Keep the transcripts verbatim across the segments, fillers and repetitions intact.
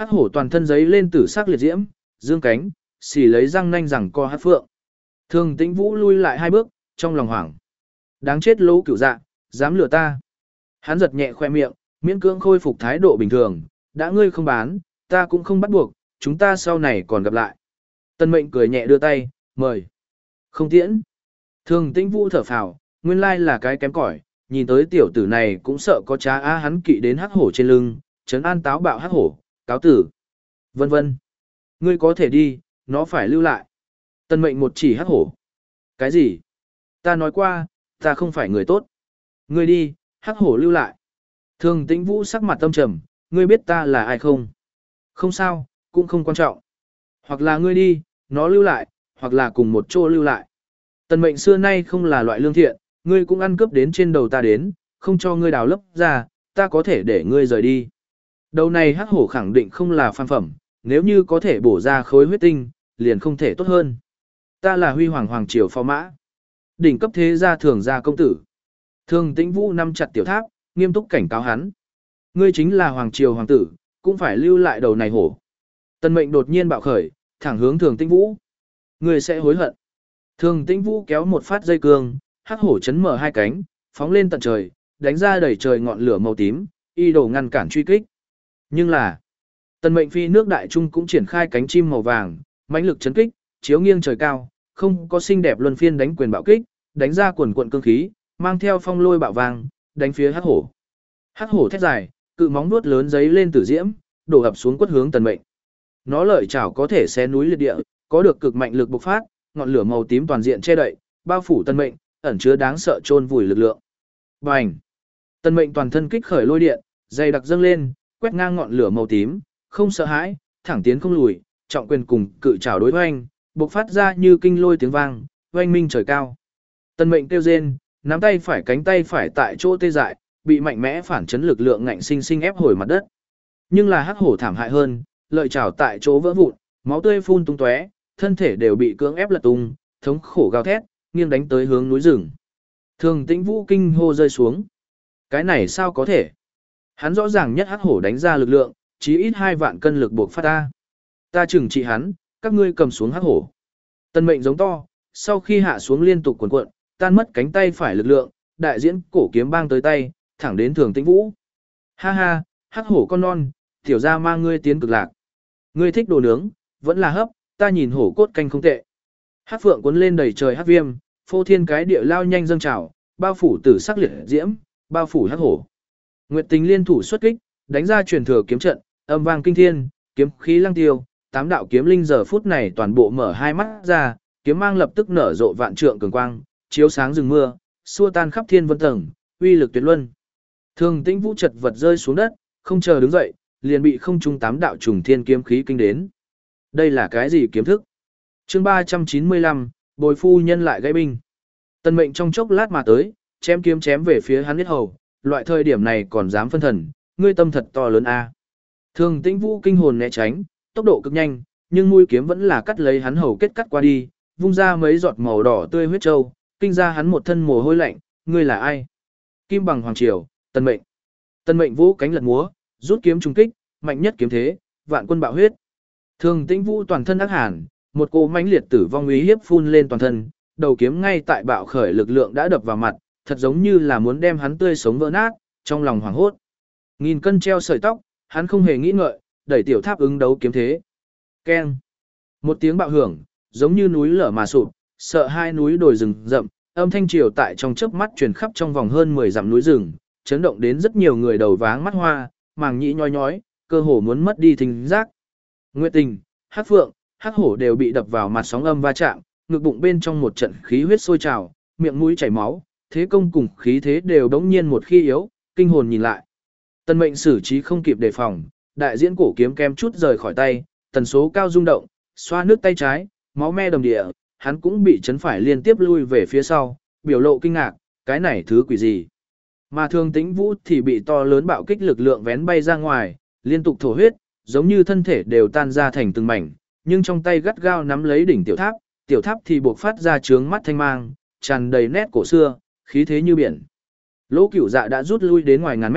Hắc hổ toàn thân giấy lên tử sắc liệt diễm, dương cánh, xì lấy răng nanh rằng co hắc phượng. Thường Tĩnh Vũ lui lại hai bước, trong lòng hoảng. Đáng chết Lỗ Cửu Dạ, dám lừa ta. Hắn giật nhẹ khoe miệng, miễn cưỡng khôi phục thái độ bình thường, đã ngươi không bán, ta cũng không bắt buộc, chúng ta sau này còn gặp lại. Tân Mệnh cười nhẹ đưa tay, mời. Không tiễn. Thường Tĩnh Vũ thở phào, nguyên lai là cái kém cỏi, nhìn tới tiểu tử này cũng sợ có trá á hắn kỵ đến hắc hổ trên lưng, trấn an táo bạo hắc hổ, cáo tử. Vân vân. Ngươi có thể đi, nó phải lưu lại. Tân Mệnh một chỉ hắc hổ. Cái gì? Ta nói qua, ta không phải người tốt. Ngươi đi, hắc hổ lưu lại. Thường Tĩnh Vũ sắc mặt tâm trầm, ngươi biết ta là ai không? Không sao, cũng không quan trọng. Hoặc là ngươi đi, nó lưu lại, hoặc là cùng một chỗ lưu lại. Tần Mệnh xưa nay không là loại lương thiện, ngươi cũng ăn cướp đến trên đầu ta đến, không cho ngươi đào lấp ra, ta có thể để ngươi rời đi. Đầu này hắc hổ khẳng định không là phan phẩm, nếu như có thể bổ ra khối huyết tinh, liền không thể tốt hơn. Ta là Huy Hoàng Hoàng Triều phó mã. Đỉnh cấp thế gia thường gia công tử. Thường Tĩnh Vũ nắm chặt tiểu tháp, nghiêm túc cảnh cáo hắn. Ngươi chính là Hoàng Triều Hoàng tử, cũng phải lưu lại đầu này hổ. Tần Mệnh đột nhiên bạo khởi, thẳng hướng Thường Tĩnh Vũ. Ngươi sẽ hối hận. Thường Tĩnh Vũ kéo một phát dây cương, hắc hổ chấn mở hai cánh, phóng lên tận trời, đánh ra đầy trời ngọn lửa màu tím, y đồ ngăn cản truy kích. Nhưng là, Tần Mệnh phi nước đại trung cũng triển khai cánh chim màu vàng, mãnh lực chấn kích, chiếu nghiêng trời cao, không có xinh đẹp luân phiên đánh quyền bạo kích, đánh ra quần quận cương khí, mang theo phong lôi bạo vàng, đánh phía hắc hổ. Hắc hổ thét dài, cự móng vuốt lớn giấy lên tử diễm, đổ ập xuống quất hướng Tần Mệnh. Nó lợi chảo có thể xé núi liệt địa, có được cực mạnh lực bộc phát, ngọn lửa màu tím toàn diện che đậy, bao phủ Tần Mệnh, ẩn chứa đáng sợ chôn vùi lực lượng. Bành! Tần Mệnh toàn thân kích khởi lôi điện, dày đặc dâng lên, quét ngang ngọn lửa màu tím, không sợ hãi, thẳng tiến không lùi, trọng quyền cùng cự chảo đối hoành, bộc phát ra như kinh lôi tiếng vang, oanh minh trời cao. Tần Mệnh kêu rên, nắm tay phải cánh tay phải tại chỗ tê dại, bị mạnh mẽ phản chấn lực lượng ngạnh sinh sinh ép hồi mặt đất. Nhưng là hắc hổ thảm hại hơn, lợi chảo tại chỗ vỡ vụn, máu tươi phun tung tóe, thân thể đều bị cưỡng ép lật tung, thống khổ gào thét, nghiêng đánh tới hướng núi rừng. Thường Tĩnh Vũ kinh hô rơi xuống. Cái này sao có thể? Hắn rõ ràng nhất hắc hổ đánh ra lực lượng, chí ít hai vạn cân lực buộc phát ta. Ta trừng trị hắn, các ngươi cầm xuống hắc hổ. Tần Mệnh giống to, sau khi hạ xuống liên tục cuộn cuộn, tan mất cánh tay phải lực lượng, đại diễn cổ kiếm bang tới tay, thẳng đến Thường Tĩnh Vũ. Ha ha, hắc hổ con non, tiểu gia mang ngươi tiến cực lạc. Ngươi thích đồ nướng, vẫn là hấp, ta nhìn hổ cốt canh không tệ. Hắc phượng cuốn lên đầy trời hắc viêm, phô thiên cái địa lao nhanh dâng trào, bao phủ tử sắc liệt diễm, bao phủ hắc hổ. Nguyệt Tình liên thủ xuất kích, đánh ra truyền thừa kiếm trận, âm vang kinh thiên, kiếm khí lăng tiêu, tám đạo kiếm linh giờ phút này toàn bộ mở hai mắt ra, kiếm mang lập tức nở rộ vạn trượng cường quang, chiếu sáng rừng mưa, xua tan khắp thiên vân tầng, uy lực tuyệt luân. Thường Tĩnh Vũ chật vật rơi xuống đất, không chờ đứng dậy, liền bị không trung tám đạo trùng thiên kiếm khí kinh đến. Đây là cái gì kiếm thức? Chương ba trăm chín mươi lăm, Bồi phu nhân lại gãy binh. Tần Mệnh trong chốc lát mà tới, chém kiếm chém về phía hắn huyết hầu, loại thời điểm này còn dám phân thần, ngươi tâm thật to lớn a. Thường Tĩnh Vũ kinh hồn né tránh, tốc độ cực nhanh, nhưng mũi kiếm vẫn là cắt lấy hắn hầu kết cắt qua đi, vung ra mấy giọt màu đỏ tươi huyết châu, kinh ra hắn một thân mồ hôi lạnh, ngươi là ai? Kim bằng hoàng triều, Tần Mệnh. Tần Mệnh vũ cánh lật múa, rút kiếm trùng kích, mạnh nhất kiếm thế, vạn quân bạo huyết. Thường Tĩnh Vũ toàn thân ác hàn, một cỗ mãnh liệt tử vong uy hiếp phun lên toàn thân, đầu kiếm ngay tại bạo khởi lực lượng đã đập vào mặt, thật giống như là muốn đem hắn tươi sống vỡ nát, trong lòng hoảng hốt. Nghìn cân treo sợi tóc, hắn không hề nghĩ ngợi, đẩy tiểu tháp ứng đấu kiếm thế. Keng. Một tiếng bạo hưởng, giống như núi lở mà sụp, sợ hai núi đồi rừng rậm, âm thanh triều tại trong chớp mắt truyền khắp trong vòng hơn mười dặm núi rừng, chấn động đến rất nhiều người đầu váng mắt hoa, màng nhĩ nhói nhói, cơ hồ muốn mất đi thính giác. Nguyệt Tình, Hắc Phượng, Hắc Hổ đều bị đập vào mặt sóng âm va chạm, ngực bụng bên trong một trận khí huyết sôi trào, miệng mũi chảy máu, thế công cùng khí thế đều đống nhiên một khi yếu, kinh hồn nhìn lại. Tần Mệnh xử trí không kịp đề phòng, đại diễn cổ kiếm kem chút rời khỏi tay, tần số cao rung động, xoa nước tay trái, máu me đầm địa, hắn cũng bị chấn phải liên tiếp lui về phía sau, biểu lộ kinh ngạc, cái này thứ quỷ gì? Mà Thường Tĩnh Vũ thì bị to lớn bạo kích lực lượng vén bay ra ngoài, liên tục thổ huyết, giống như thân thể đều tan ra thành từng mảnh, nhưng trong tay gắt gao nắm lấy đỉnh tiểu tháp, tiểu tháp thì buộc phát ra trướng mắt thanh mang, tràn đầy nét cổ xưa, khí thế như biển. Lỗ Cửu Dạ đã rút lui đến ngoài ngàn mét,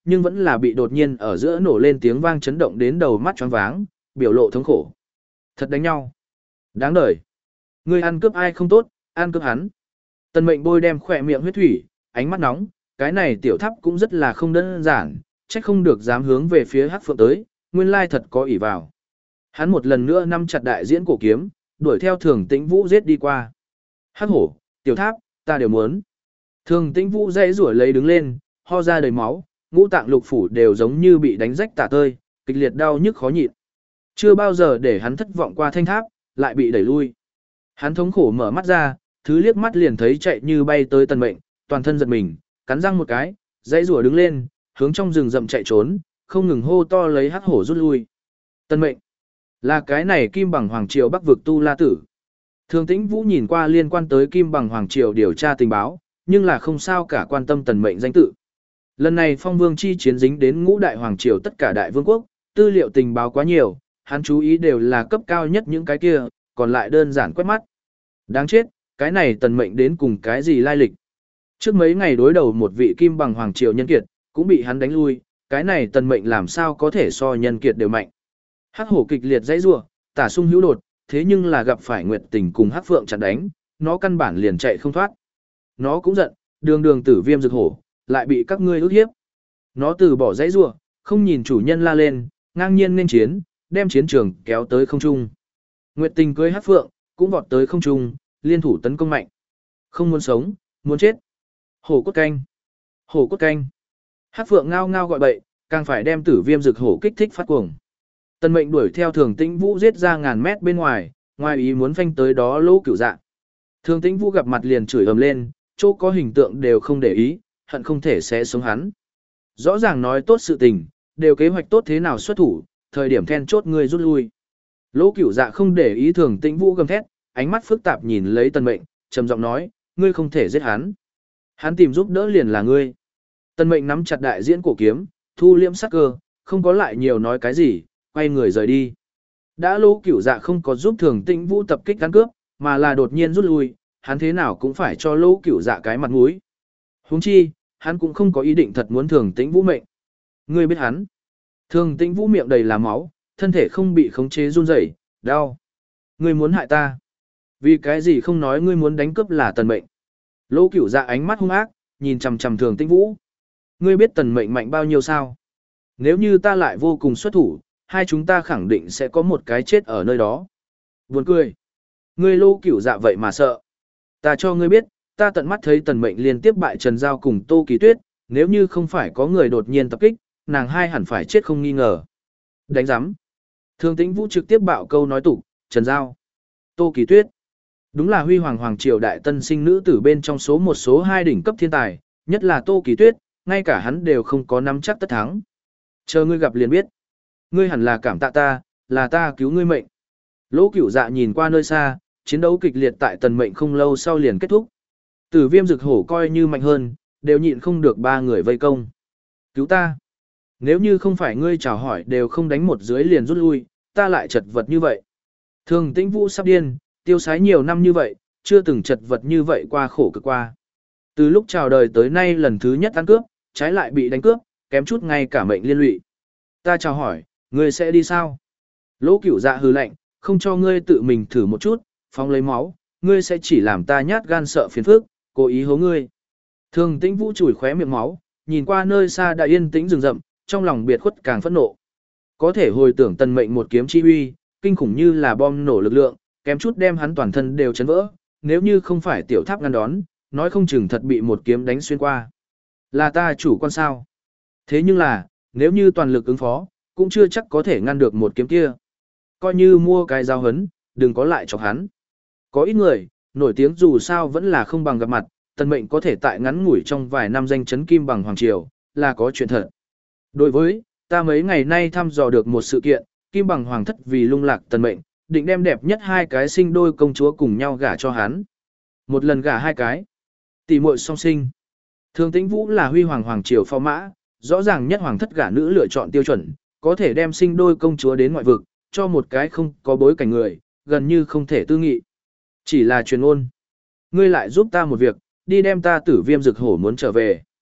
nhưng vẫn là bị đột nhiên ở giữa nổ lên tiếng vang chấn động đến đầu mắt choáng váng, biểu lộ thống khổ. Thật đánh nhau. Đáng đời. Ngươi ăn cướp ai không tốt, ăn cướp hắn. Tần Mệnh bôi đem khỏe miệng huyết thủy, ánh mắt nóng, cái này tiểu tháp cũng rất là không đơn giản, trách không được dám hướng về phía Hắc Phượng tới, nguyên lai thật có ỷ vào. Hắn một lần nữa nắm chặt đại diễn cổ kiếm, đuổi theo Thường Tĩnh Vũ giết đi qua. Hắc hổ, tiểu tháp, ta đều muốn. Thường Tĩnh Vũ dãy rủa lấy đứng lên, ho ra đầy máu, ngũ tạng lục phủ đều giống như bị đánh rách tả tơi, kịch liệt đau nhức khó nhịn. Chưa bao giờ để hắn thất vọng qua thanh tháp, lại bị đẩy lui. Hắn thống khổ mở mắt ra, thứ liếc mắt liền thấy chạy như bay tới Tần Mệnh, toàn thân giật mình, cắn răng một cái, dãy rủa đứng lên, hướng trong rừng rậm chạy trốn, không ngừng hô to lấy Hắc hổ rút lui. Tần Mệnh, là cái này Kim Bằng Hoàng Triều Bắc vực Tu La Tử. Thường Tĩnh Vũ nhìn qua liên quan tới Kim Bằng Hoàng Triều điều tra tình báo, nhưng là không sao cả quan tâm Tần Mệnh danh tự. Lần này Phong Vương chi chiến dính đến ngũ đại hoàng triều tất cả đại vương quốc, tư liệu tình báo quá nhiều, hắn chú ý đều là cấp cao nhất những cái kia, còn lại đơn giản quét mắt. Đáng chết, cái này Tần Mệnh đến cùng cái gì lai lịch. Trước mấy ngày đối đầu một vị Kim Bằng Hoàng Triều nhân kiệt, cũng bị hắn đánh lui, cái này Tần Mệnh làm sao có thể so nhân kiệt đều mạnh. Hắc hổ kịch liệt dãy rủa, tả sung hữu đột, thế nhưng là gặp phải Nguyệt Tình cùng Hắc Phượng chặn đánh, nó căn bản liền chạy không thoát. Nó cũng giận, đường đường tử viêm rực hổ, lại bị các ngươi ức hiếp. Nó từ bỏ dãy rủa, không nhìn chủ nhân la lên, ngang nhiên nên chiến, đem chiến trường kéo tới không trung. Nguyệt Tình cưới Hắc Phượng, cũng vọt tới không trung, liên thủ tấn công mạnh. Không muốn sống, muốn chết. Hổ cốt canh. Hổ cốt canh. Hắc Phượng ngao ngao gọi bậy, càng phải đem tử viêm rực hổ kích thích phát cuồng. Tần Mệnh đuổi theo Thường Tĩnh Vũ giết ra ngàn mét bên ngoài, ngoài ý muốn phanh tới đó Lỗ Cửu Dạ. Thường Tĩnh Vũ gặp mặt liền chửi ầm lên, chỗ có hình tượng đều không để ý, hận không thể sẽ sống hắn. Rõ ràng nói tốt sự tình, đều kế hoạch tốt thế nào xuất thủ, thời điểm then chốt người rút lui. Lỗ Cửu Dạ không để ý Thường Tĩnh Vũ gầm thét, ánh mắt phức tạp nhìn lấy Tần Mệnh, trầm giọng nói, ngươi không thể giết hắn. Hắn tìm giúp đỡ liền là ngươi. Tần Mệnh nắm chặt đại diễn cổ kiếm, thu liễm sắc cơ, không có lại nhiều nói cái gì, quay người rời đi. Đã Lỗ Cửu Dạ không có giúp Thường Tĩnh Vũ tập kích ăn cướp, mà là đột nhiên rút lui, hắn thế nào cũng phải cho Lỗ Cửu Dạ cái mặt mũi. Huống chi, hắn cũng không có ý định thật muốn Thường Tĩnh Vũ mệnh. Ngươi biết hắn? Thường Tĩnh Vũ miệng đầy là máu, thân thể không bị khống chế run rẩy, đau. Ngươi muốn hại ta? Vì cái gì không nói ngươi muốn đánh cướp là Tần Mệnh? Lỗ Cửu Dạ ánh mắt hung ác, nhìn chằm chằm Thường Tĩnh Vũ. Ngươi biết Tần Mệnh mạnh bao nhiêu sao? Nếu như ta lại vô cùng xuất thủ, hai chúng ta khẳng định sẽ có một cái chết ở nơi đó. Buồn cười. Ngươi Lỗ Cửu Dạ vậy mà sợ. Ta cho ngươi biết, ta tận mắt thấy Tần Mệnh liên tiếp bại Trần Giao cùng Tô Kỳ Tuyết, nếu như không phải có người đột nhiên tập kích, nàng hai hẳn phải chết không nghi ngờ. Đánh giám. Thường Tĩnh Vũ trực tiếp bạo câu nói tục, Trần Giao, Tô Kỳ Tuyết. Đúng là huy hoàng hoàng triều đại tân sinh nữ tử bên trong số một số hai đỉnh cấp thiên tài, nhất là Tô Kỳ Tuyết, ngay cả hắn đều không có nắm chắc tất thắng. Chờ ngươi gặp liền biết. Ngươi hẳn là cảm tạ ta, là ta cứu ngươi mệnh. Lỗ Cửu Dạ nhìn qua nơi xa, chiến đấu kịch liệt tại Tần Mệnh không lâu sau liền kết thúc. Tử viêm rực hổ coi như mạnh hơn, đều nhịn không được ba người vây công. Cứu ta. Nếu như không phải ngươi chào hỏi đều không đánh một dưới liền rút lui, ta lại chật vật như vậy. Thường Tĩnh Vũ sắp điên, tiêu sái nhiều năm như vậy, chưa từng chật vật như vậy qua khổ cực qua. Từ lúc chào đời tới nay lần thứ nhất ăn cướp, trái lại bị đánh cướp, kém chút ngay cả mệnh liên lụy. Ta chào hỏi, ngươi sẽ đi sao? Lỗ Cửu Dạ hừ lạnh, không cho ngươi tự mình thử một chút, phóng lấy máu, ngươi sẽ chỉ làm ta nhát gan sợ phiền phức, cố ý hố ngươi. Thường Tĩnh Vũ chùi khóe miệng máu, nhìn qua nơi xa đã yên tĩnh rừng rậm, trong lòng biệt khuất càng phẫn nộ. Có thể hồi tưởng Tần Mệnh một kiếm chi uy, kinh khủng như là bom nổ lực lượng, kém chút đem hắn toàn thân đều chấn vỡ, nếu như không phải tiểu tháp ngăn đón, nói không chừng thật bị một kiếm đánh xuyên qua. Là ta chủ quan sao? Thế nhưng là, nếu như toàn lực ứng phó, cũng chưa chắc có thể ngăn được một kiếm kia. Coi như mua cái giao hấn, đừng có lại chọc hắn. Có ít người, nổi tiếng dù sao vẫn là không bằng gặp mặt, Tần Mệnh có thể tại ngắn ngủi trong vài năm danh chấn Kim Bằng Hoàng Triều, là có chuyện thật. Đối với, ta mấy ngày nay thăm dò được một sự kiện, Kim Bằng Hoàng thất vì lung lạc Tần Mệnh, định đem đẹp nhất hai cái sinh đôi công chúa cùng nhau gả cho hắn. Một lần gả hai cái. Tỷ muội song sinh. Thường Tĩnh Vũ là huy hoàng hoàng triều phò mã, rõ ràng nhất hoàng thất gả nữ lựa chọn tiêu chuẩn, có thể đem sinh đôi công chúa đến ngoại vực, cho một cái không có bối cảnh người, gần như không thể tư nghị. Chỉ là truyền ôn. Ngươi lại giúp ta một việc, đi đem ta tử viêm rực hổ muốn trở về.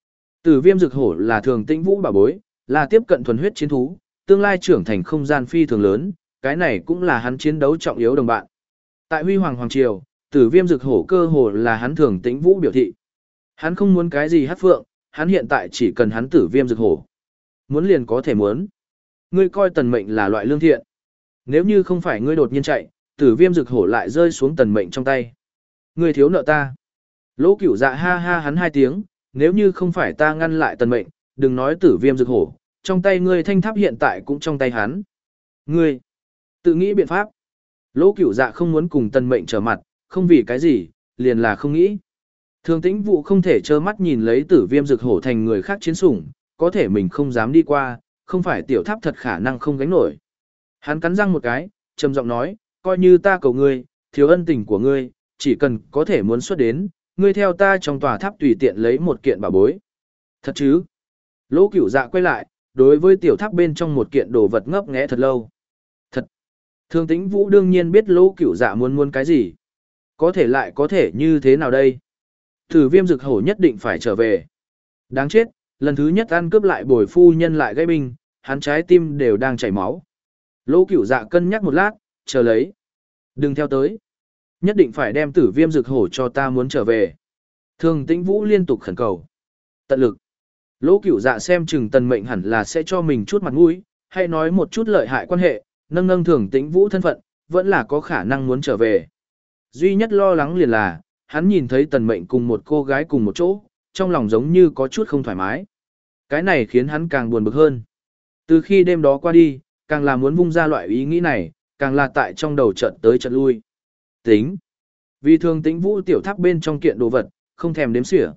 Tử viêm dực hổ là thường tĩnh vũ bảo bối, là tiếp cận thuần huyết chiến thú, tương lai trưởng thành không gian phi thường lớn, cái này cũng là hắn chiến đấu trọng yếu đồng bạn. Tại Huy Hoàng Hoàng Triều, tử viêm dực hổ cơ hồ là hắn thường tĩnh vũ biểu thị. Hắn không muốn cái gì hát phượng, hắn hiện tại chỉ cần hắn tử viêm dực hổ. Muốn liền có thể muốn. Ngươi coi tần mệnh là loại lương thiện. Nếu như không phải ngươi đột nhiên chạy, tử viêm dực hổ lại rơi xuống tần mệnh trong tay. Ngươi thiếu nợ ta. Lỗ Cửu Dạ ha ha hắn hai tiếng, nếu như không phải ta ngăn lại tần mệnh, đừng nói tử viêm dực hổ, trong tay ngươi thanh tháp hiện tại cũng trong tay hắn. Ngươi, tự nghĩ biện pháp. Lỗ Cửu Dạ không muốn cùng tần mệnh trở mặt, không vì cái gì, liền là không nghĩ. Thường tĩnh vụ không thể trơ mắt nhìn lấy tử viêm dực hổ thành người khác chiến sủng, có thể mình không dám đi qua, không phải tiểu tháp thật khả năng không gánh nổi. Hắn cắn răng một cái, trầm giọng nói, coi như ta cầu ngươi, thiếu ân tình của ngươi, chỉ cần có thể muốn xuất đến, ngươi theo ta trong tòa tháp tùy tiện lấy một kiện bảo bối. Thật chứ? Lỗ Cửu Dạ quay lại, đối với tiểu tháp bên trong một kiện đồ vật ngấp nghé thật lâu. Thật. Thường Tĩnh Vũ đương nhiên biết Lỗ Cửu Dạ muốn muốn cái gì. Có thể lại có thể như thế nào đây? Tử viêm dực hổ nhất định phải trở về. Đáng chết, lần thứ nhất ăn cướp lại bồi phu nhân lại gây binh, hắn trái tim đều đang chảy máu. Lỗ Cửu Dạ cân nhắc một lát, chờ lấy. Đừng theo tới. Nhất định phải đem tử viêm dực hổ cho ta muốn trở về. Thường Tĩnh Vũ liên tục khẩn cầu. Tận lực. Lỗ Cửu Dạ xem chừng tần mệnh hẳn là sẽ cho mình chút mặt mũi, hay nói một chút lợi hại quan hệ, nâng nâng Thường Tĩnh Vũ thân phận, vẫn là có khả năng muốn trở về. Duy nhất lo lắng liền là, hắn nhìn thấy tần mệnh cùng một cô gái cùng một chỗ, trong lòng giống như có chút không thoải mái. Cái này khiến hắn càng buồn bực hơn. Từ khi đêm đó qua đi, càng là muốn vung ra loại ý nghĩ này, càng là tại trong đầu chợt tới chợt lui. Tính. Vì Thường Tĩnh Vũ tiểu tháp bên trong kiện đồ vật, không thèm đếm xỉa.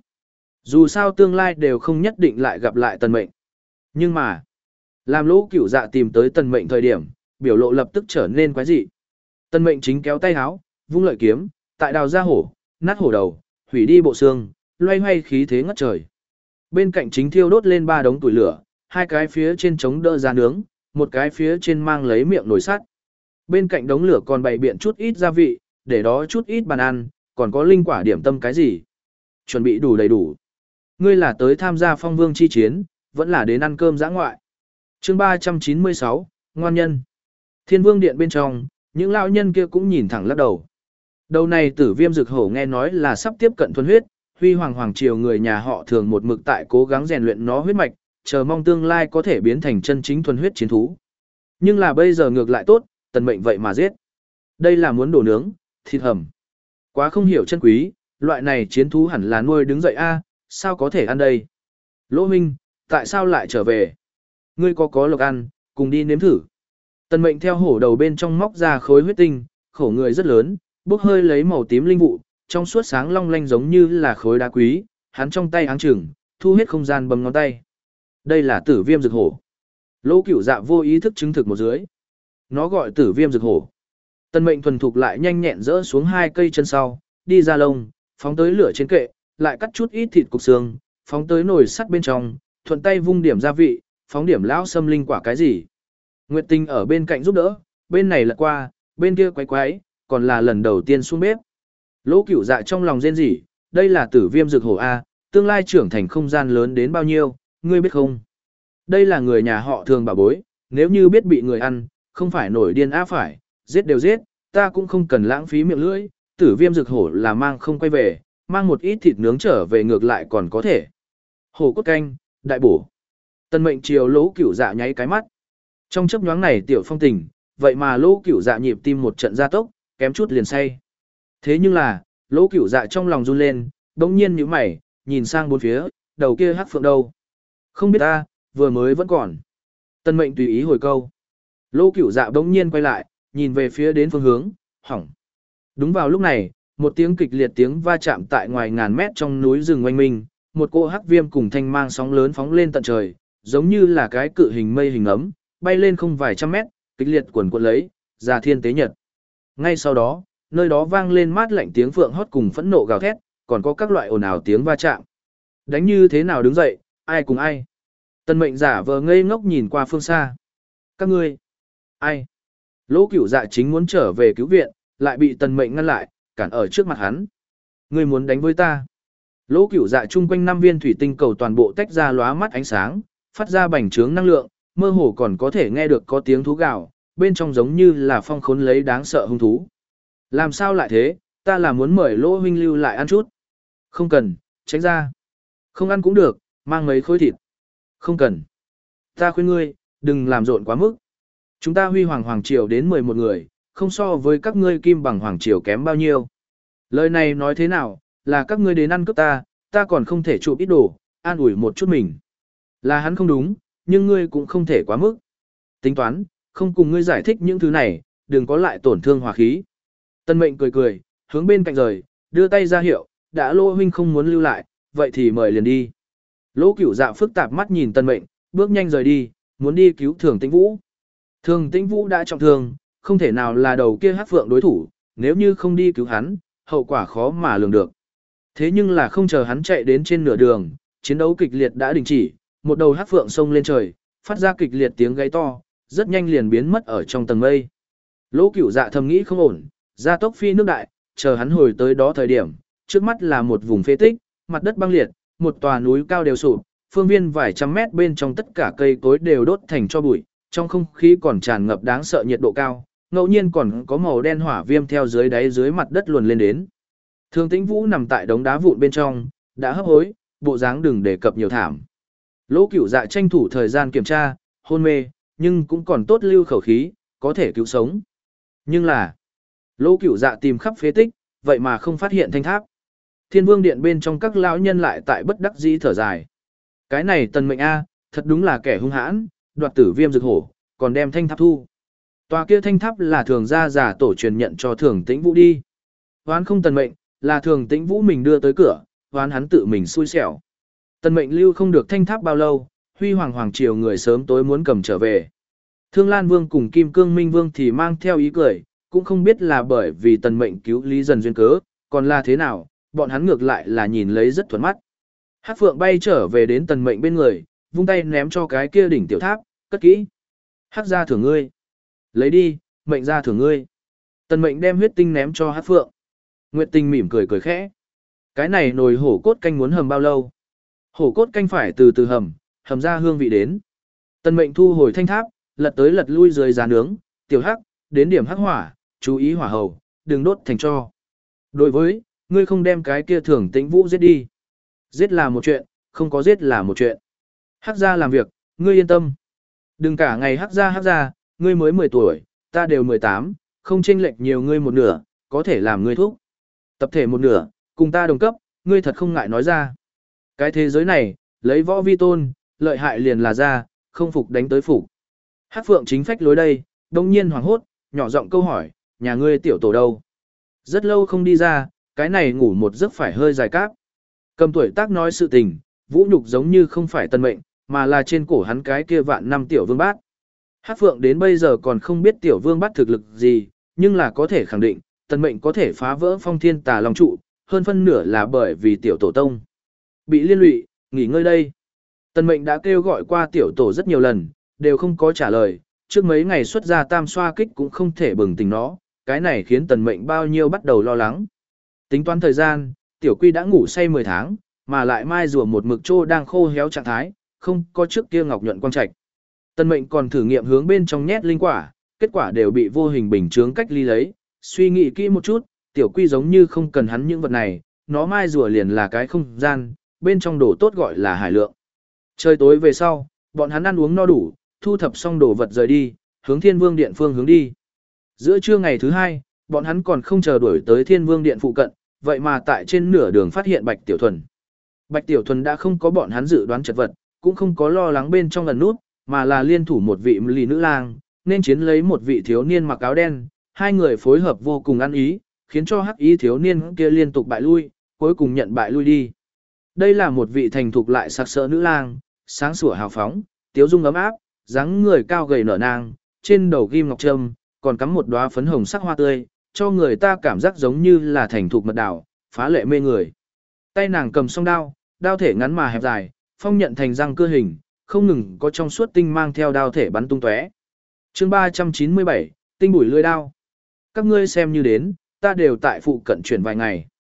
Dù sao tương lai đều không nhất định lại gặp lại tần mệnh. Nhưng mà, làm Lỗ Cửu Dạ tìm tới tần mệnh thời điểm, biểu lộ lập tức trở nên quái dị. Tần mệnh chính kéo tay háo, vung lợi kiếm, tại đào ra hổ, nát hổ đầu, hủy đi bộ xương, loay hoay khí thế ngất trời. Bên cạnh chính thiêu đốt lên ba đống tuổi lửa, hai cái phía trên chống đỡ ra nướng, một cái phía trên mang lấy miệng nồi sắt. Bên cạnh đống lửa còn bày biện chút ít gia vị, để đó chút ít bàn ăn, còn có linh quả điểm tâm cái gì. Chuẩn bị đủ đầy đủ. Ngươi là tới tham gia phong vương chi chiến, vẫn là đến ăn cơm dã ngoại. Chương ba trăm chín mươi sáu, ngoan nhân. Thiên Vương điện bên trong, những lão nhân kia cũng nhìn thẳng lắc đầu. Đầu này tử viêm dực hổ nghe nói là sắp tiếp cận thuần huyết, Huy Hoàng Hoàng Triều người nhà họ thường một mực tại cố gắng rèn luyện nó huyết mạch, chờ mong tương lai có thể biến thành chân chính thuần huyết chiến thú. Nhưng là bây giờ ngược lại tốt, tần mệnh vậy mà giết. Đây là muốn đổ nướng, thịt hầm. Quá không hiểu chân quý, loại này chiến thú hẳn là nuôi đứng dậy a, sao có thể ăn đây? Lỗ Minh, tại sao lại trở về? Ngươi có có lộc ăn, cùng đi nếm thử. Tần mệnh theo hổ đầu bên trong móc ra khối huyết tinh, khổ người rất lớn, bốc hơi lấy màu tím linh vụ, trong suốt sáng long lanh giống như là khối đá quý, hắn trong tay áng chừng, thu hết không gian bấm ngón tay. Đây là tử viêm dực hổ. Lỗ Cửu Dạ vô ý thức chứng thực một dưới. Nó gọi tử viêm dực hổ. Tần mệnh thuần thục lại nhanh nhẹn rỡ xuống hai cây chân sau, đi ra lông, phóng tới lửa trên kệ, lại cắt chút ít thịt cục xương, phóng tới nồi sắt bên trong, thuận tay vung điểm gia vị, phóng điểm lão sâm linh quả cái gì. Nguyệt Tinh ở bên cạnh giúp đỡ, bên này lật qua, bên kia quấy quấy, còn là lần đầu tiên xuống bếp. Lỗ Cửu Dạ trong lòng rên rỉ, đây là tử viêm dực hổ A, tương lai trưởng thành không gian lớn đến bao nhiêu, ngươi biết không? Đây là người nhà họ thường bà bối, nếu như biết bị người ăn, không phải nổi điên á phải, giết đều giết, ta cũng không cần lãng phí miệng lưỡi, tử viêm dực hổ là mang không quay về, mang một ít thịt nướng trở về ngược lại còn có thể. Hổ cốt canh, đại bổ. Tần mệnh chiều Lỗ Cửu Dạ nháy cái mắt. Trong chớp nhoáng này tiểu phong tình, vậy mà Lỗ Cửu Dạ nhịp tim một trận gia tốc, kém chút liền say. Thế nhưng là, Lỗ Cửu Dạ trong lòng run lên, bỗng nhiên nhíu mày, nhìn sang bốn phía, đầu kia hắc phượng đâu? Không biết ta, vừa mới vẫn còn. Tần mệnh tùy ý hồi câu. Lỗ Cửu Dạ bỗng nhiên quay lại, nhìn về phía đến phương hướng, hỏng. Đúng vào lúc này, một tiếng kịch liệt tiếng va chạm tại ngoài ngàn mét trong núi rừng oanh minh, một cô hắc viêm cùng thanh mang sóng lớn phóng lên tận trời, giống như là cái cự hình mây hình ấm, bay lên không vài trăm mét, kịch liệt quần quật lấy, ra thiên tế nhật. Ngay sau đó, nơi đó vang lên mát lạnh tiếng phượng hót cùng phẫn nộ gào thét, còn có các loại ồn ào tiếng va chạm. Đánh như thế nào đứng dậy, ai cùng ai? Tần mệnh giả vờ ngây ngốc nhìn qua phương xa. Các ngươi, ai? Lỗ Cửu Dạ chính muốn trở về cứu viện, lại bị tần mệnh ngăn lại, cản ở trước mặt hắn. Ngươi muốn đánh với ta? Lỗ Cửu Dạ chung quanh năm viên thủy tinh cầu toàn bộ tách ra lóa mắt ánh sáng, phát ra bành trướng năng lượng, mơ hồ còn có thể nghe được có tiếng thú gào, bên trong giống như là phong khốn lấy đáng sợ hung thú. Làm sao lại thế, ta là muốn mời Lỗ huynh lưu lại ăn chút. Không cần, tránh ra. Không ăn cũng được, mang mấy khối thịt. Không cần. Ta khuyên ngươi, đừng làm rộn quá mức. Chúng ta huy hoàng hoàng triều đến mười một người, không so với các ngươi kim bằng hoàng triều kém bao nhiêu. Lời này nói thế nào, là các ngươi đến ăn cướp ta, ta còn không thể chụp ít đồ, an ủi một chút mình. Là hắn không đúng, nhưng ngươi cũng không thể quá mức. Tính toán, không cùng ngươi giải thích những thứ này, đừng có lại tổn thương hòa khí. Tân mệnh cười cười, hướng bên cạnh rời, đưa tay ra hiệu, đã Lỗ huynh không muốn lưu lại, vậy thì mời liền đi. Lỗ Cửu Dạ phức tạp mắt nhìn Tân mệnh, bước nhanh rời đi, muốn đi cứu Thường Tĩnh Vũ. Thường Tĩnh Vũ đã trọng thương, không thể nào là đầu kia Hắc Phượng đối thủ, nếu như không đi cứu hắn, hậu quả khó mà lường được. Thế nhưng là không chờ hắn chạy đến trên nửa đường, chiến đấu kịch liệt đã đình chỉ, một đầu Hắc Phượng xông lên trời, phát ra kịch liệt tiếng gáy to, rất nhanh liền biến mất ở trong tầng mây. Lỗ Cửu Dạ thầm nghĩ không ổn, gia tốc phi nước đại, chờ hắn hồi tới đó thời điểm, trước mắt là một vùng phế tích, mặt đất băng liệt, một tòa núi cao đều sụp, phương viên vài trăm mét bên trong tất cả cây cối đều đốt thành tro bụi, trong không khí còn tràn ngập đáng sợ nhiệt độ cao, ngẫu nhiên còn có màu đen hỏa viêm theo dưới đáy dưới mặt đất luồn lên đến. Thường Tĩnh Vũ nằm tại đống đá vụn bên trong, đã hấp hối, bộ dáng đừng đề cập nhiều thảm. Lỗ Cửu Dạ tranh thủ thời gian kiểm tra, hôn mê, nhưng cũng còn tốt lưu khẩu khí, có thể cứu sống. Nhưng là, Lỗ Cửu Dạ tìm khắp phế tích, vậy mà không phát hiện thanh tháp. Thiên Vương Điện bên trong các lão nhân lại tại bất đắc dĩ thở dài. Cái này Tần Mệnh A, thật đúng là kẻ hung hãn, đoạt tử viêm rực hổ, còn đem thanh tháp thu. Tòa kia thanh tháp là thường gia giả tổ truyền nhận cho Thường Tĩnh Vũ đi. Hoán không Tần Mệnh, là Thường Tĩnh Vũ mình đưa tới cửa, hoán hắn tự mình xui xẻo. Tần Mệnh lưu không được thanh tháp bao lâu, Huy Hoàng Hoàng Triều người sớm tối muốn cầm trở về. Thương Lan Vương cùng Kim Cương Minh Vương thì mang theo ý cười, cũng không biết là bởi vì Tần Mệnh cứu Lý Dần duyên cớ, còn là thế nào, bọn hắn ngược lại là nhìn lấy rất thuận mắt. Hắc Phượng bay trở về đến Tần Mệnh bên người, vung tay ném cho cái kia đỉnh tiểu tháp, cất kỹ. Hắc gia thưởng ngươi. Lấy đi, Mệnh gia thưởng ngươi. Tần Mệnh đem huyết tinh ném cho Hắc Phượng. Nguyệt Tinh mỉm cười cười khẽ. Cái này nồi hổ cốt canh muốn hầm bao lâu? Hổ cốt canh phải từ từ hầm, hầm ra hương vị đến. Tần Mệnh thu hồi thanh tháp, lật tới lật lui dưới giá nướng, tiểu hắc, đến điểm hắc hỏa, chú ý hỏa hầu, đừng đốt thành tro. Đối với, ngươi không đem cái kia Thường Tĩnh Vũ giết đi. Giết là một chuyện, không có giết là một chuyện. Hắc gia làm việc, ngươi yên tâm. Đừng cả ngày hắc gia hắc gia, ngươi mới mười tuổi, ta đều mười tám, không chênh lệch nhiều ngươi một nửa, có thể làm ngươi thúc. Tập thể một nửa, cùng ta đồng cấp, ngươi thật không ngại nói ra. Cái thế giới này, lấy võ vi tôn, lợi hại liền là ra, không phục đánh tới phục. Hắc Phượng chính phách lối đây, đông nhiên hoảng hốt, nhỏ giọng câu hỏi, nhà ngươi tiểu tổ đâu? Rất lâu không đi ra, cái này ngủ một giấc phải hơi dài cáp. Cầm tuổi tác nói sự tình, vũ nhục giống như không phải Tần Mệnh, mà là trên cổ hắn cái kia vạn năm tiểu vương bát. Hắc Phượng đến bây giờ còn không biết tiểu vương bát thực lực gì, nhưng là có thể khẳng định, Tần Mệnh có thể phá vỡ phong thiên tà long trụ, hơn phân nửa là bởi vì tiểu tổ tông. Bị liên lụy, nghỉ ngơi đây. Tần Mệnh đã kêu gọi qua tiểu tổ rất nhiều lần, đều không có trả lời, trước mấy ngày xuất ra tam xoa kích cũng không thể bừng tỉnh nó, cái này khiến Tần Mệnh bao nhiêu bắt đầu lo lắng. Tính toán thời gian, tiểu quy đã ngủ say mười tháng, mà lại mai rùa một mực trô đang khô héo trạng thái, không có trước kia ngọc nhuận quang trạch. Tần Mệnh còn thử nghiệm hướng bên trong nhét linh quả, kết quả đều bị vô hình bình chướng cách ly lấy, suy nghĩ kỹ một chút, tiểu quy giống như không cần hắn những vật này, nó mai rùa liền là cái không gian, bên trong đồ tốt gọi là hải lượng. Trời tối về sau, bọn hắn ăn uống no đủ, thu thập xong đồ vật rời đi, hướng Thiên Vương Điện phương hướng đi. Giữa trưa ngày thứ hai, bọn hắn còn không chờ đuổi tới Thiên Vương Điện phụ cận, vậy mà tại trên nửa đường phát hiện Bạch Tiểu Thuần. Bạch Tiểu Thuần đã không có bọn hắn dự đoán chật vật, cũng không có lo lắng bên trong lần nút, mà là liên thủ một vị lì nữ lang, nên chiến lấy một vị thiếu niên mặc áo đen, hai người phối hợp vô cùng ăn ý, khiến cho hắc ý thiếu niên kia liên tục bại lui, cuối cùng nhận bại lui đi. Đây là một vị thành thục lại sặc sỡ nữ lang, sáng sủa hào phóng, tiếu dung ấm áp, dáng người cao gầy nở nang, trên đầu ghim ngọc trâm, còn cắm một đóa phấn hồng sắc hoa tươi, cho người ta cảm giác giống như là thành thục mật đảo, phá lệ mê người. Tay nàng cầm song đao, đao thể ngắn mà hẹp dài, phong nhận thành răng cưa hình, không ngừng có trong suốt tinh mang theo đao thể bắn tung tóe. Chương ba trăm chín mươi bảy, tinh bùi lưỡi đao. Các ngươi xem như đến, ta đều tại phụ cận chuyển vài ngày.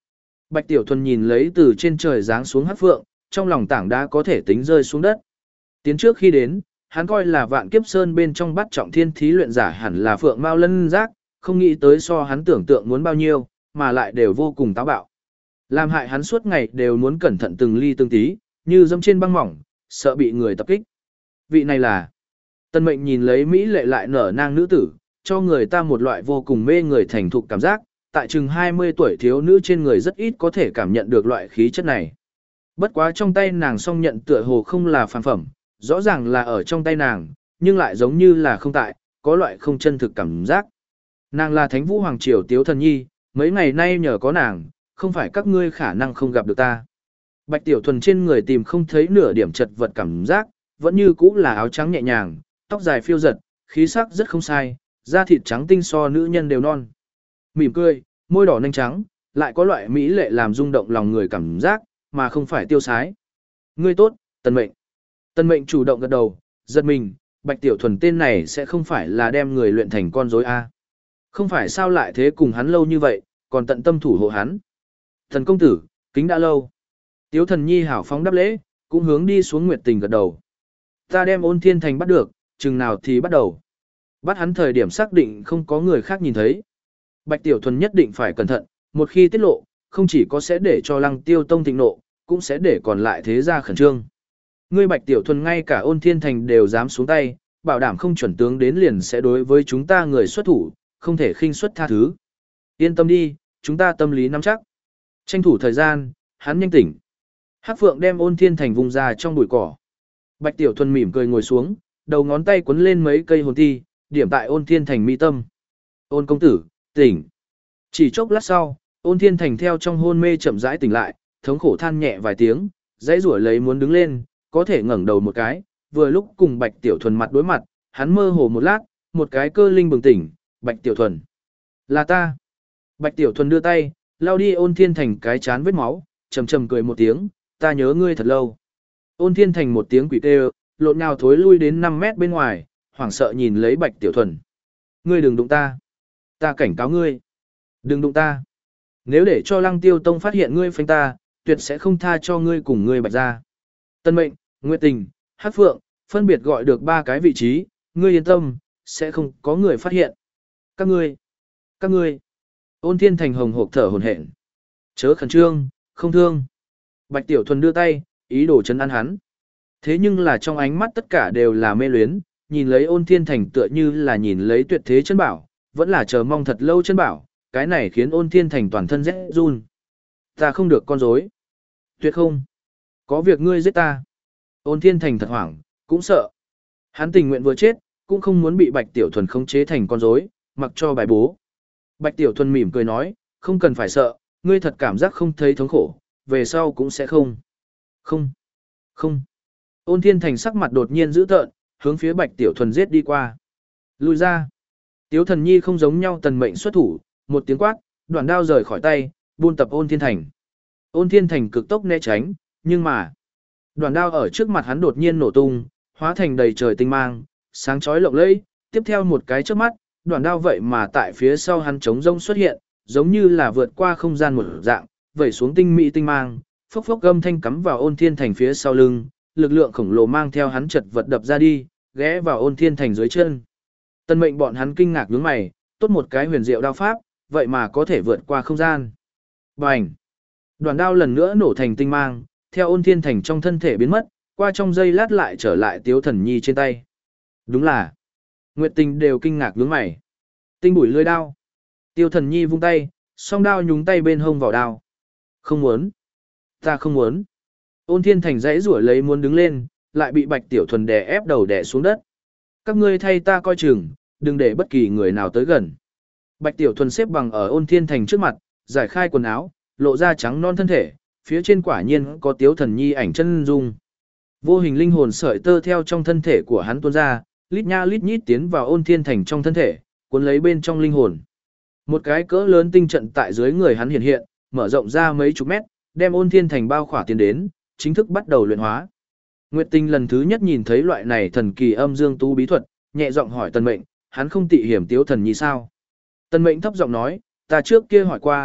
Bạch Tiểu Thuần nhìn lấy từ trên trời giáng xuống hắc phượng, trong lòng tảng đá có thể tính rơi xuống đất. Tiến trước khi đến, hắn coi là vạn kiếp sơn bên trong bắt trọng thiên thí luyện giả hẳn là phượng mao lân giác, không nghĩ tới so hắn tưởng tượng muốn bao nhiêu, mà lại đều vô cùng táo bạo. Làm hại hắn suốt ngày đều muốn cẩn thận từng ly từng tí, như dẫm trên băng mỏng, sợ bị người tập kích. Vị này là Tân Mệnh nhìn lấy Mỹ lệ lại nở nang nữ tử, cho người ta một loại vô cùng mê người thành thục cảm giác, tại chừng hai mươi tuổi thiếu nữ trên người rất ít có thể cảm nhận được loại khí chất này. Bất quá trong tay nàng song nhận tựa hồ không là phàm phẩm, rõ ràng là ở trong tay nàng, nhưng lại giống như là không tại, có loại không chân thực cảm giác. Nàng là Thánh Vũ Hoàng Triều Tiếu Thần Nhi, mấy ngày nay nhờ có nàng, không phải các ngươi khả năng không gặp được ta. Bạch Tiểu Thuần trên người tìm không thấy nửa điểm chật vật cảm giác, vẫn như cũ là áo trắng nhẹ nhàng, tóc dài phiêu giật, khí sắc rất không sai, da thịt trắng tinh so nữ nhân đều non. Mỉm cười, môi đỏ nanh trắng, lại có loại mỹ lệ làm rung động lòng người cảm giác, mà không phải tiêu sái. Ngươi tốt, Tân Mệnh. Tân Mệnh chủ động gật đầu, giật mình, Bạch Tiểu Thuần tên này sẽ không phải là đem người luyện thành con rối a? Không phải sao lại thế cùng hắn lâu như vậy, còn tận tâm thủ hộ hắn. Thần công tử, kính đã lâu. Tiếu Thần Nhi hảo phóng đáp lễ, cũng hướng đi xuống Nguyệt Tình gật đầu. Ta đem Ôn Thiên Thành bắt được, chừng nào thì bắt đầu. Bắt hắn thời điểm xác định không có người khác nhìn thấy. Bạch Tiểu Thuần nhất định phải cẩn thận, một khi tiết lộ, không chỉ có sẽ để cho Lăng Tiêu Tông thịnh nộ, cũng sẽ để còn lại thế gia khẩn trương. Ngươi Bạch Tiểu Thuần ngay cả Ôn Thiên Thành đều dám xuống tay, bảo đảm không chuẩn tướng đến liền sẽ đối với chúng ta người xuất thủ, không thể khinh suất tha thứ. Yên tâm đi, chúng ta tâm lý nắm chắc. Tranh thủ thời gian, hắn nhanh tỉnh. Hắc Phượng đem Ôn Thiên Thành vùng ra trong bụi cỏ. Bạch Tiểu Thuần mỉm cười ngồi xuống, đầu ngón tay quấn lên mấy cây hồn ti, điểm tại Ôn Thiên Thành mi tâm. Ôn công tử, tỉnh. Chỉ chốc lát sau, Ôn Thiên Thành theo trong hôn mê chậm rãi tỉnh lại, thống khổ than nhẹ vài tiếng, dãy rủa lấy muốn đứng lên, có thể ngẩng đầu một cái, vừa lúc cùng Bạch Tiểu Thuần mặt đối mặt, hắn mơ hồ một lát, một cái cơ linh bừng tỉnh, Bạch Tiểu Thuần. Là ta. Bạch Tiểu Thuần đưa tay, lau đi Ôn Thiên Thành cái chán vết máu, trầm trầm cười một tiếng, ta nhớ ngươi thật lâu. Ôn Thiên Thành một tiếng quỷ kêu, lộn nhào thối lui đến năm mét bên ngoài, hoảng sợ nhìn lấy Bạch Tiểu Thuần. Ngươi đừng đụng ta. Ta cảnh cáo ngươi. Đừng đụng ta. Nếu để cho Lăng Tiêu Tông phát hiện ngươi phanh ta, tuyệt sẽ không tha cho ngươi cùng ngươi Bạch gia. Tân Mệnh, Nguyệt Tình, Hắc Phượng, phân biệt gọi được ba cái vị trí, ngươi yên tâm, sẽ không có người phát hiện. Các ngươi, các ngươi. Ôn Thiên Thành hồng hộc thở hổn hển. Chớ khẩn trương, không thương. Bạch Tiểu Thuần đưa tay, ý đồ trấn an hắn. Thế nhưng là trong ánh mắt tất cả đều là mê luyến, nhìn lấy Ôn Thiên Thành tựa như là nhìn lấy tuyệt thế chân bảo, vẫn là chờ mong thật lâu chân bảo, cái này khiến Ôn Thiên Thành toàn thân rét run. Ta không được con rối. Tuyệt không. Có việc ngươi giết ta. Ôn Thiên Thành thật hoảng, cũng sợ. Hắn tình nguyện vừa chết, cũng không muốn bị Bạch Tiểu Thuần khống chế thành con rối, mặc cho bài bố. Bạch Tiểu Thuần mỉm cười nói, không cần phải sợ, ngươi thật cảm giác không thấy thống khổ, về sau cũng sẽ không. Không. Không. Ôn Thiên Thành sắc mặt đột nhiên dữ tợn, hướng phía Bạch Tiểu Thuần giết đi qua. Lùi ra. Tiếu Thần Nhi không giống nhau Tần Mệnh xuất thủ, một tiếng quát, đoạn đao rời khỏi tay, buôn tập Ôn Thiên Thành. Ôn Thiên Thành cực tốc né tránh, nhưng mà đoạn đao ở trước mặt hắn đột nhiên nổ tung, hóa thành đầy trời tinh mang, sáng chói lộng lẫy, tiếp theo một cái chớp mắt, đoạn đao vậy mà tại phía sau hắn trống rông xuất hiện, giống như là vượt qua không gian một dạng, vẩy xuống tinh mỹ tinh mang, phốc phốc gầm thanh cắm vào Ôn Thiên Thành phía sau lưng, lực lượng khổng lồ mang theo hắn chật vật đập ra đi, ghé vào Ôn Thiên Thành dưới chân. Tân Mệnh bọn hắn kinh ngạc nhướng mày, tốt một cái huyền diệu đao pháp, vậy mà có thể vượt qua không gian. Bành! Đoạn đao lần nữa nổ thành tinh mang, theo Ôn Thiên Thành trong thân thể biến mất, qua trong giây lát lại trở lại Tiếu Thần Nhi trên tay. Đúng là, Nguyệt Tình đều kinh ngạc nhướng mày. Tinh bùi lưỡi đao. Tiêu Thần Nhi vung tay, song đao nhúng tay bên hông vào đao. Không muốn. Ta không muốn. Ôn Thiên Thành dãy rủa lấy muốn đứng lên, lại bị Bạch Tiểu Thuần đè ép đầu đè xuống đất. Các ngươi thay ta coi chừng, đừng để bất kỳ người nào tới gần. Bạch Tiểu Thuần xếp bằng ở Ôn Thiên Thành trước mặt, giải khai quần áo, lộ ra trắng non thân thể, phía trên quả nhiên có Tiếu Thần Nhi ảnh chân dung. Vô hình linh hồn sợi tơ theo trong thân thể của hắn tuôn ra, lít nha lít nhít tiến vào Ôn Thiên Thành trong thân thể, cuốn lấy bên trong linh hồn. Một cái cỡ lớn tinh trận tại dưới người hắn hiện hiện, mở rộng ra mấy chục mét, đem Ôn Thiên Thành bao khỏa tiến đến, chính thức bắt đầu luyện hóa. Nguyệt Tinh lần thứ nhất nhìn thấy loại này thần kỳ âm dương tu bí thuật, nhẹ giọng hỏi Tân Mệnh, hắn không tị hiểm Tiếu Thần Nhi sao? Tân Mệnh thấp giọng nói, ta trước kia hỏi qua,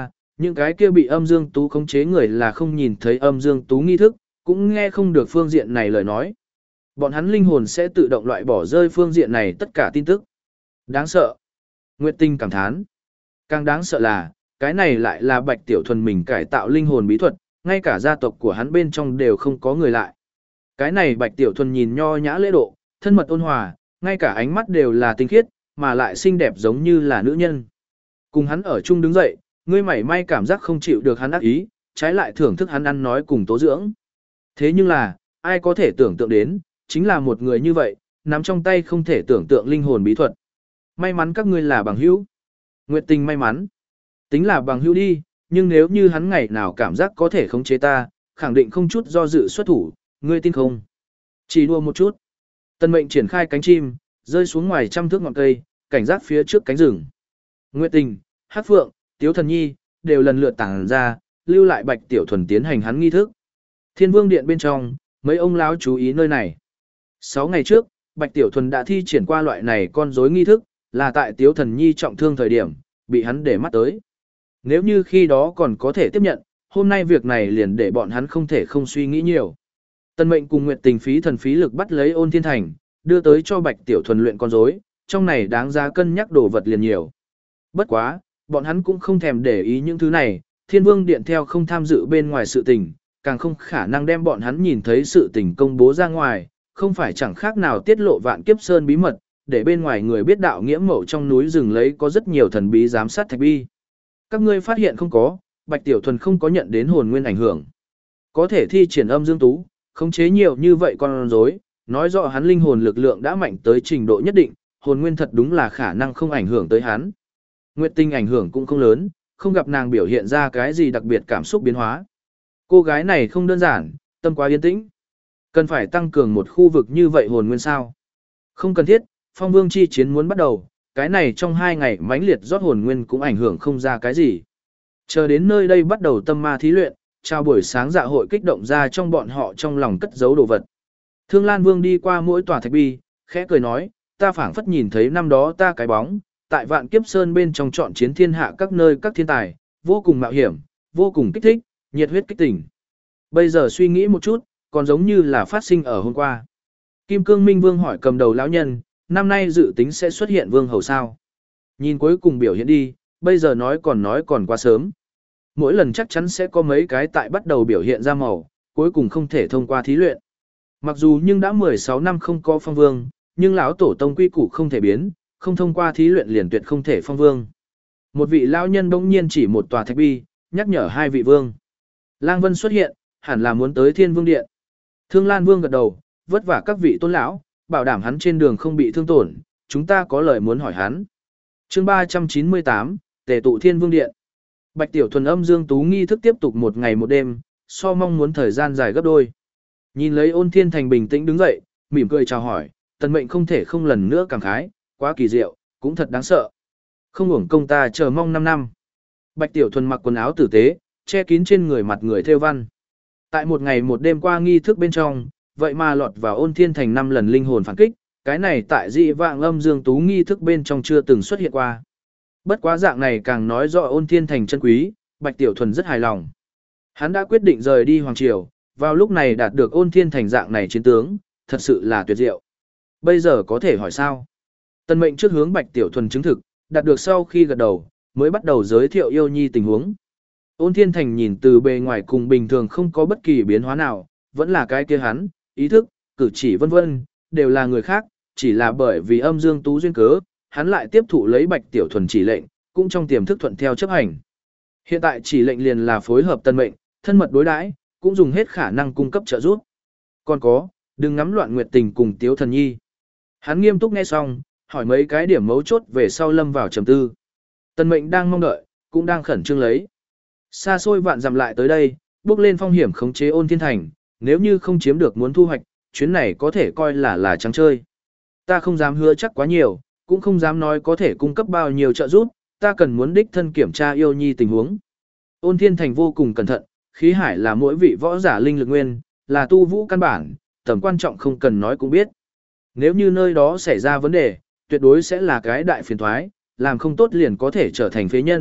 Những cái kia bị âm dương tú khống chế người là không nhìn thấy âm dương tú nghi thức, cũng nghe không được phương diện này lời nói. Bọn hắn linh hồn sẽ tự động loại bỏ rơi phương diện này tất cả tin tức. Đáng sợ. Nguyệt Tinh cảm thán. Càng đáng sợ là, cái này lại là Bạch Tiểu Thuần mình cải tạo linh hồn bí thuật, ngay cả gia tộc của hắn bên trong đều không có người lại. Cái này Bạch Tiểu Thuần nhìn nho nhã lễ độ, thân mật ôn hòa, ngay cả ánh mắt đều là tinh khiết, mà lại xinh đẹp giống như là nữ nhân. Cùng hắn ở chung đứng dậy, ngươi mảy may cảm giác không chịu được hắn ác ý, trái lại thưởng thức hắn ăn nói cùng tố dưỡng. Thế nhưng là, ai có thể tưởng tượng đến, chính là một người như vậy, nắm trong tay không thể tưởng tượng linh hồn bí thuật. May mắn các ngươi là bằng hữu. Nguyệt Tình may mắn. Tính là bằng hữu đi, nhưng nếu như hắn ngày nào cảm giác có thể khống chế ta, khẳng định không chút do dự xuất thủ, ngươi tin không? Chỉ đua một chút. Tân Mệnh triển khai cánh chim, rơi xuống ngoài trăm thước ngọn cây, cảnh giác phía trước cánh rừng. Nguyệt Tình, Hắc Phượng, Tiếu Thần Nhi đều lần lượt tản ra, lưu lại Bạch Tiểu Thuần tiến hành hắn nghi thức. Thiên Vương điện bên trong, mấy ông lão chú ý nơi này. Sáu ngày trước, Bạch Tiểu Thuần đã thi triển qua loại này con rối nghi thức, là tại Tiếu Thần Nhi trọng thương thời điểm, bị hắn để mắt tới. Nếu như khi đó còn có thể tiếp nhận, hôm nay việc này liền để bọn hắn không thể không suy nghĩ nhiều. Tân Mệnh cùng Nguyệt Tình phí thần phí lực bắt lấy Ôn Thiên Thành, đưa tới cho Bạch Tiểu Thuần luyện con rối, trong này đáng giá cân nhắc đồ vật liền nhiều. Bất quá, bọn hắn cũng không thèm để ý những thứ này, Thiên Vương Điện theo không tham dự bên ngoài sự tình, càng không khả năng đem bọn hắn nhìn thấy sự tình công bố ra ngoài, không phải chẳng khác nào tiết lộ Vạn Kiếp Sơn bí mật, để bên ngoài người biết đạo nghĩa mậu trong núi rừng lấy có rất nhiều thần bí giám sát thạch bi. Các ngươi phát hiện không có, Bạch Tiểu Thuần không có nhận đến hồn nguyên ảnh hưởng. Có thể thi triển âm dương tú, khống chế nhiều như vậy con rối, nói rõ hắn linh hồn lực lượng đã mạnh tới trình độ nhất định, hồn nguyên thật đúng là khả năng không ảnh hưởng tới hắn. Nguyệt Tinh ảnh hưởng cũng không lớn, không gặp nàng biểu hiện ra cái gì đặc biệt cảm xúc biến hóa. Cô gái này không đơn giản, tâm quá yên tĩnh. Cần phải tăng cường một khu vực như vậy hồn nguyên sao? Không cần thiết, Phong Vương chi chiến muốn bắt đầu, cái này trong hai ngày mãnh liệt rót hồn nguyên cũng ảnh hưởng không ra cái gì. Chờ đến nơi đây bắt đầu tâm ma thí luyện, chào buổi sáng dạ hội kích động ra trong bọn họ trong lòng cất giấu đồ vật. Thương Lan Vương đi qua mỗi tòa thạch bi, khẽ cười nói, ta phảng phất nhìn thấy năm đó ta cái bóng, tại Vạn Kiếp Sơn bên trong chọn chiến thiên hạ các nơi các thiên tài, vô cùng mạo hiểm, vô cùng kích thích, nhiệt huyết kích tỉnh. Bây giờ suy nghĩ một chút, còn giống như là phát sinh ở hôm qua. Kim Cương Minh Vương hỏi cầm đầu lão nhân, năm nay dự tính sẽ xuất hiện vương hầu sao? Nhìn cuối cùng biểu hiện đi, bây giờ nói còn nói còn quá sớm. Mỗi lần chắc chắn sẽ có mấy cái tại bắt đầu biểu hiện ra màu, cuối cùng không thể thông qua thí luyện. Mặc dù nhưng đã mười sáu năm không có phong vương, nhưng lão tổ tông quy củ không thể biến, không thông qua thí luyện liền tuyệt không thể phong vương. Một vị lão nhân bỗng nhiên chỉ một tòa thạch bi, nhắc nhở hai vị vương. Lang Vân xuất hiện, hẳn là muốn tới Thiên Vương điện. Thương Lan Vương gật đầu, vất vả các vị tôn lão, bảo đảm hắn trên đường không bị thương tổn, chúng ta có lời muốn hỏi hắn. Chương ba trăm chín mươi tám, Tề tụ Thiên Vương điện. Bạch Tiểu Thuần âm dương tú nghi thức tiếp tục một ngày một đêm, so mong muốn thời gian dài gấp đôi. Nhìn lấy Ôn Thiên Thành bình tĩnh đứng dậy, mỉm cười chào hỏi, Tần Mệnh không thể không lần nữa cảm khái, quá kỳ diệu, cũng thật đáng sợ. Không uổng công ta chờ mong năm năm. Bạch Tiểu Thuần mặc quần áo tử tế, che kín trên người mặt người thêu văn. Tại một ngày một đêm qua nghi thức bên trong, vậy mà lọt vào Ôn Thiên Thành năm lần linh hồn phản kích, cái này tại dị vạng âm dương tú nghi thức bên trong chưa từng xuất hiện qua. Bất quá dạng này càng nói rõ Ôn Thiên Thành chân quý, Bạch Tiểu Thuần rất hài lòng. Hắn đã quyết định rời đi Hoàng Triều, vào lúc này đạt được Ôn Thiên Thành dạng này chiến tướng, thật sự là tuyệt diệu. Bây giờ có thể hỏi sao? Tần Mệnh trước hướng Bạch Tiểu Thuần chứng thực, đạt được sau khi gật đầu, mới bắt đầu giới thiệu yêu nhi tình huống. Ôn Thiên Thành nhìn từ bề ngoài cùng bình thường không có bất kỳ biến hóa nào, vẫn là cái kia hắn, ý thức, cử chỉ vân vân, đều là người khác, chỉ là bởi vì âm dương tú duyên cớ, hắn lại tiếp thụ lấy Bạch Tiểu Thuần chỉ lệnh, cũng trong tiềm thức thuận theo chấp hành. Hiện tại chỉ lệnh liền là phối hợp Tần Mệnh, thân mật đối đãi, cũng dùng hết khả năng cung cấp trợ giúp. Còn có, đừng ngắm loạn Nguyệt Tình cùng Tiếu Thần Nhi. Hắn nghiêm túc nghe xong, hỏi mấy cái điểm mấu chốt về sau lâm vào trầm tư. Tần Mệnh đang mong đợi, cũng đang khẩn trương lấy. Xa xôi vạn dặm lại tới đây, bước lên phong hiểm khống chế Ôn Thiên Thành, nếu như không chiếm được muốn thu hoạch, chuyến này có thể coi là là trắng chơi. Ta không dám hứa chắc quá nhiều, cũng không dám nói có thể cung cấp bao nhiêu trợ giúp, ta cần muốn đích thân kiểm tra yêu nhi tình huống. Ôn Thiên Thành vô cùng cẩn thận, khí hải là mỗi vị võ giả linh lực nguyên, là tu vũ căn bản, tầm quan trọng không cần nói cũng biết. Nếu như nơi đó xảy ra vấn đề, tuyệt đối sẽ là cái đại phiền toái, làm không tốt liền có thể trở thành phế nhân,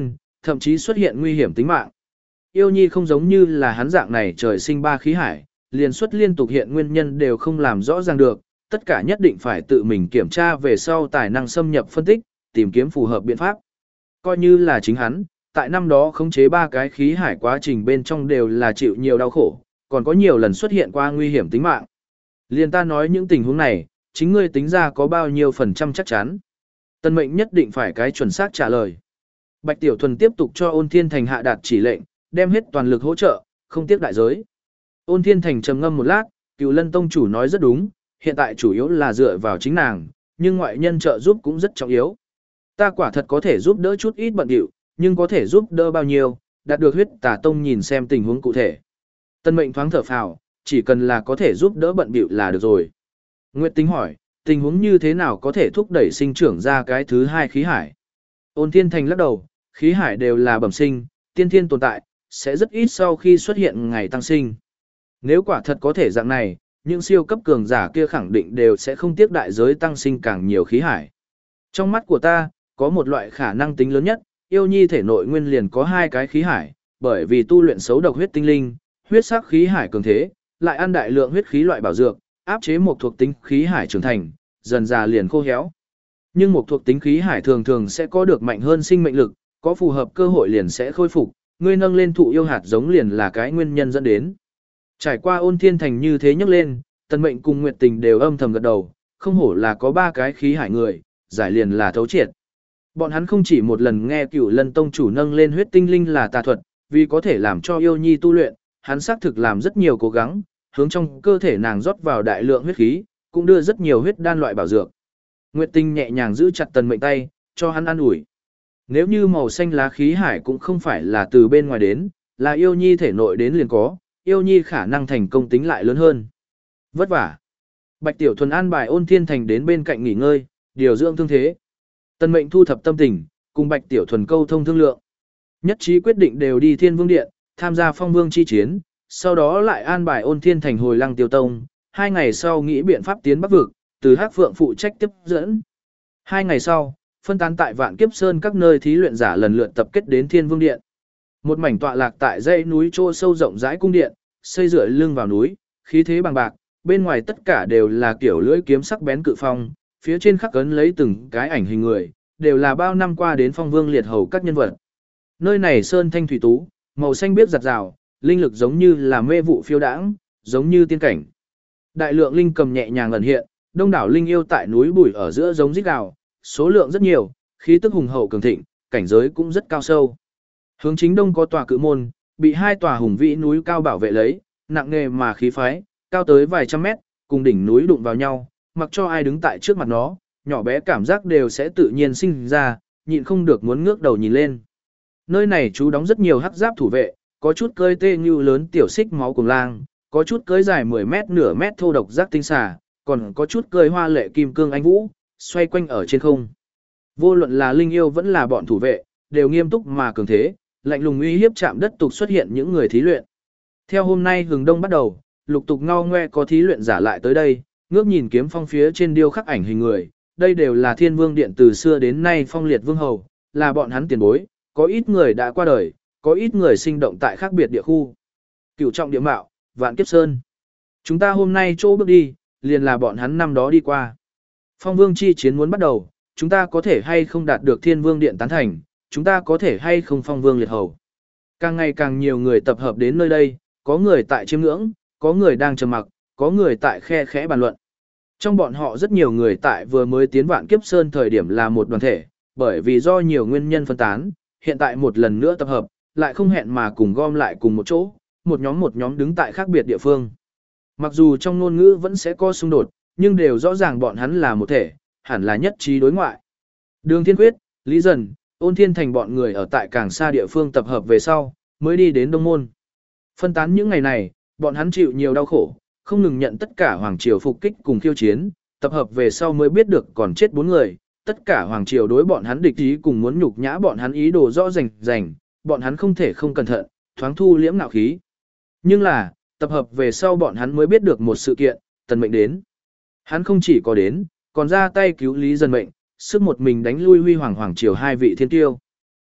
thậm chí xuất hiện nguy hiểm tính mạng. Yêu Nhi không giống như là hắn dạng này trời sinh ba khí hải, liền xuất liên tục hiện nguyên nhân đều không làm rõ ràng được, tất cả nhất định phải tự mình kiểm tra về sau tài năng xâm nhập phân tích, tìm kiếm phù hợp biện pháp. Coi như là chính hắn, tại năm đó khống chế ba cái khí hải quá trình bên trong đều là chịu nhiều đau khổ, còn có nhiều lần xuất hiện qua nguy hiểm tính mạng. Liền ta nói những tình huống này, chính ngươi tính ra có bao nhiêu phần trăm chắc chắn. Tân mệnh nhất định phải cái chuẩn xác trả lời. Bạch Tiểu Thuần tiếp tục cho Ôn Thiên Thành hạ đạt chỉ lệnh, đem hết toàn lực hỗ trợ, không tiếc đại giới. Ôn Thiên Thành trầm ngâm một lát, Cửu Lân Tông chủ nói rất đúng, hiện tại chủ yếu là dựa vào chính nàng, nhưng ngoại nhân trợ giúp cũng rất trọng yếu. Ta quả thật có thể giúp đỡ chút ít bận điệu, nhưng có thể giúp đỡ bao nhiêu, đạt được huyết tà tông nhìn xem tình huống cụ thể. Tân mệnh thoáng thở phào, chỉ cần là có thể giúp đỡ bận bịu là được rồi. Nguyệt Tính hỏi, tình huống như thế nào có thể thúc đẩy sinh trưởng ra cái thứ hai khí hải? Ôn Thiên Thành lắc đầu, khí hải đều là bẩm sinh, tiên thiên tồn tại, sẽ rất ít sau khi xuất hiện ngày tăng sinh. Nếu quả thật có thể dạng này, những siêu cấp cường giả kia khẳng định đều sẽ không tiếc đại giới tăng sinh càng nhiều khí hải. Trong mắt của ta, có một loại khả năng tính lớn nhất, Yêu Nhi thể nội nguyên liền có hai cái khí hải, bởi vì tu luyện xấu độc huyết tinh linh, huyết sắc khí hải cường thế, lại ăn đại lượng huyết khí loại bảo dược, áp chế một thuộc tính khí hải trưởng thành, dần già liền khô héo. Nhưng một thuộc tính khí hải thường thường sẽ có được mạnh hơn sinh mệnh lực, có phù hợp cơ hội liền sẽ khôi phục, ngươi nâng lên thụ yêu hạt giống liền là cái nguyên nhân dẫn đến. Trải qua Ôn Thiên Thành như thế nhấc lên, Tần Mệnh cùng Nguyệt Tình đều âm thầm gật đầu, không hổ là có ba cái khí hải người, giải liền là thấu triệt. Bọn hắn không chỉ một lần nghe Cửu Lân Tông chủ nâng lên huyết tinh linh là tà thuật, vì có thể làm cho Yêu Nhi tu luyện, hắn xác thực làm rất nhiều cố gắng, hướng trong cơ thể nàng rót vào đại lượng huyết khí, cũng đưa rất nhiều huyết đan loại bảo dược. Nguyệt Tinh nhẹ nhàng giữ chặt Tần Mệnh tay, cho hắn an ủi. Nếu như màu xanh lá khí hải cũng không phải là từ bên ngoài đến, là Yêu Nhi thể nội đến liền có, Yêu Nhi khả năng thành công tính lại lớn hơn. Vất vả. Bạch Tiểu Thuần an bài Ôn Thiên Thành đến bên cạnh nghỉ ngơi, điều dưỡng thương thế. Tần Mệnh thu thập tâm tình, cùng Bạch Tiểu Thuần câu thông thương lượng. Nhất trí quyết định đều đi Thiên Vương Điện, tham gia phong vương chi chiến, sau đó lại an bài Ôn Thiên Thành hồi Lăng Tiêu Tông, hai ngày sau nghĩ biện pháp tiến Bắc vực, từ Hắc Phượng phụ trách tiếp dẫn. Hai ngày sau, phân tán tại Vạn Kiếp Sơn các nơi thí luyện giả lần lượt tập kết đến Thiên Vương Điện. Một mảnh tọa lạc tại dãy núi chỗ sâu rộng rãi cung điện, xây dựa lưng vào núi, khí thế bằng bạc, bên ngoài tất cả đều là kiểu lưỡi kiếm sắc bén cự phong, phía trên khắc ấn lấy từng cái ảnh hình người, đều là bao năm qua đến phong vương liệt hầu các nhân vật. Nơi này sơn thanh thủy tú, màu xanh biếc giặt rào, linh lực giống như là mê vụ phiêu đãng, giống như tiên cảnh. Đại lượng linh cầm nhẹ nhàng ẩn hiện, đông đảo linh yêu tại núi bụi ở giữa giống rít gào, số lượng rất nhiều, khí tức hùng hậu cường thịnh, cảnh giới cũng rất cao sâu. Hướng chính đông có tòa cự môn, bị hai tòa hùng vĩ núi cao bảo vệ lấy, nặng nề mà khí phái, cao tới vài trăm mét, cùng đỉnh núi đụng vào nhau, mặc cho ai đứng tại trước mặt nó, nhỏ bé cảm giác đều sẽ tự nhiên sinh ra, nhịn không được muốn ngước đầu nhìn lên. Nơi này chú đóng rất nhiều hắc giáp thủ vệ, có chút cơi tê như lớn tiểu xích máu cùng lang, có chút cơi dài mười mét nửa mét thô độc giác tinh xà, còn có chút cơi hoa lệ kim cương anh vũ, xoay quanh ở trên không. Vô luận là linh yêu vẫn là bọn thủ vệ, đều nghiêm túc mà cường thế, lạnh lùng uy hiếp chạm đất tục xuất hiện những người thí luyện. Theo hôm nay hừng đông bắt đầu, lục tục ngao ngoe có thí luyện giả lại tới đây, ngước nhìn kiếm phong phía trên điêu khắc ảnh hình người, đây đều là Thiên Vương Điện từ xưa đến nay phong liệt vương hầu, là bọn hắn tiền bối, có ít người đã qua đời, có ít người sinh động tại khác biệt địa khu. Cửu trọng địa mạo, Vạn Kiếp Sơn. Chúng ta hôm nay chỗ bước đi, liền là bọn hắn năm đó đi qua. Phong Vương chi chiến muốn bắt đầu, chúng ta có thể hay không đạt được Thiên Vương Điện tán thành, chúng ta có thể hay không phong vương liệt hầu. Càng ngày càng nhiều người tập hợp đến nơi đây, có người tại chiêm ngưỡng, có người đang trầm mặc, có người tại khe khẽ bàn luận. Trong bọn họ rất nhiều người tại vừa mới tiến Vạn Kiếp Sơn thời điểm là một đoàn thể, bởi vì do nhiều nguyên nhân phân tán, hiện tại một lần nữa tập hợp, lại không hẹn mà cùng gom lại cùng một chỗ, một nhóm một nhóm đứng tại khác biệt địa phương. Mặc dù trong ngôn ngữ vẫn sẽ có xung đột, nhưng đều rõ ràng bọn hắn là một thể, hẳn là nhất trí đối ngoại. Đường Thiên Quyết, Lý Dần, Ôn Thiên Thành bọn người ở tại càng xa địa phương tập hợp về sau, mới đi đến Đông Môn. Phân tán những ngày này, bọn hắn chịu nhiều đau khổ, không ngừng nhận tất cả hoàng triều phục kích cùng khiêu chiến, tập hợp về sau mới biết được còn chết bốn người, tất cả hoàng triều đối bọn hắn địch ý cùng muốn nhục nhã bọn hắn ý đồ rõ rành rành, bọn hắn không thể không cẩn thận, thoáng thu liễm nạo khí. Nhưng là, tập hợp về sau bọn hắn mới biết được một sự kiện, Tần Mệnh đến. Hắn không chỉ có đến, còn ra tay cứu Lý Dần mệnh, sức một mình đánh lui huy hoàng hoàng triều hai vị thiên tiêu.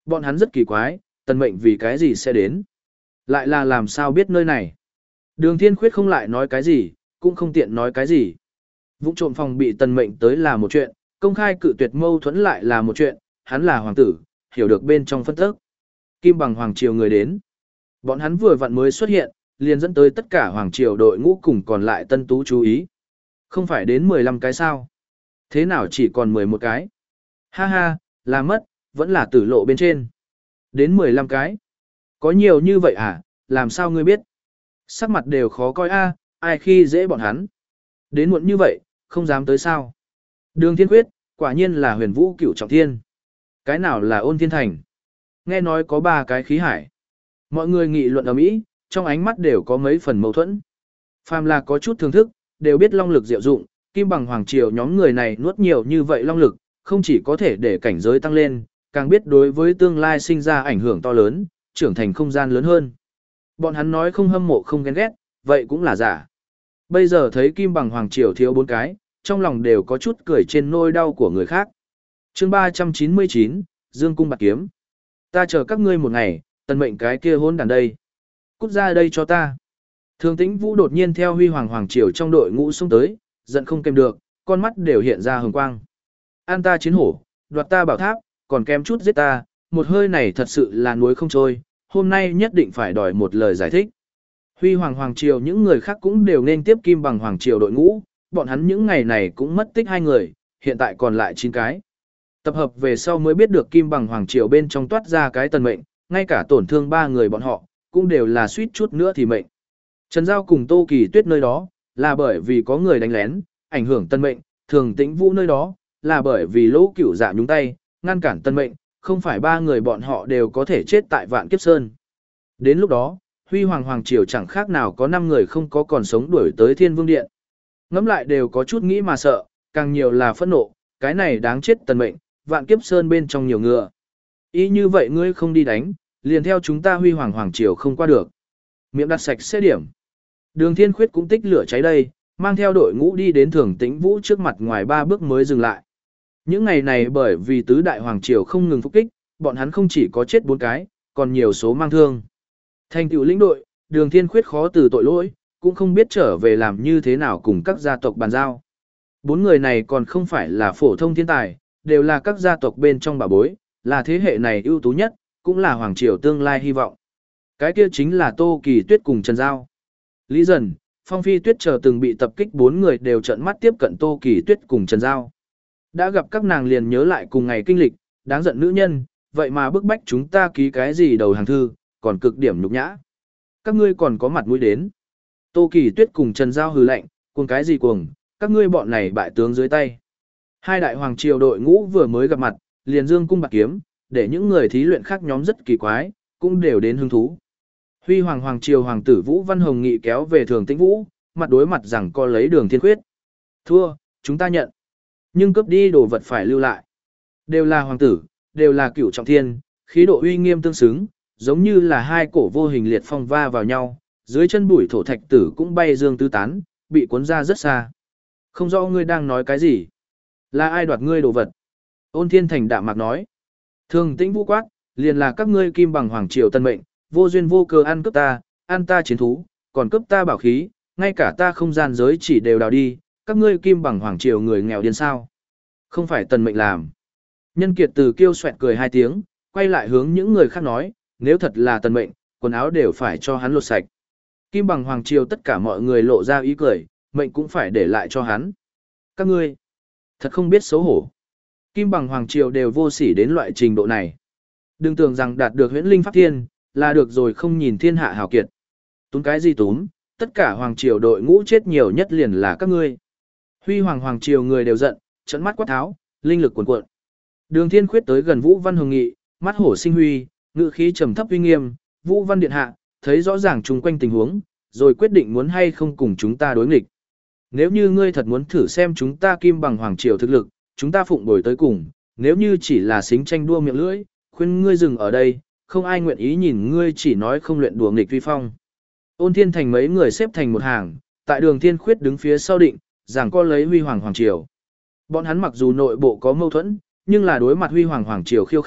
Bọn hắn rất kỳ quái, tần mệnh vì cái gì sẽ đến. Lại là làm sao biết nơi này. Đường Thiên Khuyết không lại nói cái gì, cũng không tiện nói cái gì. Vũng trộm phòng bị tần mệnh tới là một chuyện, công khai cự tuyệt mâu thuẫn lại là một chuyện, hắn là hoàng tử, hiểu được bên trong phân tức. Kim bằng hoàng triều người đến. Bọn hắn vừa vặn mới xuất hiện, liền dẫn tới tất cả hoàng triều đội ngũ cùng còn lại tân tú chú ý. Không phải đến mười lăm cái sao? Thế nào chỉ còn mười một cái? Ha ha, là mất, vẫn là tử lộ bên trên. Đến mười lăm cái. Có nhiều như vậy à, làm sao ngươi biết? Sắc mặt đều khó coi a, ai khi dễ bọn hắn. Đến muộn như vậy, không dám tới sao. Đường Thiên Khuyết, quả nhiên là huyền vũ cửu trọng thiên. Cái nào là ôn thiên thành? Nghe nói có ba cái khí hải. Mọi người nghị luận ở mỹ, trong ánh mắt đều có mấy phần mâu thuẫn. Phàm là có chút thưởng thức, đều biết long lực diệu dụng, kim bằng hoàng triều nhóm người này nuốt nhiều như vậy long lực, không chỉ có thể để cảnh giới tăng lên, càng biết đối với tương lai sinh ra ảnh hưởng to lớn, trưởng thành không gian lớn hơn. Bọn hắn nói không hâm mộ không ghen ghét, vậy cũng là giả. Bây giờ thấy kim bằng hoàng triều thiếu bốn cái, trong lòng đều có chút cười trên nỗi đau của người khác. Chương ba trăm chín mươi chín, Dương cung bạc kiếm. Ta chờ các ngươi một ngày, tần mệnh cái kia hôn đàn đây. Cút ra đây cho ta. Thường Tĩnh Vũ đột nhiên theo Huy Hoàng hoàng triều trong đội ngũ xông tới, giận không kèm được, con mắt đều hiện ra hừng quang. An ta chiến hổ, đoạt ta bảo tháp, còn kém chút giết ta, một hơi này thật sự là núi không trôi, hôm nay nhất định phải đòi một lời giải thích. Huy Hoàng hoàng triều những người khác cũng đều nên tiếp kim bằng hoàng triều đội ngũ, bọn hắn những ngày này cũng mất tích hai người, hiện tại còn lại chín cái. Tập hợp về sau mới biết được kim bằng hoàng triều bên trong toát ra cái tần mệnh, ngay cả tổn thương ba người bọn họ, cũng đều là suýt chút nữa thì mệnh. Trần Giao cùng Tô Kỳ Tuyết nơi đó, là bởi vì có người đánh lén, ảnh hưởng tân mệnh, Thường Tĩnh Vũ nơi đó, là bởi vì Lỗ Cửu Dạ nhúng tay, ngăn cản tân mệnh, không phải ba người bọn họ đều có thể chết tại Vạn Kiếp Sơn. Đến lúc đó, Huy Hoàng hoàng triều chẳng khác nào có năm người không có còn sống đuổi tới Thiên Vương Điện. Ngẫm lại đều có chút nghĩ mà sợ, càng nhiều là phẫn nộ, cái này đáng chết tân mệnh, Vạn Kiếp Sơn bên trong nhiều ngựa. Ý như vậy ngươi không đi đánh, liền theo chúng ta Huy Hoàng hoàng triều không qua được. Miệng đặt sạch sẽ điểm. Đường Thiên Khuyết cũng tích lửa cháy đây, mang theo đội ngũ đi đến Thường Tĩnh Vũ trước mặt ngoài ba bước mới dừng lại. Những ngày này bởi vì tứ đại hoàng triều không ngừng phục kích, bọn hắn không chỉ có chết bốn cái, còn nhiều số mang thương. Thành tựu lĩnh đội, Đường Thiên Khuyết khó từ tội lỗi, cũng không biết trở về làm như thế nào cùng các gia tộc bàn giao. Bốn người này còn không phải là phổ thông thiên tài, đều là các gia tộc bên trong bà bối, là thế hệ này ưu tú nhất, cũng là hoàng triều tương lai hy vọng. Cái kia chính là Tô Kỳ Tuyết cùng Trần Giao. Lý Dần, Phong Phi Tuyết chờ từng bị tập kích bốn người đều trợn mắt tiếp cận Tô Kỳ Tuyết cùng Trần Giao. Đã gặp các nàng liền nhớ lại cùng ngày kinh lịch, đáng giận nữ nhân, vậy mà bức bách chúng ta ký cái gì đầu hàng thư, còn cực điểm nhục nhã. Các ngươi còn có mặt mũi đến. Tô Kỳ Tuyết cùng Trần Giao hừ lạnh, cuồng cái gì cuồng, các ngươi bọn này bại tướng dưới tay. Hai đại hoàng triều đội ngũ vừa mới gặp mặt, liền dương cung bạc kiếm, để những người thí luyện khác nhóm rất kỳ quái, cũng đều đến hứng thú. Huy Hoàng hoàng triều hoàng tử Vũ Văn Hồng Nghị kéo về Thường Tĩnh Vũ, mặt đối mặt rằng co lấy Đường Thiên Khuyết. Thua, chúng ta nhận. Nhưng cướp đi đồ vật phải lưu lại. Đều là hoàng tử, đều là cửu trọng thiên, khí độ uy nghiêm tương xứng, giống như là hai cổ vô hình liệt phong va vào nhau, dưới chân bụi thổ thạch tử cũng bay dương tứ tán, bị cuốn ra rất xa. Không rõ ngươi đang nói cái gì? Là ai đoạt ngươi đồ vật? Ôn Thiên Thành đạm mạc nói. Thường Tĩnh Vũ quát, liền là các ngươi kim bằng hoàng triều tân mệnh, vô duyên vô cớ ăn cướp ta, ăn ta chiến thú, còn cướp ta bảo khí, ngay cả ta không gian giới chỉ đều đào đi, các ngươi kim bằng hoàng triều người nghèo điên sao? Không phải tần mệnh làm. Nhân Kiệt Từ kêu xoẹt cười hai tiếng, quay lại hướng những người khác nói, nếu thật là tần mệnh, quần áo đều phải cho hắn lột sạch. Kim bằng hoàng triều tất cả mọi người lộ ra ý cười, mệnh cũng phải để lại cho hắn. Các ngươi, thật không biết xấu hổ. Kim bằng hoàng triều đều vô sỉ đến loại trình độ này. Đừng tưởng rằng đạt được huyễn linh pháp thiên, là được rồi không nhìn thiên hạ hào kiệt. Túm cái gì túm, tất cả hoàng triều đội ngũ chết nhiều nhất liền là các ngươi. Huy Hoàng hoàng triều người đều giận, trợn mắt quát tháo, linh lực cuồn cuộn. Đường Thiên Khuyết tới gần Vũ Văn Hồng Nghị, mắt hổ sinh huy, ngữ khí trầm thấp uy nghiêm, Vũ Văn điện hạ, thấy rõ ràng chung quanh tình huống, rồi quyết định muốn hay không cùng chúng ta đối nghịch. Nếu như ngươi thật muốn thử xem chúng ta kim bằng hoàng triều thực lực, chúng ta phụng bồi tới cùng, nếu như chỉ là xính tranh đua miệng lưỡi, khuyên ngươi dừng ở đây, không ai nguyện ý nhìn ngươi chỉ nói không luyện đùa nghịch vi phong. Ôn Thiên Thành mấy người xếp thành một hàng, tại Đường Thiên Khuyết đứng phía sau định, giảng co lấy Huy Hoàng hoàng triều. Bọn hắn mặc dù nội bộ có mâu thuẫn, nhưng là đối mặt Huy Hoàng hoàng triều khiêu khích,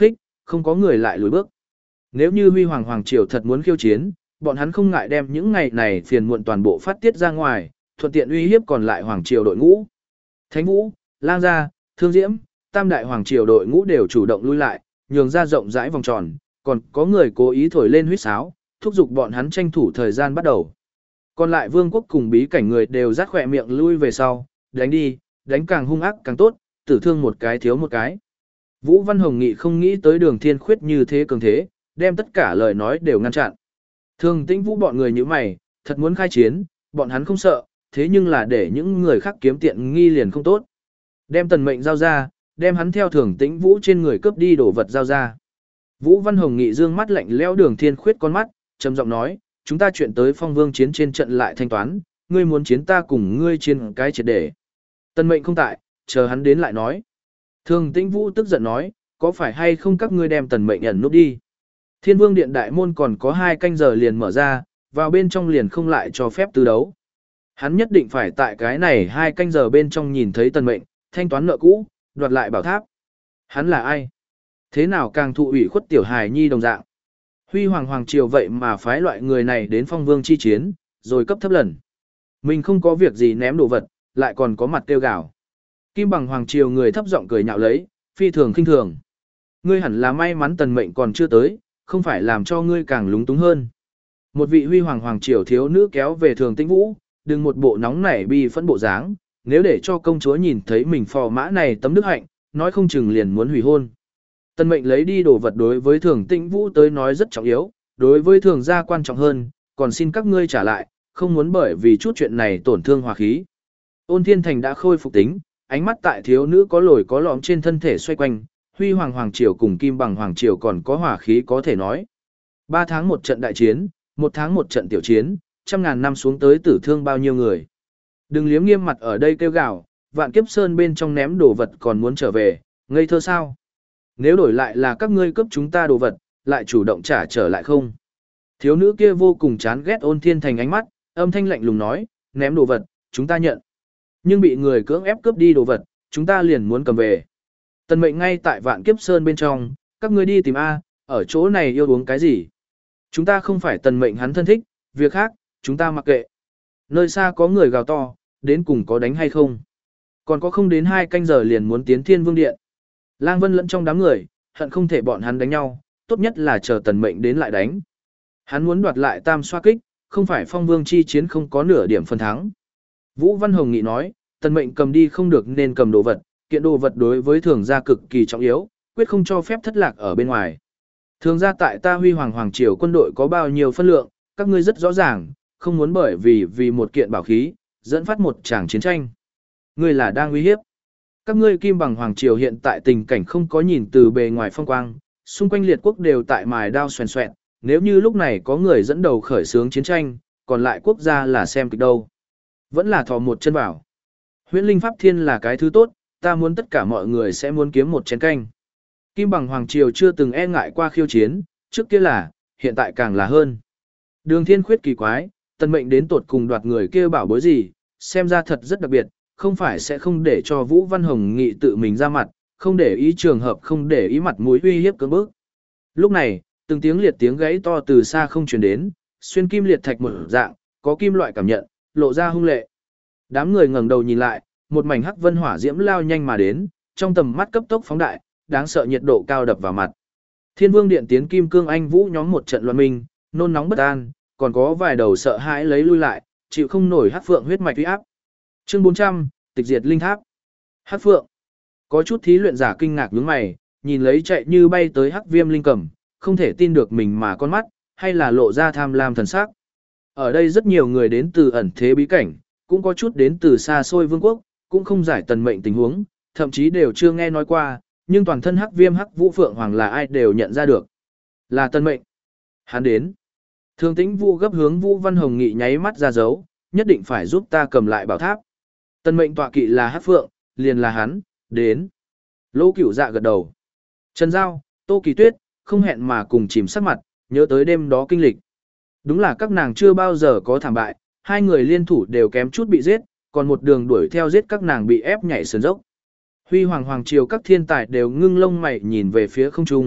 không có người lại lùi bước. Nếu như Huy Hoàng Hoàng Triều thật muốn khiêu chiến, bọn hắn không ngại đem những ngày này phiền muộn toàn bộ phát tiết ra ngoài, thuận tiện uy hiếp còn lại Hoàng Triều đội ngũ. Thánh Vũ, Lang Gia, Thương Diễm, Tam Đại Hoàng Triều đội ngũ đều chủ động lui lại, nhường ra rộng rãi vòng tròn, còn có người cố ý thổi lên huýt sáo, thúc giục bọn hắn tranh thủ thời gian bắt đầu. Còn lại vương quốc cùng bí cảnh người đều rát khỏe miệng lui về sau, đánh đi, đánh càng hung ác càng tốt, tử thương một cái thiếu một cái. Vũ Văn Hồng Nghị không nghĩ tới Đường Thiên Khuyết như thế cường thế, đem tất cả lời nói đều ngăn chặn. Thường Tĩnh Vũ bọn người như mày, thật muốn khai chiến, bọn hắn không sợ, thế nhưng là để những người khác kiếm tiện nghi liền không tốt. Đem Tần Mệnh giao ra, đem hắn theo Thường Tĩnh Vũ trên người cướp đi đồ vật giao ra. Vũ Văn Hồng Nghị dương mắt lạnh lẽo Đường Thiên Khuyết con mắt, trầm giọng nói, chúng ta chuyện tới Phong Vương chiến trên trận lại thanh toán, ngươi muốn chiến ta cùng ngươi chiến cái triệt để. Tần Mệnh không tại, chờ hắn đến lại nói. Thường Tĩnh Vũ tức giận nói, có phải hay không các ngươi đem Tần Mệnh ẩn núp đi. Thiên Vương Điện đại môn còn có hai canh giờ liền mở ra, vào bên trong liền không lại cho phép tư đấu. Hắn nhất định phải tại cái này hai canh giờ bên trong nhìn thấy Tần Mệnh, thanh toán nợ cũ, đoạt lại bảo tháp. Hắn là ai? Thế nào càng thụ ủy khuất tiểu hài nhi đồng dạng. Huy Hoàng Hoàng Triều vậy mà phái loại người này đến Phong Vương chi chiến, rồi cấp thấp lần. Mình không có việc gì ném đồ vật, lại còn có mặt tiêu gạo. Kim Bằng Hoàng Triều người thấp giọng cười nhạo lấy, phi thường khinh thường. Ngươi hẳn là may mắn Tần Mệnh còn chưa tới, không phải làm cho ngươi càng lúng túng hơn. Một vị Huy Hoàng Hoàng Triều thiếu nữ kéo về Thường Tĩnh Vũ, đừng một bộ nóng nảy bi phẫn bộ dáng, nếu để cho công chúa nhìn thấy mình phò mã này tấm đức hạnh, nói không chừng liền muốn hủy hôn. Tần Mệnh lấy đi đồ vật đối với Thường Tĩnh Vũ tới nói rất trọng yếu, đối với Thường gia quan trọng hơn, còn xin các ngươi trả lại, không muốn bởi vì chút chuyện này tổn thương hòa khí. Ôn Thiên Thành đã khôi phục tính, ánh mắt tại thiếu nữ có lồi có lõm trên thân thể xoay quanh, Huy Hoàng Hoàng Triều cùng Kim Bằng Hoàng Triều còn có hòa khí có thể nói. Ba tháng một trận đại chiến, một tháng một trận tiểu chiến, trăm ngàn năm xuống tới tử thương bao nhiêu người. Đừng liếm nghiêm mặt ở đây kêu gào, Vạn Kiếp Sơn bên trong ném đồ vật còn muốn trở về, ngây thơ sao? Nếu đổi lại là các ngươi cướp chúng ta đồ vật, lại chủ động trả trở lại không? Thiếu nữ kia vô cùng chán ghét Ôn Thiên Thành ánh mắt, âm thanh lạnh lùng nói, ném đồ vật, chúng ta nhận. Nhưng bị người cưỡng ép cướp đi đồ vật, chúng ta liền muốn cầm về. Tần Mệnh ngay tại Vạn Kiếp Sơn bên trong, các ngươi đi tìm A, ở chỗ này yêu uống cái gì? Chúng ta không phải Tần Mệnh hắn thân thích, việc khác, chúng ta mặc kệ. Nơi xa có người gào to, đến cùng có đánh hay không? Còn có không đến hai canh giờ liền muốn tiến Thiên Vương Điện. Lang Vân lẫn trong đám người, hận không thể bọn hắn đánh nhau, tốt nhất là chờ Tần Mệnh đến lại đánh. Hắn muốn đoạt lại tam xoa kích, không phải Phong Vương chi chiến không có nửa điểm phần thắng. Vũ Văn Hồng Nghị nói, Tần Mệnh cầm đi không được nên cầm đồ vật, kiện đồ vật đối với Thường gia cực kỳ trọng yếu, quyết không cho phép thất lạc ở bên ngoài. Thường gia tại ta Huy Hoàng Hoàng Triều quân đội có bao nhiêu phân lượng, các ngươi rất rõ ràng, không muốn bởi vì vì một kiện bảo khí, dẫn phát một tràng chiến tranh. Ngươi là đang uy hiếp. Các ngươi Kim Bằng Hoàng Triều hiện tại tình cảnh không có nhìn từ bề ngoài phong quang, xung quanh liệt quốc đều tại mài đao xoèn xoẹt, nếu như lúc này có người dẫn đầu khởi xướng chiến tranh, còn lại quốc gia là xem kịch đâu. Vẫn là thò một chân vào. Huyễn Linh Pháp Thiên là cái thứ tốt, ta muốn tất cả mọi người sẽ muốn kiếm một chén canh. Kim Bằng Hoàng Triều chưa từng e ngại qua khiêu chiến, trước kia là, hiện tại càng là hơn. Đường Thiên Khuyết kỳ quái, Tần Mệnh đến tột cùng đoạt người kia bảo bối gì, xem ra thật rất đặc biệt, không phải sẽ không để cho Vũ Văn Hồng Nghị tự mình ra mặt, không để ý trường hợp không để ý mặt mũi uy hiếp cưỡng bức. Lúc này, từng tiếng liệt tiếng gãy to từ xa không truyền đến, xuyên kim liệt thạch một dạng, có kim loại cảm nhận, lộ ra hung lệ. Đám người ngẩng đầu nhìn lại, một mảnh hắc vân hỏa diễm lao nhanh mà đến, trong tầm mắt cấp tốc phóng đại, đáng sợ nhiệt độ cao đập vào mặt. Thiên Vương Điện tiến Kim Cương Anh Vũ nhóm một trận loạn minh, nôn nóng bất an, còn có vài đầu sợ hãi lấy lui lại, chịu không nổi hắc phượng huyết mạch uy áp. Chương bốn trăm, tịch diệt linh tháp. Hắc phượng. Có chút thí luyện giả kinh ngạc nhướng mày, nhìn lấy chạy như bay tới hắc viêm linh cầm, không thể tin được mình mà con mắt, hay là lộ ra tham lam thần sắc. Ở đây rất nhiều người đến từ ẩn thế bí cảnh, cũng có chút đến từ xa xôi vương quốc, cũng không giải Tần Mệnh tình huống, thậm chí đều chưa nghe nói qua, nhưng toàn thân hắc viêm hắc vũ phượng hoàng là ai đều nhận ra được. Là Tần Mệnh. Hắn đến. Thường Tĩnh Vũ gấp hướng Vũ Văn Hồng Nghị nháy mắt ra dấu, nhất định phải giúp ta cầm lại bảo tháp. Tần Mệnh tọa kỵ là hắc phượng, liền là hắn, đến. Lỗ Cửu Dạ gật đầu. Trần Giao, Tô Kỳ Tuyết, không hẹn mà cùng chìm sắc mặt, nhớ tới đêm đó kinh lịch. Đúng là các nàng chưa bao giờ có thảm bại, hai người liên thủ đều kém chút bị giết, còn một đường đuổi theo giết các nàng bị ép nhảy sườn dốc. Huy Hoàng Hoàng Triều các thiên tài đều ngưng lông mày nhìn về phía không trung,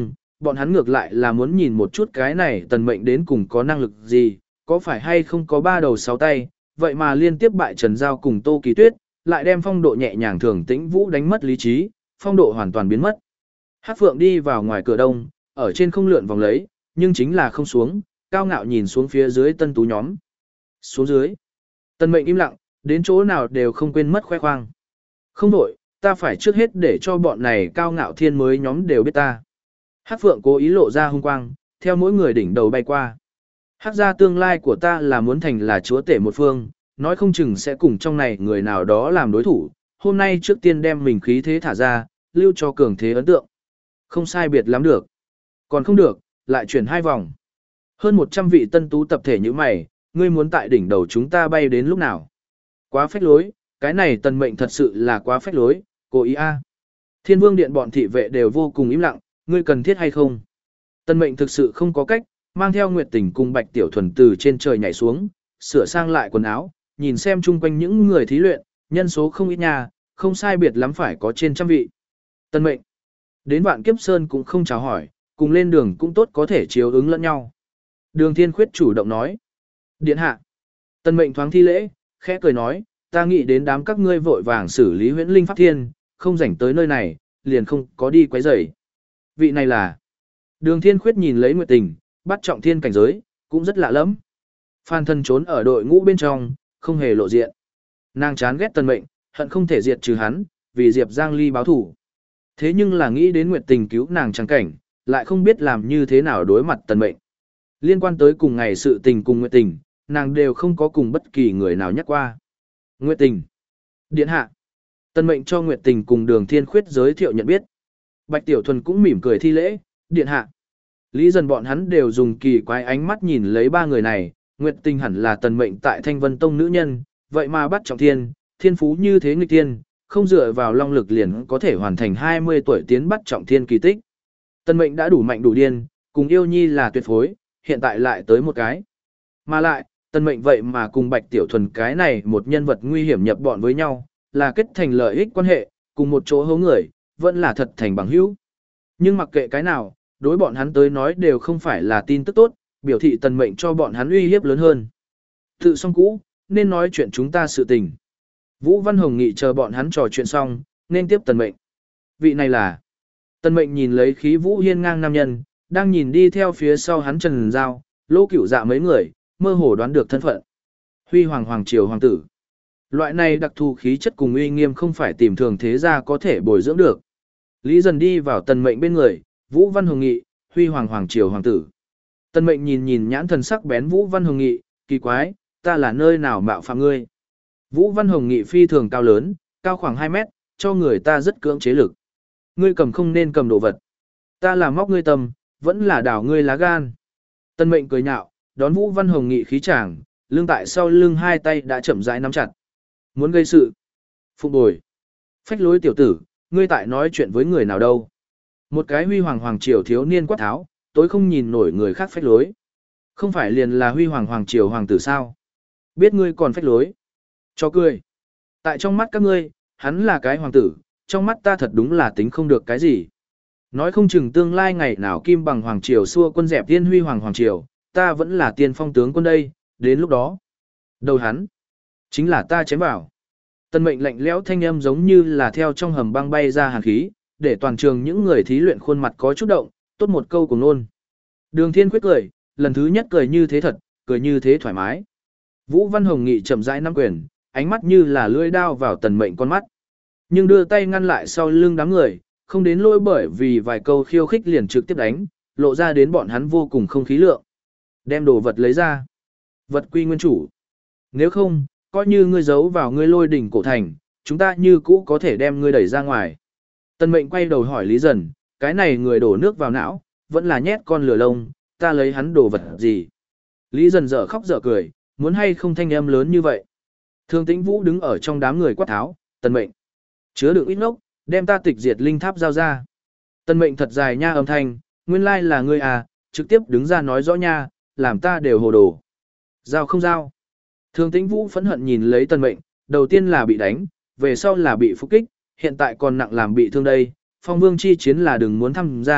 Bọn hắn ngược lại là muốn nhìn một chút cái này tần mệnh đến cùng có năng lực gì, có phải hay không có ba đầu sáu tay, vậy mà liên tiếp bại Trần Giao cùng Tô Kỳ Tuyết, lại đem phong độ nhẹ nhàng Thường Tĩnh Vũ đánh mất lý trí, phong độ hoàn toàn biến mất. Hắc Phượng đi vào ngoài cửa đông, ở trên không lượn vòng lấy, nhưng chính là không xuống, cao ngạo nhìn xuống phía dưới tân tú nhóm. Xuống dưới. Tần mệnh im lặng, đến chỗ nào đều không quên mất khoe khoang. Không đổi, ta phải trước hết để cho bọn này cao ngạo thiên mới nhóm đều biết ta. Hắc Phượng cố ý lộ ra hung quang, theo mỗi người đỉnh đầu bay qua. Hắc gia tương lai của ta là muốn thành là chúa tể một phương, nói không chừng sẽ cùng trong này người nào đó làm đối thủ. Hôm nay trước tiên đem mình khí thế thả ra, lưu cho cường thế ấn tượng. Không sai biệt lắm được. Còn không được, lại chuyển hai vòng. Hơn một trăm vị tân tú tập thể như mày, ngươi muốn tại đỉnh đầu chúng ta bay đến lúc nào? Quá phách lối, cái này tần mệnh thật sự là quá phách lối, cố ý a. Thiên Vương Điện bọn thị vệ đều vô cùng im lặng, ngươi cần thiết hay không? Tần mệnh thực sự không có cách, mang theo Nguyệt Tình cùng Bạch Tiểu Thuần từ trên trời nhảy xuống, sửa sang lại quần áo, nhìn xem chung quanh những người thí luyện, nhân số không ít nha, không sai biệt lắm phải có trên trăm vị. Tần mệnh, đến Vạn Kiếp Sơn cũng không chào hỏi, cùng lên đường cũng tốt có thể chiếu ứng lẫn nhau. Đường Thiên Khuyết chủ động nói. Điện hạ. Tần mệnh thoáng thi lễ, khẽ cười nói, ta nghĩ đến đám các ngươi vội vàng xử lý huyễn linh pháp thiên, không rảnh tới nơi này, liền không có đi quấy rầy. Vị này là. Đường Thiên Khuyết nhìn lấy Nguyệt Tình, bắt trọng thiên cảnh giới, cũng rất lạ lắm. Phan thân trốn ở đội ngũ bên trong, không hề lộ diện. Nàng chán ghét tần mệnh, hận không thể diệt trừ hắn, vì Diệp Giang Ly báo thủ. Thế nhưng là nghĩ đến Nguyệt Tình cứu nàng chẳng cảnh, lại không biết làm như thế nào đối mặt tần mệnh. Liên quan tới cùng ngày sự tình cùng Nguyệt Tình, nàng đều không có cùng bất kỳ người nào nhắc qua. Nguyệt Tình. Điện hạ. Tần mệnh cho Nguyệt Tình cùng Đường Thiên Khuyết giới thiệu nhận biết. Bạch Tiểu Thuần cũng mỉm cười thi lễ, điện hạ. Lý dần bọn hắn đều dùng kỳ quái ánh mắt nhìn lấy ba người này, Nguyệt Tình hẳn là tần mệnh tại Thanh Vân Tông nữ nhân, vậy mà bắt trọng thiên, thiên phú như thế nghịch thiên, không dựa vào long lực liền có thể hoàn thành hai mươi tuổi tiến bắt trọng thiên kỳ tích. Tần mệnh đã đủ mạnh đủ điên, cùng yêu nhi là tuyệt phối, hiện tại lại tới một cái. Mà lại, tần mệnh vậy mà cùng Bạch Tiểu Thuần cái này một nhân vật nguy hiểm nhập bọn với nhau, là kết thành lợi ích quan hệ, cùng một chỗ hấu người, vẫn là thật thành bằng hữu. Nhưng mặc kệ cái nào, đối bọn hắn tới nói đều không phải là tin tức tốt, biểu thị tần mệnh cho bọn hắn uy hiếp lớn hơn. Tự xong cũ, nên nói chuyện chúng ta sự tình. Vũ Văn Hồng Nghị chờ bọn hắn trò chuyện xong, nên tiếp tần mệnh. Vị này là. Tần mệnh nhìn lấy khí vũ hiên ngang nam nhân, đang nhìn đi theo phía sau hắn Trần Giao, Lô Cửu Dạ mấy người, mơ hồ đoán được thân phận. Huy Hoàng Hoàng Triều Hoàng tử. Loại này đặc thù khí chất cùng uy nghiêm không phải tìm thường thế gia có thể bồi dưỡng được. Lý dần đi vào tần mệnh bên người, Vũ Văn Hồng Nghị, Huy Hoàng Hoàng Triều Hoàng tử. Tần mệnh nhìn nhìn nhãn thần sắc bén Vũ Văn Hồng Nghị, kỳ quái, ta là nơi nào mạo phạm ngươi. Vũ Văn Hồng Nghị phi thường cao lớn, cao khoảng hai mét, cho người ta rất cưỡng chế lực. Ngươi cầm không nên cầm đồ vật. Ta là móc ngươi tầm, vẫn là đảo ngươi lá gan. Tần mệnh cười nhạo, đón Vũ Văn Hồng Nghị khí chàng, lưng tại sau lưng hai tay đã chậm rãi nắm chặt. Muốn gây sự. Phục bồi. Phách lối tiểu tử, ngươi tại nói chuyện với người nào đâu. Một cái Huy Hoàng Hoàng Triều thiếu niên quát tháo, tối không nhìn nổi người khác phách lối. Không phải liền là Huy Hoàng Hoàng Triều Hoàng tử sao? Biết ngươi còn phách lối. Cho cười. Tại trong mắt các ngươi, hắn là cái hoàng tử, trong mắt ta thật đúng là tính không được cái gì. Nói không chừng tương lai ngày nào kim bằng Hoàng Triều xua quân dẹp tiên Huy Hoàng Hoàng Triều, ta vẫn là tiên phong tướng quân đây, đến lúc đó. Đầu hắn. Chính là ta chém vào. Tần mệnh lạnh lẽo thanh âm giống như là theo trong hầm băng bay ra hàn khí, để toàn trường những người thí luyện khuôn mặt có chút động, tốt một câu cùng nôn. Đường Thiên Quyết cười, lần thứ nhất cười như thế thật, cười như thế thoải mái. Vũ Văn Hồng Nghị chậm rãi nắm quyền, ánh mắt như là lưỡi đao vào tần mệnh con mắt. Nhưng đưa tay ngăn lại sau lưng đám người, không đến lỗi bởi vì vài câu khiêu khích liền trực tiếp đánh, lộ ra đến bọn hắn vô cùng không khí lượng. Đem đồ vật lấy ra. Vật quy nguyên chủ. Nếu không, coi như ngươi giấu vào ngươi lôi đỉnh cổ thành, chúng ta như cũ có thể đem ngươi đẩy ra ngoài. Tần mệnh quay đầu hỏi Lý Dần, cái này người đổ nước vào não, vẫn là nhét con lửa lông, ta lấy hắn đồ vật gì. Lý Dần dở khóc dở cười, muốn hay không thanh âm lớn như vậy. Thương Tĩnh Vũ đứng ở trong đám người quát tháo, tần mệnh. Chứa đựng ít ngốc, đem ta tịch diệt linh tháp giao ra. Tần mệnh thật dài nha âm thanh, nguyên lai là ngươi à, trực tiếp đứng ra nói rõ nha, làm ta đều hồ đồ. Giao không giao. Thương Tĩnh Vũ phẫn hận nhìn lấy tần mệnh, đầu tiên là bị đánh, về sau là bị phục kích, hiện tại còn nặng làm bị thương đây. Phong vương chi chiến là đừng muốn tham gia,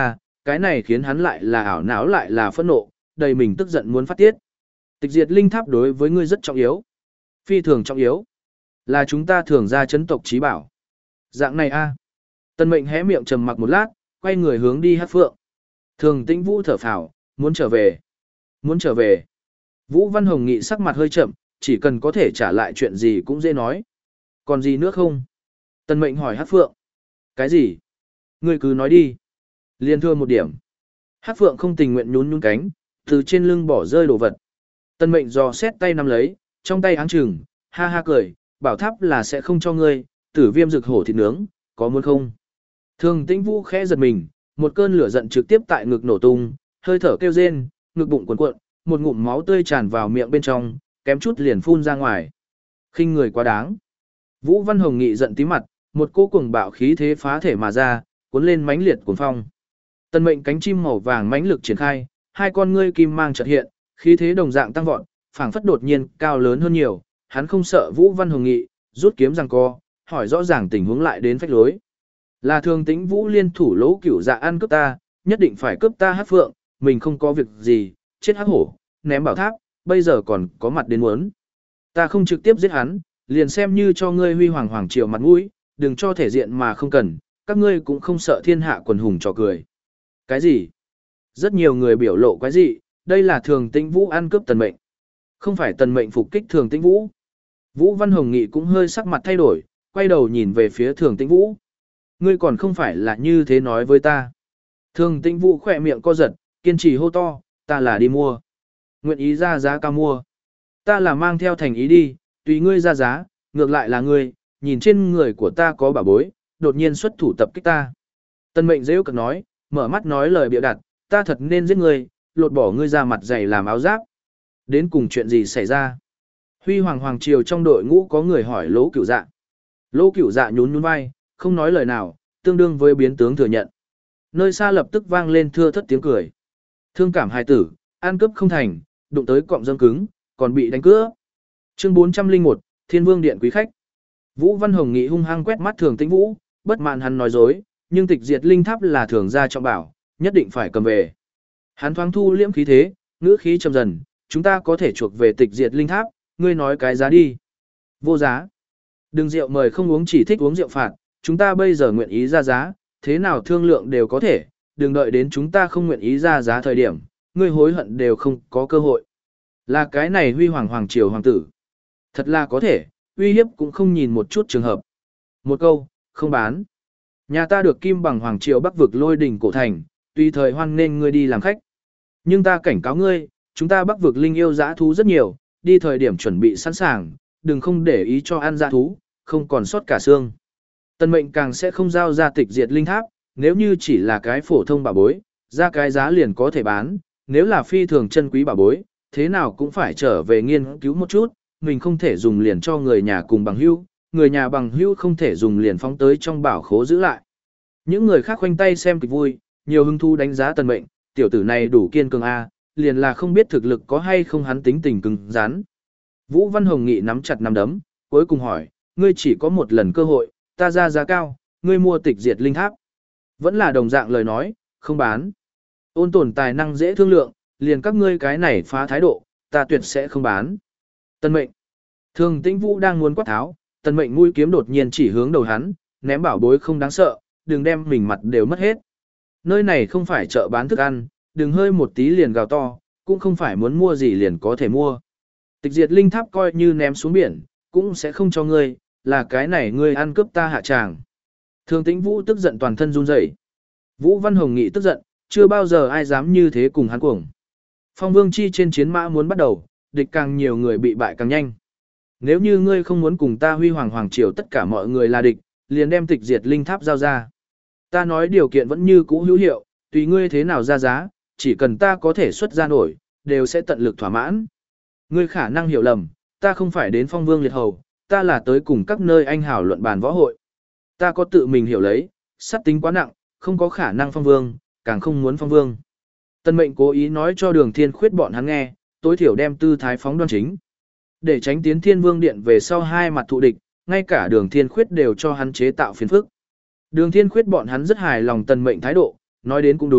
Cái này khiến hắn lại là ảo não lại là phẫn nộ, đầy mình tức giận muốn phát tiết. Tịch diệt linh tháp đối với ngươi rất trọng yếu. Phi thường trọng yếu. Là chúng ta thường ra chấn tộc trí bảo. Dạng này a. Tân mệnh hé miệng trầm mặc một lát, quay người hướng đi hát phượng. Thường tĩnh Vũ thở phào, muốn trở về. Muốn trở về. Vũ Văn Hồng Nghị sắc mặt hơi chậm, chỉ cần có thể trả lại chuyện gì cũng dễ nói. Còn gì nữa không? Tân mệnh hỏi hát phượng. Cái gì? Ngươi cứ nói đi. Liên thưa một điểm. Hát phượng không tình nguyện nhún nhún cánh, từ trên lưng bỏ rơi đồ vật. Tân mệnh dò xét tay nắm lấy, trong tay áng chừng, ha ha cười, bảo tháp là sẽ không cho ngươi, tử viêm rực hổ thịt nướng, có muốn không? Thường tĩnh Vũ khẽ giật mình, một cơn lửa giận trực tiếp tại ngực nổ tung, hơi thở kêu rên, ngực bụng cuộn cuộn, một ngụm máu tươi tràn vào miệng bên trong, kém chút liền phun ra ngoài. Khinh người quá đáng. Vũ Văn Hồng Nghị giận tí mặt, một cỗ cuồng bạo khí thế phá thể mà ra, cuốn lên mãnh liệt cuồng phong. Tân mệnh cánh chim màu vàng mãnh lực triển khai, hai con ngươi kim mang chợt hiện, khí thế đồng dạng tăng vọt, phảng phất đột nhiên cao lớn hơn nhiều, hắn không sợ Vũ Văn Hồng Nghị, rút kiếm giằng co, hỏi rõ ràng tình huống lại đến phách lối. Là Thường Tĩnh Vũ liên thủ lỗ cửu dạ ăn cướp ta, nhất định phải cướp ta hát phượng, mình không có việc gì, chết hắc hổ, ném bảo tháp, bây giờ còn có mặt đến muốn. Ta không trực tiếp giết hắn, liền xem như cho ngươi huy hoàng hoàng triều mặt mũi, đừng cho thể diện mà không cần, các ngươi cũng không sợ thiên hạ quần hùng trò cười. Cái gì? Rất nhiều người biểu lộ cái gì, đây là Thường Tĩnh Vũ ăn cướp Tần Mệnh. Không phải Tần Mệnh phục kích Thường Tĩnh Vũ. Vũ Văn Hồng Nghị cũng hơi sắc mặt thay đổi, quay đầu nhìn về phía Thường Tĩnh Vũ. Ngươi còn không phải là như thế nói với ta. Thường Tĩnh Vũ khỏe miệng co giật, kiên trì hô to, ta là đi mua. Nguyện ý ra giá cao mua. Ta là mang theo thành ý đi, tùy ngươi ra giá, ngược lại là ngươi, nhìn trên người của ta có bảo bối, đột nhiên xuất thủ tập kích ta. Tần Mệnh rêu cực nói, mở mắt nói lời bịa đặt, ta thật nên giết ngươi, lột bỏ ngươi ra mặt dày làm áo giáp. Đến cùng chuyện gì xảy ra? Huy Hoàng Hoàng Triều trong đội ngũ có người hỏi Lỗ Cửu Dạ. Lỗ Cửu Dạ nhún nhún vai, không nói lời nào, tương đương với biến tướng thừa nhận. Nơi xa lập tức vang lên thưa thất tiếng cười. Thương cảm hài tử, ăn cướp không thành, đụng tới cọng dâm cứng, còn bị đánh cướp. Chương bốn trăm lẻ một, Thiên Vương Điện quý khách. Vũ Văn Hồng Nghị hung hăng quét mắt Thường Tĩnh Vũ, bất mãn hắn nói dối, nhưng tịch diệt linh tháp là thường gia trọng bảo, nhất định phải cầm về. Hắn thoáng thu liễm khí thế, ngữ khí trầm dần, chúng ta có thể chuộc về tịch diệt linh tháp, ngươi nói cái giá đi. Vô giá. Đừng rượu mời không uống chỉ thích uống rượu phạt, chúng ta bây giờ nguyện ý ra giá, thế nào thương lượng đều có thể, đừng đợi đến chúng ta không nguyện ý ra giá thời điểm, ngươi hối hận đều không có cơ hội. Là cái này Huy Hoàng Hoàng Triều Hoàng tử. Thật là có thể, uy hiếp cũng không nhìn một chút trường hợp. Một câu, không bán. Nhà ta được kim bằng Hoàng Triều Bắc vực lôi đỉnh cổ thành, tùy thời hoan nên ngươi đi làm khách. Nhưng ta cảnh cáo ngươi, chúng ta Bắc vực linh yêu dã thú rất nhiều, đi thời điểm chuẩn bị sẵn sàng, đừng không để ý cho ăn dã thú, không còn sót cả xương. Tần Mệnh càng sẽ không giao ra tịch diệt linh tháp, nếu như chỉ là cái phổ thông bảo bối, ra cái giá liền có thể bán, nếu là phi thường chân quý bảo bối, thế nào cũng phải trở về nghiên cứu một chút, mình không thể dùng liền cho người nhà cùng bằng hữu, người nhà bằng hữu không thể dùng liền phóng tới trong bảo khố giữ lại. Những người khác khoanh tay xem kịch vui, nhiều hứng thú đánh giá Tần Mệnh, tiểu tử này đủ kiên cường a, liền là không biết thực lực có hay không hắn tính tình cứng rắn. Vũ Văn Hồng Nghị nắm chặt nắm đấm, cuối cùng hỏi, ngươi chỉ có một lần cơ hội, ta ra giá cao, ngươi mua tịch diệt linh tháp. Vẫn là đồng dạng lời nói, không bán. Ôn tồn tài năng dễ thương lượng, liền các ngươi cái này phá thái độ, ta tuyệt sẽ không bán. Tần Mệnh. Thường Tĩnh Vũ đang muốn quát tháo, Tần Mệnh mũi kiếm đột nhiên chỉ hướng đầu hắn, ném bảo bối không đáng sợ, đừng đem mình mặt đều mất hết. Nơi này không phải chợ bán thức ăn, đừng hơi một tí liền gào to, cũng không phải muốn mua gì liền có thể mua. Tịch diệt linh tháp coi như ném xuống biển, cũng sẽ không cho ngươi, là cái này ngươi ăn cướp ta hạ tràng. Thường Tĩnh Vũ tức giận toàn thân run rẩy. Vũ Văn Hồng Nghị tức giận, chưa bao giờ ai dám như thế cùng hắn cuồng. Phong Vương Chi trên chiến mã muốn bắt đầu, địch càng nhiều người bị bại càng nhanh. Nếu như ngươi không muốn cùng ta Huy Hoàng Hoàng Triều tất cả mọi người là địch, liền đem tịch diệt linh tháp giao ra. Ta nói điều kiện vẫn như cũ hữu hiệu, tùy ngươi thế nào ra giá, chỉ cần ta có thể xuất ra nổi, đều sẽ tận lực thỏa mãn. Ngươi khả năng hiểu lầm, ta không phải đến Phong Vương liệt hầu, ta là tới cùng các nơi anh hảo luận bàn võ hội. Ta có tự mình hiểu lấy, sát tính quá nặng, không có khả năng Phong Vương, càng không muốn Phong Vương. Tần Mệnh cố ý nói cho Đường Thiên Khuyết bọn hắn nghe, tối thiểu đem tư thái phóng đoan chính. Để tránh tiến Thiên Vương Điện về sau hai mặt thù địch, ngay cả Đường Thiên Khuyết đều cho hắn chế tạo phiền phức. Đường Thiên Khuyết bọn hắn rất hài lòng Tần Mệnh thái độ, nói đến cũng đúng,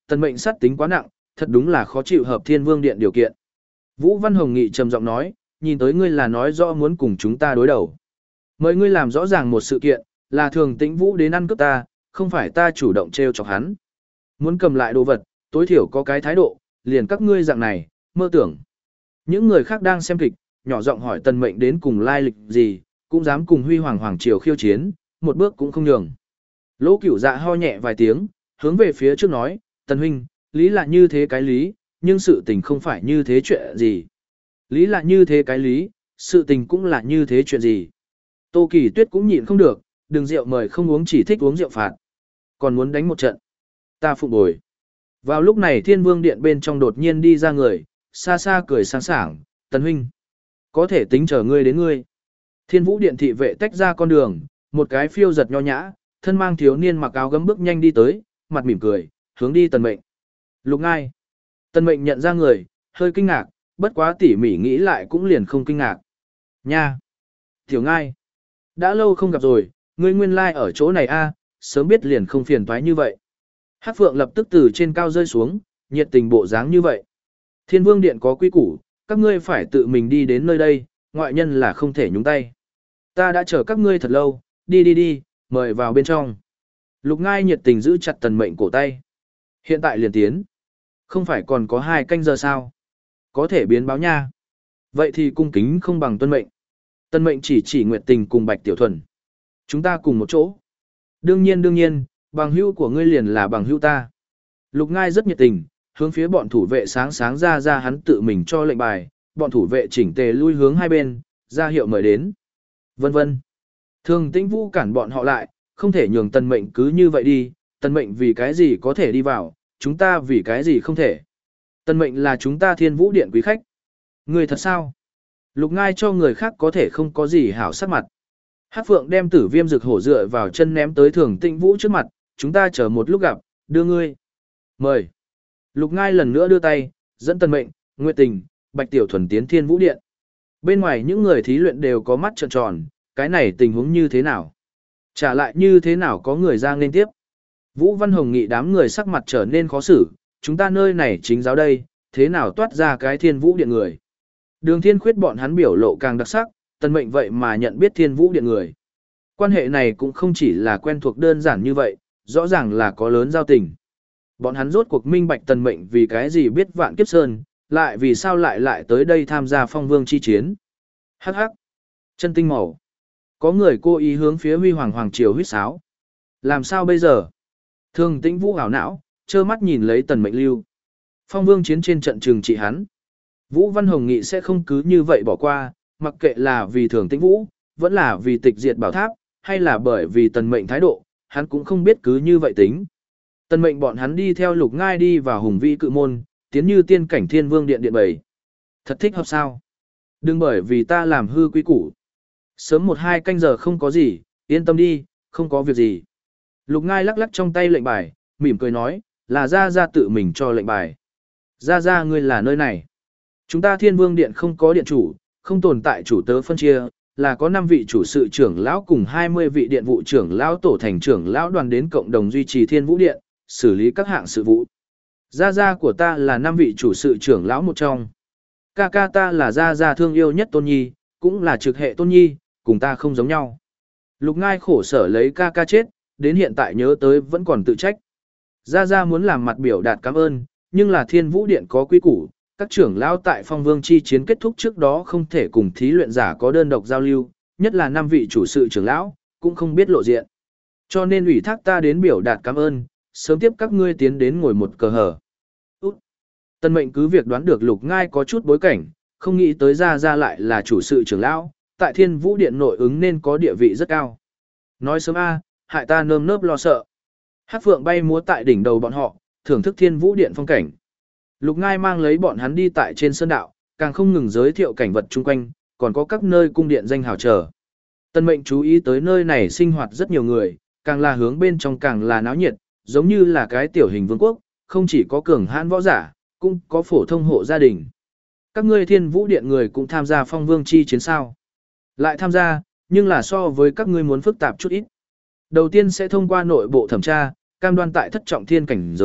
tần mệnh sát tính quá nặng, thật đúng là khó chịu hợp Thiên Vương Điện điều kiện. Vũ Văn Hồng Nghị trầm giọng nói, nhìn tới ngươi là nói rõ muốn cùng chúng ta đối đầu. Mời ngươi làm rõ ràng một sự kiện, là Thường Tĩnh Vũ đến ăn cướp ta, không phải ta chủ động trêu chọc hắn. Muốn cầm lại đồ vật, tối thiểu có cái thái độ, liền các ngươi dạng này, mơ tưởng. Những người khác đang xem kịch, nhỏ giọng hỏi tần mệnh đến cùng lai lịch gì, cũng dám cùng Huy Hoàng Hoàng Triều khiêu chiến, một bước cũng không nhường. Lỗ Cửu Dạ ho nhẹ vài tiếng, hướng về phía trước nói, tần huynh, lý là như thế cái lý, nhưng sự tình không phải như thế chuyện gì. Lý là như thế cái lý, sự tình cũng là như thế chuyện gì. Tô Kỳ Tuyết cũng nhịn không được, đừng rượu mời không uống chỉ thích uống rượu phạt. Còn muốn đánh một trận. Ta phụng bồi. Vào lúc này Thiên Vương Điện bên trong đột nhiên đi ra người, xa xa cười sáng sảng, tần huynh. Có thể tính chờ ngươi đến ngươi. Thiên Vũ Điện thị vệ tách ra con đường, một cái phiêu giật nho nhã, thân mang thiếu niên mặc áo gấm bước nhanh đi tới, mặt mỉm cười, hướng đi tần mệnh. Lục Ngai. Tần mệnh nhận ra người, hơi kinh ngạc, bất quá tỉ mỉ nghĩ lại cũng liền không kinh ngạc. Nha. Tiểu Ngai. Đã lâu không gặp rồi, ngươi nguyên lai like ở chỗ này a, sớm biết liền không phiền toái như vậy. Hắc Phượng lập tức từ trên cao rơi xuống, nhiệt tình bộ dáng như vậy. Thiên Vương Điện có quy củ, các ngươi phải tự mình đi đến nơi đây, ngoại nhân là không thể nhúng tay. Ta đã chờ các ngươi thật lâu, đi đi đi, mời vào bên trong. Lục Ngai nhiệt tình giữ chặt tần mệnh cổ tay. Hiện tại liền tiến. Không phải còn có hai canh giờ sao? Có thể biến báo nha. Vậy thì cung kính không bằng tuân mệnh. Tần mệnh chỉ chỉ Nguyệt Tình cùng Bạch Tiểu Thuần. Chúng ta cùng một chỗ. Đương nhiên đương nhiên, bằng hữu của ngươi liền là bằng hữu ta. Lục Ngai rất nhiệt tình, hướng phía bọn thủ vệ sáng sáng ra ra hắn tự mình cho lệnh bài, bọn thủ vệ chỉnh tề lui hướng hai bên, ra hiệu mời đến. Vân vân. Thường Tĩnh Vũ cản bọn họ lại, không thể nhường tần mệnh cứ như vậy đi, tần mệnh vì cái gì có thể đi vào, chúng ta vì cái gì không thể. Tần mệnh là chúng ta Thiên Vũ Điện quý khách. Người thật sao? Lục Ngai cho người khác có thể không có gì hảo sắc mặt. Hắc Phượng đem Tử Viêm Dực Hổ dựa vào chân ném tới Thường Tĩnh Vũ trước mặt, chúng ta chờ một lúc gặp, đưa ngươi. Mời. Lục Ngai lần nữa đưa tay, dẫn tần mệnh, Nguyệt Tình, Bạch Tiểu Thuần tiến Thiên Vũ Điện. Bên ngoài những người thí luyện đều có mắt trợn tròn, cái này tình huống như thế nào? Trả lại như thế nào có người ra nên tiếp? Vũ Văn Hồng Nghị đám người sắc mặt trở nên khó xử, chúng ta nơi này chính giáo đây, thế nào toát ra cái Thiên Vũ Điện người? Đường Thiên Khuyết bọn hắn biểu lộ càng đặc sắc, tần mệnh vậy mà nhận biết Thiên Vũ Điện người. Quan hệ này cũng không chỉ là quen thuộc đơn giản như vậy, rõ ràng là có lớn giao tình. Bọn hắn rốt cuộc minh bạch tần mệnh vì cái gì biết Vạn Kiếp Sơn, lại vì sao lại lại tới đây tham gia phong vương chi chiến. Hắc hắc. Chân tinh màu. Có người cố ý hướng phía Huy Hoàng Hoàng Triều huýt sáo. Làm sao bây giờ? Thường Tĩnh Vũ ảo não, trơ mắt nhìn lấy tần mệnh lưu. Phong vương chiến trên trận trừng trị hắn. Vũ Văn Hồng Nghị sẽ không cứ như vậy bỏ qua, mặc kệ là vì Thường Tĩnh Vũ, vẫn là vì tịch diệt bảo tháp, hay là bởi vì tần mệnh thái độ, hắn cũng không biết cứ như vậy tính. Tần mệnh bọn hắn đi theo Lục Ngai đi vào hùng vĩ cự môn, tiến như tiên cảnh Thiên Vương Điện điện bảy. Thật thích hợp sao? Đừng bởi vì ta làm hư quy củ. Sớm một hai canh giờ không có gì, yên tâm đi, không có việc gì. Lục Ngai lắc lắc trong tay lệnh bài, mỉm cười nói, là ra ra tự mình cho lệnh bài. Ra ra ngươi là nơi này. Chúng ta Thiên Vương Điện không có điện chủ, không tồn tại chủ tớ phân chia, là có năm vị chủ sự trưởng lão cùng hai mươi vị điện vụ trưởng lão tổ thành trưởng lão đoàn đến cộng đồng duy trì Thiên Vũ Điện, xử lý các hạng sự vụ. Gia gia của ta là năm vị chủ sự trưởng lão một trong. Ca ca ta là gia gia thương yêu nhất Tôn Nhi, cũng là trực hệ Tôn Nhi, cùng ta không giống nhau. Lục Ngai khổ sở lấy ca ca chết, đến hiện tại nhớ tới vẫn còn tự trách. Gia gia muốn làm mặt biểu đạt cảm ơn, nhưng là Thiên Vũ Điện có quy củ, các trưởng lão tại Phong Vương chi chiến kết thúc trước đó không thể cùng thí luyện giả có đơn độc giao lưu, nhất là năm vị chủ sự trưởng lão, cũng không biết lộ diện. Cho nên ủy thác ta đến biểu đạt cảm ơn, sớm tiếp các ngươi tiến đến ngồi một cờ hở. Út. Tân mệnh cứ việc đoán được Lục Ngai có chút bối cảnh, không nghĩ tới ra ra lại là chủ sự trưởng lão, tại Thiên Vũ Điện nội ứng nên có địa vị rất cao. Nói sớm a, hại ta nơm nớp lo sợ. Hắc Phượng bay múa tại đỉnh đầu bọn họ, thưởng thức Thiên Vũ Điện phong cảnh. Lục Ngai mang lấy bọn hắn đi tại trên sơn đạo, càng không ngừng giới thiệu cảnh vật chung quanh, còn có các nơi cung điện danh hào chờ. Tân mệnh chú ý tới nơi này sinh hoạt rất nhiều người, càng là hướng bên trong càng là náo nhiệt, giống như là cái tiểu hình vương quốc, không chỉ có cường hãn võ giả, cũng có phổ thông hộ gia đình. Các ngươi Thiên Vũ Điện người cũng tham gia phong vương chi chiến sao. Lại tham gia, nhưng là so với các ngươi muốn phức tạp chút ít. Đầu tiên sẽ thông qua nội bộ thẩm tra, cam đoan tại thất trọng thiên cảnh giới,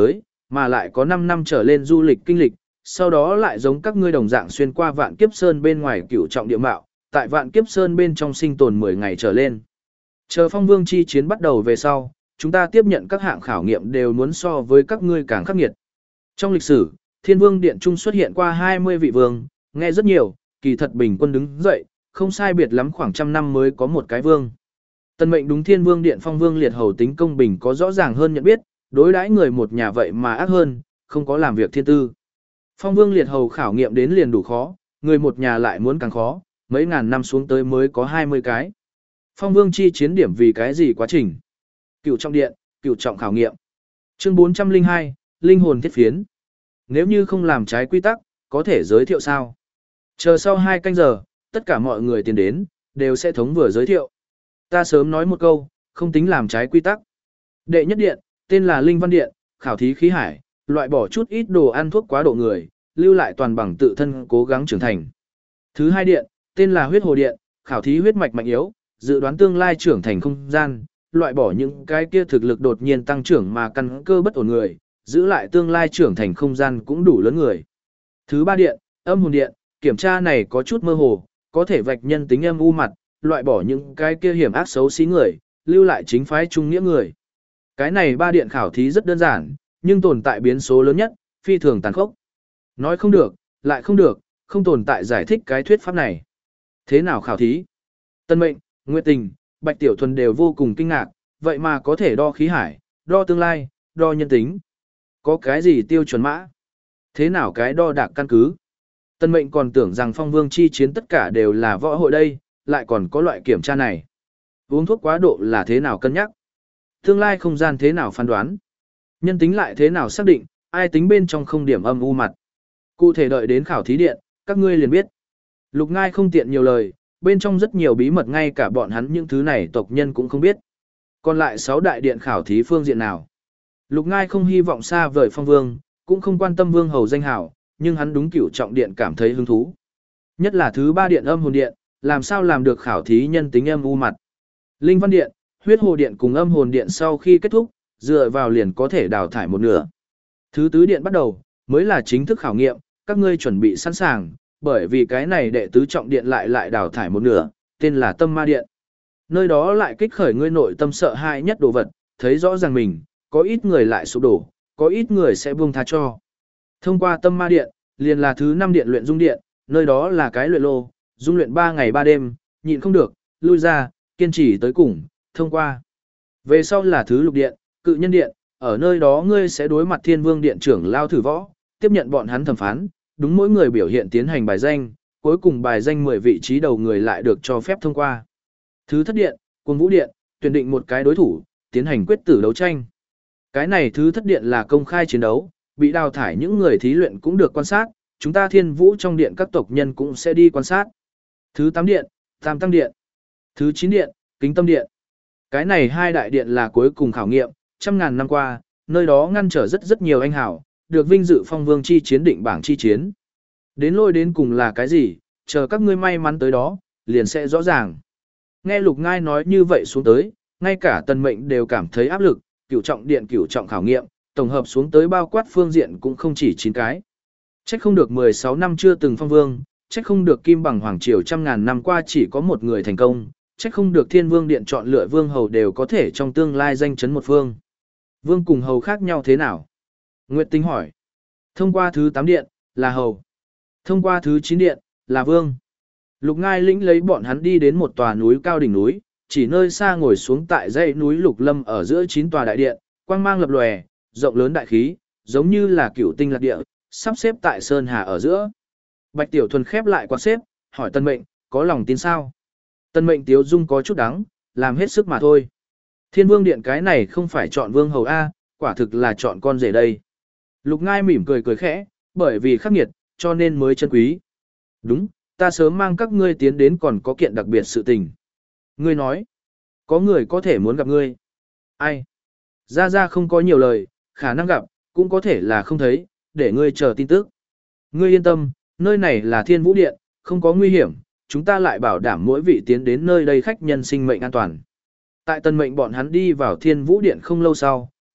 mà lại có năm năm trở lên du lịch kinh lịch, sau đó lại giống các ngươi đồng dạng xuyên qua Vạn Kiếp Sơn bên ngoài Cửu Trọng Địa Mạo, tại Vạn Kiếp Sơn bên trong sinh tồn mười ngày trở lên. Chờ Phong Vương chi chiến bắt đầu về sau, chúng ta tiếp nhận các hạng khảo nghiệm đều muốn so với các ngươi càng khắc nghiệt. Trong lịch sử, Thiên Vương Điện Trung xuất hiện qua hai mươi vị vương, nghe rất nhiều, kỳ thật bình quân đứng dậy, không sai biệt lắm khoảng trăm năm mới có một cái vương. Tân mệnh đúng Thiên Vương Điện Phong Vương liệt hầu tính công bình có rõ ràng hơn nhận biết, đối đãi người một nhà vậy mà ác hơn, không có làm việc thiên tư. Phong Vương liệt hầu khảo nghiệm đến liền đủ khó, người một nhà lại muốn càng khó, mấy ngàn năm xuống tới mới có hai mươi cái. Phong Vương chi chiến điểm vì cái gì quá trình? Cửu trọng điện, cửu trọng khảo nghiệm. Chương bốn trăm lẻ hai, linh hồn thiết phiến. Nếu như không làm trái quy tắc, có thể giới thiệu sao? Chờ sau hai canh giờ, tất cả mọi người tiến đến, đều sẽ thống vừa giới thiệu. Ta sớm nói một câu, không tính làm trái quy tắc. Đệ nhất điện, tên là Linh Văn Điện, khảo thí khí hải, loại bỏ chút ít đồ ăn thuốc quá độ người, lưu lại toàn bằng tự thân cố gắng trưởng thành. Thứ hai điện, tên là Huyết Hồ Điện, khảo thí huyết mạch mạnh yếu, dự đoán tương lai trưởng thành không gian, loại bỏ những cái kia thực lực đột nhiên tăng trưởng mà căn cơ bất ổn người, giữ lại tương lai trưởng thành không gian cũng đủ lớn người. Thứ ba điện, Âm Hồn Điện, kiểm tra này có chút mơ hồ, có thể vạch nhân tính âm u mặt, loại bỏ những cái kia hiểm ác xấu xí người, lưu lại chính phái trung nghĩa người. Cái này ba điện khảo thí rất đơn giản, nhưng tồn tại biến số lớn nhất, phi thường tàn khốc. Nói không được, lại không được, không tồn tại giải thích cái thuyết pháp này. Thế nào khảo thí? Tân Mệnh, Nguyệt Tình, Bạch Tiểu Thuần đều vô cùng kinh ngạc, vậy mà có thể đo khí hải, đo tương lai, đo nhân tính. Có cái gì tiêu chuẩn mã? Thế nào cái đo đạc căn cứ? Tân Mệnh còn tưởng rằng Phong Vương chi chiến tất cả đều là võ hội đây, lại còn có loại kiểm tra này. Uống thuốc quá độ là thế nào cân nhắc? Tương lai không gian thế nào phán đoán? Nhân tính lại thế nào xác định, ai tính bên trong không điểm âm u mặt? Cụ thể đợi đến khảo thí điện, các ngươi liền biết. Lục Ngai không tiện nhiều lời, bên trong rất nhiều bí mật ngay cả bọn hắn những thứ này tộc nhân cũng không biết. Còn lại sáu đại điện khảo thí phương diện nào? Lục Ngai không hy vọng xa vời Phong Vương, cũng không quan tâm Vương hầu danh hảo, nhưng hắn đúng Cửu Trọng Điện cảm thấy hứng thú. Nhất là thứ ba điện Âm Hồn Điện, làm sao làm được khảo thí nhân tính âm u mặt. Linh Văn Điện, Huyết Hồ Điện cùng Âm Hồn Điện sau khi kết thúc, dựa vào liền có thể đào thải một nửa. Thứ tứ điện bắt đầu, mới là chính thức khảo nghiệm, các ngươi chuẩn bị sẵn sàng, bởi vì cái này đệ tứ trọng điện lại lại đào thải một nửa, tên là Tâm Ma Điện. Nơi đó lại kích khởi ngươi nội tâm sợ hãi nhất đồ vật, thấy rõ ràng mình, có ít người lại sụp đổ, có ít người sẽ buông tha cho. Thông qua Tâm Ma Điện, liền là thứ năm điện luyện dung điện, nơi đó là cái luyện lô, dung luyện ba ngày ba đêm, nhịn không được, lui ra, kiên trì tới cùng, thông qua. Về sau là thứ lục điện, Cự Nhân Điện, ở nơi đó ngươi sẽ đối mặt Thiên Vương Điện trưởng lao thử võ, tiếp nhận bọn hắn thẩm phán, đúng mỗi người biểu hiện tiến hành bài danh, cuối cùng bài danh mười vị trí đầu người lại được cho phép thông qua. Thứ thất điện, Cuồng Vũ Điện, tuyển định một cái đối thủ, tiến hành quyết tử đấu tranh. Cái này thứ thất điện là công khai chiến đấu, bị đào thải những người thí luyện cũng được quan sát, chúng ta Thiên Vũ trong điện các tộc nhân cũng sẽ đi quan sát. Thứ tám điện, Tam Tăng Điện. Thứ chín điện, Kính Tâm Điện. Cái này hai đại điện là cuối cùng khảo nghiệm, trăm ngàn năm qua, nơi đó ngăn trở rất rất nhiều anh hảo, được vinh dự Phong Vương chi chiến định bảng chi chiến. Đến lôi đến cùng là cái gì, chờ các ngươi may mắn tới đó, liền sẽ rõ ràng. Nghe Lục Ngai nói như vậy xuống tới, ngay cả Tần Mệnh đều cảm thấy áp lực, Cửu Trọng Điện Cửu Trọng khảo nghiệm, tổng hợp xuống tới bao quát phương diện cũng không chỉ chín cái. Trách không được mười sáu năm chưa từng phong vương, trách không được Kim Bằng Hoàng Triều trăm ngàn năm qua chỉ có một người thành công, trách không được Thiên Vương Điện chọn lựa vương hầu đều có thể trong tương lai danh chấn một phương. Vương cùng hầu khác nhau thế nào? Nguyệt Tinh hỏi. Thông qua thứ tám điện, là hầu. Thông qua thứ chín điện, là vương. Lục Ngai lĩnh lấy bọn hắn đi đến một tòa núi cao đỉnh núi, chỉ nơi xa ngồi xuống tại dãy núi Lục Lâm ở giữa chín tòa đại điện, quang mang lập lòe, rộng lớn đại khí, giống như là cửu tinh lạc địa, sắp xếp tại sơn hà ở giữa. Bạch Tiểu Thuần khép lại quạt xếp, hỏi Tân Mệnh, có lòng tin sao? Tân Mệnh tiếu dung có chút đắng, làm hết sức mà thôi. Thiên Vương Điện cái này không phải chọn vương hầu A, quả thực là chọn con rể đây. Lục Ngai mỉm cười cười khẽ, bởi vì khắc nghiệt, cho nên mới chân quý. Đúng, ta sớm mang các ngươi tiến đến còn có kiện đặc biệt sự tình. Ngươi nói, có người có thể muốn gặp ngươi. Ai? Ra Ra không có nhiều lời, khả năng gặp, cũng có thể là không thấy, để ngươi chờ tin tức. Ngươi yên tâm, nơi này là Thiên Vũ Điện, không có nguy hiểm, chúng ta lại bảo đảm mỗi vị tiến đến nơi đây khách nhân sinh mệnh an toàn. Tại Tân Mệnh bọn hắn đi vào Thiên Vũ Điện không lâu sau,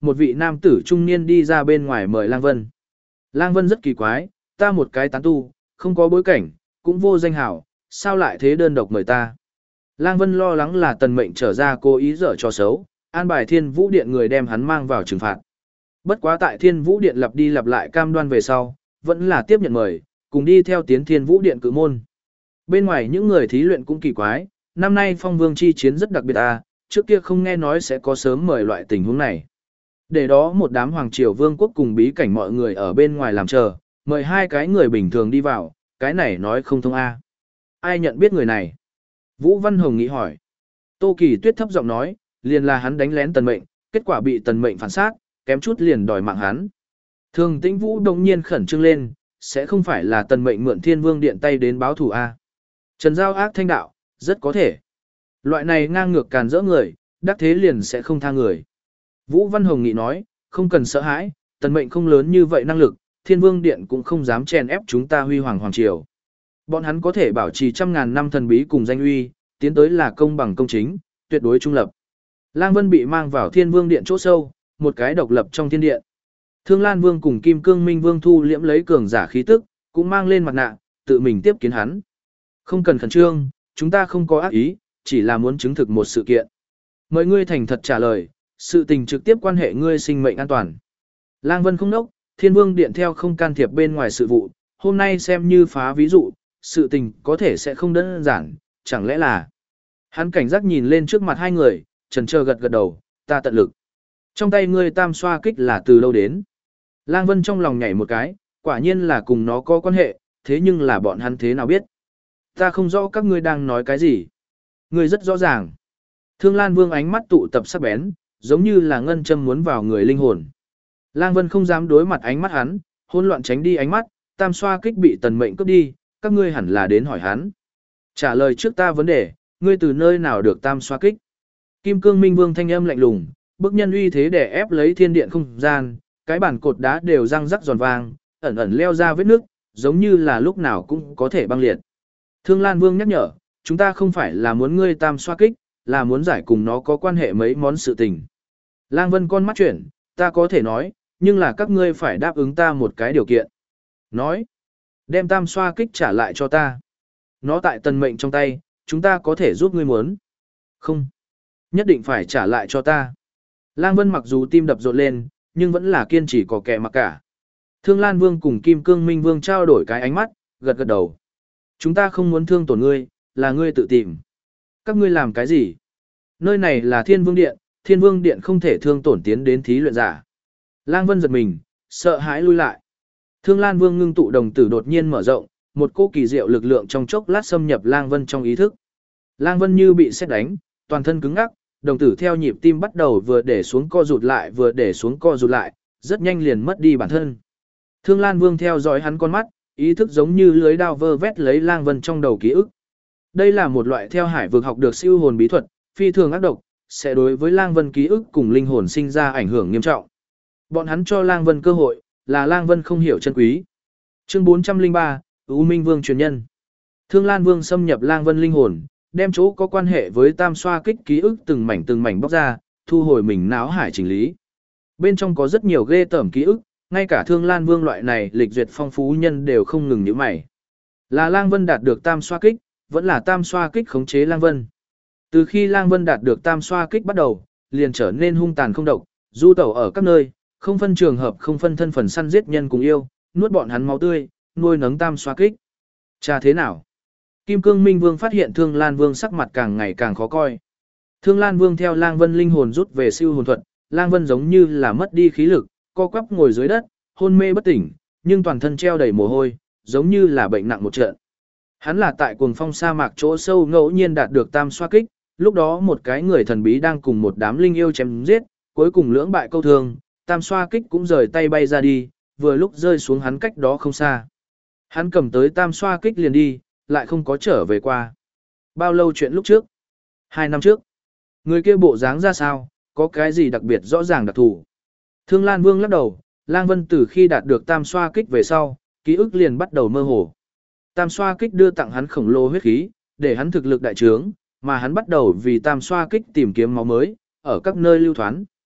một vị nam tử trung niên đi ra bên ngoài mời Lang Vân. Lang Vân rất kỳ quái, ta một cái tán tu, không có bối cảnh, cũng vô danh hảo, sao lại thế đơn độc mời ta. Lang Vân lo lắng là Tần Mệnh trở ra cố ý dở trò xấu, an bài Thiên Vũ Điện người đem hắn mang vào trừng phạt. Bất quá tại Thiên Vũ Điện lặp đi lặp lại cam đoan về sau, vẫn là tiếp nhận mời, cùng đi theo tiến Thiên Vũ Điện cử môn. Bên ngoài những người thí luyện cũng kỳ quái, năm nay Phong Vương chi chiến rất đặc biệt à, trước kia không nghe nói sẽ có sớm mời loại tình huống này. Để đó một đám hoàng triều vương quốc cùng bí cảnh mọi người ở bên ngoài làm chờ, mời hai cái người bình thường đi vào, cái này nói không thông a. Ai nhận biết người này? Vũ Văn Hồng nghĩ hỏi. Tô Kỳ Tuyết thấp giọng nói, liền là hắn đánh lén Tần Mệnh, kết quả bị Tần Mệnh phản sát, kém chút liền đòi mạng hắn. Thường Tĩnh Vũ đồng nhiên khẩn trương lên, sẽ không phải là Tần Mệnh mượn Thiên Vương Điện tay đến báo thù a. Trần Giao ác thanh đạo, rất có thể. Loại này ngang ngược càn rỡ người, đắc thế liền sẽ không tha người. Vũ Văn Hồng nghị nói, không cần sợ hãi, Tần Mệnh không lớn như vậy năng lực, Thiên Vương Điện cũng không dám chèn ép chúng ta huy hoàng hoàng triều. Bọn hắn có thể bảo trì trăm ngàn năm thần bí cùng danh uy, tiến tới là công bằng công chính, tuyệt đối trung lập. Lang Vân bị mang vào Thiên Vương Điện chỗ sâu, một cái độc lập trong thiên điện. Thương Lan Vương cùng Kim Cương Minh Vương thu liễm lấy cường giả khí tức, cũng mang lên mặt nạ, tự mình tiếp kiến hắn. Không cần khẩn trương, chúng ta không có ác ý, chỉ là muốn chứng thực một sự kiện. Mời ngươi thành thật trả lời, sự tình trực tiếp quan hệ ngươi sinh mệnh an toàn. Lang Vân không nốc, Thiên Vương Điện theo không can thiệp bên ngoài sự vụ, hôm nay xem như phá ví dụ, sự tình có thể sẽ không đơn giản, chẳng lẽ là... Hắn cảnh giác nhìn lên trước mặt hai người, chần chờ gật gật đầu, ta tận lực. Trong tay ngươi tam xoa kích là từ lâu đến. Lang Vân trong lòng nhảy một cái, quả nhiên là cùng nó có quan hệ, thế nhưng là bọn hắn thế nào biết. Ta không rõ các ngươi đang nói cái gì. Ngươi rất rõ ràng. Thương Lan Vương ánh mắt tụ tập sắc bén, giống như là ngân châm muốn vào người linh hồn. Lang Vân không dám đối mặt ánh mắt hắn, hỗn loạn tránh đi ánh mắt, tam xoa kích bị Tần Mệnh cướp đi, các ngươi hẳn là đến hỏi hắn. Trả lời trước ta vấn đề, ngươi từ nơi nào được tam xoa kích? Kim Cương Minh Vương thanh âm lạnh lùng, bức nhân uy thế để ép lấy thiên điện không gian, cái bản cột đá đều răng rắc giòn vang, ẩn ẩn leo ra vết nước, giống như là lúc nào cũng có thể băng liệt. Thương Lan Vương nhắc nhở, chúng ta không phải là muốn ngươi tam xoa kích, là muốn giải cùng nó có quan hệ mấy món sự tình. Lang Vân con mắt chuyển, ta có thể nói, nhưng là các ngươi phải đáp ứng ta một cái điều kiện. Nói, đem tam xoa kích trả lại cho ta. Nó tại Tần Mệnh trong tay, chúng ta có thể giúp ngươi muốn. Không, nhất định phải trả lại cho ta. Lang Vân mặc dù tim đập rộn lên, nhưng vẫn là kiên trì có kẻ mặc cả. Thương Lan Vương cùng Kim Cương Minh Vương trao đổi cái ánh mắt, gật gật đầu. Chúng ta không muốn thương tổn ngươi, là ngươi tự tìm. Các ngươi làm cái gì? Nơi này là Thiên Vương Điện, Thiên Vương Điện không thể thương tổn tiến đến thí luyện giả. Lang Vân giật mình, sợ hãi lui lại. Thương Lan Vương ngưng tụ đồng tử đột nhiên mở rộng, một cô kỳ diệu lực lượng trong chốc lát xâm nhập Lang Vân trong ý thức. Lang Vân như bị sét đánh, toàn thân cứng ngắc, đồng tử theo nhịp tim bắt đầu vừa để xuống co rụt lại vừa để xuống co rụt lại, rất nhanh liền mất đi bản thân. Thương Lan Vương theo dõi hắn con mắt, ý thức giống như lưới đao vơ vét lấy Lang Vân trong đầu ký ức. Đây là một loại theo hải vực học được siêu hồn bí thuật, phi thường ác độc, sẽ đối với Lang Vân ký ức cùng linh hồn sinh ra ảnh hưởng nghiêm trọng. Bọn hắn cho Lang Vân cơ hội, là Lang Vân không hiểu chân quý. Chương bốn trăm lẻ ba, U Minh Vương truyền nhân. Thương Lan Vương xâm nhập Lang Vân linh hồn, đem chỗ có quan hệ với tam xoa kích ký ức từng mảnh từng mảnh bóc ra, thu hồi mình náo hải chỉnh lý. Bên trong có rất nhiều ghê tởm ký ức, ngay cả Thương Lan Vương loại này lịch duyệt phong phú nhân đều không ngừng nhíu mày. Là Lang Vân đạt được tam xoa kích, vẫn là tam xoa kích khống chế Lang Vân. Từ khi Lang Vân đạt được tam xoa kích bắt đầu, liền trở nên hung tàn không độc, du tẩu ở các nơi, không phân trường hợp không phân thân phần săn giết nhân cùng yêu, nuốt bọn hắn máu tươi, nuôi nấng tam xoa kích. Cha thế nào? Kim Cương Minh Vương phát hiện Thương Lan Vương sắc mặt càng ngày càng khó coi. Thương Lan Vương theo Lang Vân linh hồn rút về siêu hồn thuật, Lang Vân giống như là mất đi khí lực, co quắp ngồi dưới đất, hôn mê bất tỉnh, nhưng toàn thân treo đầy mồ hôi, giống như là bệnh nặng một trận. Hắn là tại cuồng phong sa mạc chỗ sâu ngẫu nhiên đạt được tam xoa kích, lúc đó một cái người thần bí đang cùng một đám linh yêu chém giết, cuối cùng lưỡng bại câu thương, tam xoa kích cũng rời tay bay ra đi, vừa lúc rơi xuống hắn cách đó không xa. Hắn cầm tới tam xoa kích liền đi, lại không có trở về qua. Bao lâu chuyện lúc trước? Hai năm trước. Người kia bộ dáng ra sao, có cái gì đặc biệt rõ ràng đặc thù? Thương Lan Vương lắc đầu, Lang Vân từ khi đạt được tam xoa kích về sau, ký ức liền bắt đầu mơ hồ. Tam xoa kích đưa tặng hắn khổng lồ huyết khí, để hắn thực lực đại trướng, mà hắn bắt đầu vì tam xoa kích tìm kiếm máu mới, ở các nơi lưu thoán.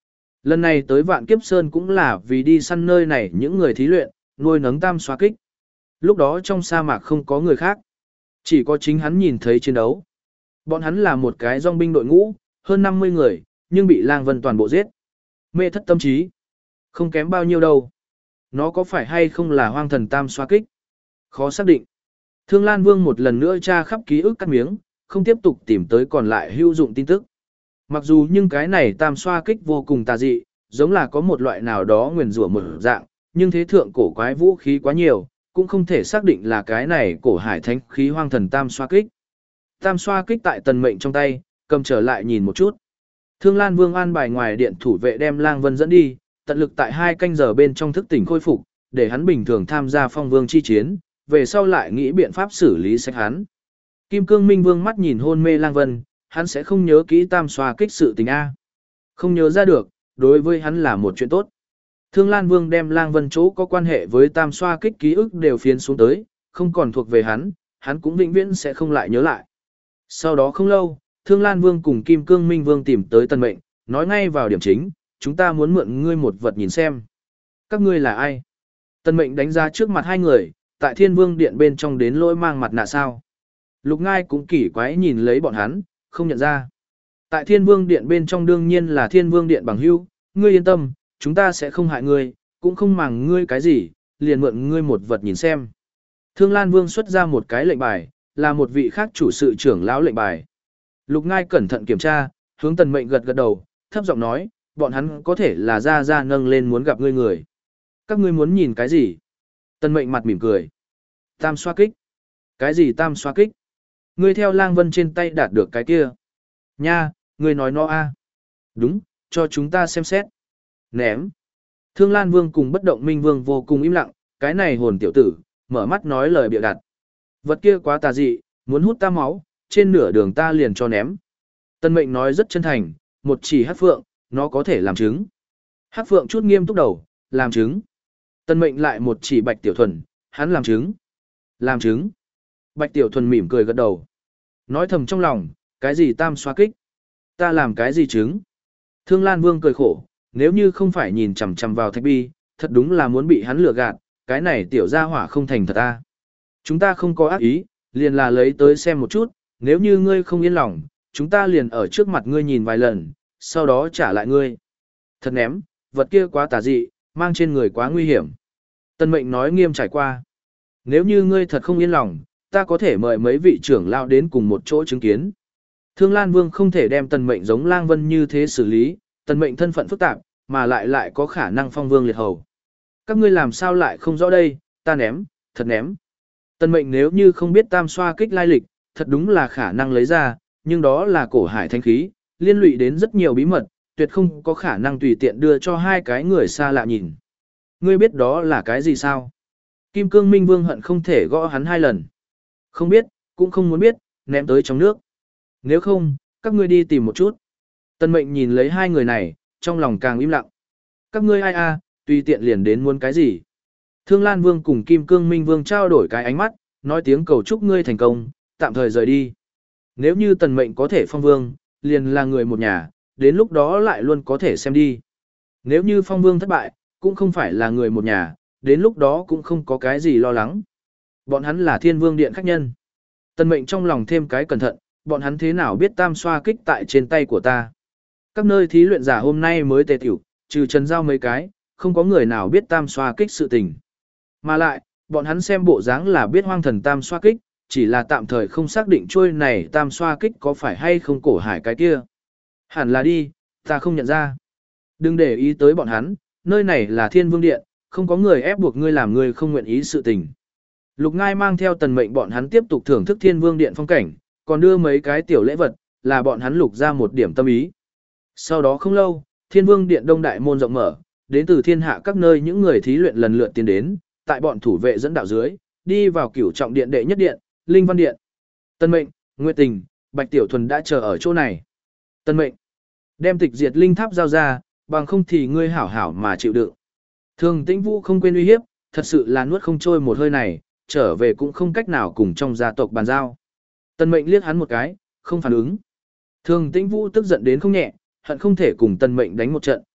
Lần này tới Vạn Kiếp Sơn cũng là vì đi săn nơi này những người thí luyện, nuôi nấng tam xoa kích. Lúc đó trong sa mạc không có người khác. Chỉ có chính hắn nhìn thấy chiến đấu. Bọn hắn là một cái dòng binh đội ngũ, hơn năm mươi người, nhưng bị Lang Vân toàn bộ giết. Mê thất tâm trí. Không kém bao nhiêu đâu. Nó có phải hay không là hoang thần tam xoa kích? Khó xác định. Thương Lan Vương một lần nữa tra khắp ký ức cắt miếng, không tiếp tục tìm tới còn lại hữu dụng tin tức. Mặc dù nhưng cái này tam xoa kích vô cùng tà dị, giống là có một loại nào đó nguyền rủa một dạng, nhưng thế thượng cổ quái vũ khí quá nhiều, cũng không thể xác định là cái này cổ hải thánh khí hoang thần tam xoa kích. Tam xoa kích tại tần mệnh trong tay, cầm trở lại nhìn một chút. Thương Lan Vương an bài ngoài điện thủ vệ đem Lang Vân dẫn đi, tận lực tại hai canh giờ bên trong thức tỉnh khôi phục, để hắn bình thường tham gia phong vương chi chiến, về sau lại nghĩ biện pháp xử lý sạch hắn. Kim Cương Minh Vương mắt nhìn hôn mê Lang Vân, hắn sẽ không nhớ kỹ tam xoa kích sự tình A. Không nhớ ra được, đối với hắn là một chuyện tốt. Thương Lan Vương đem Lang Vân chỗ có quan hệ với tam xoa kích ký ức đều phiến xuống tới, không còn thuộc về hắn, hắn cũng vĩnh viễn sẽ không lại nhớ lại. Sau đó không lâu, Thương Lan Vương cùng Kim Cương Minh Vương tìm tới Tần Mệnh, nói ngay vào điểm chính, chúng ta muốn mượn ngươi một vật nhìn xem. Các ngươi là ai? Tần Mệnh đánh ra trước mặt hai người, tại Thiên Vương Điện bên trong đến lỗi mang mặt nạ sao. Lục Ngai cũng kỳ quái nhìn lấy bọn hắn, không nhận ra. Tại Thiên Vương Điện bên trong đương nhiên là Thiên Vương Điện bằng hữu, ngươi yên tâm, chúng ta sẽ không hại ngươi, cũng không màng ngươi cái gì, liền mượn ngươi một vật nhìn xem. Thương Lan Vương xuất ra một cái lệnh bài, là một vị khác chủ sự trưởng lão lệnh bài. Lục Ngai cẩn thận kiểm tra, hướng Tần Mệnh gật gật đầu, thấp giọng nói, bọn hắn có thể là ra ra nâng lên muốn gặp ngươi người. Các ngươi muốn nhìn cái gì? Tần Mệnh mặt mỉm cười. Tam xoa kích. Cái gì tam xoa kích? Ngươi theo Lang Vân trên tay đạt được cái kia. Nha, ngươi nói nó a. Đúng, cho chúng ta xem xét. Ném. Thương Lan Vương cùng Bất Động Minh Vương vô cùng im lặng, cái này hồn tiểu tử, mở mắt nói lời bịa đặt. Vật kia quá tà dị, muốn hút ta máu, trên nửa đường ta liền cho ném. Tân Mệnh nói rất chân thành, một chỉ hắc phượng, nó có thể làm trứng. Hắc phượng chút nghiêm túc đầu, làm trứng. Tân Mệnh lại một chỉ Bạch Tiểu Thuần, hắn làm trứng. Làm trứng. Bạch Tiểu Thuần mỉm cười gật đầu. Nói thầm trong lòng, cái gì tam xoa kích? Ta làm cái gì trứng? Thương Lan Vương cười khổ, nếu như không phải nhìn chằm chằm vào Thạch Bi, thật đúng là muốn bị hắn lừa gạt, cái này tiểu gia hỏa không thành thật ta. Chúng ta không có ác ý, liền là lấy tới xem một chút, nếu như ngươi không yên lòng, chúng ta liền ở trước mặt ngươi nhìn vài lần, sau đó trả lại ngươi. Thật ném, vật kia quá tà dị, mang trên người quá nguy hiểm. Tân Mệnh nói nghiêm trải qua. Nếu như ngươi thật không yên lòng, ta có thể mời mấy vị trưởng lao đến cùng một chỗ chứng kiến. Thương Lan Vương không thể đem Tần Mệnh giống Lang Vân như thế xử lý, Tần Mệnh thân phận phức tạp, mà lại lại có khả năng phong vương liệt hầu. Các ngươi làm sao lại không rõ đây, ta ném, thật ném. Tần Mệnh nếu như không biết tam xoa kích lai lịch, thật đúng là khả năng lấy ra, nhưng đó là cổ hải thanh khí, liên lụy đến rất nhiều bí mật, tuyệt không có khả năng tùy tiện đưa cho hai cái người xa lạ nhìn. Ngươi biết đó là cái gì sao? Kim Cương Minh Vương hận không thể gõ hắn hai lần. Không biết, cũng không muốn biết, ném tới trong nước. Nếu không, các ngươi đi tìm một chút. Tần Mệnh nhìn lấy hai người này, trong lòng càng im lặng. Các ngươi ai a, tùy tiện liền đến muốn cái gì? Thương Lan Vương cùng Kim Cương Minh Vương trao đổi cái ánh mắt, nói tiếng cầu chúc ngươi thành công, tạm thời rời đi. Nếu như Tần Mệnh có thể phong vương, liền là người một nhà, đến lúc đó lại luôn có thể xem đi. Nếu như phong vương thất bại, cũng không phải là người một nhà, đến lúc đó cũng không có cái gì lo lắng. Bọn hắn là Thiên Vương Điện khách nhân. Tần Mệnh trong lòng thêm cái cẩn thận, bọn hắn thế nào biết tam xoa kích tại trên tay của ta. Các nơi thí luyện giả hôm nay mới tề tiểu, trừ Trần Giao mấy cái, không có người nào biết tam xoa kích sự tình. Mà lại, bọn hắn xem bộ dáng là biết hoang thần tam xoa kích, chỉ là tạm thời không xác định trôi này tam xoa kích có phải hay không cổ hải cái kia. Hẳn là đi, ta không nhận ra. Đừng để ý tới bọn hắn, nơi này là Thiên Vương Điện, không có người ép buộc ngươi làm ngươi không nguyện ý sự tình. Lục Ngai mang theo Tần Mệnh bọn hắn tiếp tục thưởng thức Thiên Vương Điện phong cảnh, còn đưa mấy cái tiểu lễ vật, là bọn hắn lục ra một điểm tâm ý. Sau đó không lâu, Thiên Vương Điện đông đại môn rộng mở, đến từ thiên hạ các nơi những người thí luyện lần lượt tiến đến, tại bọn thủ vệ dẫn đạo dưới, đi vào cửu trọng điện đệ nhất điện, Linh Văn Điện. Tân Mệnh, Nguyệt Tình, Bạch Tiểu Thuần đã chờ ở chỗ này. Tân Mệnh, đem tịch diệt linh tháp giao ra, bằng không thì ngươi hảo hảo mà chịu đựng. Thường Tĩnh Vũ không quên uy hiếp, thật sự là nuốt không trôi một hơi này, trở về cũng không cách nào cùng trong gia tộc bàn giao. Tân Mệnh liếc hắn một cái, không phản ứng. Thường Tĩnh Vũ tức giận đến không nhẹ, hận không thể cùng Tân Mệnh đánh một trận,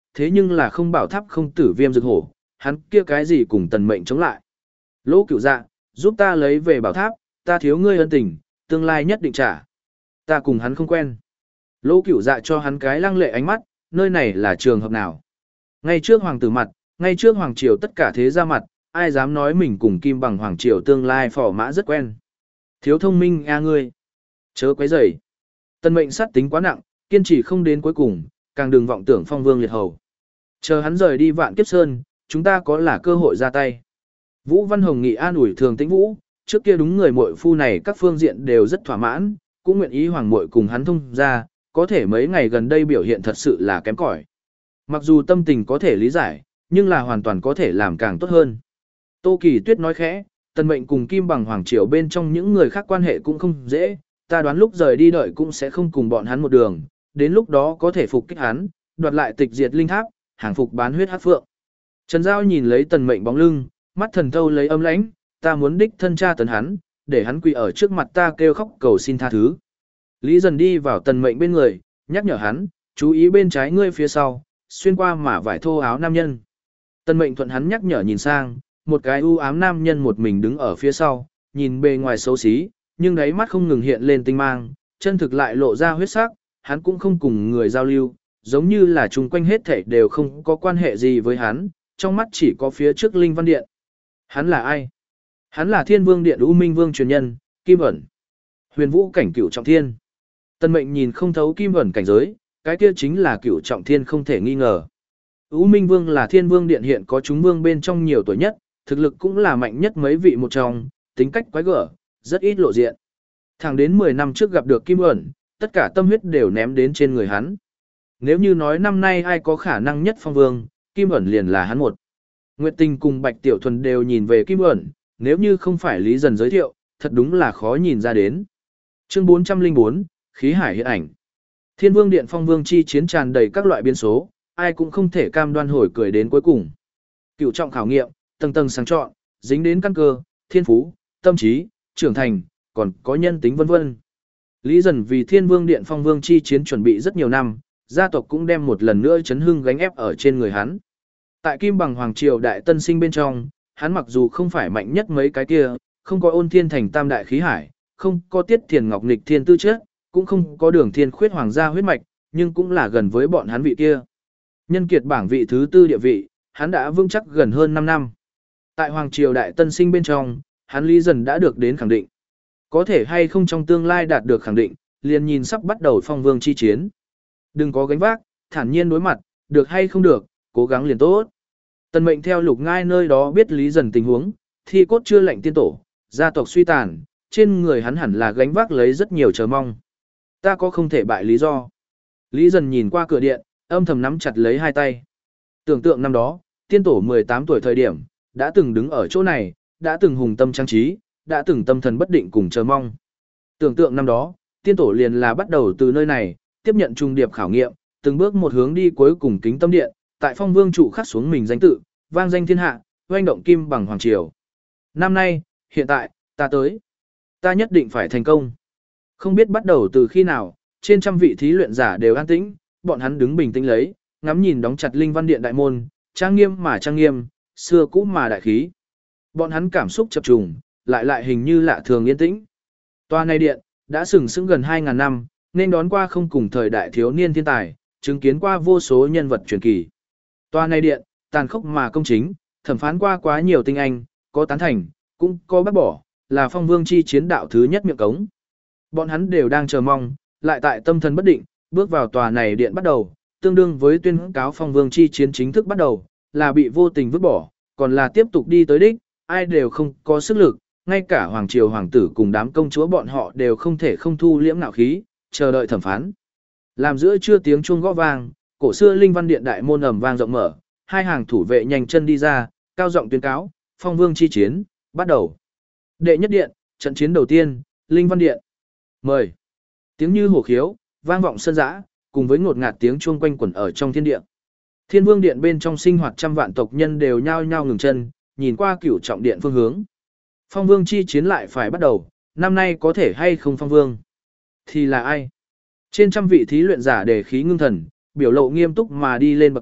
thế nhưng là không bảo tháp không tử viêm rực hổ, hắn kia cái gì cùng tần mệnh chống lại. Lỗ Cửu Dạ, giúp ta lấy về bảo tháp, ta thiếu ngươi ân tình, tương lai nhất định trả. Ta cùng hắn không quen. Lỗ Cửu Dạ cho hắn cái lăng lệ ánh mắt, nơi này là trường hợp nào? Ngay trước hoàng tử mặt, ngay trước hoàng triều tất cả thế gia mặt, ai dám nói mình cùng Kim Bằng hoàng triều tương lai phò mã rất quen. Thiếu thông minh a ngươi. Chớ quấy rầy. Tần mệnh sát tính quá nặng, kiên trì không đến cuối cùng, càng đừng vọng tưởng phong vương liệt hầu. Chờ hắn rời đi Vạn Kiếp Sơn, chúng ta có là cơ hội ra tay. Vũ Văn Hồng nghị an ủi Thường Tĩnh Vũ, trước kia đúng người muội phu này các phương diện đều rất thỏa mãn, cũng nguyện ý hoàng muội cùng hắn thông ra, có thể mấy ngày gần đây biểu hiện thật sự là kém cỏi. Mặc dù tâm tình có thể lý giải, nhưng là hoàn toàn có thể làm càng tốt hơn. Tô Kỳ Tuyết nói khẽ, Tần mệnh cùng Kim Bằng hoàng triều bên trong những người khác quan hệ cũng không dễ, ta đoán lúc rời đi đợi cũng sẽ không cùng bọn hắn một đường, đến lúc đó có thể phục kích hắn, đoạt lại tịch diệt linh tháp, hàng phục bán huyết hắc phượng. Trần Giao nhìn lấy Tần mệnh bóng lưng, mắt thần thâu lấy âm lãnh, ta muốn đích thân tra tấn hắn, để hắn quỳ ở trước mặt ta kêu khóc cầu xin tha thứ. Lý Dần đi vào Tần mệnh bên người, nhắc nhở hắn, chú ý bên trái ngươi phía sau, xuyên qua mà vải thô áo nam nhân. Tần mệnh thuận hắn nhắc nhở nhìn sang, một cái u ám nam nhân một mình đứng ở phía sau, nhìn bề ngoài xấu xí, nhưng đáy mắt không ngừng hiện lên tinh mang, chân thực lại lộ ra huyết sắc, hắn cũng không cùng người giao lưu, giống như là chung quanh hết thảy đều không có quan hệ gì với hắn, trong mắt chỉ có phía trước Linh Văn Điện. Hắn là ai? Hắn là Thiên Vương Điện U Minh Vương truyền nhân, Kim ẩn. Huyền Vũ cảnh cửu trọng thiên. Tần mệnh nhìn không thấu Kim ẩn cảnh giới, cái kia chính là cửu trọng thiên không thể nghi ngờ. U Minh Vương là Thiên Vương Điện hiện có chúng vương bên trong nhiều tuổi nhất, thực lực cũng là mạnh nhất mấy vị một trong, tính cách quái gở, rất ít lộ diện. Thẳng đến mười năm trước gặp được Kim ẩn, tất cả tâm huyết đều ném đến trên người hắn. Nếu như nói năm nay ai có khả năng nhất phong vương, Kim ẩn liền là hắn một. Nguyệt Tình cùng Bạch Tiểu Thuần đều nhìn về Kim ẩn, nếu như không phải Lý Dần giới thiệu, thật đúng là khó nhìn ra đến. Chương bốn trăm lẻ bốn, Khí Hải hiện ảnh. Thiên Vương Điện phong vương chi chiến tràn đầy các loại biến số, ai cũng không thể cam đoan hồi cười đến cuối cùng. Cựu trọng khảo nghiệm, tầng tầng sáng chọn, dính đến căn cơ, thiên phú, tâm trí, trưởng thành, còn có nhân tính vân vân. Lý Dần vì Thiên Vương Điện phong vương chi chiến chuẩn bị rất nhiều năm, gia tộc cũng đem một lần nữa chấn hưng gánh ép ở trên người hắn. Tại Kim Bằng hoàng triều đại tân sinh bên trong, hắn mặc dù không phải mạnh nhất mấy cái kia, không có Ôn Thiên Thành tam đại khí hải, không có Tiết Thiền Ngọc nghịch thiên tư chất, cũng không có Đường Thiên Khuyết hoàng gia huyết mạch, nhưng cũng là gần với bọn hắn vị kia. Nhân kiệt bảng vị thứ tư địa vị, hắn đã vững chắc gần hơn năm năm. Tại hoàng triều đại tân sinh bên trong, hắn Lý Dần đã được đến khẳng định. Có thể hay không trong tương lai đạt được khẳng định, liền nhìn sắp bắt đầu phong vương chi chiến. Đừng có gánh vác, thản nhiên đối mặt, được hay không được, cố gắng liền tốt. Tần mệnh theo Lục Ngai nơi đó biết Lý Dần tình huống, thi cốt chưa lệnh tiên tổ, gia tộc suy tàn, trên người hắn hẳn là gánh vác lấy rất nhiều chờ mong. Ta có không thể bại lý do. Lý Dần nhìn qua cửa điện, âm thầm nắm chặt lấy hai tay. Tưởng tượng năm đó, tiên tổ mười tám tuổi thời điểm, đã từng đứng ở chỗ này, đã từng hùng tâm trang trí, đã từng tâm thần bất định cùng chờ mong. Tưởng tượng năm đó, tiên tổ liền là bắt đầu từ nơi này, tiếp nhận trung điệp khảo nghiệm, từng bước một hướng đi cuối cùng kính tâm điện, tại phong vương trụ khắc xuống mình danh tự, vang danh thiên hạ, oanh động Kim Bằng hoàng triều. Năm nay, hiện tại, ta tới. Ta nhất định phải thành công. Không biết bắt đầu từ khi nào, trên trăm vị thí luyện giả đều an tĩnh, bọn hắn đứng bình tĩnh lấy, ngắm nhìn đóng chặt Linh Văn Điện đại môn, trang nghiêm mà trang nghiêm, xưa cũ mà đại khí. Bọn hắn cảm xúc chập trùng, lại lại hình như lạ thường yên tĩnh. Tòa này điện, đã sừng sững gần hai ngàn năm, nên đón qua không cùng thời đại thiếu niên thiên tài, chứng kiến qua vô số nhân vật truyền kỳ. Tòa này điện, tàn khốc mà công chính, thẩm phán qua quá nhiều tinh anh, có tán thành, cũng có bác bỏ, là phong vương chi chiến đạo thứ nhất miệng cống. Bọn hắn đều đang chờ mong, lại tại tâm thần bất định, bước vào tòa này điện bắt đầu, tương đương với tuyên cáo phong vương chi chiến chính thức bắt đầu, là bị vô tình vứt bỏ, còn là tiếp tục đi tới đích, ai đều không có sức lực, ngay cả hoàng triều hoàng tử cùng đám công chúa bọn họ đều không thể không thu liễm nạo khí, chờ đợi thẩm phán. Làm giữa trưa tiếng chuông gõ vang, cổ xưa Linh Văn Điện đại môn ầm vang rộng mở, hai hàng thủ vệ nhanh chân đi ra, cao giọng tuyên cáo, phong vương chi chiến, bắt đầu. Đệ nhất điện, trận chiến đầu tiên, Linh Văn Điện. Mời. Tiếng như hổ khiếu, vang vọng sân dã, cùng với ngột ngạt tiếng chuông quanh quẩn ở trong thiên địa. Thiên Vương Điện bên trong sinh hoạt trăm vạn tộc nhân đều nhao nhao ngừng chân, nhìn qua cửu trọng điện phương hướng. Phong vương chi chiến lại phải bắt đầu, năm nay có thể hay không phong vương? Thì là ai? Trên trăm vị thí luyện giả đề khí ngưng thần, biểu lộ nghiêm túc mà đi lên bậc cấp,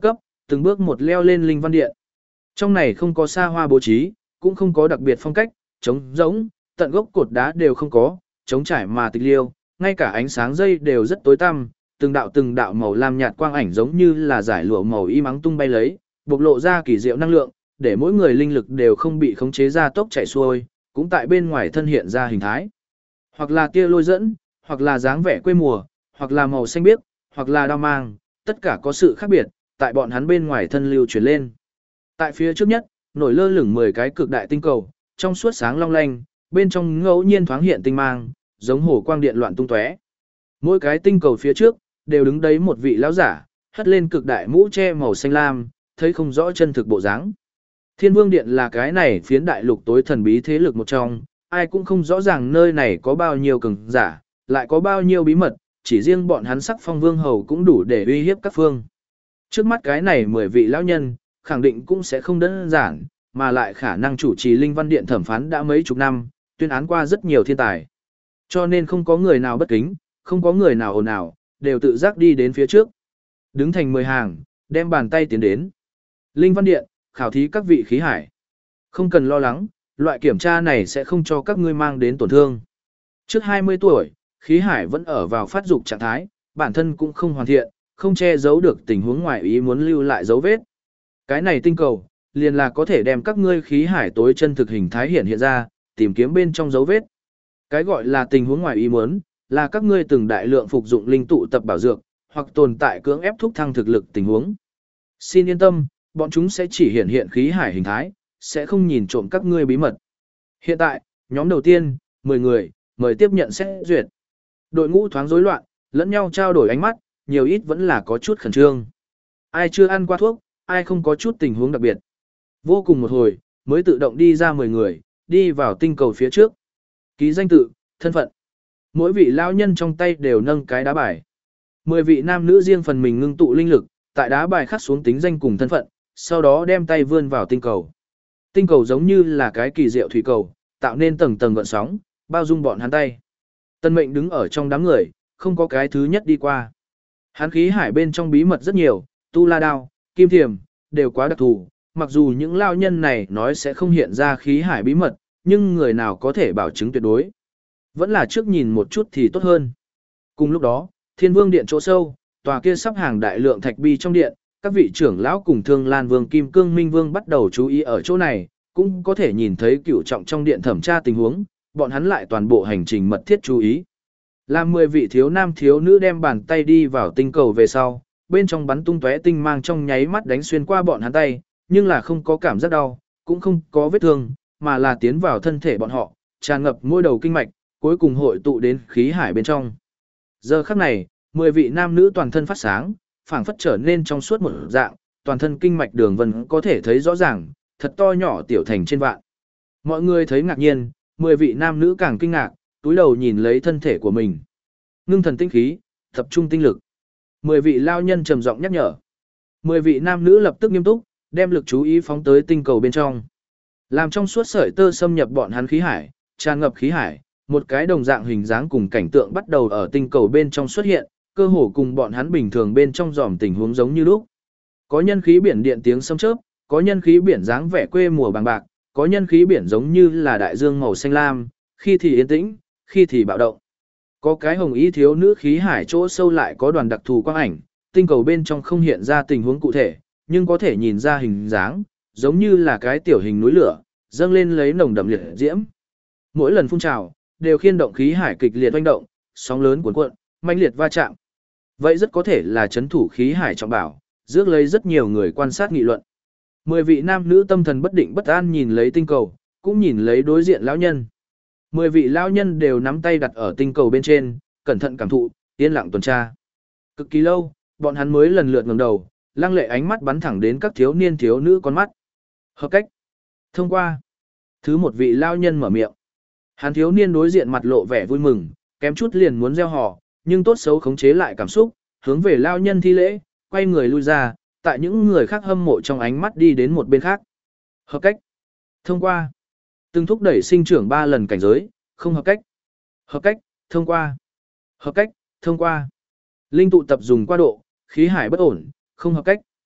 từng bước một leo lên linh văn điện. Trong này không có xa hoa bố trí, cũng không có đặc biệt phong cách, trống rỗng, tận gốc cột đá đều không có, trống trải mà tịch liêu, ngay cả ánh sáng dây đều rất tối tăm, từng đạo từng đạo màu lam nhạt quang ảnh giống như là giải lụa màu y mắng tung bay lấy, bộc lộ ra kỳ diệu năng lượng, để mỗi người linh lực đều không bị khống chế ra tốc chạy xuôi, cũng tại bên ngoài thân hiện ra hình thái. Hoặc là tia lôi dẫn, hoặc là dáng vẻ quê mùa, hoặc là màu xanh biếc, hoặc là đao mang, tất cả có sự khác biệt, tại bọn hắn bên ngoài thân lưu chuyển lên. Tại phía trước nhất, nổi lơ lửng mười cái cực đại tinh cầu, trong suốt sáng long lanh, bên trong ngẫu nhiên thoáng hiện tinh mang, giống hồ quang điện loạn tung tóe. Mỗi cái tinh cầu phía trước đều đứng đấy một vị lão giả, hất lên cực đại mũ che màu xanh lam, thấy không rõ chân thực bộ dáng. Thiên Vương Điện là cái này phiến đại lục tối thần bí thế lực một trong, ai cũng không rõ ràng nơi này có bao nhiêu cường giả, lại có bao nhiêu bí mật, chỉ riêng bọn hắn sắc phong vương hầu cũng đủ để uy hiếp các phương. Trước mắt cái này mười vị lão nhân, khẳng định cũng sẽ không đơn giản, mà lại khả năng chủ trì Linh Văn Điện thẩm phán đã mấy chục năm, tuyên án qua rất nhiều thiên tài. Cho nên không có người nào bất kính, không có người nào ồn ào, đều tự giác đi đến phía trước. Đứng thành mười hàng, đem bàn tay tiến đến. Linh Văn Điện, khảo thí các vị khí hải. Không cần lo lắng, loại kiểm tra này sẽ không cho các ngươi mang đến tổn thương. Trước hai mươi tuổi, khí hải vẫn ở vào phát dục trạng thái, bản thân cũng không hoàn thiện, không che giấu được tình huống ngoài ý muốn lưu lại dấu vết. Cái này tinh cầu, liền là có thể đem các ngươi khí hải tối chân thực hình thái hiện hiện ra, tìm kiếm bên trong dấu vết. Cái gọi là tình huống ngoài ý muốn, là các ngươi từng đại lượng phục dụng linh tụ tập bảo dược, hoặc tồn tại cưỡng ép thúc thăng thực lực tình huống. Xin yên tâm, bọn chúng sẽ chỉ hiện hiện khí hải hình thái, sẽ không nhìn trộm các ngươi bí mật. Hiện tại, nhóm đầu tiên, mười người, mời tiếp nhận xét duyệt. Đội ngũ thoáng rối loạn, lẫn nhau trao đổi ánh mắt, nhiều ít vẫn là có chút khẩn trương. Ai chưa ăn qua thuốc, ai không có chút tình huống đặc biệt. Vô cùng một hồi, mới tự động đi ra mười người, đi vào tinh cầu phía trước. Ký danh tự, thân phận. Mỗi vị lão nhân trong tay đều nâng cái đá bài. Mười vị nam nữ riêng phần mình ngưng tụ linh lực, tại đá bài khắc xuống tính danh cùng thân phận, sau đó đem tay vươn vào tinh cầu. Tinh cầu giống như là cái kỳ diệu thủy cầu, tạo nên tầng tầng gợn sóng, bao dung bọn hắn tay. Tân Mệnh đứng ở trong đám người, không có cái thứ nhất đi qua. Hắn khí hải bên trong bí mật rất nhiều, tu la đao, kim thiềm, đều quá đặc thù. Mặc dù những lao nhân này nói sẽ không hiện ra khí hải bí mật, nhưng người nào có thể bảo chứng tuyệt đối. Vẫn là trước nhìn một chút thì tốt hơn. Cùng lúc đó, Thiên Vương Điện chỗ sâu, tòa kia sắp hàng đại lượng thạch bi trong điện, các vị trưởng lão cùng Thương Lan Vương Kim Cương Minh Vương bắt đầu chú ý ở chỗ này, cũng có thể nhìn thấy cửu trọng trong điện thẩm tra tình huống, bọn hắn lại toàn bộ hành trình mật thiết chú ý. Làm mười vị thiếu nam thiếu nữ đem bàn tay đi vào tinh cầu về sau, bên trong bắn tung tóe tinh mang trong nháy mắt đánh xuyên qua bọn hắn tay, nhưng là không có cảm giác đau, cũng không có vết thương, mà là tiến vào thân thể bọn họ, tràn ngập môi đầu kinh mạch, cuối cùng hội tụ đến khí hải bên trong. Giờ khắc này, mười vị nam nữ toàn thân phát sáng, phảng phất trở nên trong suốt một dạng, toàn thân kinh mạch đường vân có thể thấy rõ ràng, thật to nhỏ tiểu thành trên vạn. Mọi người thấy ngạc nhiên, mười vị nam nữ càng kinh ngạc, túi đầu nhìn lấy thân thể của mình. Ngưng thần tinh khí, tập trung tinh lực. Mười vị lao nhân trầm giọng nhắc nhở. Mười vị nam nữ lập tức nghiêm túc, đem lực chú ý phóng tới tinh cầu bên trong. Làm trong suốt sợi tơ xâm nhập bọn hắn khí hải, tràn ngập khí hải, một cái đồng dạng hình dáng cùng cảnh tượng bắt đầu ở tinh cầu bên trong xuất hiện, cơ hồ cùng bọn hắn bình thường bên trong dòm tình huống giống như lúc. Có nhân khí biển điện tiếng sấm chớp, có nhân khí biển dáng vẻ quê mùa bằng bạc, có nhân khí biển giống như là đại dương màu xanh lam, khi thì yên tĩnh, khi thì bạo động. Có cái hồng y thiếu nữ khí hải chỗ sâu lại có đoàn đặc thù quang ảnh, tinh cầu bên trong không hiện ra tình huống cụ thể, nhưng có thể nhìn ra hình dáng, giống như là cái tiểu hình núi lửa, dâng lên lấy nồng đậm liệt diễm. Mỗi lần phun trào, đều khiên động khí hải kịch liệt oanh động, sóng lớn cuồn cuộn, mãnh liệt va chạm. Vậy rất có thể là chấn thủ khí hải trọng bảo, rước lấy rất nhiều người quan sát nghị luận. Mười vị nam nữ tâm thần bất định bất an nhìn lấy tinh cầu, cũng nhìn lấy đối diện lão nhân. Mười vị lão nhân đều nắm tay đặt ở tinh cầu bên trên, cẩn thận cảm thụ, yên lặng tuần tra. Cực kỳ lâu, bọn hắn mới lần lượt ngẩng đầu, lăng lệ ánh mắt bắn thẳng đến các thiếu niên thiếu nữ con mắt. Hợp cách. Thông qua. Thứ một vị lão nhân mở miệng. Hắn thiếu niên đối diện mặt lộ vẻ vui mừng, kém chút liền muốn reo hò, nhưng tốt xấu khống chế lại cảm xúc, hướng về lão nhân thi lễ, quay người lui ra, tại những người khác hâm mộ trong ánh mắt đi đến một bên khác. Hợp cách. Thông qua. Từng thúc đẩy sinh trưởng ba lần cảnh giới, không hợp cách. Hợp cách, thông qua. Hợp cách, thông qua. Linh tụ tập dùng qua độ, khí hải bất ổn, không hợp cách.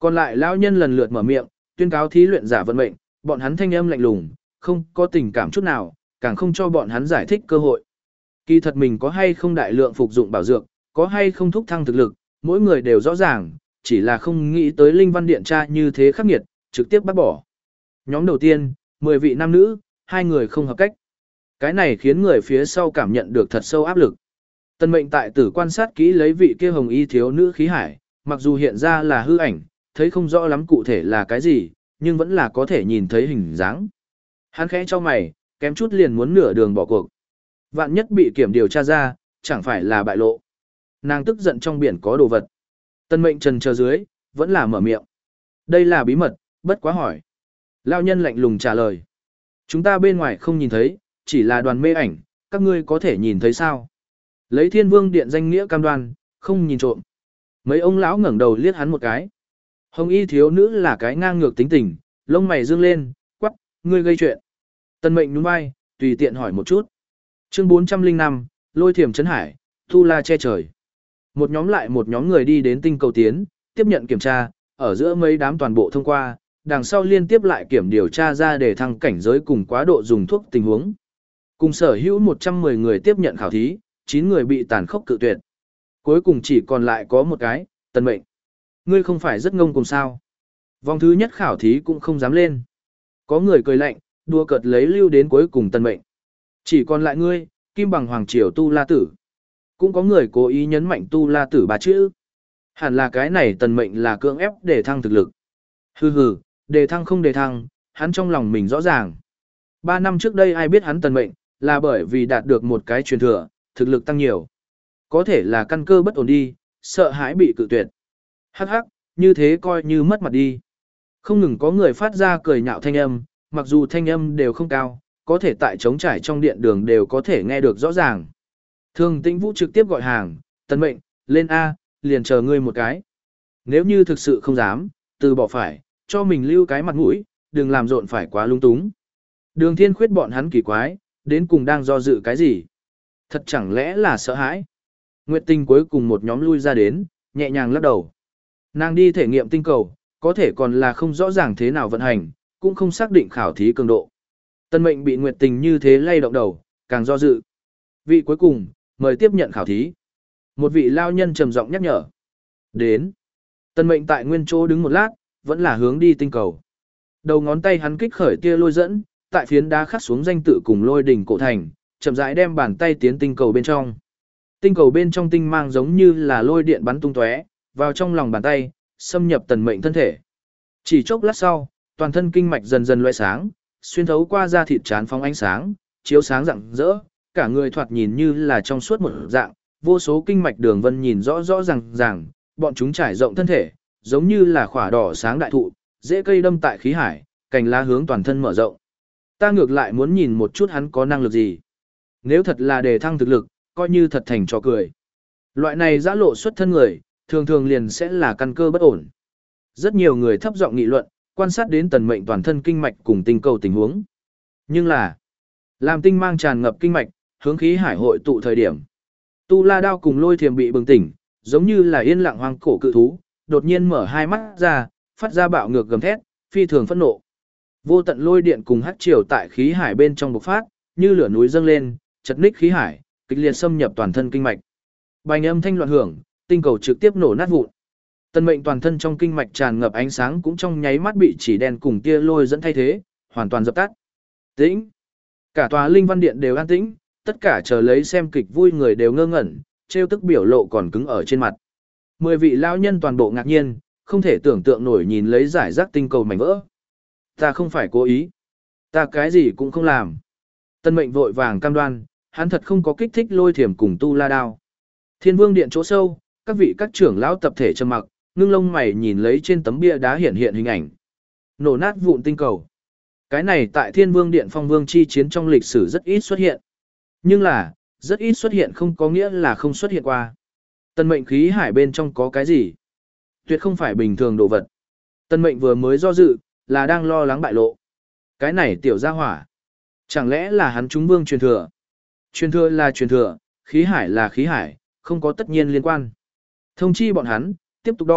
Còn lại lão nhân lần lượt mở miệng, tuyên cáo thí luyện giả vận mệnh, bọn hắn thanh âm lạnh lùng, không có tình cảm chút nào, càng không cho bọn hắn giải thích cơ hội. Kỳ thật mình có hay không đại lượng phục dụng bảo dược, có hay không thúc thăng thực lực, mỗi người đều rõ ràng, chỉ là không nghĩ tới Linh Văn Điện tra như thế khắc nghiệt, trực tiếp bắt bỏ. Nhóm đầu tiên, mười vị nam nữ, hai người không hợp cách. Cái này khiến người phía sau cảm nhận được thật sâu áp lực. Tân mệnh tại tử quan sát kỹ lấy vị kia hồng y thiếu nữ khí hải, mặc dù hiện ra là hư ảnh, thấy không rõ lắm cụ thể là cái gì, nhưng vẫn là có thể nhìn thấy hình dáng. Hắn khẽ cho mày, kém chút liền muốn nửa đường bỏ cuộc. Vạn nhất bị kiểm điều tra ra, chẳng phải là bại lộ. Nàng tức giận trong biển có đồ vật. Tân mệnh trần chờ dưới, vẫn là mở miệng. Đây là bí mật, bất quá hỏi. Lao nhân lạnh lùng trả lời. Chúng ta bên ngoài không nhìn thấy, chỉ là đoàn mê ảnh, các ngươi có thể nhìn thấy sao? Lấy Thiên Vương Điện danh nghĩa cam đoan, không nhìn trộm. Mấy ông lão ngẩng đầu liếc hắn một cái. Hồng y thiếu nữ là cái ngang ngược tính tình, lông mày dương lên, quắc, ngươi gây chuyện. Tân mệnh nhún vai, tùy tiện hỏi một chút. Chương bốn trăm lẻ năm, Lôi Thiểm Trấn Hải, Tu La che trời. Một nhóm lại một nhóm người đi đến tinh cầu tiến, tiếp nhận kiểm tra, ở giữa mấy đám toàn bộ thông qua, đằng sau liên tiếp lại kiểm điều tra ra để thăng cảnh giới cùng quá độ dùng thuốc tình huống. Cùng sở hữu một trăm mười người tiếp nhận khảo thí, chín người bị tàn khốc cự tuyệt. Cuối cùng chỉ còn lại có một cái, Tân mệnh. Ngươi không phải rất ngông cùng sao? Vòng thứ nhất khảo thí cũng không dám lên. Có người cười lạnh, đùa cợt lấy lưu đến cuối cùng Tân mệnh. Chỉ còn lại ngươi, Kim Bằng Hoàng Triều Tu La Tử. Cũng có người cố ý nhấn mạnh Tu La Tử ba chữ. Hẳn là cái này Tần mệnh là cưỡng ép để thăng thực lực. Hừ hừ, đề thăng không đề thăng, hắn trong lòng mình rõ ràng. Ba năm trước đây ai biết hắn Tần mệnh, là bởi vì đạt được một cái truyền thừa, thực lực tăng nhiều. Có thể là căn cơ bất ổn đi, sợ hãi bị cự tuyệt. Hắc hắc, như thế coi như mất mặt đi. Không ngừng có người phát ra cười nhạo thanh âm, mặc dù thanh âm đều không cao, có thể tại trống trải trong điện đường đều có thể nghe được rõ ràng. Thường Tĩnh Vũ trực tiếp gọi hàng, Tần mệnh, lên A, liền chờ ngươi một cái. Nếu như thực sự không dám, từ bỏ phải, cho mình lưu cái mặt mũi, đừng làm rộn phải quá lung túng. Đường Thiên Khuyết bọn hắn kỳ quái, đến cùng đang do dự cái gì? Thật chẳng lẽ là sợ hãi? Nguyệt Tinh cuối cùng một nhóm lui ra đến, nhẹ nhàng lắc đầu. Nàng đi thể nghiệm tinh cầu, có thể còn là không rõ ràng thế nào vận hành, cũng không xác định khảo thí cường độ. Tân mệnh bị Nguyệt Tình như thế lay động đầu, càng do dự. Vị cuối cùng, mời tiếp nhận khảo thí. Một vị lao nhân trầm giọng nhắc nhở. Đến. Tân mệnh tại nguyên chỗ đứng một lát, vẫn là hướng đi tinh cầu. Đầu ngón tay hắn kích khởi tia lôi dẫn, tại phiến đá khắc xuống danh tự cùng lôi đỉnh cổ thành, chậm rãi đem bàn tay tiến tinh cầu bên trong. Tinh cầu bên trong tinh mang giống như là lôi điện bắn tung tóe, vào trong lòng bàn tay, xâm nhập tần mệnh thân thể. Chỉ chốc lát sau, toàn thân kinh mạch dần dần loe sáng, xuyên thấu qua da thịt trán phóng ánh sáng, chiếu sáng rạng rỡ, cả người thoạt nhìn như là trong suốt một dạng, vô số kinh mạch đường vân nhìn rõ rõ ràng ràng, bọn chúng trải rộng thân thể, giống như là khỏa đỏ sáng đại thụ, rễ cây đâm tại khí hải, cành lá hướng toàn thân mở rộng. Ta ngược lại muốn nhìn một chút hắn có năng lực gì. Nếu thật là đề thăng thực lực, coi như thật thành trò cười. Loại này giã lộ xuất thân người, thường thường liền sẽ là căn cơ bất ổn. Rất nhiều người thấp giọng nghị luận, quan sát đến tần mệnh toàn thân kinh mạch cùng tinh cầu tình huống. Nhưng là, làm tinh mang tràn ngập kinh mạch, hướng khí hải hội tụ thời điểm. Tu La Đao cùng Lôi Thiểm bị bừng tỉnh, giống như là yên lặng hoang cổ cự thú, đột nhiên mở hai mắt ra, phát ra bạo ngược gầm thét, phi thường phẫn nộ. Vô tận lôi điện cùng hắc triều tại khí hải bên trong bộc phát, như lửa núi dâng lên, chật ních khí hải, kịch liệt xâm nhập toàn thân kinh mạch. Bành âm thanh loạn hưởng, tinh cầu trực tiếp nổ nát vụn. Tần mệnh toàn thân trong kinh mạch tràn ngập ánh sáng cũng trong nháy mắt bị chỉ đen cùng tia lôi dẫn thay thế, hoàn toàn dập tắt. Tĩnh. Cả tòa Linh Văn Điện đều an tĩnh, tất cả chờ lấy xem kịch vui người đều ngơ ngẩn, trêu tức biểu lộ còn cứng ở trên mặt. Mười vị lão nhân toàn bộ ngạc nhiên, không thể tưởng tượng nổi nhìn lấy giải rác tinh cầu mảnh vỡ. Ta không phải cố ý. Ta cái gì cũng không làm. Tân mệnh vội vàng cam đoan, hắn thật không có kích thích Lôi Thiểm cùng Tu La Đao. Thiên Vương Điện chỗ sâu, các vị các trưởng lão tập thể trầm mặc, ngưng lông mày nhìn lấy trên tấm bia đá hiện hiện hình ảnh. Nổ nát vụn tinh cầu. Cái này tại Thiên Vương Điện Phong Vương chi chiến trong lịch sử rất ít xuất hiện. Nhưng là, rất ít xuất hiện không có nghĩa là không xuất hiện qua. Tân mệnh khí hải bên trong có cái gì? Tuyệt không phải bình thường đồ vật. Tân mệnh vừa mới do dự, là đang lo lắng bại lộ. Cái này tiểu gia hỏa. Chẳng lẽ là hắn trúng vương truyền thừa? Truyền thừa là truyền thừa, khí hải là khí hải, không có tất nhiên liên quan. Thông chi bọn hắn, tiếp tục đo,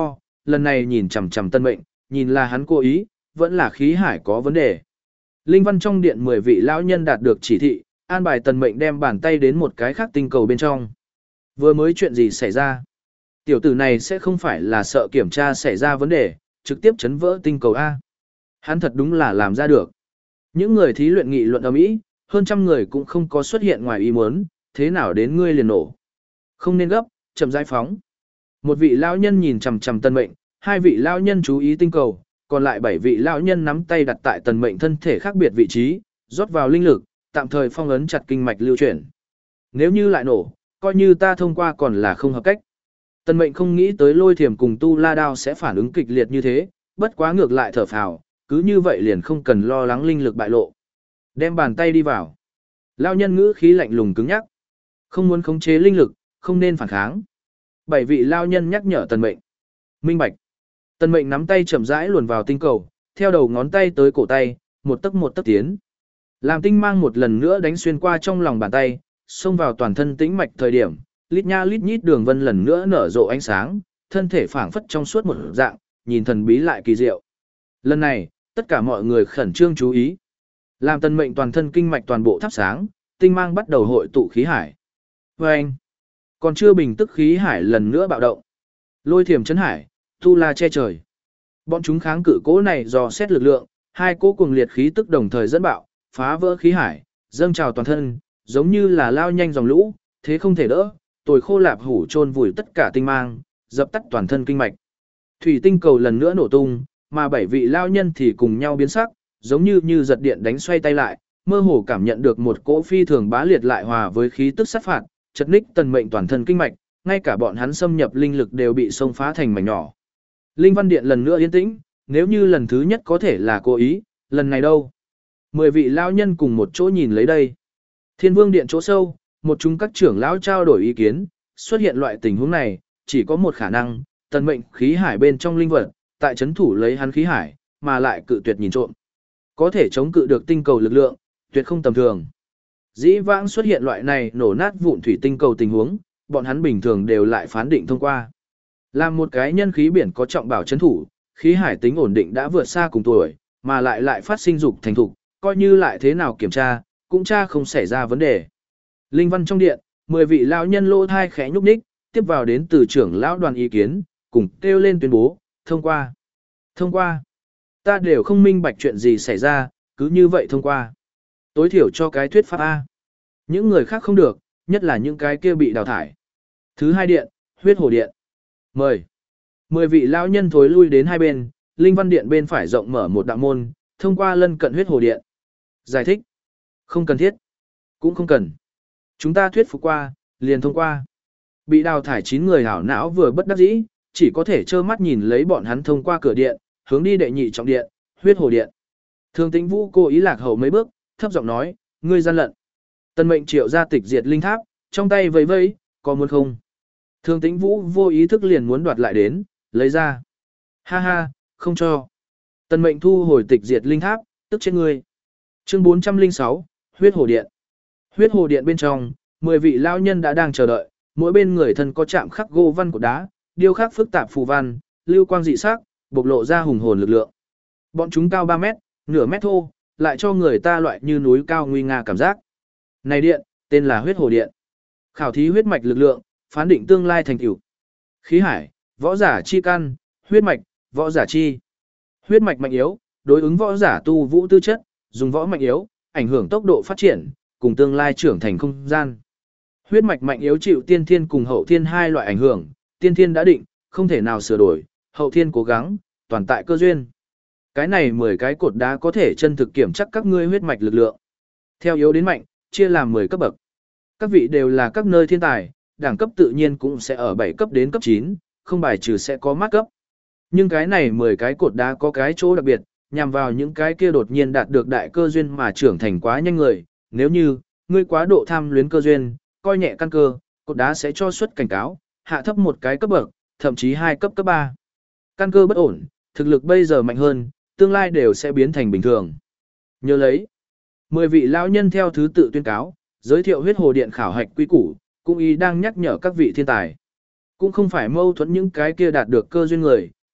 lần này nhìn chằm chằm Tân Mệnh, nhìn là hắn cố ý, vẫn là khí hải có vấn đề. Linh văn trong điện mười vị lão nhân đạt được chỉ thị, an bài Tân Mệnh đem bàn tay đến một cái khác tinh cầu bên trong. Vừa mới chuyện gì xảy ra? Tiểu tử này sẽ không phải là sợ kiểm tra xảy ra vấn đề, trực tiếp chấn vỡ tinh cầu A. Hắn thật đúng là làm ra được. Những người thí luyện nghị luận ầm ĩ, hơn trăm người cũng không có xuất hiện ngoài ý muốn, thế nào đến ngươi liền nổ. Không nên gấp, chậm rãi phóng. Một vị lão nhân nhìn chằm chằm Tân Mệnh, hai vị lão nhân chú ý tinh cầu, còn lại bảy vị lão nhân nắm tay đặt tại Tân Mệnh thân thể khác biệt vị trí, rót vào linh lực, tạm thời phong ấn chặt kinh mạch lưu chuyển. Nếu như lại nổ, coi như ta thông qua còn là không hợp cách. Tân Mệnh không nghĩ tới Lôi Thiểm cùng Tu La Đao sẽ phản ứng kịch liệt như thế, bất quá ngược lại thở phào, cứ như vậy liền không cần lo lắng linh lực bại lộ. Đem bàn tay đi vào. Lão nhân ngữ khí lạnh lùng cứng nhắc. Không muốn khống chế linh lực, không nên phản kháng. Bảy vị lão nhân nhắc nhở Tân Mệnh. Minh bạch. Tân Mệnh nắm tay chậm rãi luồn vào tinh cầu, theo đầu ngón tay tới cổ tay, một tấc một tấc tiến. Làm tinh mang một lần nữa đánh xuyên qua trong lòng bàn tay, xông vào toàn thân tĩnh mạch thời điểm, lít nha lít nhít đường vân lần nữa nở rộ ánh sáng, thân thể phảng phất trong suốt một dạng, nhìn thần bí lại kỳ diệu. Lần này, tất cả mọi người khẩn trương chú ý. Làm Tân Mệnh toàn thân kinh mạch toàn bộ thắp sáng, tinh mang bắt đầu hội tụ khí hải. Và anh, còn chưa bình tức khí hải lần nữa bạo động. Lôi Thiểm chấn hải, Tu La che trời. Bọn chúng kháng cự cố này dò xét lực lượng, hai cỗ cùng liệt khí tức đồng thời dẫn bạo, phá vỡ khí hải, dâng trào toàn thân, giống như là lao nhanh dòng lũ, thế không thể đỡ, tồi khô lạp hủ chôn vùi tất cả tinh mang, dập tắt toàn thân kinh mạch. Thủy tinh cầu lần nữa nổ tung, mà bảy vị lao nhân thì cùng nhau biến sắc, giống như như giật điện đánh xoay tay lại, mơ hồ cảm nhận được một cỗ phi thường bá liệt lại hòa với khí tức sát phạt, chật ních Tân Mệnh toàn thân kinh mạch, ngay cả bọn hắn xâm nhập linh lực đều bị xông phá thành mảnh nhỏ. Linh văn điện lần nữa yên tĩnh, nếu như lần thứ nhất có thể là cố ý, lần này đâu? Mười vị lao nhân cùng một chỗ nhìn lấy đây. Thiên Vương điện chỗ sâu, một chúng các trưởng lão trao đổi ý kiến, xuất hiện loại tình huống này, chỉ có một khả năng, Tân Mệnh khí hải bên trong linh vật, tại chấn thủ lấy hắn khí hải, mà lại cự tuyệt nhìn trộm. Có thể chống cự được tinh cầu lực lượng, tuyệt không tầm thường. Dĩ vãng xuất hiện loại này nổ nát vụn thủy tinh cầu tình huống, bọn hắn bình thường đều lại phán định thông qua. Làm một cái nhân khí biển có trọng bảo chấn thủ, khí hải tính ổn định đã vượt xa cùng tuổi, mà lại lại phát sinh dục thành thục, coi như lại thế nào kiểm tra, cũng tra không xảy ra vấn đề. Linh văn trong điện, mười vị lão nhân lỗ thai khẽ nhúc nhích, tiếp vào đến từ trưởng lão đoàn ý kiến, cùng kêu lên tuyên bố, thông qua. Thông qua. Ta đều không minh bạch chuyện gì xảy ra, cứ như vậy thông qua. Tối thiểu cho cái thuyết pháp A. Những người khác không được, nhất là những cái kia bị đào thải. Thứ hai điện, huyết hồ điện. Mời. Mười vị lão nhân thối lui đến hai bên, linh văn điện bên phải rộng mở một đạo môn, thông qua lân cận huyết hồ điện. Giải thích. Không cần thiết. Cũng không cần. Chúng ta thuyết phục qua, liền thông qua. Bị đào thải chín người hảo não vừa bất đắc dĩ, chỉ có thể trơ mắt nhìn lấy bọn hắn thông qua cửa điện, hướng đi đệ nhị trọng điện, huyết hồ điện. Thương Tĩnh Vũ cố ý lạc hậu mấy bước, thấp giọng nói, ngươi gian lận. Tân Mệnh triệu ra tịch diệt linh tháp, trong tay vẫy vẫy, có muốn không? Thương Tĩnh Vũ vô ý thức liền muốn đoạt lại đến, lấy ra. Ha ha, không cho. Tân Mệnh thu hồi tịch diệt linh tháp, tức trên ngươi. Chương bốn trăm lẻ sáu, huyết hồ điện. Huyết hồ điện bên trong, mười vị lão nhân đã đang chờ đợi, mỗi bên người thân có chạm khắc gỗ văn của đá, điêu khắc phức tạp phù văn, lưu quang dị sắc, bộc lộ ra hùng hồn lực lượng. Bọn chúng cao ba mét, nửa mét thô, lại cho người ta loại như núi cao nguy nga cảm giác. Này điện, tên là huyết hồ điện. Khảo thí huyết mạch lực lượng, phán định tương lai thành tựu. Khí hải, võ giả chi căn, huyết mạch, võ giả chi. Huyết mạch mạnh yếu, đối ứng võ giả tu vũ tư chất, dùng võ mạnh yếu, ảnh hưởng tốc độ phát triển, cùng tương lai trưởng thành không gian. Huyết mạch mạnh yếu chịu tiên thiên cùng hậu thiên hai loại ảnh hưởng, tiên thiên đã định, không thể nào sửa đổi, hậu thiên cố gắng, toàn tại cơ duyên. Cái này mười cái cột đá có thể chân thực kiểm chắc các ngươi huyết mạch lực lượng. Theo yếu đến mạnh, chia làm mười cấp bậc. Các vị đều là các nơi thiên tài, đẳng cấp tự nhiên cũng sẽ ở bảy cấp đến cấp chín, không bài trừ sẽ có mát cấp. Nhưng cái này mười cái cột đá có cái chỗ đặc biệt, nhằm vào những cái kia đột nhiên đạt được đại cơ duyên mà trưởng thành quá nhanh người, nếu như ngươi quá độ tham luyến cơ duyên, coi nhẹ căn cơ, cột đá sẽ cho suất cảnh cáo, hạ thấp một cái cấp bậc, thậm chí hai cấp cấp ba. Căn cơ bất ổn, thực lực bây giờ mạnh hơn, tương lai đều sẽ biến thành bình thường. Nhớ lấy, mười vị lão nhân theo thứ tự tuyên cáo, giới thiệu huyết hồ điện khảo hạch quy củ, cũng ý đang nhắc nhở các vị thiên tài. Cũng không phải mâu thuẫn những cái kia đạt được cơ duyên người,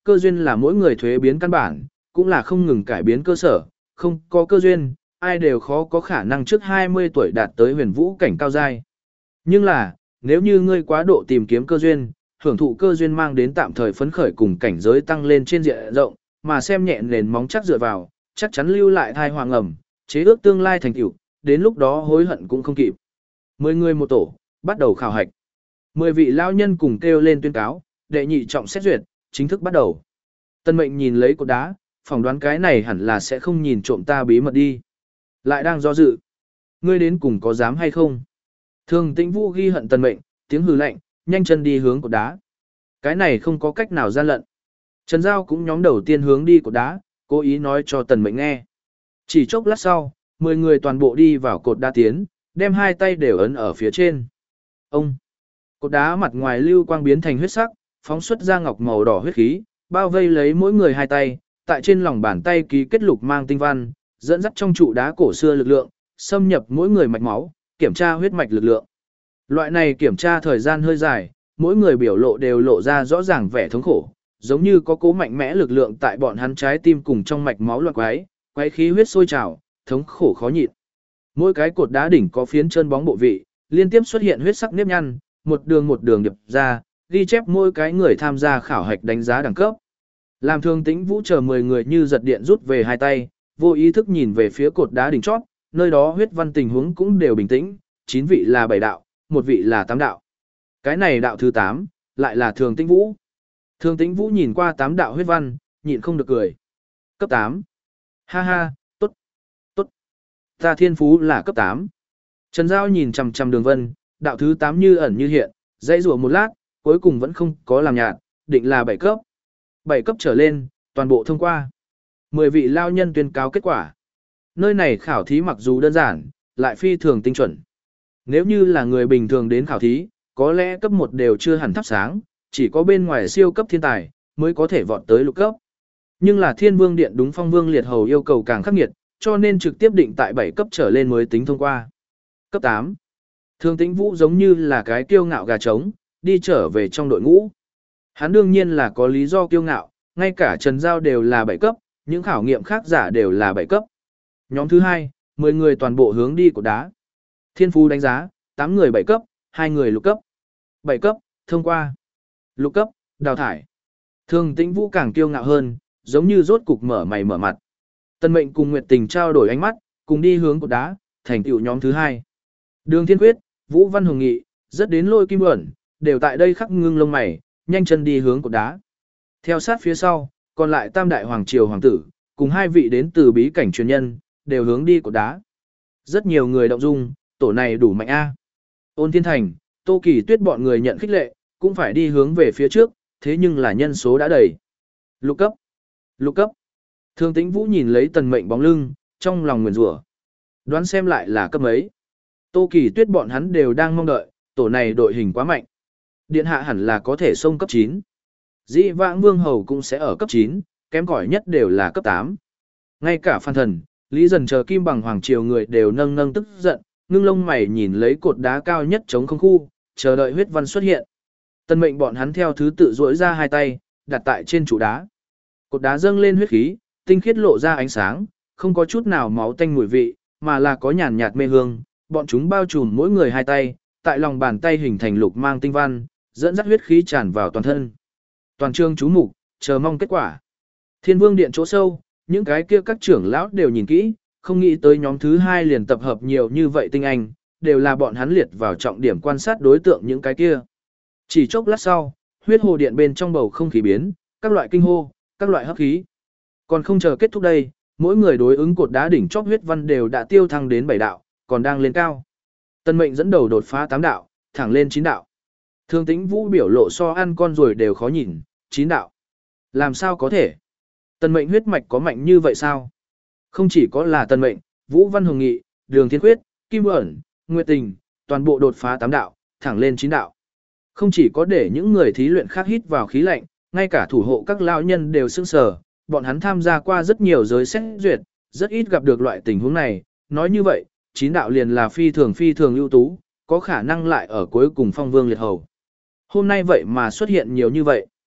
cơ duyên là mỗi người thuế biến căn bản, cũng là không ngừng cải biến cơ sở, không có cơ duyên, ai đều khó có khả năng trước hai mươi tuổi đạt tới huyền vũ cảnh cao giai. Nhưng là, nếu như ngươi quá độ tìm kiếm cơ duyên, hưởng thụ cơ duyên mang đến tạm thời phấn khởi cùng cảnh giới tăng lên trên diện rộng, mà xem nhẹ nền móng chắc dựa vào, chắc chắn lưu lại thai hoàng ẩm, chế ước tương lai thành tựu, đến lúc đó hối hận cũng không kịp. Mười người một tổ, bắt đầu khảo hạch. Mười vị lao nhân cùng kêu lên tuyên cáo, đệ nhị trọng xét duyệt, chính thức bắt đầu. Tân Mệnh nhìn lấy cột đá, phỏng đoán cái này hẳn là sẽ không nhìn trộm ta bí mật đi. Lại đang do dự. Ngươi đến cùng có dám hay không? Thường Tĩnh Vũ ghi hận Tân Mệnh, tiếng hừ lạnh, nhanh chân đi hướng cột đá. Cái này không có cách nào gian lận. Trần Giao cũng nhóm đầu tiên hướng đi cột đá, cố ý nói cho Tần Mệnh nghe. Chỉ chốc lát sau, mười người toàn bộ đi vào cột đá tiến, đem hai tay đều ấn ở phía trên. Ông! Cột đá mặt ngoài lưu quang biến thành huyết sắc, phóng xuất ra ngọc màu đỏ huyết khí, bao vây lấy mỗi người hai tay, tại trên lòng bàn tay ký kết lục mang tinh văn, dẫn dắt trong trụ đá cổ xưa lực lượng, xâm nhập mỗi người mạch máu, kiểm tra huyết mạch lực lượng. Loại này kiểm tra thời gian hơi dài, mỗi người biểu lộ đều lộ ra rõ ràng vẻ thống khổ, giống như có cố mạnh mẽ lực lượng tại bọn hắn trái tim cùng trong mạch máu loạn quái, quái khí huyết sôi trào, thống khổ khó nhịn. Mỗi cái cột đá đỉnh có phiến chân bóng bộ vị, liên tiếp xuất hiện huyết sắc nếp nhăn, một đường một đường điệp ra, ghi chép mỗi cái người tham gia khảo hạch đánh giá đẳng cấp. Làm Thường Tĩnh Vũ chờ mười người như giật điện rút về hai tay, vô ý thức nhìn về phía cột đá đỉnh chót, nơi đó huyết văn tình huống cũng đều bình tĩnh, chín vị là bảy đạo, một vị là tám đạo. Cái này đạo thứ tám, lại là Thường Tĩnh Vũ. Thường Tĩnh Vũ nhìn qua tám đạo huyết văn, nhịn không được cười. Cấp tám. Ha ha, tốt, tốt. Ta thiên phú là cấp tám. Trần Giao nhìn chằm chằm Đường Vân, đạo thứ tám như ẩn như hiện, dãy rủa một lát, cuối cùng vẫn không có làm nhạt, định là bảy cấp. bảy cấp trở lên, toàn bộ thông qua. mười vị lao nhân tuyên cáo kết quả. Nơi này khảo thí mặc dù đơn giản, lại phi thường tinh chuẩn. Nếu như là người bình thường đến khảo thí, có lẽ cấp một đều chưa hẳn thắp sáng, chỉ có bên ngoài siêu cấp thiên tài mới có thể vọt tới lục cấp. Nhưng là Thiên Vương Điện đúng Phong Vương Liệt Hầu yêu cầu càng khắc nghiệt, cho nên trực tiếp định tại bảy cấp trở lên mới tính thông qua. Cấp tám. Thường Tĩnh Vũ giống như là cái kiêu ngạo gà trống, đi trở về trong đội ngũ. Hắn đương nhiên là có lý do kiêu ngạo, ngay cả Trần Giao đều là bảy cấp, những khảo nghiệm khác giả đều là bảy cấp. Nhóm thứ hai, mười người toàn bộ hướng đi cột đá. Thiên phú đánh giá, tám người bảy cấp, hai người lục cấp. bảy cấp, thông qua. Lục cấp, đào thải. Thường Tĩnh Vũ càng kiêu ngạo hơn, giống như rốt cục mở mày mở mặt. Tân Mệnh cùng Nguyệt Tình trao đổi ánh mắt, cùng đi hướng cột đá, thành tựu nhóm thứ hai. Đường Thiên Quyết, Vũ Văn Hồng Nghị, rất đến Lôi Kim Ẩn, đều tại đây khắc ngưng lông mày, nhanh chân đi hướng cột đá. Theo sát phía sau, còn lại Tam Đại Hoàng Triều Hoàng tử, cùng hai vị đến từ bí cảnh truyền nhân, đều hướng đi cột đá. Rất nhiều người động dung, tổ này đủ mạnh a. Ôn Thiên Thành, Tô Kỳ Tuyết bọn người nhận khích lệ, cũng phải đi hướng về phía trước, thế nhưng là nhân số đã đầy. Lục cấp, lục cấp. Thường Tĩnh Vũ nhìn lấy Tần Mệnh bóng lưng, trong lòng nguyền rủa. Đoán xem lại là cấp mấy. Tô Kỳ Tuyết bọn hắn đều đang mong đợi, tổ này đội hình quá mạnh. Điện hạ hẳn là có thể xông cấp chín. Dĩ vãng Vương Hầu cũng sẽ ở cấp chín, kém cỏi nhất đều là cấp tám. Ngay cả Phan Thần, Lý Dần chờ Kim Bằng Hoàng Triều người đều nâng nâng tức giận, ngưng lông mày nhìn lấy cột đá cao nhất chống không khu, chờ đợi huyết văn xuất hiện. Tân Mệnh bọn hắn theo thứ tự duỗi ra hai tay, đặt tại trên trụ đá. Cột đá dâng lên huyết khí, tinh khiết lộ ra ánh sáng, không có chút nào máu tanh mùi vị, mà là có nhàn nhạt mê hương, bọn chúng bao trùm mỗi người hai tay, tại lòng bàn tay hình thành lục mang tinh văn, dẫn dắt huyết khí tràn vào toàn thân. Toàn trường chú mục, chờ mong kết quả. Thiên Vương Điện chỗ sâu, những cái kia các trưởng lão đều nhìn kỹ, không nghĩ tới nhóm thứ hai liền tập hợp nhiều như vậy tinh anh, đều là bọn hắn liệt vào trọng điểm quan sát đối tượng những cái kia. Chỉ chốc lát sau, huyết hồ điện bên trong bầu không khí biến, các loại kinh hô, các loại hấp khí. Còn không chờ kết thúc đây, mỗi người đối ứng cột đá đỉnh chóp huyết văn đều đã tiêu thăng đến bảy đạo, còn đang lên cao. Tân Mệnh dẫn đầu đột phá tám đạo, thẳng lên chín đạo. Thường Tĩnh Vũ biểu lộ so ăn con rồi đều khó nhìn, chín đạo. Làm sao có thể? Tân Mệnh huyết mạch có mạnh như vậy sao? Không chỉ có là Tân Mệnh, Vũ Văn Hồng Nghị, Đường Thiên Quyết, Kim Ẩn, Nguyệt Tình, toàn bộ đột phá tám đạo, thẳng lên chín đạo. Không chỉ có để những người thí luyện khác hít vào khí lạnh, ngay cả thủ hộ các lão nhân đều sững sờ, bọn hắn tham gia qua rất nhiều giới xét duyệt, rất ít gặp được loại tình huống này, nói như vậy, chín đạo liền là phi thường phi thường ưu tú, có khả năng lại ở cuối cùng Phong Vương Liệt Hầu. Hôm nay vậy mà xuất hiện nhiều như vậy.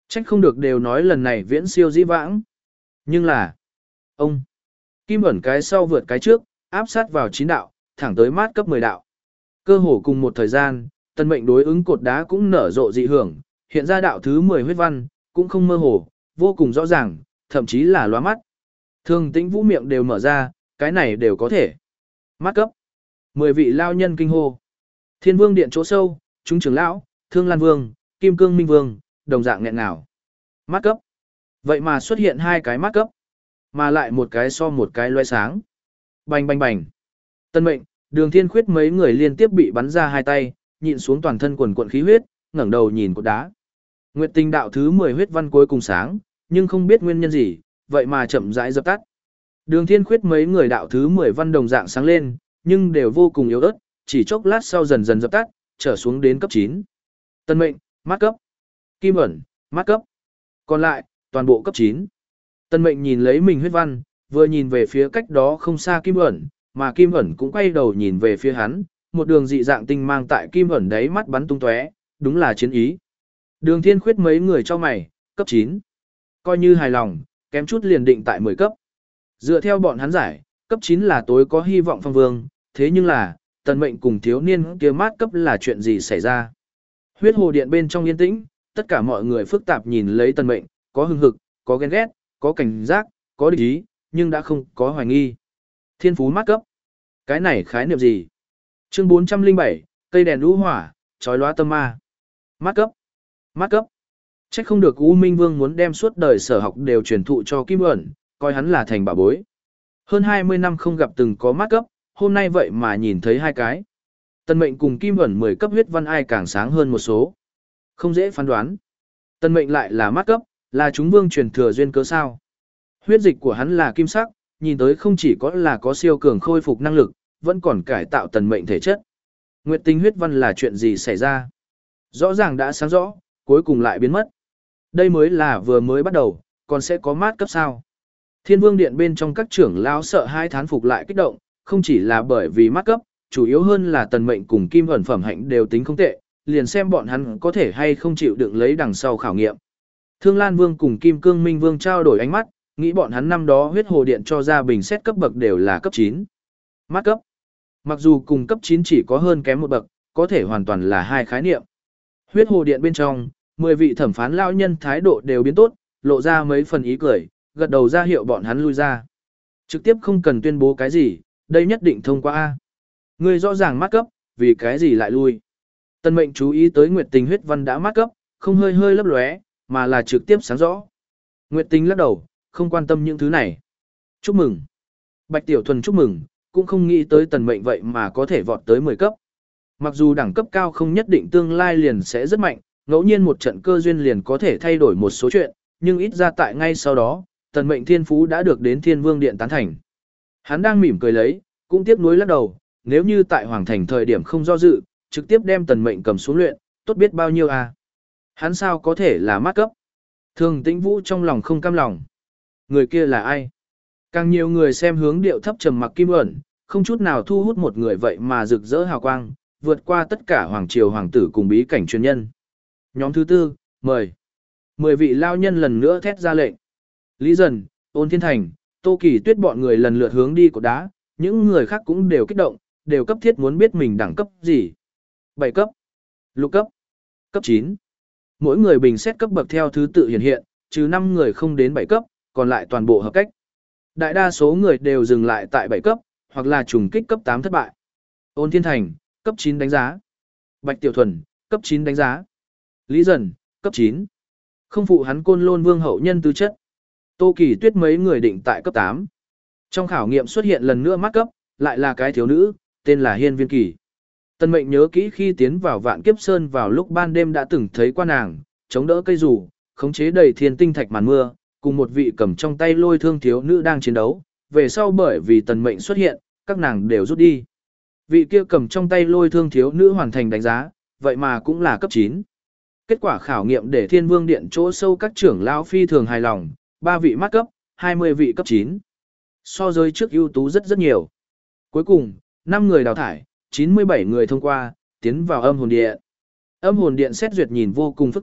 Trách không được đều nói lần này viễn siêu dĩ vãng. Nhưng là, ông, Kim ẩn cái sau vượt cái trước, áp sát vào chín đạo, thẳng tới mát cấp mười đạo. Cơ hồ cùng một thời gian, tân mệnh đối ứng cột đá cũng nở rộ dị hưởng, hiện ra đạo thứ mười huyết văn, cũng không mơ hồ, vô cùng rõ ràng, thậm chí là lóa mắt. Thường Tĩnh Vũ miệng đều mở ra, cái này đều có thể. Mát cấp. Mười vị lao nhân kinh hô. Thiên Vương điện chỗ sâu, chúng trưởng lão, Thương Lan Vương, Kim Cương Minh Vương, đồng dạng nghẹn nào. Mát cấp. Vậy mà xuất hiện hai cái mát cấp, mà lại một cái so một cái loe sáng. Bành bành bành. Tân mệnh, Đường Thiên Khuyết mấy người liên tiếp bị bắn ra hai tay, nhịn xuống toàn thân quần cuộn khí huyết, ngẩng đầu nhìn cột đá. Nguyệt Tinh đạo thứ mười huyết văn cuối cùng sáng, nhưng không biết nguyên nhân gì, vậy mà chậm rãi dập tắt. Đường Thiên Khuyết mấy người đạo thứ mười văn đồng dạng sáng lên, nhưng đều vô cùng yếu ớt, chỉ chốc lát sau dần dần dập tắt, trở xuống đến cấp chín. Tân mệnh, mát cấp. Kim ẩn, mát cấp. Còn lại, toàn bộ cấp chín. Tân mệnh nhìn lấy mình huyết văn, vừa nhìn về phía cách đó không xa Kim ẩn, mà Kim ẩn cũng quay đầu nhìn về phía hắn, một đường dị dạng tinh mang tại Kim ẩn đấy mắt bắn tung tóe, đúng là chiến ý. Đường Thiên Khuyết mấy người cho mày, cấp chín. Coi như hài lòng, kém chút liền định tại mười cấp. Dựa theo bọn hắn giải, cấp chín là tối có hy vọng phong vương, thế nhưng là, tần mệnh cùng thiếu niên kia mát cấp là chuyện gì xảy ra? Huyết hồ điện bên trong yên tĩnh, tất cả mọi người phức tạp nhìn lấy tần mệnh, có hưng hực, có ghen ghét, có cảnh giác, có địch ý, nhưng đã không có hoài nghi. Thiên phú mát cấp. Cái này khái niệm gì? Chương bốn trăm lẻ bảy, cây đèn lũ hỏa, chói lóa tâm ma. Mát cấp. Mát cấp. Chắc không được U Minh Vương muốn đem suốt đời sở học đều truyền thụ cho Kim ẩn, coi hắn là thành bảo bối. Hơn hai mươi năm không gặp từng có mát cấp, hôm nay vậy mà nhìn thấy hai cái. Tần mệnh cùng Kim ẩn mười cấp huyết văn ai càng sáng hơn một số. Không dễ phán đoán. Tần mệnh lại là mát cấp, là chúng vương truyền thừa duyên cớ sao. Huyết dịch của hắn là kim sắc, nhìn tới không chỉ có là có siêu cường khôi phục năng lực, vẫn còn cải tạo tần mệnh thể chất. Nguyệt tinh huyết văn là chuyện gì xảy ra? Rõ ràng đã sáng rõ, cuối cùng lại biến mất. Đây mới là vừa mới bắt đầu, còn sẽ có mát cấp sao. Thiên Vương điện bên trong các trưởng lão sợ hai thán phục lại kích động, không chỉ là bởi vì mát cấp, chủ yếu hơn là tần mệnh cùng Kim ẩn phẩm hạnh đều tính không tệ, liền xem bọn hắn có thể hay không chịu đựng lấy đằng sau khảo nghiệm. Thương Lan Vương cùng Kim Cương Minh Vương trao đổi ánh mắt, nghĩ bọn hắn năm đó huyết hồ điện cho ra bình xét cấp bậc đều là cấp chín. Mát cấp. Mặc dù cùng cấp chín chỉ có hơn kém một bậc, có thể hoàn toàn là hai khái niệm. Huyết hồ điện bên trong, mười vị thẩm phán lão nhân thái độ đều biến tốt, lộ ra mấy phần ý cười, gật đầu ra hiệu bọn hắn lui ra. Trực tiếp không cần tuyên bố cái gì, đây nhất định thông qua A. Người rõ ràng mát cấp, vì cái gì lại lui. Tân mệnh chú ý tới Nguyệt Tình huyết văn đã mát cấp, không hơi hơi lấp lóe, mà là trực tiếp sáng rõ. Nguyệt Tình lắc đầu, không quan tâm những thứ này. Chúc mừng. Bạch Tiểu Thuần chúc mừng, cũng không nghĩ tới tần mệnh vậy mà có thể vọt tới mười cấp. Mặc dù đẳng cấp cao không nhất định tương lai liền sẽ rất mạnh, ngẫu nhiên một trận cơ duyên liền có thể thay đổi một số chuyện, nhưng ít ra tại ngay sau đó, tần mệnh thiên phú đã được đến Thiên Vương điện tán thành. Hắn đang mỉm cười lấy, cũng tiếc nuối lắc đầu, nếu như tại Hoàng Thành thời điểm không do dự, trực tiếp đem tần mệnh cầm xuống luyện, tốt biết bao nhiêu à. Hắn sao có thể là mát cấp. Thường Tĩnh Vũ trong lòng không cam lòng. Người kia là ai? Càng nhiều người xem hướng điệu thấp trầm mặc Kim ẩn, không chút nào thu hút một người vậy mà rực rỡ hào quang, vượt qua tất cả hoàng triều hoàng tử cùng bí cảnh truyền nhân. Nhóm thứ tư, mời. Mười vị lao nhân lần nữa thét ra lệnh. Lý Dần, Ôn Thiên Thành, Tô Kỳ Tuyết bọn người lần lượt hướng đi cột đá, những người khác cũng đều kích động, đều cấp thiết muốn biết mình đẳng cấp gì. bảy cấp, lục cấp, cấp chín. Mỗi người bình xét cấp bậc theo thứ tự hiện hiện, trừ năm người không đến bảy cấp, còn lại toàn bộ hợp cách. Đại đa số người đều dừng lại tại bảy cấp, hoặc là trùng kích cấp tám thất bại. Ôn Thiên Thành, cấp chín đánh giá. Bạch Tiểu Thuần, cấp chín đánh giá. Lý Dần, cấp chín. Không phụ hắn Côn Lôn Vương hậu nhân tư chất. Tô Kỳ Tuyết mấy người định tại cấp tám. Trong khảo nghiệm xuất hiện lần nữa mát cấp, lại là cái thiếu nữ, tên là Hiên Viên Kỳ. Tân mệnh nhớ kỹ khi tiến vào Vạn Kiếp Sơn vào lúc ban đêm đã từng thấy qua nàng, chống đỡ cây rủ, khống chế đầy thiên tinh thạch màn mưa, cùng một vị cầm trong tay lôi thương thiếu nữ đang chiến đấu. Về sau bởi vì tần mệnh xuất hiện, các nàng đều rút đi. Vị kia cầm trong tay lôi thương thiếu nữ hoàn thành đánh giá, vậy mà cũng là cấp chín. Kết quả khảo nghiệm để Thiên Vương điện chỗ sâu các trưởng lão phi thường hài lòng, ba vị mát cấp, hai mươi vị cấp chín. So với trước ưu tú rất rất nhiều. Cuối cùng, năm người đào thải, chín mươi bảy người thông qua, tiến vào âm hồn điện. Âm hồn điện xét duyệt nhìn vô cùng phức tạp,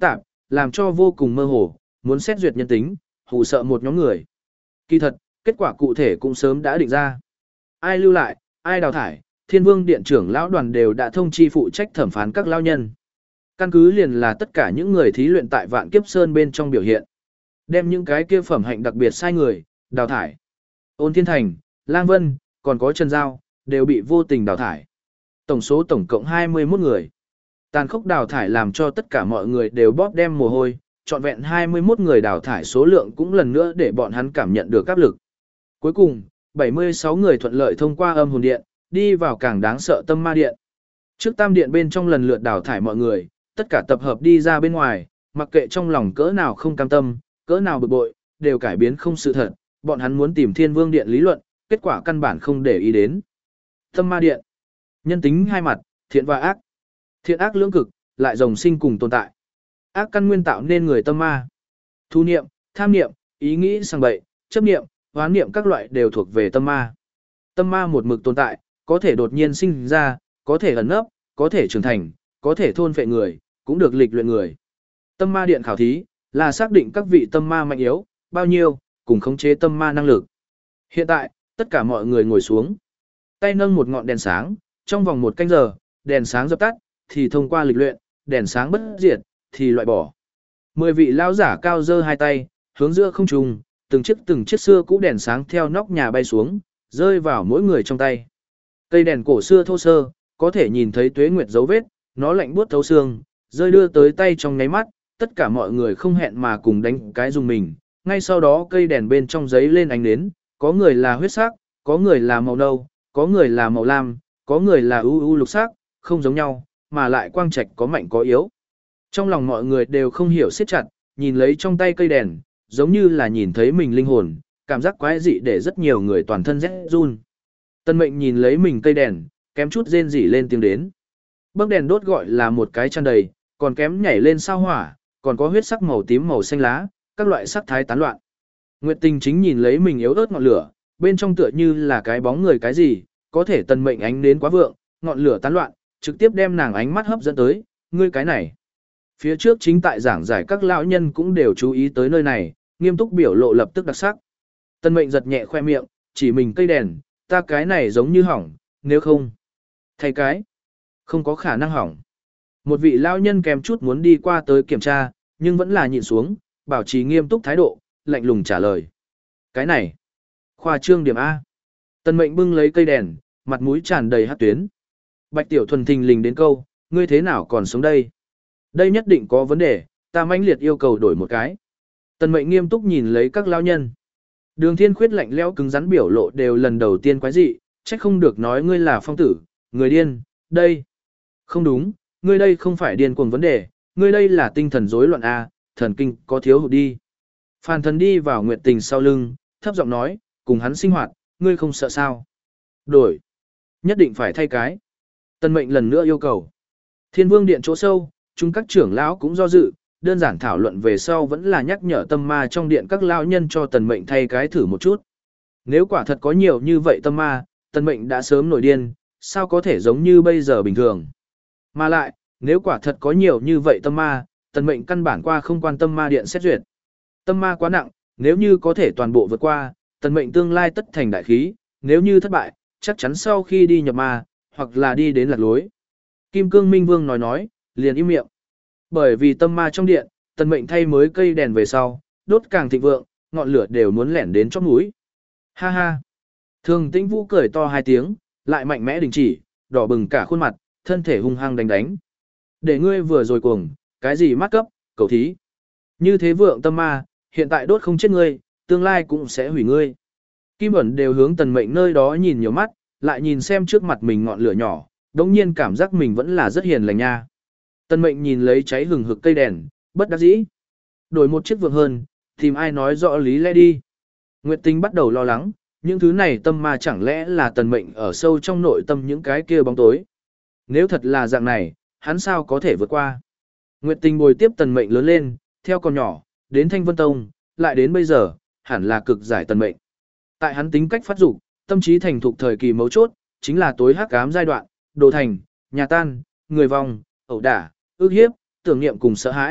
làm cho vô cùng mơ hồ, muốn xét duyệt nhân tính, hù sợ một nhóm người. Kỳ thật, kết quả cụ thể cũng sớm đã định ra. Ai lưu lại, ai đào thải, Thiên Vương Điện trưởng lão đoàn đều đã thông chi phụ trách thẩm phán các lão nhân. Căn cứ liền là tất cả những người thí luyện tại Vạn Kiếp Sơn bên trong biểu hiện. Đem những cái kia phẩm hạnh đặc biệt sai người, đào thải. Ôn Thiên Thành, Lang Vân, còn có Trần Giao, đều bị vô tình đào thải. Tổng số tổng cộng hai mươi mốt người. Tàn khốc đào thải làm cho tất cả mọi người đều bóp đem mồ hôi, trọn vẹn hai mươi mốt người đào thải số lượng cũng lần nữa để bọn hắn cảm nhận được áp lực. Cuối cùng, bảy mươi sáu người thuận lợi thông qua âm hồn điện, đi vào càng đáng sợ tâm ma điện. Trước tam điện bên trong lần lượt đào thải mọi người, tất cả tập hợp đi ra bên ngoài, mặc kệ trong lòng cỡ nào không cam tâm, cỡ nào bực bội, đều cải biến không sự thật, bọn hắn muốn tìm Thiên Vương Điện lý luận, kết quả căn bản không để ý đến. Tâm ma điện, nhân tính hai mặt, thiện và ác. Thiện ác lưỡng cực, lại rồng sinh cùng tồn tại. Ác căn nguyên tạo nên người tâm ma. Thu niệm, tham niệm, ý nghĩ sang bậy, chấp niệm, hoán niệm các loại đều thuộc về tâm ma. Tâm ma một mực tồn tại, có thể đột nhiên sinh ra, có thể ẩn nấp, có thể trưởng thành, có thể thôn phệ người, cũng được lịch luyện người. Tâm ma điện khảo thí, là xác định các vị tâm ma mạnh yếu, bao nhiêu, cùng khống chế tâm ma năng lực. Hiện tại, tất cả mọi người ngồi xuống. Tay nâng một ngọn đèn sáng, trong vòng một canh giờ, đèn sáng dập tắt, thì thông qua lịch luyện, đèn sáng bất diệt, thì loại bỏ. Mười vị lão giả cao giơ hai tay, hướng giữa không trung, từng chiếc từng chiếc xưa cũ đèn sáng theo nóc nhà bay xuống, rơi vào mỗi người trong tay. Cây đèn cổ xưa thô sơ, có thể nhìn thấy tuế nguyệt dấu vết, nó lạnh buốt thấu xương, rơi đưa tới tay trong nháy mắt, tất cả mọi người không hẹn mà cùng đánh cái dùng mình. Ngay sau đó cây đèn bên trong giấy lên ánh nến, có người là huyết sắc, có người là màu nâu, có người là màu lam, có người là u u lục sắc, không giống nhau, mà lại quang trạch có mạnh có yếu. Trong lòng mọi người đều không hiểu siết chặt, nhìn lấy trong tay cây đèn, giống như là nhìn thấy mình linh hồn, cảm giác quái dị để rất nhiều người toàn thân rét run. Tân Mệnh nhìn lấy mình cây đèn, kém chút rên rỉ lên tiếng đến. Bấc đèn đốt gọi là một cái tràn đầy, còn kém nhảy lên sao hỏa, còn có huyết sắc màu tím màu xanh lá, các loại sắc thái tán loạn. Nguyệt Tình chính nhìn lấy mình yếu ớt ngọn lửa, bên trong tựa như là cái bóng người cái gì, có thể Tân Mệnh ánh đến quá vượng, ngọn lửa tán loạn, trực tiếp đem nàng ánh mắt hấp dẫn tới, ngươi cái này. Phía trước chính tại giảng giải các lão nhân cũng đều chú ý tới nơi này, nghiêm túc biểu lộ lập tức đặc sắc. Tân Mệnh giật nhẹ khoe miệng, chỉ mình cây đèn, ta cái này giống như hỏng, nếu không. Thay cái, không có khả năng hỏng. Một vị lão nhân kèm chút muốn đi qua tới kiểm tra, nhưng vẫn là nhịn xuống, bảo trì nghiêm túc thái độ, lạnh lùng trả lời. Cái này, khoa trương điểm A. Tân Mệnh bưng lấy cây đèn, mặt mũi tràn đầy hát tuyến. Bạch Tiểu Thuần thình lình đến câu, ngươi thế nào còn sống đây? Đây nhất định có vấn đề, ta mãnh liệt yêu cầu đổi một cái. Tân Mệnh nghiêm túc nhìn lấy các lão nhân. Đường Thiên Khuyết lạnh lẽo cứng rắn biểu lộ đều lần đầu tiên quái dị, trách không được nói ngươi là phong tử, người điên, đây. Không đúng, ngươi đây không phải điên cuồng vấn đề, ngươi đây là tinh thần rối loạn A, thần kinh có thiếu hụt đi. Phan Thần đi vào Nguyệt Tình sau lưng, thấp giọng nói, cùng hắn sinh hoạt, ngươi không sợ sao? Đổi. Nhất định phải thay cái. Tân Mệnh lần nữa yêu cầu. Thiên Vương Điện chỗ sâu, chúng các trưởng lão cũng do dự, đơn giản thảo luận về sau vẫn là nhắc nhở tâm ma trong điện các lão nhân cho Tần Mệnh thay cái thử một chút. Nếu quả thật có nhiều như vậy tâm ma, Tần Mệnh đã sớm nổi điên, sao có thể giống như bây giờ bình thường. Mà lại, nếu quả thật có nhiều như vậy tâm ma, Tần Mệnh căn bản qua không quan tâm ma điện xét duyệt. Tâm ma quá nặng, nếu như có thể toàn bộ vượt qua, Tần Mệnh tương lai tất thành đại khí, nếu như thất bại, chắc chắn sau khi đi nhập ma, hoặc là đi đến lạc lối. Kim Cương Minh Vương nói nói, liền im miệng. Bởi vì tâm ma trong điện, Tần Mệnh thay mới cây đèn về sau, đốt càng thịnh vượng, ngọn lửa đều muốn lẻn đến chóp mũi. Ha ha. Thường Tĩnh Vũ cười to hai tiếng, lại mạnh mẽ đình chỉ, đỏ bừng cả khuôn mặt, thân thể hung hăng đánh đánh. Để ngươi vừa rồi cuồng, cái gì mắt cấp, cầu thí. Như thế vượng tâm ma, hiện tại đốt không chết ngươi, tương lai cũng sẽ hủy ngươi. Kim ẩn đều hướng Tần Mệnh nơi đó nhìn nhiều mắt, lại nhìn xem trước mặt mình ngọn lửa nhỏ, đống nhiên cảm giác mình vẫn là rất hiền lành nha. Tần Mệnh nhìn lấy cháy hừng hực cây đèn, bất đắc dĩ. Đổi một chiếc vượng hơn, tìm ai nói rõ lý lẽ đi. Nguyệt Tinh bắt đầu lo lắng, những thứ này tâm ma chẳng lẽ là Tần Mệnh ở sâu trong nội tâm những cái kia bóng tối. Nếu thật là dạng này, hắn sao có thể vượt qua. Nguyệt Tinh bồi tiếp Tần Mệnh lớn lên, theo con nhỏ, đến Thanh Vân Tông, lại đến bây giờ, hẳn là cực giải Tần Mệnh. Tại hắn tính cách phát dục, tâm trí thành thục thời kỳ mấu chốt, chính là tối hắc ám giai đoạn, đồ thành, nhà tan, người vong, ẩu đả, ước hiếp, tưởng niệm cùng sợ hãi,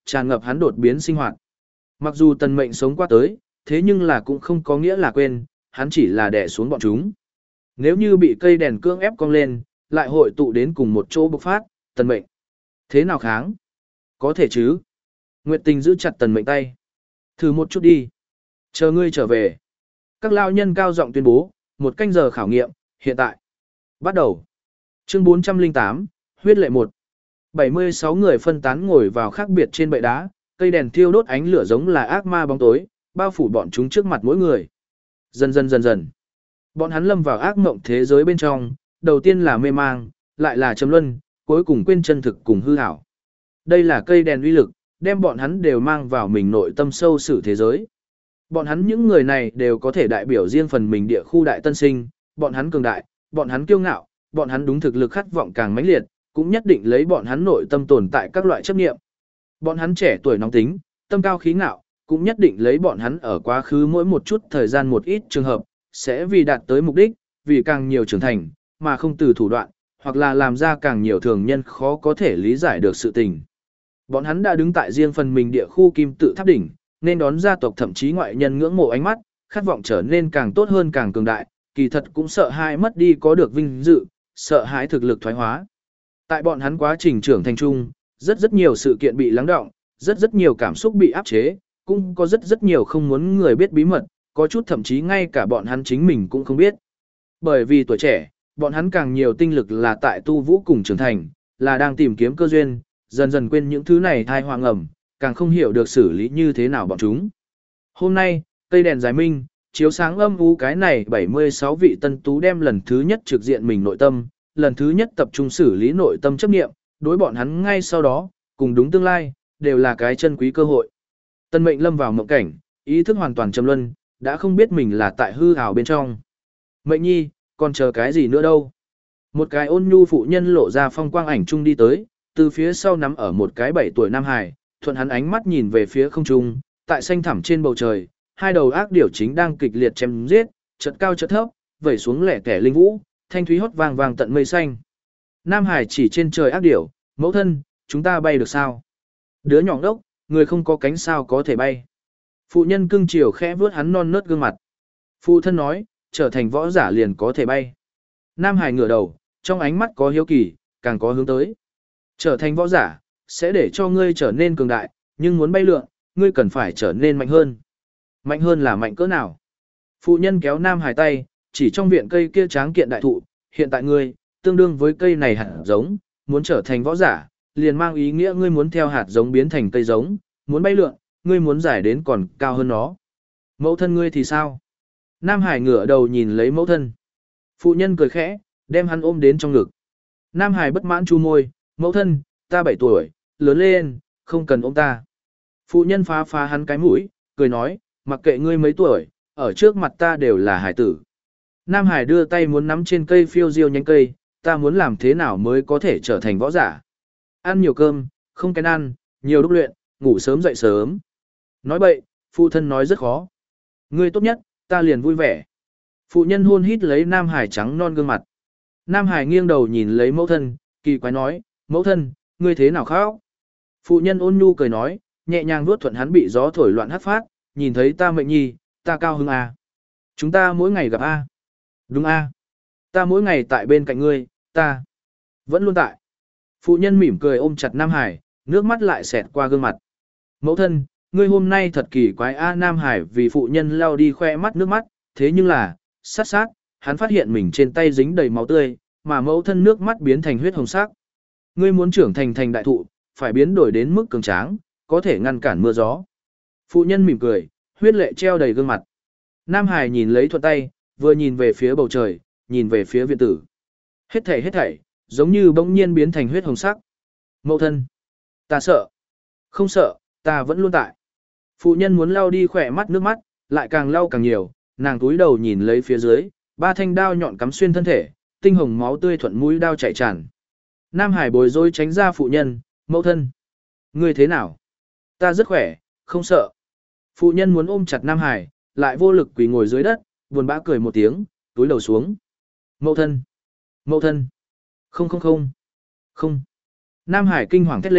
tràn ngập hắn đột biến sinh hoạt. Mặc dù tần mệnh sống qua tới, thế nhưng là cũng không có nghĩa là quên, hắn chỉ là đè xuống bọn chúng. Nếu như bị cây đèn cưỡng ép cong lên, lại hội tụ đến cùng một chỗ bộc phát, tần mệnh. Thế nào kháng? Có thể chứ? Nguyệt Tình giữ chặt tần mệnh tay. Thử một chút đi. Chờ ngươi trở về. Các lao nhân cao giọng tuyên bố, một canh giờ khảo nghiệm, hiện tại. Bắt đầu. Chương bốn trăm lẻ tám, huyết lệ một. bảy mươi sáu người phân tán ngồi vào khác biệt trên bệ đá, cây đèn thiêu đốt ánh lửa giống là ác ma bóng tối, bao phủ bọn chúng trước mặt mỗi người. Dần dần dần dần. Bọn hắn lâm vào ác mộng thế giới bên trong, đầu tiên là mê mang, lại là trầm luân, cuối cùng quên chân thực cùng hư ảo. Đây là cây đèn uy lực, đem bọn hắn đều mang vào mình nội tâm sâu sử thế giới. Bọn hắn những người này đều có thể đại biểu riêng phần mình địa khu đại tân sinh, bọn hắn cường đại, bọn hắn kiêu ngạo, bọn hắn đúng thực lực khát vọng càng mãnh liệt, cũng nhất định lấy bọn hắn nội tâm tồn tại các loại chấp niệm. Bọn hắn trẻ tuổi nóng tính, tâm cao khí ngạo, cũng nhất định lấy bọn hắn ở quá khứ mỗi một chút thời gian một ít trường hợp, sẽ vì đạt tới mục đích, vì càng nhiều trưởng thành, mà không từ thủ đoạn, hoặc là làm ra càng nhiều thường nhân khó có thể lý giải được sự tình. Bọn hắn đã đứng tại riêng phần mình địa khu kim tự tháp đỉnh, nên đón gia tộc thậm chí ngoại nhân ngưỡng mộ ánh mắt, khát vọng trở nên càng tốt hơn càng cường đại, kỳ thật cũng sợ hãi mất đi có được vinh dự, sợ hãi thực lực thoái hóa. Tại bọn hắn quá trình trưởng thành chung, rất rất nhiều sự kiện bị lắng đọng, rất rất nhiều cảm xúc bị áp chế, cũng có rất rất nhiều không muốn người biết bí mật, có chút thậm chí ngay cả bọn hắn chính mình cũng không biết. Bởi vì tuổi trẻ, bọn hắn càng nhiều tinh lực là tại tu vũ cùng trưởng thành, là đang tìm kiếm cơ duyên, dần dần quên những thứ này thai hoang ẩm, càng không hiểu được xử lý như thế nào bọn chúng. Hôm nay, cây đèn giải minh, chiếu sáng âm u cái này bảy mươi sáu vị tân tú đem lần thứ nhất trực diện mình nội tâm, lần thứ nhất tập trung xử lý nội tâm chấp nghiệm, đối bọn hắn ngay sau đó, cùng đúng tương lai, đều là cái chân quý cơ hội. Tân mệnh lâm vào mộng cảnh, ý thức hoàn toàn trầm luân, đã không biết mình là tại hư ảo bên trong. Mệnh nhi, còn chờ cái gì nữa đâu? Một cái ôn nhu phụ nhân lộ ra phong quang ảnh chung đi tới, từ phía sau nắm ở một cái bảy tuổi nam hài, thuận hắn ánh mắt nhìn về phía không trung, tại xanh thẳm trên bầu trời, hai đầu ác điểu chính đang kịch liệt chém giết, chợt cao chợt thấp, vẩy xuống lẻ tẻ linh vũ, thanh thúy hót vàng vàng tận mây xanh. Nam Hải chỉ trên trời ác điểu, mẫu thân, chúng ta bay được sao? Đứa nhỏ đốc, người không có cánh sao có thể bay. Phụ nhân cưng chiều khẽ vuốt hắn non nớt gương mặt. Phụ thân nói, trở thành võ giả liền có thể bay. Nam Hải ngửa đầu, trong ánh mắt có hiếu kỳ, càng có hướng tới. Trở thành võ giả, sẽ để cho ngươi trở nên cường đại, nhưng muốn bay lượn, ngươi cần phải trở nên mạnh hơn. Mạnh hơn là mạnh cỡ nào? Phụ nhân kéo Nam Hải tay, chỉ trong viện cây kia tráng kiện đại thụ, hiện tại ngươi, tương đương với cây này hạt giống, muốn trở thành võ giả, liền mang ý nghĩa ngươi muốn theo hạt giống biến thành cây giống, muốn bay lượn, ngươi muốn giải đến còn cao hơn nó. Mẫu thân ngươi thì sao? Nam Hải ngửa đầu nhìn lấy mẫu thân. Phụ nhân cười khẽ, đem hắn ôm đến trong ngực. Nam Hải bất mãn chu môi, mẫu thân, ta bảy tuổi, lớn lên, không cần ôm ta. Phụ nhân phá phá hắn cái mũi, cười nói, mặc kệ ngươi mấy tuổi, ở trước mặt ta đều là hải tử. Nam Hải đưa tay muốn nắm trên cây phiêu diêu nhánh cây, ta muốn làm thế nào mới có thể trở thành võ giả. Ăn nhiều cơm, không kén ăn, nhiều đúc luyện, ngủ sớm dậy sớm. Nói bậy, phụ thân nói rất khó. Ngươi tốt nhất, ta liền vui vẻ. Phụ nhân hôn hít lấy Nam Hải trắng non gương mặt. Nam Hải nghiêng đầu nhìn lấy mẫu thân, kỳ quái nói, mẫu thân, ngươi thế nào khóc? Phụ nhân ôn nhu cười nói, nhẹ nhàng vuốt thuận hắn bị gió thổi loạn hắt phát, nhìn thấy ta mệnh nhi, ta cao hứng à. Chúng ta mỗi ngày gặp a. Đúng a. Ta mỗi ngày tại bên cạnh ngươi, ta vẫn luôn tại. Phụ nhân mỉm cười ôm chặt Nam Hải, nước mắt lại xẹt qua gương mặt. Mẫu thân, ngươi hôm nay thật kỳ quái a. Nam Hải vì phụ nhân lau đi khoe mắt nước mắt, thế nhưng là, sát sát, hắn phát hiện mình trên tay dính đầy máu tươi, mà mẫu thân nước mắt biến thành huyết hồng sắc. Ngươi muốn trưởng thành thành đại thụ, phải biến đổi đến mức cường tráng, có thể ngăn cản mưa gió. Phụ nhân mỉm cười, huyết lệ treo đầy gương mặt. Nam Hải nhìn lấy thuận tay, vừa nhìn về phía bầu trời, nhìn về phía viện tử. Hết thảy hết thảy, giống như bỗng nhiên biến thành huyết hồng sắc. Mẫu thân, ta sợ. Không sợ, ta vẫn luôn tại. Phụ nhân muốn lau đi khỏe mắt nước mắt, lại càng lau càng nhiều, nàng túi đầu nhìn lấy phía dưới, ba thanh đao nhọn cắm xuyên thân thể, tinh hồng máu tươi thuận mũi đao chảy tràn. Nam Hải bối rối tránh ra phụ nhân, mẫu thân. Ngươi thế nào? Ta rất khỏe, không sợ. Phụ nhân muốn ôm chặt Nam Hải, lại vô lực quỳ ngồi dưới đất, buồn bã cười một tiếng, túi đầu xuống. Mẫu thân. Mẫu thân. Không không không. Không. Nam Hải kinh hoàng thét lên,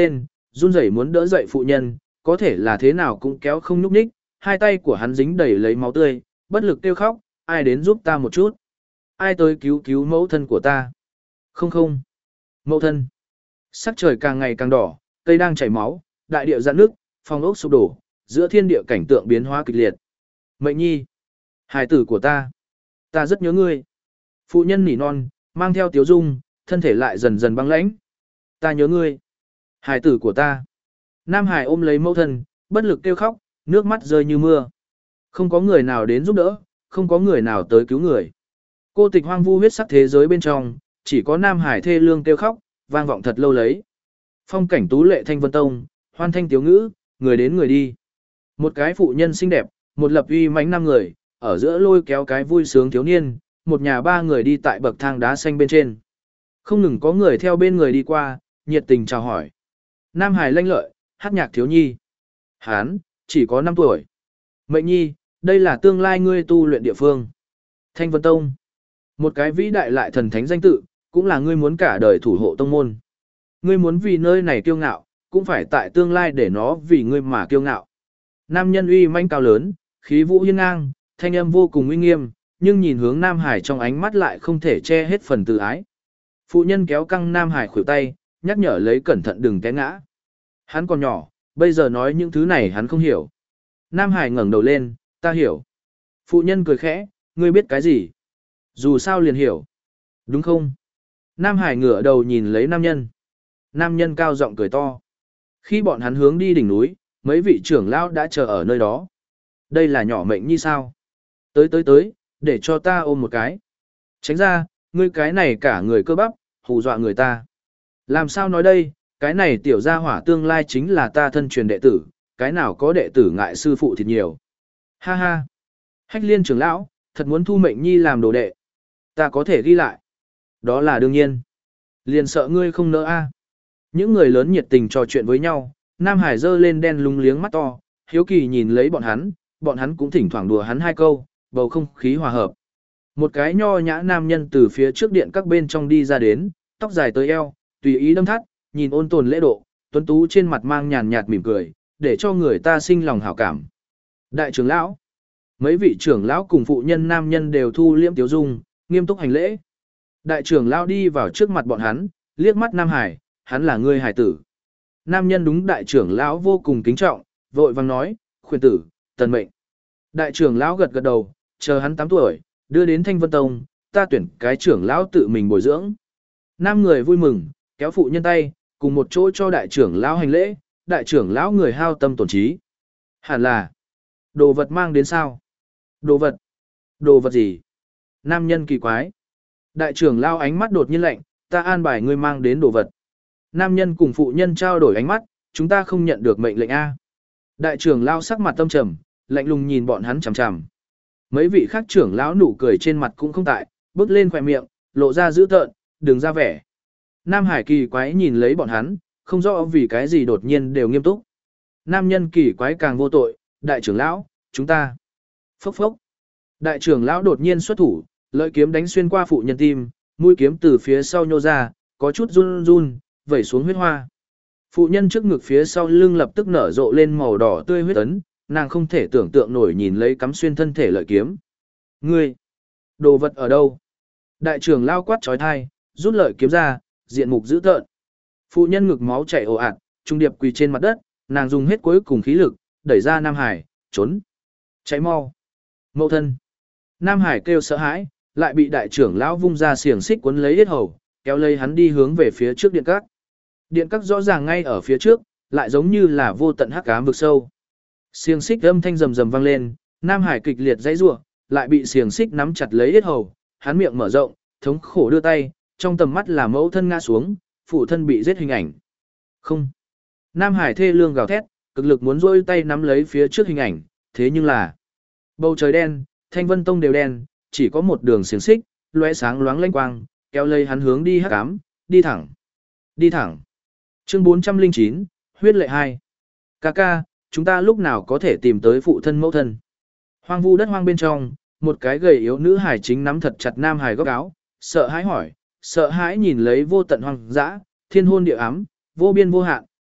run rẩy muốn đỡ dậy phụ nhân, có thể là thế nào cũng kéo không nhúc nhích, hai tay của hắn dính đầy lấy máu tươi, bất lực kêu khóc, ai đến giúp ta một chút. Ai tới cứu cứu mẫu thân của ta. Không không. Mẫu thân. Sắc trời càng ngày càng đỏ, cây đang chảy máu, đại địa rạn nước, phong ốc sụp đổ, giữa thiên địa cảnh tượng biến hóa kịch liệt. Mệnh nhi. Hài tử của ta. Ta rất nhớ ngươi. Phụ nhân nỉ non, mang theo tiếu dung, thân thể lại dần dần băng lãnh. Ta nhớ ngươi. Hài tử của ta. Nam Hải ôm lấy mẫu thân, bất lực kêu khóc, nước mắt rơi như mưa. Không có người nào đến giúp đỡ, không có người nào tới cứu người. Cô tịch hoang vu huyết sắc thế giới bên trong, chỉ có Nam Hải thê lương kêu khóc, vang vọng thật lâu lấy. Phong cảnh tú lệ thanh vân tông, hoan thanh tiếu ngữ, người đến người đi. Một cái phụ nhân xinh đẹp, một lập uy mãnh năm người, ở giữa lôi kéo cái vui sướng thiếu niên, một nhà ba người đi tại bậc thang đá xanh bên trên. Không ngừng có người theo bên người đi qua, nhiệt tình chào hỏi. Nam Hải lanh lợi, hát nhạc thiếu nhi. Hán, chỉ có năm tuổi. Mệnh nhi, đây là tương lai ngươi tu luyện địa phương. Thanh Vân Tông. Một cái vĩ đại lại thần thánh danh tự, cũng là ngươi muốn cả đời thủ hộ tông môn. Ngươi muốn vì nơi này kiêu ngạo, cũng phải tại tương lai để nó vì ngươi mà kiêu ngạo. Nam nhân uy manh cao lớn, khí vũ hiên ngang, thanh âm vô cùng uy nghiêm, nhưng nhìn hướng Nam Hải trong ánh mắt lại không thể che hết phần tự ái. Phụ nhân kéo căng Nam Hải khuỷu tay, nhắc nhở lấy cẩn thận đừng té ngã. Hắn còn nhỏ, bây giờ nói những thứ này hắn không hiểu. Nam Hải ngẩng đầu lên, ta hiểu. Phụ nhân cười khẽ, ngươi biết cái gì? Dù sao liền hiểu. Đúng không? Nam Hải ngửa đầu nhìn lấy nam nhân. Nam nhân cao giọng cười to. Khi bọn hắn hướng đi đỉnh núi, mấy vị trưởng lão đã chờ ở nơi đó. Đây là nhỏ mệnh nhi sao? Tới tới tới, để cho ta ôm một cái. Tránh ra, ngươi cái này cả người cơ bắp, hù dọa người ta. Làm sao nói đây, cái này tiểu gia hỏa tương lai chính là ta thân truyền đệ tử, cái nào có đệ tử ngại sư phụ thịt nhiều. Ha ha. Hách liên trưởng lão, thật muốn thu mệnh nhi làm đồ đệ. Ta có thể ghi lại. Đó là đương nhiên. Liền sợ ngươi không nỡ a. Những người lớn nhiệt tình trò chuyện với nhau, Nam Hải giơ lên đen lúng liếng mắt to, hiếu kỳ nhìn lấy bọn hắn, bọn hắn cũng thỉnh thoảng đùa hắn hai câu, bầu không khí hòa hợp. Một cái nho nhã nam nhân từ phía trước điện các bên trong đi ra đến, tóc dài tới eo, tùy ý đâm thắt, nhìn ôn tồn lễ độ, tuấn tú trên mặt mang nhàn nhạt mỉm cười, để cho người ta sinh lòng hảo cảm. Đại trưởng lão, mấy vị trưởng lão cùng phụ nhân nam nhân đều thu liễm tiếu dung, nghiêm túc hành lễ. Đại trưởng lão đi vào trước mặt bọn hắn, liếc mắt Nam Hải, hắn là ngươi hải tử. Nam nhân đúng đại trưởng lão vô cùng kính trọng, vội vàng nói, khuyên tử, tần mệnh. Đại trưởng lão gật gật đầu, chờ hắn tám tuổi, đưa đến Thanh Vân Tông, ta tuyển cái trưởng lão tự mình bồi dưỡng. Nam người vui mừng, kéo phụ nhân tay, cùng một chỗ cho đại trưởng lão hành lễ, đại trưởng lão người hao tâm tổn trí. Hẳn là, đồ vật mang đến sao? Đồ vật? Đồ vật gì? Nam nhân kỳ quái. Đại trưởng lão ánh mắt đột nhiên lạnh, ta an bài ngươi mang đến đồ vật. Nam nhân cùng phụ nhân trao đổi ánh mắt, chúng ta không nhận được mệnh lệnh A. Đại trưởng lão sắc mặt tâm trầm, lạnh lùng nhìn bọn hắn chằm chằm. Mấy vị khác trưởng lão nụ cười trên mặt cũng không tại, bước lên khỏe miệng, lộ ra dữ tợn, đừng ra vẻ. Nam Hải kỳ quái nhìn lấy bọn hắn, không rõ vì cái gì đột nhiên đều nghiêm túc. Nam nhân kỳ quái càng vô tội, đại trưởng lão, chúng ta. Phốc phốc. Đại trưởng lão đột nhiên xuất thủ, lợi kiếm đánh xuyên qua phụ nhân tim, mũi kiếm từ phía sau nhô ra, có chút run run, vẩy xuống huyết hoa. Phụ nhân trước ngực phía sau lưng lập tức nở rộ lên màu đỏ tươi huyết ấn, nàng không thể tưởng tượng nổi nhìn lấy cắm xuyên thân thể lợi kiếm. Ngươi, đồ vật ở đâu? Đại trưởng lao quát trói thai, rút lợi kiếm ra, diện mục dữ tợn. Phụ nhân ngực máu chảy ồ ạt, trung điệp quỳ trên mặt đất, nàng dùng hết cuối cùng khí lực, đẩy ra Nam Hải, trốn. Cháy mau. Mậu thân. Nam Hải kêu sợ hãi, lại bị đại trưởng lão vung ra xiềng xích cuốn lấy yết hầu, kéo lấy hắn đi hướng về phía trước điện các. Điện các rõ ràng ngay ở phía trước, lại giống như là vô tận hắc ám vực sâu. Xiềng xích âm thanh rầm rầm vang lên, Nam Hải kịch liệt dãy rủa, lại bị xiềng xích nắm chặt lấy yết hầu, hắn miệng mở rộng, thống khổ đưa tay, trong tầm mắt là mẫu thân ngã xuống, phụ thân bị giết hình ảnh. Không. Nam Hải thê lương gào thét, cực lực muốn rôi tay nắm lấy phía trước hình ảnh, thế nhưng là bầu trời đen, Thanh Vân Tông đều đen, chỉ có một đường xiềng xích, lóe sáng loáng lanh quang, kéo lấy hắn hướng đi hắc ám, đi thẳng. Đi thẳng. Chương bốn trăm lẻ chín, huyết lệ hai. Ca ca, chúng ta lúc nào có thể tìm tới phụ thân mẫu thân? Hoang vu đất hoang bên trong, một cái gầy yếu nữ hải chính nắm thật chặt Nam Hải góc áo, sợ hãi hỏi, sợ hãi nhìn lấy vô tận hoang dã, thiên hôn địa ám, vô biên vô hạn,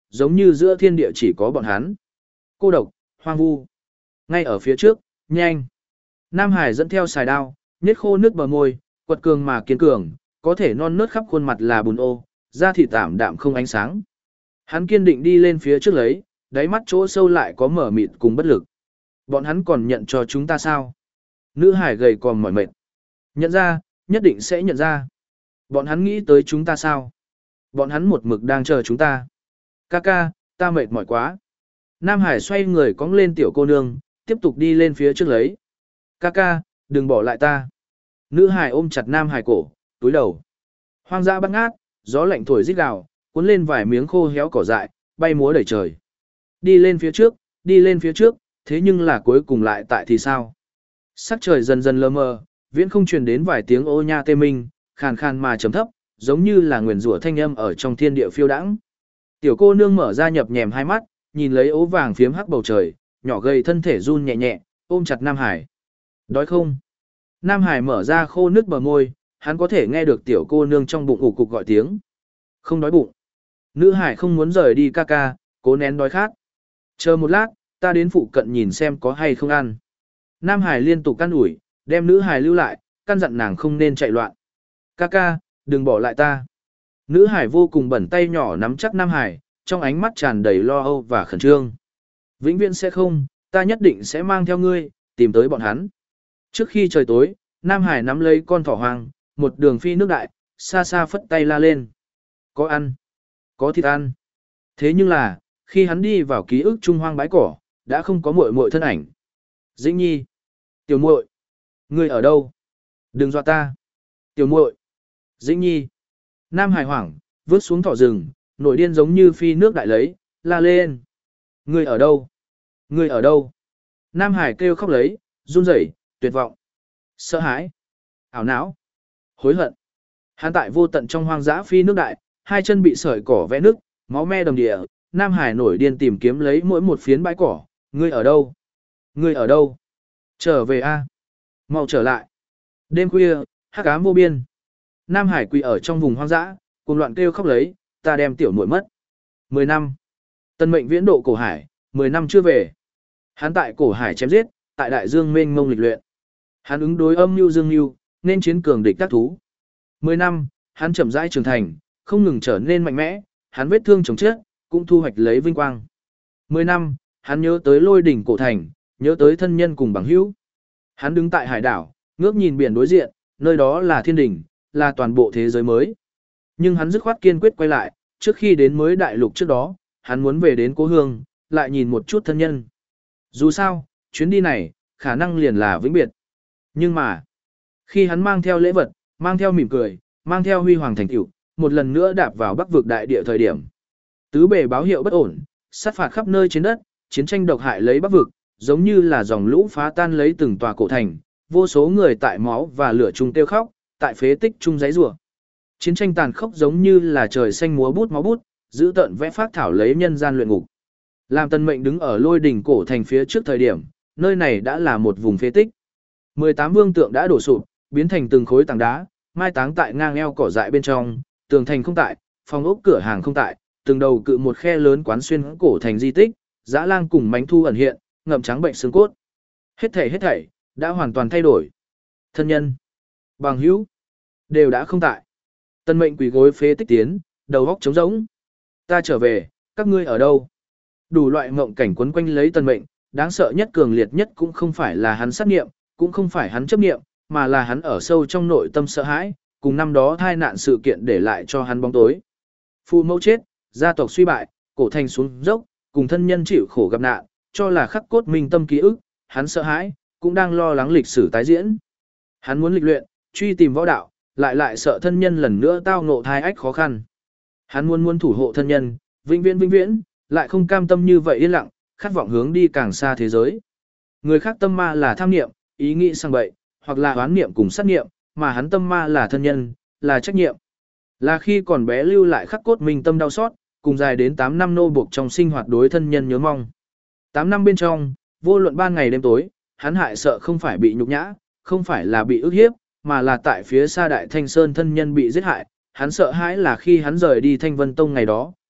giống như giữa thiên địa chỉ có bọn hắn. Cô độc, hoang vu. Ngay ở phía trước, nhanh. Nam Hải dẫn theo xài đao, nhếch khô nước bờ môi, quật cường mà kiên cường, có thể non nớt khắp khuôn mặt là bùn ô, da thịt tạm đạm không ánh sáng. Hắn kiên định đi lên phía trước lấy, đáy mắt chỗ sâu lại có mở mịt cùng bất lực. Bọn hắn còn nhận cho chúng ta sao? Nữ hải gầy còm mỏi mệt. Nhận ra, nhất định sẽ nhận ra. Bọn hắn nghĩ tới chúng ta sao? Bọn hắn một mực đang chờ chúng ta. Ca ca, ta mệt mỏi quá. Nam Hải xoay người cong lên tiểu cô nương, tiếp tục đi lên phía trước lấy. Ca ca, đừng bỏ lại ta. Nữ Hải ôm chặt Nam Hải cổ, túi đầu. Hoang dã băng ngát, gió lạnh thổi rít gào, cuốn lên vài miếng khô héo cỏ dại, bay múa đầy trời. Đi lên phía trước, đi lên phía trước, thế nhưng là cuối cùng lại tại thì sao? Sắc trời dần dần lờ mờ, viễn không truyền đến vài tiếng ô nha tê minh, khàn khàn mà trầm thấp, giống như là nguyền rủa thanh âm ở trong thiên địa phiêu đãng. Tiểu cô nương mở ra nhập nhèm hai mắt, nhìn lấy ố vàng phiếm hắc bầu trời, nhỏ gầy thân thể run nhẹ nhẹ, ôm chặt Nam Hải. Đói không? Nam Hải mở ra khô nước bờ môi, hắn có thể nghe được tiểu cô nương trong bụng ủ cục gọi tiếng. Không đói bụng. Nữ Hải không muốn rời đi ca ca, cố nén đói khát. Chờ một lát, ta đến phụ cận nhìn xem có hay không ăn. Nam Hải liên tục căn ủi, đem nữ Hải lưu lại, căn dặn nàng không nên chạy loạn. Ca ca, đừng bỏ lại ta. Nữ Hải vô cùng bẩn tay nhỏ nắm chắc Nam Hải, trong ánh mắt tràn đầy lo âu và khẩn trương. Vĩnh viễn sẽ không, ta nhất định sẽ mang theo ngươi, tìm tới bọn hắn. Trước khi trời tối, Nam Hải nắm lấy con thỏ hoang, một đường phi nước đại, xa xa phất tay la lên. Có ăn, có thịt ăn. Thế nhưng là, khi hắn đi vào ký ức trung hoang bãi cỏ, đã không có muội muội thân ảnh. Dĩnh Nhi, tiểu muội, ngươi ở đâu? Đừng dọa ta. Tiểu muội, Dĩnh Nhi. Nam Hải hoảng, vứt xuống thỏ rừng, nổi điên giống như phi nước đại lấy, la lên. Ngươi ở đâu? Ngươi ở đâu? Nam Hải kêu khóc lấy, run rẩy, tuyệt vọng, sợ hãi, ảo não, hối hận. Hắn tại vô tận trong hoang dã phi nước đại, hai chân bị sợi cỏ vẽ nước, máu me đầm địa, Nam Hải nổi điên tìm kiếm lấy mỗi một phiến bãi cỏ, ngươi ở đâu? Ngươi ở đâu? Trở về a, mau trở lại. Đêm khuya, hắc ám vô biên. Nam Hải quỳ ở trong vùng hoang dã, cuồng loạn kêu khóc lấy, ta đem tiểu muội mất. Mười năm. Tân mệnh viễn độ cổ hải, mười năm chưa về. Hắn tại cổ hải chém giết, tại đại dương mênh mông lịch luyện. Hắn ứng đối âm mưu dương mưu, nên chiến cường địch tác thú. Mười năm, hắn chậm rãi trưởng thành, không ngừng trở nên mạnh mẽ, hắn vết thương chồng chết, cũng thu hoạch lấy vinh quang. Mười năm, hắn nhớ tới lôi đỉnh cổ thành, nhớ tới thân nhân cùng bằng hữu. Hắn đứng tại hải đảo, ngước nhìn biển đối diện, nơi đó là thiên đỉnh, là toàn bộ thế giới mới. Nhưng hắn dứt khoát kiên quyết quay lại, trước khi đến mới đại lục trước đó, hắn muốn về đến cố hương, lại nhìn một chút thân nhân. Dù sao, chuyến đi này, khả năng liền là vĩnh biệt. Nhưng mà, khi hắn mang theo lễ vật, mang theo mỉm cười, mang theo huy hoàng thành tựu, một lần nữa đạp vào bắc vực đại địa thời điểm. Tứ bề báo hiệu bất ổn, sát phạt khắp nơi trên đất, chiến tranh độc hại lấy bắc vực, giống như là dòng lũ phá tan lấy từng tòa cổ thành, vô số người tại máu và lửa chung tiêu khóc, tại phế tích chung giấy rủa. Chiến tranh tàn khốc giống như là trời xanh múa bút máu bút, giữ tận vẽ phác thảo lấy nhân gian luyện ngục. Làm Tân Mệnh đứng ở lôi đỉnh cổ thành phía trước thời điểm, nơi này đã là một vùng phế tích. mười tám vương tượng đã đổ sụp, biến thành từng khối tảng đá, mai táng tại ngang eo cỏ dại bên trong, tường thành không tại, phòng ốc cửa hàng không tại, từng đầu cự một khe lớn quán xuyên cổ thành di tích, dã lang cùng mánh thu ẩn hiện, ngậm trắng bệnh xương cốt. Hết thảy hết thảy đã hoàn toàn thay đổi. Thân nhân, bằng hữu đều đã không tại. Tân Mệnh quỳ gối phế tích tiến, đầu óc trống rỗng. Ta trở về, các ngươi ở đâu? Đủ loại mộng cảnh quấn quanh lấy Tân Mệnh, đáng sợ nhất cường liệt nhất cũng không phải là hắn sát nghiệm, cũng không phải hắn chấp nghiệm, mà là hắn ở sâu trong nội tâm sợ hãi, cùng năm đó thai nạn sự kiện để lại cho hắn bóng tối. Phụ mẫu chết, gia tộc suy bại, cổ thành xuống dốc, cùng thân nhân chịu khổ gặp nạn, cho là khắc cốt minh tâm ký ức, hắn sợ hãi, cũng đang lo lắng lịch sử tái diễn. Hắn muốn lịch luyện, truy tìm võ đạo, lại lại sợ thân nhân lần nữa tao ngộ thai ách khó khăn. Hắn muốn muốn thủ hộ thân nhân, vĩnh viễn vĩnh viễn, lại không cam tâm như vậy yên lặng, khát vọng hướng đi càng xa thế giới. Người khác tâm ma là tham niệm, ý nghĩ sang bậy, hoặc là oán niệm cùng sát niệm, mà hắn tâm ma là thân nhân, là trách nhiệm. Là khi còn bé lưu lại khắc cốt minh tâm đau xót, cùng dài đến tám năm nô buộc trong sinh hoạt đối thân nhân nhớ mong. tám năm bên trong, vô luận ban ngày đêm tối, hắn hại sợ không phải bị nhục nhã, không phải là bị ức hiếp, mà là tại phía xa Đại Thanh Sơn thân nhân bị giết hại, hắn sợ hãi là khi hắn rời đi Thanh Vân Tông ngày đó,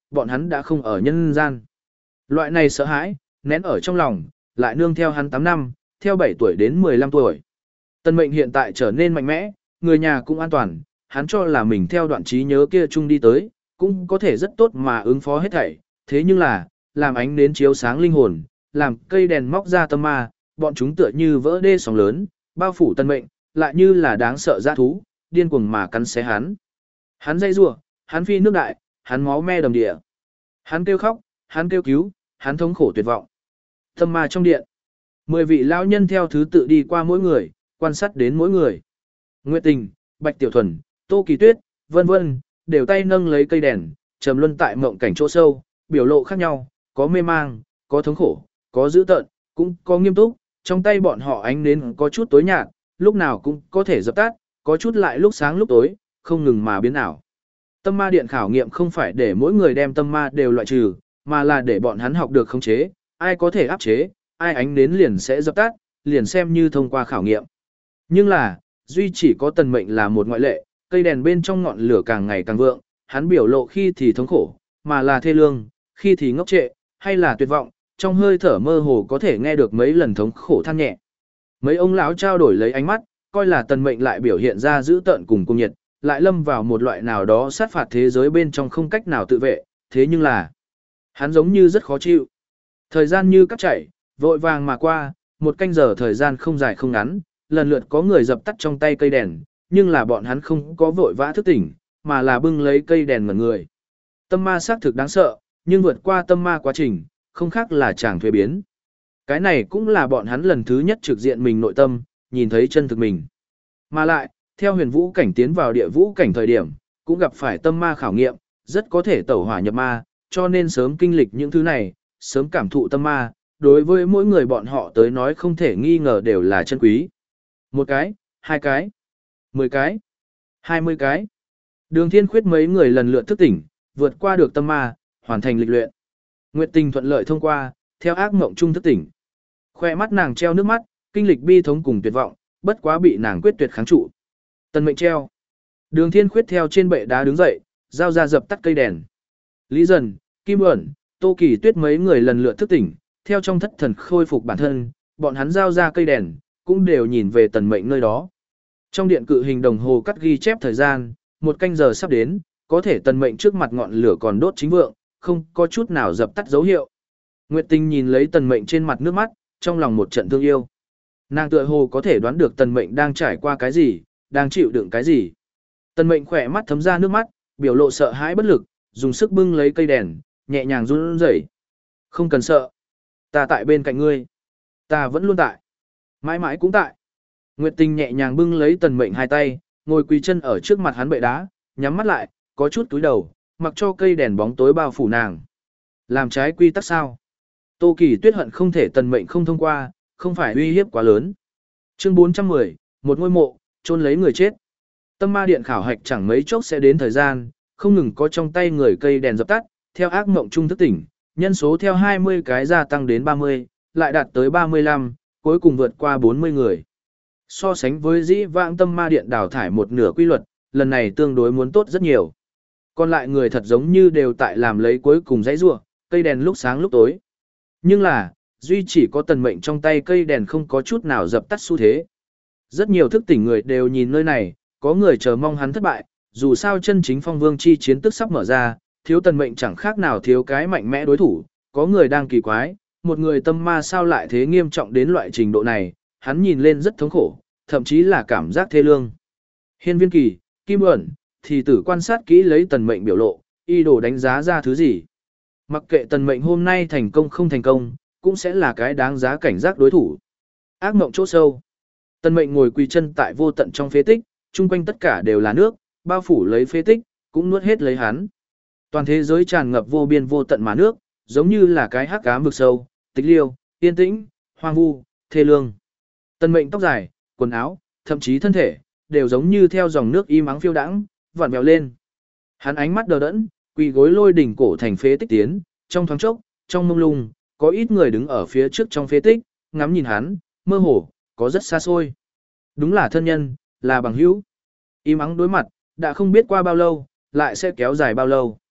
bọn hắn đã không ở nhân gian. Loại này sợ hãi, nén ở trong lòng, lại nương theo hắn tám năm, theo bảy tuổi đến mười lăm tuổi. Tân mệnh hiện tại trở nên mạnh mẽ, người nhà cũng an toàn, hắn cho là mình theo đoạn trí nhớ kia chung đi tới, cũng có thể rất tốt mà ứng phó hết thảy. Thế nhưng là, làm ánh nến chiếu sáng linh hồn, làm cây đèn móc ra tâm ma, bọn chúng tựa như vỡ đê sóng lớn, bao phủ tân mệnh, lại như là đáng sợ dã thú, điên cuồng mà cắn xé hắn. Hắn dây rủa, hắn phi nước đại, hắn máu me đầm địa. Hắn kêu khóc, hắn kêu cứu, hắn thống khổ tuyệt vọng. Tâm ma trong điện. Mười vị lão nhân theo thứ tự đi qua mỗi người, quan sát đến mỗi người. Nguyệt Tình, Bạch Tiểu Thuần, Tô Kỳ Tuyết, vân vân, đều tay nâng lấy cây đèn, trầm luân tại mộng cảnh chỗ sâu, biểu lộ khác nhau, có mê mang, có thống khổ, có dữ tợn, cũng có nghiêm túc, trong tay bọn họ ánh nến có chút tối nhạt, lúc nào cũng có thể dập tắt, có chút lại lúc sáng lúc tối, không ngừng mà biến ảo. Tâm ma điện khảo nghiệm không phải để mỗi người đem tâm ma đều loại trừ, mà là để bọn hắn học được khống chế, ai có thể áp chế, ai ánh nến liền sẽ dập tắt, liền xem như thông qua khảo nghiệm. Nhưng là, duy chỉ có Tần Mệnh là một ngoại lệ, cây đèn bên trong ngọn lửa càng ngày càng vượng, hắn biểu lộ khi thì thống khổ, mà là thê lương, khi thì ngốc trệ, hay là tuyệt vọng, trong hơi thở mơ hồ có thể nghe được mấy lần thống khổ than nhẹ. Mấy ông lão trao đổi lấy ánh mắt, coi là Tần Mệnh lại biểu hiện ra dữ tợn cùng cung nhiệt, lại lâm vào một loại nào đó sát phạt thế giới bên trong không cách nào tự vệ, thế nhưng là hắn giống như rất khó chịu. Thời gian như cắt chảy, vội vàng mà qua, một canh giờ thời gian không dài không ngắn, lần lượt có người dập tắt trong tay cây đèn, nhưng là bọn hắn không có vội vã thức tỉnh, mà là bưng lấy cây đèn ngẩn người. Tâm ma xác thực đáng sợ, nhưng vượt qua tâm ma quá trình, không khác là chàng thuế biến. Cái này cũng là bọn hắn lần thứ nhất trực diện mình nội tâm, nhìn thấy chân thực mình. Mà lại, theo huyền vũ cảnh tiến vào địa vũ cảnh thời điểm, cũng gặp phải tâm ma khảo nghiệm, rất có thể tẩu hỏa nhập ma, cho nên sớm kinh lịch những thứ này, sớm cảm thụ tâm ma, đối với mỗi người bọn họ tới nói không thể nghi ngờ đều là chân quý. Một cái, hai cái, mười cái, hai mươi cái. Đường Thiên Khuyết mấy người lần lượt thức tỉnh, vượt qua được tâm ma, hoàn thành lịch luyện. Nguyệt Tình thuận lợi thông qua, theo ác mộng chung thức tỉnh. Khoe mắt nàng treo nước mắt, kinh lịch bi thống cùng tuyệt vọng, bất quá bị nàng quyết tuyệt kháng trụ. Tần Mệnh treo. Đường Thiên Khuyết theo trên bệ đá đứng dậy, giao ra dập tắt cây đèn. Lý Dần, Kim Uẩn, Tô Kỳ Tuyết mấy người lần lượt thức tỉnh, theo trong thất thần khôi phục bản thân, bọn hắn giao ra cây đèn, cũng đều nhìn về Tần Mệnh nơi đó. Trong điện cự hình đồng hồ cắt ghi chép thời gian, một canh giờ sắp đến, có thể Tần Mệnh trước mặt ngọn lửa còn đốt chính vượng, không có chút nào dập tắt dấu hiệu. Nguyệt Tình nhìn lấy Tần Mệnh trên mặt nước mắt, trong lòng một trận thương yêu. Nàng tựa hồ có thể đoán được Tần Mệnh đang trải qua cái gì, đang chịu đựng cái gì. Tần Mệnh khỏe mắt thấm ra nước mắt, biểu lộ sợ hãi bất lực, dùng sức bưng lấy cây đèn, nhẹ nhàng run rẩy. Không cần sợ. Ta tại bên cạnh ngươi. Ta vẫn luôn tại. Mãi mãi cũng tại. Nguyệt Tình nhẹ nhàng bưng lấy Tần Mệnh hai tay, ngồi quỳ chân ở trước mặt hắn bệ đá, nhắm mắt lại, có chút túi đầu, mặc cho cây đèn bóng tối bao phủ nàng. Làm trái quy tắc sao? Tô Kỳ Tuyết hận không thể Tần Mệnh không thông qua, không phải uy hiếp quá lớn. Chương bốn trăm mười, một ngôi mộ, chôn lấy người chết. Tâm ma điện khảo hạch chẳng mấy chốc sẽ đến thời gian, không ngừng có trong tay người cây đèn dập tắt, theo ác mộng trung thức tỉnh, nhân số theo hai mươi cái gia tăng đến ba mươi, lại đạt tới ba mươi lăm, cuối cùng vượt qua bốn mươi người. So sánh với dĩ vãng tâm ma điện đào thải một nửa quy luật, lần này tương đối muốn tốt rất nhiều. Còn lại người thật giống như đều tại làm lấy cuối cùng dãy rủa, cây đèn lúc sáng lúc tối. Nhưng là, duy chỉ có Tần Mệnh trong tay cây đèn không có chút nào dập tắt xu thế. Rất nhiều thức tỉnh người đều nhìn nơi này, có người chờ mong hắn thất bại, dù sao chân chính phong vương chi chiến tức sắp mở ra, thiếu Tần Mệnh chẳng khác nào thiếu cái mạnh mẽ đối thủ, có người đang kỳ quái, một người tâm ma sao lại thế nghiêm trọng đến loại trình độ này, hắn nhìn lên rất thống khổ, thậm chí là cảm giác thê lương. Hiên Viên Kỳ, Kim Uẩn, thì tử quan sát kỹ lấy Tần Mệnh biểu lộ, y đồ đánh giá ra thứ gì. Mặc kệ Tần Mệnh hôm nay thành công không thành công, cũng sẽ là cái đáng giá cảnh giác đối thủ. Ác mộng chỗ sâu. Tần Mệnh ngồi quỳ chân tại vô tận trong phế tích, chung quanh tất cả đều là nước, bao phủ lấy phế tích, cũng nuốt hết lấy hắn. Toàn thế giới tràn ngập vô biên vô tận mà nước, giống như là cái hắc ám vực sâu, tịch liêu, yên tĩnh, hoang vu, thê lương. Tần Mệnh tóc dài, quần áo, thậm chí thân thể, đều giống như theo dòng nước im ắng phiêu đãng, vặn vẹo lên. Hắn ánh mắt đờ đẫn, quỳ gối lôi đỉnh cổ thành phế tích tiến, trong thoáng chốc, trong mông lung, có ít người đứng ở phía trước trong phế tích, ngắm nhìn hắn, mơ hồ, có rất xa xôi. Đúng là thân nhân, là bằng hữu. Im ắng đối mặt, đã không biết qua bao lâu, lại sẽ kéo dài bao lâu.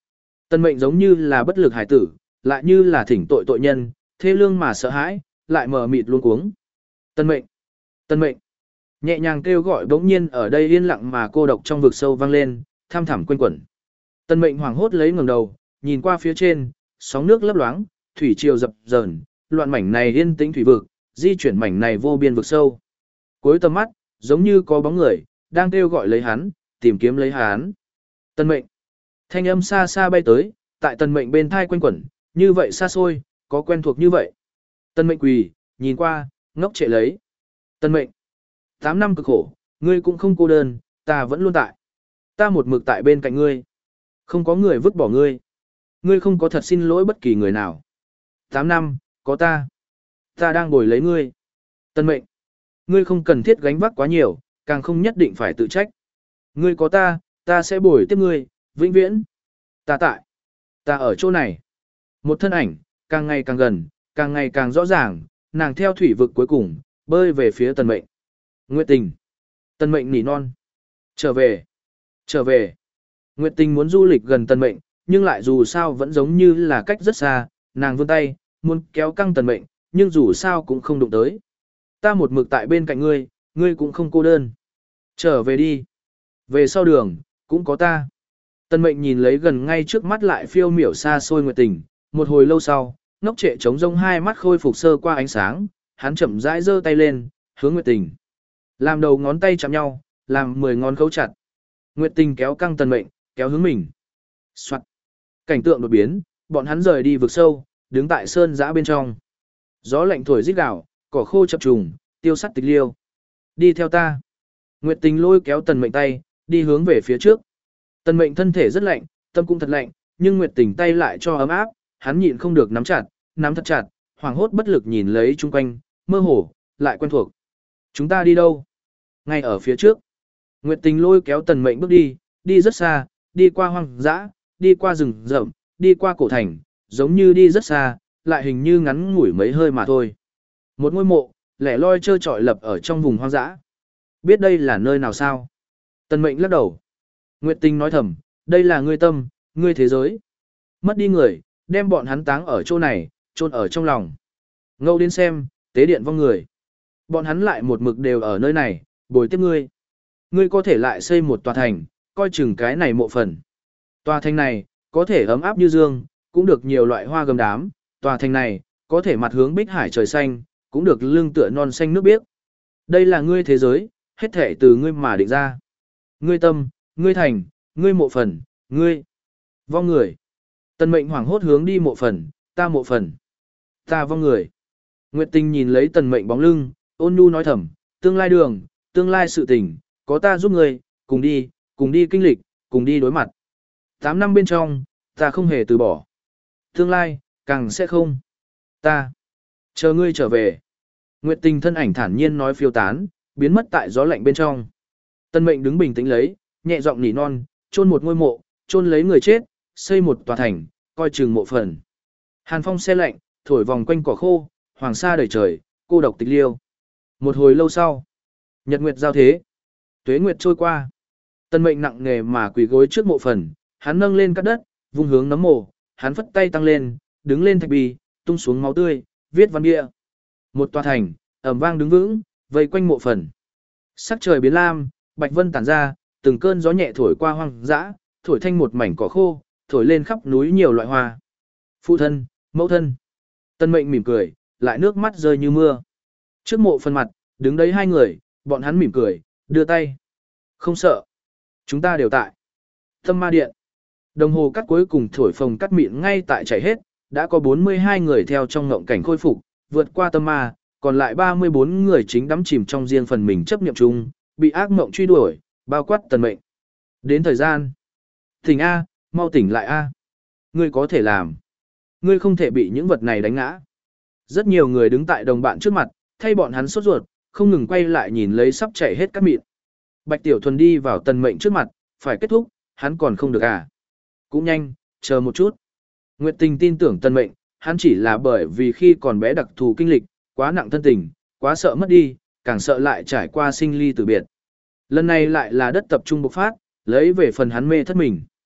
Tân mệnh giống như là bất lực hải tử, lại như là thỉnh tội tội nhân, thê lương mà sợ hãi, lại mờ mịt luống cuống. Tân mệnh, tân mệnh, nhẹ nhàng kêu gọi bỗng nhiên ở đây yên lặng mà cô độc trong vực sâu vang lên, tham thẳm quanh quẩn. Tân mệnh hoảng hốt lấy ngẩng đầu, nhìn qua phía trên, sóng nước lấp loáng, thủy triều dập dờn, loạn mảnh này yên tĩnh thủy vực, di chuyển mảnh này vô biên vực sâu. Cuối tầm mắt, giống như có bóng người đang kêu gọi lấy hắn, tìm kiếm lấy hắn. Tân mệnh, thanh âm xa xa bay tới, tại Tân mệnh bên thai quanh quẩn, như vậy xa xôi, có quen thuộc như vậy. Tân mệnh quỳ, nhìn qua, ngốc trệ lấy. Tân mệnh, tám năm cực khổ, ngươi cũng không cô đơn, ta vẫn luôn tại. Ta một mực tại bên cạnh ngươi. Không có người vứt bỏ ngươi. Ngươi không có thật xin lỗi bất kỳ người nào. Tám năm, có ta. Ta đang bồi lấy ngươi. Tân mệnh, ngươi không cần thiết gánh vác quá nhiều, càng không nhất định phải tự trách. Ngươi có ta, ta sẽ bồi tiếp ngươi, vĩnh viễn. Ta tại. Ta ở chỗ này. Một thân ảnh, càng ngày càng gần, càng ngày càng rõ ràng, nàng theo thủy vực cuối cùng, bơi về phía Tần mệnh. Nguyệt Tình. Tần mệnh nỉ non. Trở về. Trở về. Nguyệt Tình muốn du lịch gần Tần mệnh, nhưng lại dù sao vẫn giống như là cách rất xa, nàng vươn tay, muốn kéo căng Tần mệnh, nhưng dù sao cũng không đụng tới. Ta một mực tại bên cạnh ngươi, ngươi cũng không cô đơn. Trở về đi. Về sau đường, cũng có ta. Tần mệnh nhìn lấy gần ngay trước mắt lại phiêu miểu xa xôi Nguyệt Tình, một hồi lâu sau, ngốc trệ trống rông hai mắt khôi phục sơ qua ánh sáng, hắn chậm rãi giơ tay lên, hướng Nguyệt Tình. Làm đầu ngón tay chạm nhau, làm mười ngón khấu chặt. Nguyệt Tình kéo căng Tần mệnh, kéo hướng mình. Soạt. Cảnh tượng đột biến, bọn hắn rời đi vực sâu, đứng tại sơn giã bên trong. Gió lạnh thổi rít gào, cỏ khô chập trùng, tiêu sắt tịch liêu. Đi theo ta. Nguyệt Tình lôi kéo Tần mệnh tay, đi hướng về phía trước. Tần mệnh thân thể rất lạnh, tâm cũng thật lạnh, nhưng Nguyệt Tình tay lại cho ấm áp, hắn nhịn không được nắm chặt, nắm thật chặt, hoảng hốt bất lực nhìn lấy chung quanh, mơ hồ, lại quen thuộc. Chúng ta đi đâu? Ngay ở phía trước. Nguyệt Tình lôi kéo Tần mệnh bước đi, đi rất xa, đi qua hoang dã, đi qua rừng rậm, đi qua cổ thành, giống như đi rất xa, lại hình như ngắn ngủi mấy hơi mà thôi. Một ngôi mộ, lẻ loi trơ trọi lập ở trong vùng hoang dã. Biết đây là nơi nào sao? Tần mệnh lắc đầu. Nguyệt Tình nói thầm, đây là ngươi tâm, ngươi thế giới. Mất đi người, đem bọn hắn táng ở chỗ này, chôn ở trong lòng. Ngâu đến xem, tế điện vong người. Bọn hắn lại một mực đều ở nơi này, bồi tiếp ngươi. Ngươi có thể lại xây một tòa thành, coi chừng cái này mộ phần. Tòa thành này, có thể ấm áp như dương, cũng được nhiều loại hoa gầm đám. Tòa thành này, có thể mặt hướng bích hải trời xanh, cũng được lưng tựa non xanh nước biếc. Đây là ngươi thế giới, hết thể từ ngươi mà định ra. Ngươi tâm, ngươi thành, ngươi mộ phần, ngươi vong người. Tần mệnh hoảng hốt hướng đi mộ phần, ta mộ phần, ta vong người. Nguyệt Tình nhìn lấy Tần mệnh bóng lưng, ôn nhu nói thầm, tương lai đường, tương lai sự tình, có ta giúp ngươi, cùng đi, cùng đi kinh lịch, cùng đi đối mặt. Tám năm bên trong, ta không hề từ bỏ. Tương lai, càng sẽ không. Ta, chờ ngươi trở về. Nguyệt Tình thân ảnh thản nhiên nói phiêu tán, biến mất tại gió lạnh bên trong. Tần mệnh đứng bình tĩnh lấy, nhẹ giọng nỉ non, chôn một ngôi mộ, chôn lấy người chết, xây một tòa thành, coi chừng mộ phần. Hàn phong xe lạnh, thổi vòng quanh cỏ khô, hoàng sa đầy trời, cô độc tịch liêu. Một hồi lâu sau, nhật nguyệt giao thế, tuế nguyệt trôi qua. Tần mệnh nặng nề mà quỳ gối trước mộ phần, hắn nâng lên cắt đất, vung hướng nấm mộ, hắn phất tay tăng lên, đứng lên thạch bì, tung xuống máu tươi, viết văn bia. Một tòa thành, ầm vang đứng vững, vây quanh mộ phần. Sắc trời biến lam, bạch vân tản ra, từng cơn gió nhẹ thổi qua hoang dã, thổi thanh một mảnh cỏ khô, thổi lên khắp núi nhiều loại hoa. Phụ thân, mẫu thân. Tân mệnh mỉm cười, lại nước mắt rơi như mưa. Trước mộ phần mặt, đứng đấy hai người, bọn hắn mỉm cười, đưa tay. Không sợ. Chúng ta đều tại. Tâm ma điện. Đồng hồ cắt cuối cùng thổi phồng cắt mịn ngay tại chảy hết, đã có bốn mươi hai người theo trong ngộng cảnh khôi phục, vượt qua tâm ma, còn lại ba mươi bốn người chính đắm chìm trong riêng phần mình chấp niệm chung, bị ác mộng truy đuổi, bao quát Tần mệnh. Đến thời gian. Tỉnh A, mau tỉnh lại A. Ngươi có thể làm. Ngươi không thể bị những vật này đánh ngã. Rất nhiều người đứng tại đồng bạn trước mặt, thay bọn hắn sốt ruột, không ngừng quay lại nhìn lấy sắp chảy hết cát mịn. Bạch Tiểu Thuần đi vào Tần mệnh trước mặt, phải kết thúc, hắn còn không được à. Cũng nhanh, chờ một chút. Nguyệt Tình tin tưởng Tần mệnh, hắn chỉ là bởi vì khi còn bé đặc thù kinh lịch, quá nặng thân tình, quá sợ mất đi, càng sợ lại trải qua sinh ly tử biệt. Lần này lại là đất tập trung bộc phát, lấy về phần hắn mê thất mình.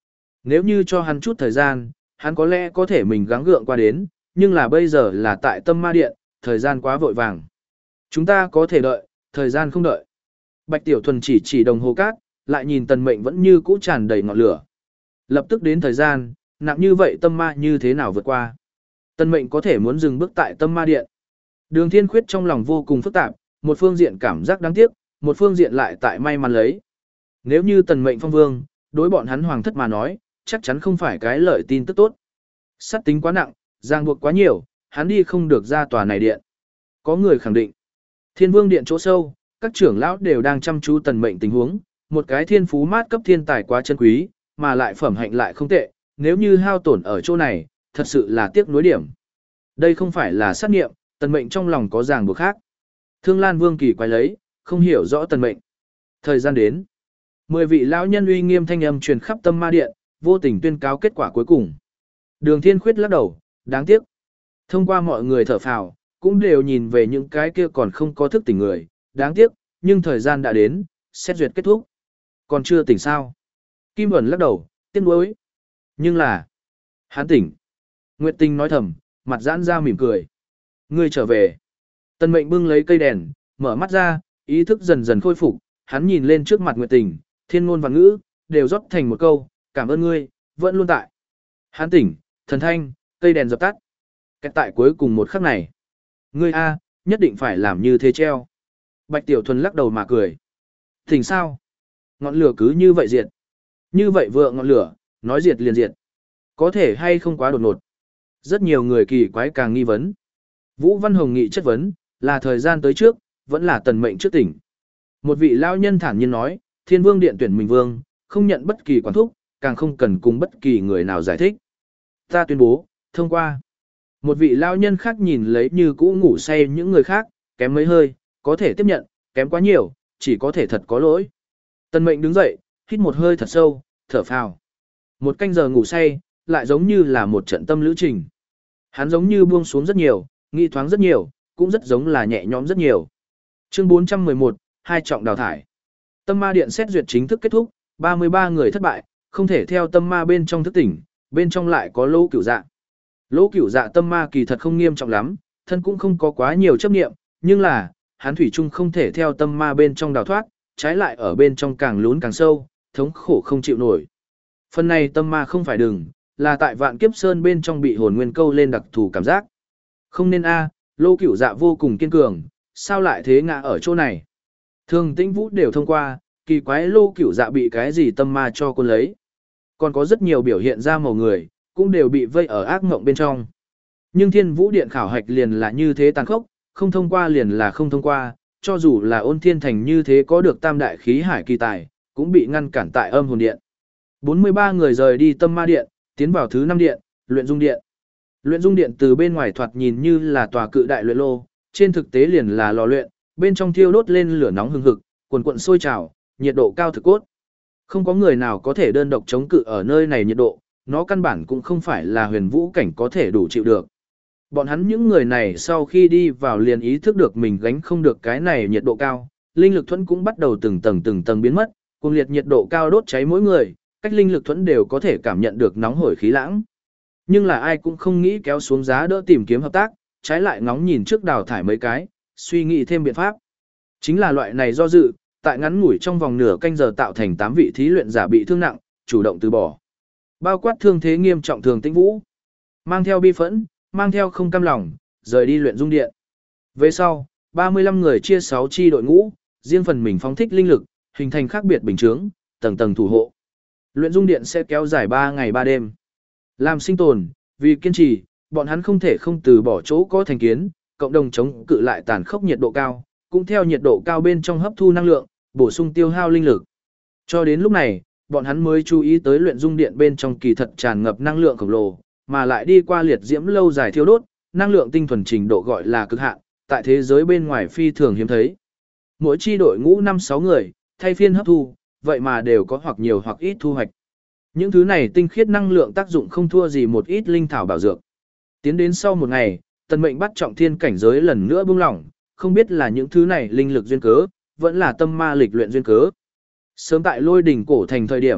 Nếu như cho hắn chút thời gian, hắn có lẽ có thể mình gắng gượng qua đến, nhưng là bây giờ là tại tâm ma điện, thời gian quá vội vàng. Chúng ta có thể đợi, thời gian không đợi. Bạch Tiểu Thuần chỉ chỉ đồng hồ cát, lại nhìn tần mệnh vẫn như cũ tràn đầy ngọn lửa. Lập tức đến thời gian, nặng như vậy tâm ma như thế nào vượt qua. Tần mệnh có thể muốn dừng bước tại tâm ma điện. Đường Thiên Khuyết trong lòng vô cùng phức tạp, một phương diện cảm giác đáng tiếc, một phương diện lại tại may mắn lấy. Nếu như tần mệnh phong vương, đối bọn hắn hoàng thất mà nói, chắc chắn không phải cái lợi tin tức tốt. Sát tính quá nặng, ràng buộc quá nhiều, hắn đi không được ra tòa này điện. Có người khẳng định, Thiên Vương điện chỗ sâu, các trưởng lão đều đang chăm chú tần mệnh tình huống, một cái thiên phú mát cấp thiên tài quá chân quý, mà lại phẩm hạnh lại không tệ, nếu như hao tổn ở chỗ này, thật sự là tiếc nuối điểm. Đây không phải là sát nghiệm, tần mệnh trong lòng có ràng buộc khác. Thương Lan Vương kỳ quái lấy, không hiểu rõ tần mệnh. Thời gian đến, mười vị lão nhân uy nghiêm thanh âm truyền khắp tâm ma điện, vô tình tuyên cáo kết quả cuối cùng. Đường Thiên Khuyết lắc đầu, đáng tiếc. Thông qua mọi người thở phào, cũng đều nhìn về những cái kia còn không có thức tỉnh người, đáng tiếc, nhưng thời gian đã đến, xét duyệt kết thúc. Còn chưa tỉnh sao? Kim Ẩn lắc đầu, tiếc nuối. Nhưng là, hắn tỉnh. Nguyệt Tình nói thầm, mặt giãn ra mỉm cười. Ngươi trở về. Tần Mệnh bưng lấy cây đèn, mở mắt ra, ý thức dần dần khôi phục, hắn nhìn lên trước mặt Nguyệt Tình, thiên ngôn và ngữ, đều rót thành một câu, cảm ơn ngươi, vẫn luôn tại. Hắn tỉnh, thần thanh, cây đèn dập tắt. Cái tại cuối cùng một khắc này. Ngươi a, nhất định phải làm như thế treo. Bạch Tiểu Thuần lắc đầu mà cười. Tỉnh sao? Ngọn lửa cứ như vậy diệt. Như vậy vượng ngọn lửa, nói diệt liền diệt. Có thể hay không quá đột ngột. Rất nhiều người kỳ quái càng nghi vấn. Vũ Văn Hồng nghị chất vấn, là thời gian tới trước, vẫn là tần mệnh trước tỉnh. Một vị lão nhân thản nhiên nói, Thiên Vương điện tuyển mình vương, không nhận bất kỳ quản thúc, càng không cần cùng bất kỳ người nào giải thích. Ta tuyên bố, thông qua. Một vị lão nhân khác nhìn lấy như cũ ngủ say những người khác, kém mấy hơi, có thể tiếp nhận, kém quá nhiều, chỉ có thể thật có lỗi. Tần mệnh đứng dậy, hít một hơi thật sâu, thở phào. Một canh giờ ngủ say, lại giống như là một trận tâm lữ trình. Hắn giống như buông xuống rất nhiều, nghĩ thoáng rất nhiều, cũng rất giống là nhẹ nhõm rất nhiều. Chương bốn trăm mười một, hai trọng đào thải. Tâm ma điện xét duyệt chính thức kết thúc, ba mươi ba người thất bại, không thể theo tâm ma bên trong thức tỉnh, bên trong lại có Lỗ Cửu Dạ. Lỗ Cửu Dạ tâm ma kỳ thật không nghiêm trọng lắm, thân cũng không có quá nhiều chấp niệm, nhưng là, hắn thủy chung không thể theo tâm ma bên trong đào thoát, trái lại ở bên trong càng lún càng sâu, thống khổ không chịu nổi. Phần này tâm ma không phải đừng, là tại Vạn Kiếp Sơn bên trong bị hồn nguyên câu lên đặc thù cảm giác. Không nên a, Lỗ Cửu Dạ vô cùng kiên cường, sao lại thế ngã ở chỗ này? Thường Tĩnh Vũ đều thông qua, kỳ quái Lỗ Cửu Dạ bị cái gì tâm ma cho cô lấy. Còn có rất nhiều biểu hiện ra màu người, cũng đều bị vây ở ác mộng bên trong. Nhưng Thiên Vũ Điện khảo hạch liền là như thế tàn khốc, không thông qua liền là không thông qua, cho dù là Ôn Thiên Thành như thế có được tam đại khí hải kỳ tài, cũng bị ngăn cản tại Âm Hồn Điện. bốn mươi ba người rời đi Tâm Ma Điện, tiến vào thứ năm điện, Luyện Dung Điện. Luyện Dung Điện từ bên ngoài thoạt nhìn như là tòa cự đại luyện lô, trên thực tế liền là lò luyện, bên trong thiêu đốt lên lửa nóng hừng hực, cuồn cuộn sôi trào, nhiệt độ cao thực cốt. Không có người nào có thể đơn độc chống cự ở nơi này nhiệt độ, nó căn bản cũng không phải là huyền vũ cảnh có thể đủ chịu được. Bọn hắn những người này sau khi đi vào liền ý thức được mình gánh không được cái này nhiệt độ cao, linh lực thuẫn cũng bắt đầu từng tầng từng tầng biến mất, cùng liệt nhiệt độ cao đốt cháy mỗi người, cách linh lực thuẫn đều có thể cảm nhận được nóng hổi khí lãng. Nhưng là ai cũng không nghĩ kéo xuống giá đỡ tìm kiếm hợp tác, trái lại ngóng nhìn trước đào thải mấy cái, suy nghĩ thêm biện pháp. Chính là loại này do dự, tại ngắn ngủi trong vòng nửa canh giờ tạo thành tám vị thí luyện giả bị thương nặng, chủ động từ bỏ. Bao quát thương thế nghiêm trọng Thường Tĩnh Vũ, mang theo bi phẫn, mang theo không cam lòng, rời đi Luyện Dung Điện. Về sau, ba mươi lăm người chia sáu chi đội ngũ, riêng phần mình phóng thích linh lực, hình thành khác biệt bình chướng, tầng tầng thủ hộ. Luyện Dung Điện sẽ kéo dài ba ngày ba đêm. Làm sinh tồn, vì kiên trì, bọn hắn không thể không từ bỏ chỗ có thành kiến, cộng đồng chống cự lại tàn khốc nhiệt độ cao, cũng theo nhiệt độ cao bên trong hấp thu năng lượng, bổ sung tiêu hao linh lực. Cho đến lúc này, bọn hắn mới chú ý tới Luyện Dung Điện bên trong kỳ thật tràn ngập năng lượng khổng lồ, mà lại đi qua liệt diễm lâu dài thiêu đốt, năng lượng tinh thuần trình độ gọi là cực hạn, tại thế giới bên ngoài phi thường hiếm thấy. Mỗi chi đội ngũ năm sáu người, thay phiên hấp thu, vậy mà đều có hoặc nhiều hoặc ít thu hoạch. Những thứ này tinh khiết năng lượng tác dụng không thua gì một ít linh thảo bảo dược. Tiến đến sau một ngày, Tần Mệnh bắt trọng thiên cảnh giới lần nữa buông lỏng, không biết là những thứ này linh lực duyên cớ, vẫn là tâm ma lịch luyện duyên cớ. Sớm tại Lôi đỉnh cổ thành thời điểm,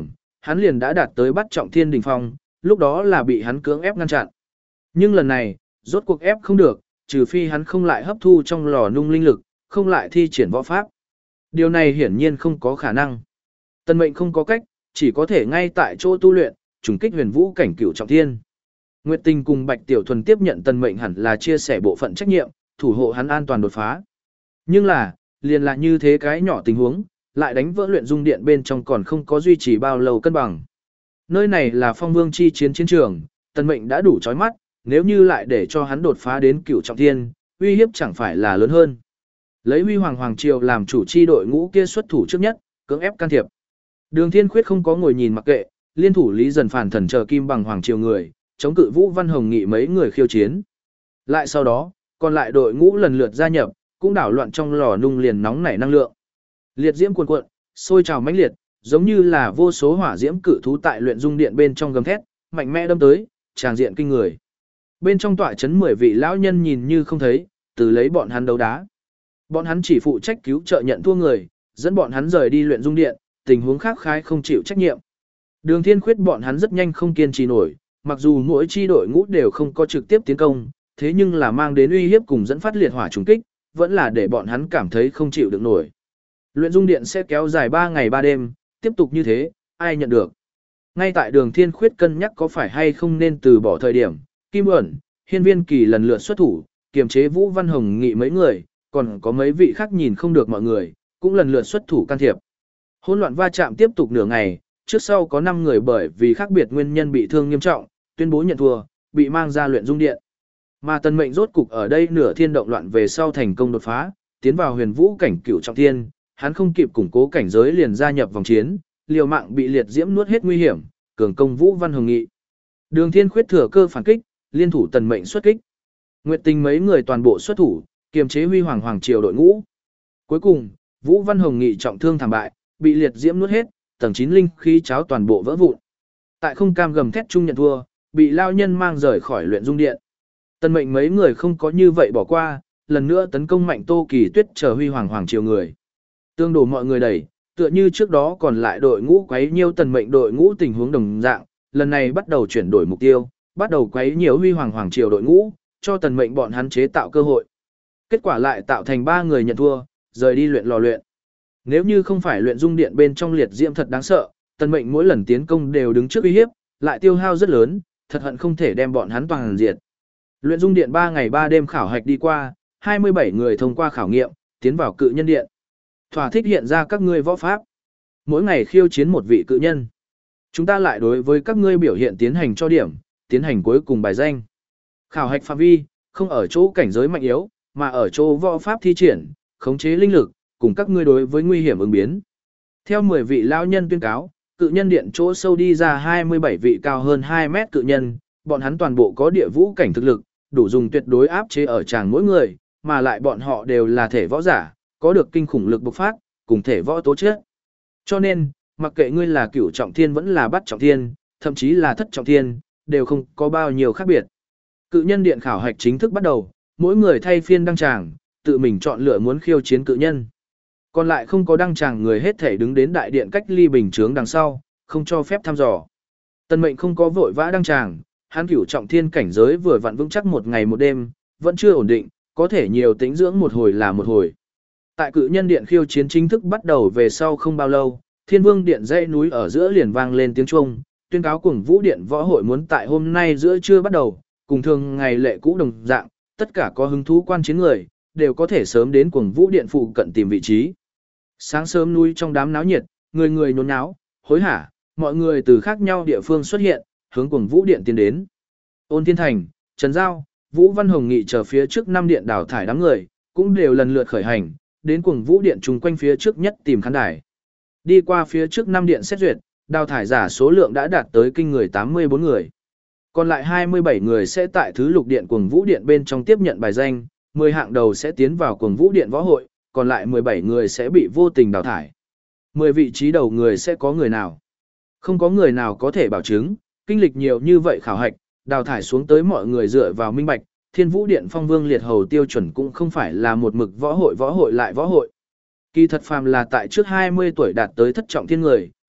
hắn liền đã đạt tới bắt trọng thiên đỉnh phong, lúc đó là bị hắn cưỡng ép ngăn chặn. Nhưng lần này, rốt cuộc ép không được, trừ phi hắn không lại hấp thu trong lò nung linh lực, không lại thi triển võ pháp. Điều này hiển nhiên không có khả năng. Tần Mệnh không có cách, chỉ có thể ngay tại chỗ tu luyện, trùng kích huyền vũ cảnh cửu trọng thiên. Nguyệt Tình cùng Bạch Tiểu Thuần tiếp nhận Tần Mệnh hẳn là chia sẻ bộ phận trách nhiệm, thủ hộ hắn an toàn đột phá. Nhưng là, liền là như thế cái nhỏ tình huống, lại đánh vỡ luyện dung điện bên trong còn không có duy trì bao lâu cân bằng. Nơi này là Phong Vương chi chiến chiến trường, Tần Mệnh đã đủ chói mắt, nếu như lại để cho hắn đột phá đến cửu trọng thiên, uy hiếp chẳng phải là lớn hơn. Lấy Huy Hoàng Hoàng Triều làm chủ chi đội ngũ kia xuất thủ trước nhất, cưỡng ép can thiệp. Đường Thiên Khuyết không có ngồi nhìn mặc kệ, liên thủ Lý Dần Phản Thần chờ Kim Bằng Hoàng Triều người, chống cự Vũ Văn Hồng Nghị mấy người khiêu chiến. Lại sau đó, còn lại đội ngũ lần lượt gia nhập, cũng đảo loạn trong lò nung liền nóng nảy năng lượng. Liệt diễm cuồn cuộn, sôi trào mãnh liệt, giống như là vô số hỏa diễm cự thú tại luyện dung điện bên trong gầm thét, mạnh mẽ đâm tới, tràng diện kinh người. Bên trong tọa chấn mười vị lão nhân nhìn như không thấy, từ lấy bọn hắn đấu đá. Bọn hắn chỉ phụ trách cứu trợ nhận thua người, dẫn bọn hắn rời đi luyện dung điện, tình huống khác khái không chịu trách nhiệm. Đường Thiên Khuyết bọn hắn rất nhanh không kiên trì nổi, mặc dù mỗi chi đội ngũ đều không có trực tiếp tiến công, thế nhưng là mang đến uy hiếp cùng dẫn phát liệt hỏa trùng kích, vẫn là để bọn hắn cảm thấy không chịu được nổi. Luyện dung điện sẽ kéo dài ba ngày ba đêm, tiếp tục như thế, ai nhận được. Ngay tại Đường Thiên Khuyết cân nhắc có phải hay không nên từ bỏ thời điểm, Kim Ẩn, Hiên Viên Kỳ lần lượt xuất thủ, kiềm chế Vũ Văn Hồng Nghị mấy người, còn có mấy vị khác nhìn không được mọi người, cũng lần lượt xuất thủ can thiệp. Hỗn loạn va chạm tiếp tục nửa ngày, trước sau có năm người bởi vì khác biệt nguyên nhân bị thương nghiêm trọng, tuyên bố nhận thua, bị mang ra luyện dung điện. Mà Tần Mệnh rốt cục ở đây nửa thiên động loạn về sau thành công đột phá, tiến vào huyền vũ cảnh cửu trọng thiên, hắn không kịp củng cố cảnh giới liền gia nhập vòng chiến, liều mạng bị liệt diễm nuốt hết nguy hiểm, cường công Vũ Văn Hồng Nghị. Đường Thiên Khuyết thừa cơ phản kích, liên thủ Tần Mệnh xuất kích. Nguyệt Tình mấy người toàn bộ xuất thủ, kiềm chế Huy Hoàng Hoàng Triều đội ngũ. Cuối cùng, Vũ Văn Hồng Nghị trọng thương thảm bại, bị liệt diễm nuốt hết, tầng chín linh khí cháo toàn bộ vỡ vụn. Tại không cam gầm thét chung nhận thua, bị lao nhân mang rời khỏi luyện dung điện. Tần Mệnh mấy người không có như vậy bỏ qua, lần nữa tấn công mạnh Tô Kỳ Tuyết chờ Huy Hoàng Hoàng Triều người. Tương đổ mọi người đẩy, tựa như trước đó còn lại đội ngũ quấy nhiêu Tần Mệnh đội ngũ tình huống đồng dạng, lần này bắt đầu chuyển đổi mục tiêu, bắt đầu quấy nhiễu Huy Hoàng Hoàng Triều đội ngũ, cho Tần Mệnh bọn hắn chế tạo cơ hội. Kết quả lại tạo thành ba người nhận thua, rời đi luyện lò luyện. Nếu như không phải luyện dung điện bên trong liệt diễm thật đáng sợ, Tần Mệnh mỗi lần tiến công đều đứng trước uy hiếp, lại tiêu hao rất lớn, thật hận không thể đem bọn hắn toàn diệt. Luyện dung điện ba ngày ba đêm khảo hạch đi qua, hai mươi bảy người thông qua khảo nghiệm, tiến vào cự nhân điện. Thỏa thích hiện ra các ngươi võ pháp. Mỗi ngày khiêu chiến một vị cự nhân. Chúng ta lại đối với các ngươi biểu hiện tiến hành cho điểm, tiến hành cuối cùng bài danh. Khảo hạch phạm vi, không ở chỗ cảnh giới mạnh yếu, mà ở chỗ võ pháp thi triển, khống chế linh lực, cùng các ngươi đối với nguy hiểm ứng biến. Theo mười vị lão nhân tuyên cáo, cự nhân điện chỗ sâu đi ra hai mươi bảy vị cao hơn hai mét cự nhân, bọn hắn toàn bộ có địa vũ cảnh thực lực, đủ dùng tuyệt đối áp chế ở tràng mỗi người, mà lại bọn họ đều là thể võ giả, có được kinh khủng lực bộc phát, cùng thể võ tố chất. Cho nên, mặc kệ ngươi là cửu trọng thiên vẫn là bắt trọng thiên, thậm chí là thất trọng thiên, đều không có bao nhiêu khác biệt. Cự nhân điện khảo hạch chính thức bắt đầu, mỗi người thay phiên đăng tràng, tự mình chọn lựa muốn khiêu chiến cự nhân. Còn lại không có đăng tràng người hết thể đứng đến đại điện cách ly bình chướng đằng sau, không cho phép thăm dò. Tần Mệnh không có vội vã đăng tràng, hắn cửu trọng thiên cảnh giới vừa vặn vững chắc một ngày một đêm, vẫn chưa ổn định, có thể nhiều tĩnh dưỡng một hồi là một hồi. Tại cự nhân điện khiêu chiến chính thức bắt đầu về sau không bao lâu, Thiên Vương điện dãy núi ở giữa liền vang lên tiếng chuông, tuyên cáo Cuồng Vũ điện võ hội muốn tại hôm nay giữa trưa bắt đầu, cùng thường ngày lệ cũ đồng dạng, tất cả có hứng thú quan chiến người đều có thể sớm đến Cuồng Vũ điện phụ cận tìm vị trí. Sáng sớm núi trong đám náo nhiệt, người người nhốn nháo, hối hả, mọi người từ khác nhau địa phương xuất hiện, hướng Cuồng Vũ điện tiến đến. Ôn Thiên Thành, Trần Giao, Vũ Văn Hồng Nghị chờ phía trước năm điện đào thải đám người, cũng đều lần lượt khởi hành, đến Cuồng Vũ điện chung quanh phía trước nhất tìm khán đài. Đi qua phía trước năm điện xét duyệt, đào thải giả số lượng đã đạt tới kinh người tám mươi bốn người. Còn lại hai mươi bảy người sẽ tại thứ lục điện Cuồng Vũ điện bên trong tiếp nhận bài danh, mười hạng đầu sẽ tiến vào Cuồng Vũ điện võ hội, còn lại mười bảy người sẽ bị vô tình đào thải. mười vị trí đầu người sẽ có người nào? Không có người nào có thể bảo chứng, kinh lịch nhiều như vậy khảo hạch, đào thải xuống tới mọi người dựa vào minh bạch, Thiên Vũ điện Phong Vương liệt hầu tiêu chuẩn cũng không phải là một mực võ hội võ hội lại võ hội. Kỳ thật phàm là tại trước hai mươi tuổi đạt tới thất trọng thiên người,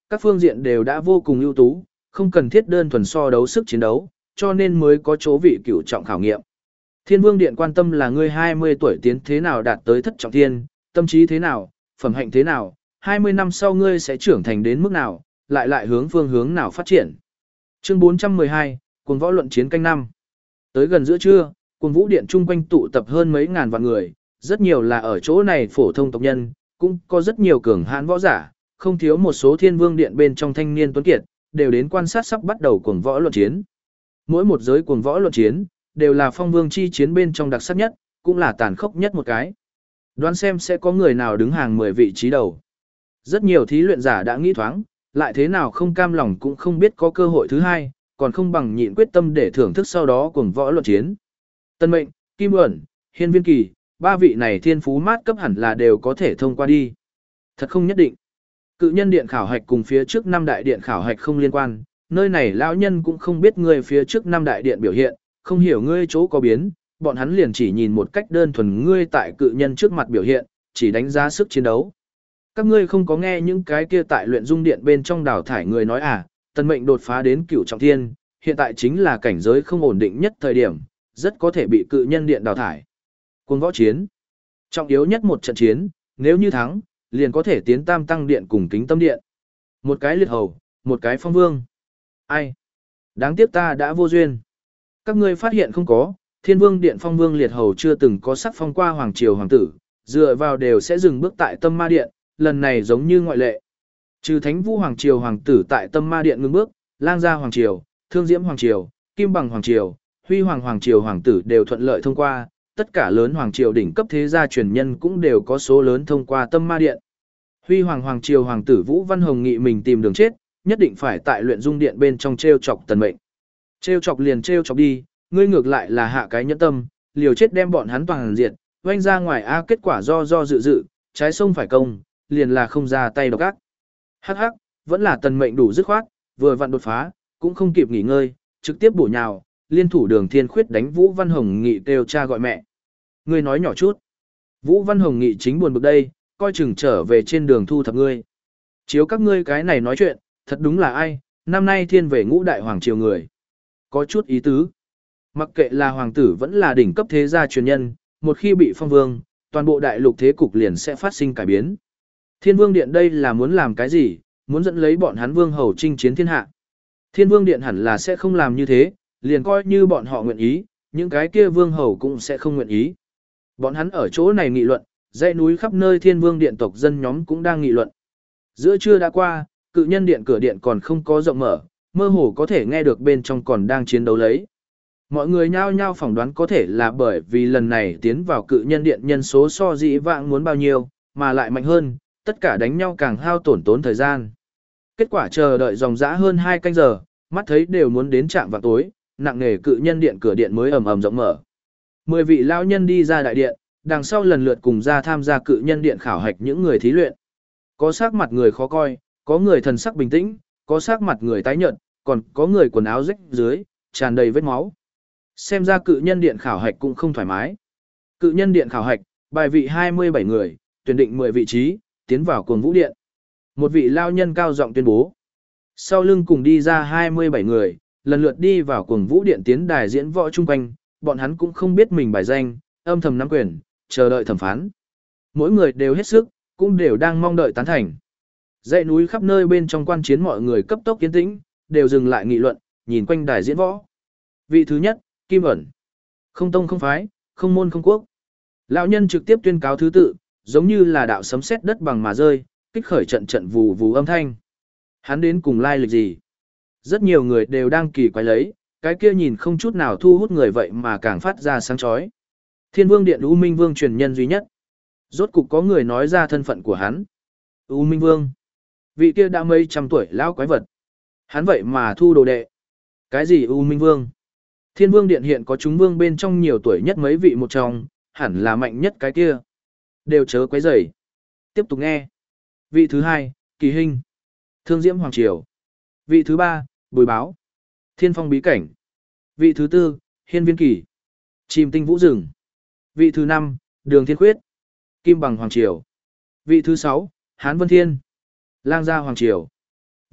các phương diện đều đã vô cùng ưu tú, không cần thiết đơn thuần so đấu sức chiến đấu, cho nên mới có chỗ vị cửu trọng khảo nghiệm. Thiên Vương Điện quan tâm là ngươi hai mươi tuổi tiến thế nào đạt tới thất trọng thiên, tâm trí thế nào, phẩm hạnh thế nào, hai mươi năm sau ngươi sẽ trưởng thành đến mức nào, lại lại hướng phương hướng nào phát triển. Chương bốn trăm mười hai, Cuồng võ luận chiến canh năm. Tới gần giữa trưa, Cuồng Vũ Điện chung quanh tụ tập hơn mấy ngàn vạn người, rất nhiều là ở chỗ này phổ thông tộc nhân, cũng có rất nhiều cường hãn võ giả, không thiếu một số Thiên Vương Điện bên trong thanh niên tuấn kiệt, đều đến quan sát sắp bắt đầu cuồng võ luận chiến. Mỗi một giới cuồng võ luận chiến, đều là phong vương chi chiến bên trong đặc sắc nhất, cũng là tàn khốc nhất một cái. Đoán xem sẽ có người nào đứng hàng mười vị trí đầu. Rất nhiều thí luyện giả đã nghĩ thoáng, lại thế nào không cam lòng cũng không biết có cơ hội thứ hai, còn không bằng nhịn quyết tâm để thưởng thức sau đó cuồng võ luận chiến. Tân Mệnh, Kim Uẩn, Hiên Viên Kỳ, ba vị này thiên phú mát cấp hẳn là đều có thể thông qua đi. Thật không nhất định. Cự nhân điện khảo hạch cùng phía trước năm đại điện khảo hạch không liên quan, nơi này lão nhân cũng không biết ngươi phía trước năm đại điện biểu hiện, không hiểu ngươi chỗ có biến, bọn hắn liền chỉ nhìn một cách đơn thuần ngươi tại cự nhân trước mặt biểu hiện, chỉ đánh giá sức chiến đấu. Các ngươi không có nghe những cái kia tại luyện dung điện bên trong đào thải người nói à, Tân Mệnh đột phá đến cửu trọng thiên, hiện tại chính là cảnh giới không ổn định nhất thời điểm, rất có thể bị cự nhân điện đào thải. Cuồng võ chiến, trọng yếu nhất một trận chiến, nếu như thắng, liền có thể tiến tam tăng điện cùng kính tâm điện. Một cái liệt hầu, một cái phong vương. Ai? Đáng tiếc ta đã vô duyên. Các ngươi phát hiện không có, Thiên Vương Điện phong vương liệt hầu chưa từng có sắc phong qua hoàng triều hoàng tử, dựa vào đều sẽ dừng bước tại Tâm Ma Điện, lần này giống như ngoại lệ. Trừ Thánh Vũ hoàng triều hoàng tử tại Tâm Ma Điện ngừng bước, Lang Gia hoàng triều, Thương Diễm hoàng triều, Kim Bằng hoàng triều, Huy Hoàng hoàng triều hoàng tử đều thuận lợi thông qua, tất cả lớn hoàng triều đỉnh cấp thế gia truyền nhân cũng đều có số lớn thông qua Tâm Ma Điện. Huy Hoàng hoàng triều hoàng tử Vũ Văn Hồng nghị mình tìm đường chết, nhất định phải tại luyện dung điện bên trong treo chọc Tần Mệnh. Treo chọc liền treo chọc đi, ngươi ngược lại là hạ cái nhẫn tâm, liều chết đem bọn hắn toàn diệt, oanh ra ngoài a kết quả do do dự dự, trái sông phải công, liền là không ra tay độc ác. Hắc hắc, vẫn là Tần Mệnh đủ dứt khoát, vừa vặn đột phá, cũng không kịp nghỉ ngơi, trực tiếp bổ nhào, liên thủ Đường Thiên Khuyết đánh Vũ Văn Hồng nghị kêu cha gọi mẹ. Ngươi nói nhỏ chút. Vũ Văn Hồng nghị chính buồn bực đây, coi chừng trở về trên đường thu thập ngươi. Chiếu các ngươi cái này nói chuyện, thật đúng là ai, năm nay thiên về ngũ đại hoàng triều người. Có chút ý tứ. Mặc kệ là hoàng tử vẫn là đỉnh cấp thế gia truyền nhân, một khi bị phong vương, toàn bộ đại lục thế cục liền sẽ phát sinh cải biến. Thiên Vương Điện đây là muốn làm cái gì, muốn dẫn lấy bọn hắn vương hầu chinh chiến thiên hạ. Thiên Vương Điện hẳn là sẽ không làm như thế, liền coi như bọn họ nguyện ý, những cái kia vương hầu cũng sẽ không nguyện ý. Bọn hắn ở chỗ này nghị luận, dãy núi khắp nơi Thiên Vương Điện tộc dân nhóm cũng đang nghị luận. Giữa trưa đã qua, cự nhân điện cửa điện còn không có rộng mở, mơ hồ có thể nghe được bên trong còn đang chiến đấu lấy. Mọi người nhao nhao phỏng đoán có thể là bởi vì lần này tiến vào cự nhân điện nhân số so dĩ vãng muốn bao nhiêu, mà lại mạnh hơn, tất cả đánh nhau càng hao tổn tốn thời gian. Kết quả chờ đợi dòng dã hơn hai canh giờ, mắt thấy đều muốn đến trạm vào tối, nặng nề cự nhân điện cửa điện mới ầm ầm rộng mở. Mười vị lão nhân đi ra đại điện, đằng sau lần lượt cùng ra tham gia cự nhân điện khảo hạch những người thí luyện. Có sắc mặt người khó coi, có người thần sắc bình tĩnh, có sắc mặt người tái nhợt, còn có người quần áo rách dưới, tràn đầy vết máu. Xem ra cự nhân điện khảo hạch cũng không thoải mái. Cự nhân điện khảo hạch, bài vị hai mươi bảy người, tuyển định mười vị trí, tiến vào Cuồng Vũ Điện. Một vị lao nhân cao giọng tuyên bố. Sau lưng cùng đi ra hai mươi bảy người, lần lượt đi vào Cuồng Vũ Điện tiến đài diễn võ chung quanh, bọn hắn cũng không biết mình bài danh, âm thầm nắm quyền, chờ đợi thẩm phán. Mỗi người đều hết sức, cũng đều đang mong đợi tán thành. Dãy núi khắp nơi bên trong quan chiến mọi người cấp tốc yên tĩnh, đều dừng lại nghị luận, nhìn quanh đài diễn võ. Vị thứ nhất, Kim Ẩn. Không tông không phái, không môn không quốc. Lão nhân trực tiếp tuyên cáo thứ tự, giống như là đạo sấm sét đất bằng mà rơi, kích khởi trận trận vù vù âm thanh. Hắn đến cùng lai lịch gì? Rất nhiều người đều đang kỳ quái lấy, cái kia nhìn không chút nào thu hút người vậy mà càng phát ra sáng chói. Thiên Vương Điện U Minh Vương truyền nhân duy nhất. Rốt cục có người nói ra thân phận của hắn. U Minh Vương. Vị kia đã mấy trăm tuổi lão quái vật. Hắn vậy mà thu đồ đệ. Cái gì U Minh Vương? Thiên Vương Điện hiện có chúng vương bên trong nhiều tuổi nhất mấy vị một trong, hẳn là mạnh nhất cái kia. Đều chớ quấy rầy. Tiếp tục nghe. Vị thứ hai, Kỳ Hinh. Thương Diễm Hoàng Triều. Vị thứ ba, Bùi Báo. Thiên Phong Bí Cảnh. Vị thứ tư, Hiên Viên Kỳ. Chìm Tinh Vũ Rừng. Vị thứ năm, Đường Thiên Khuyết. Kim Bằng Hoàng Triều. Vị thứ sáu, Hán Vân Thiên. Lang Gia Hoàng Triều.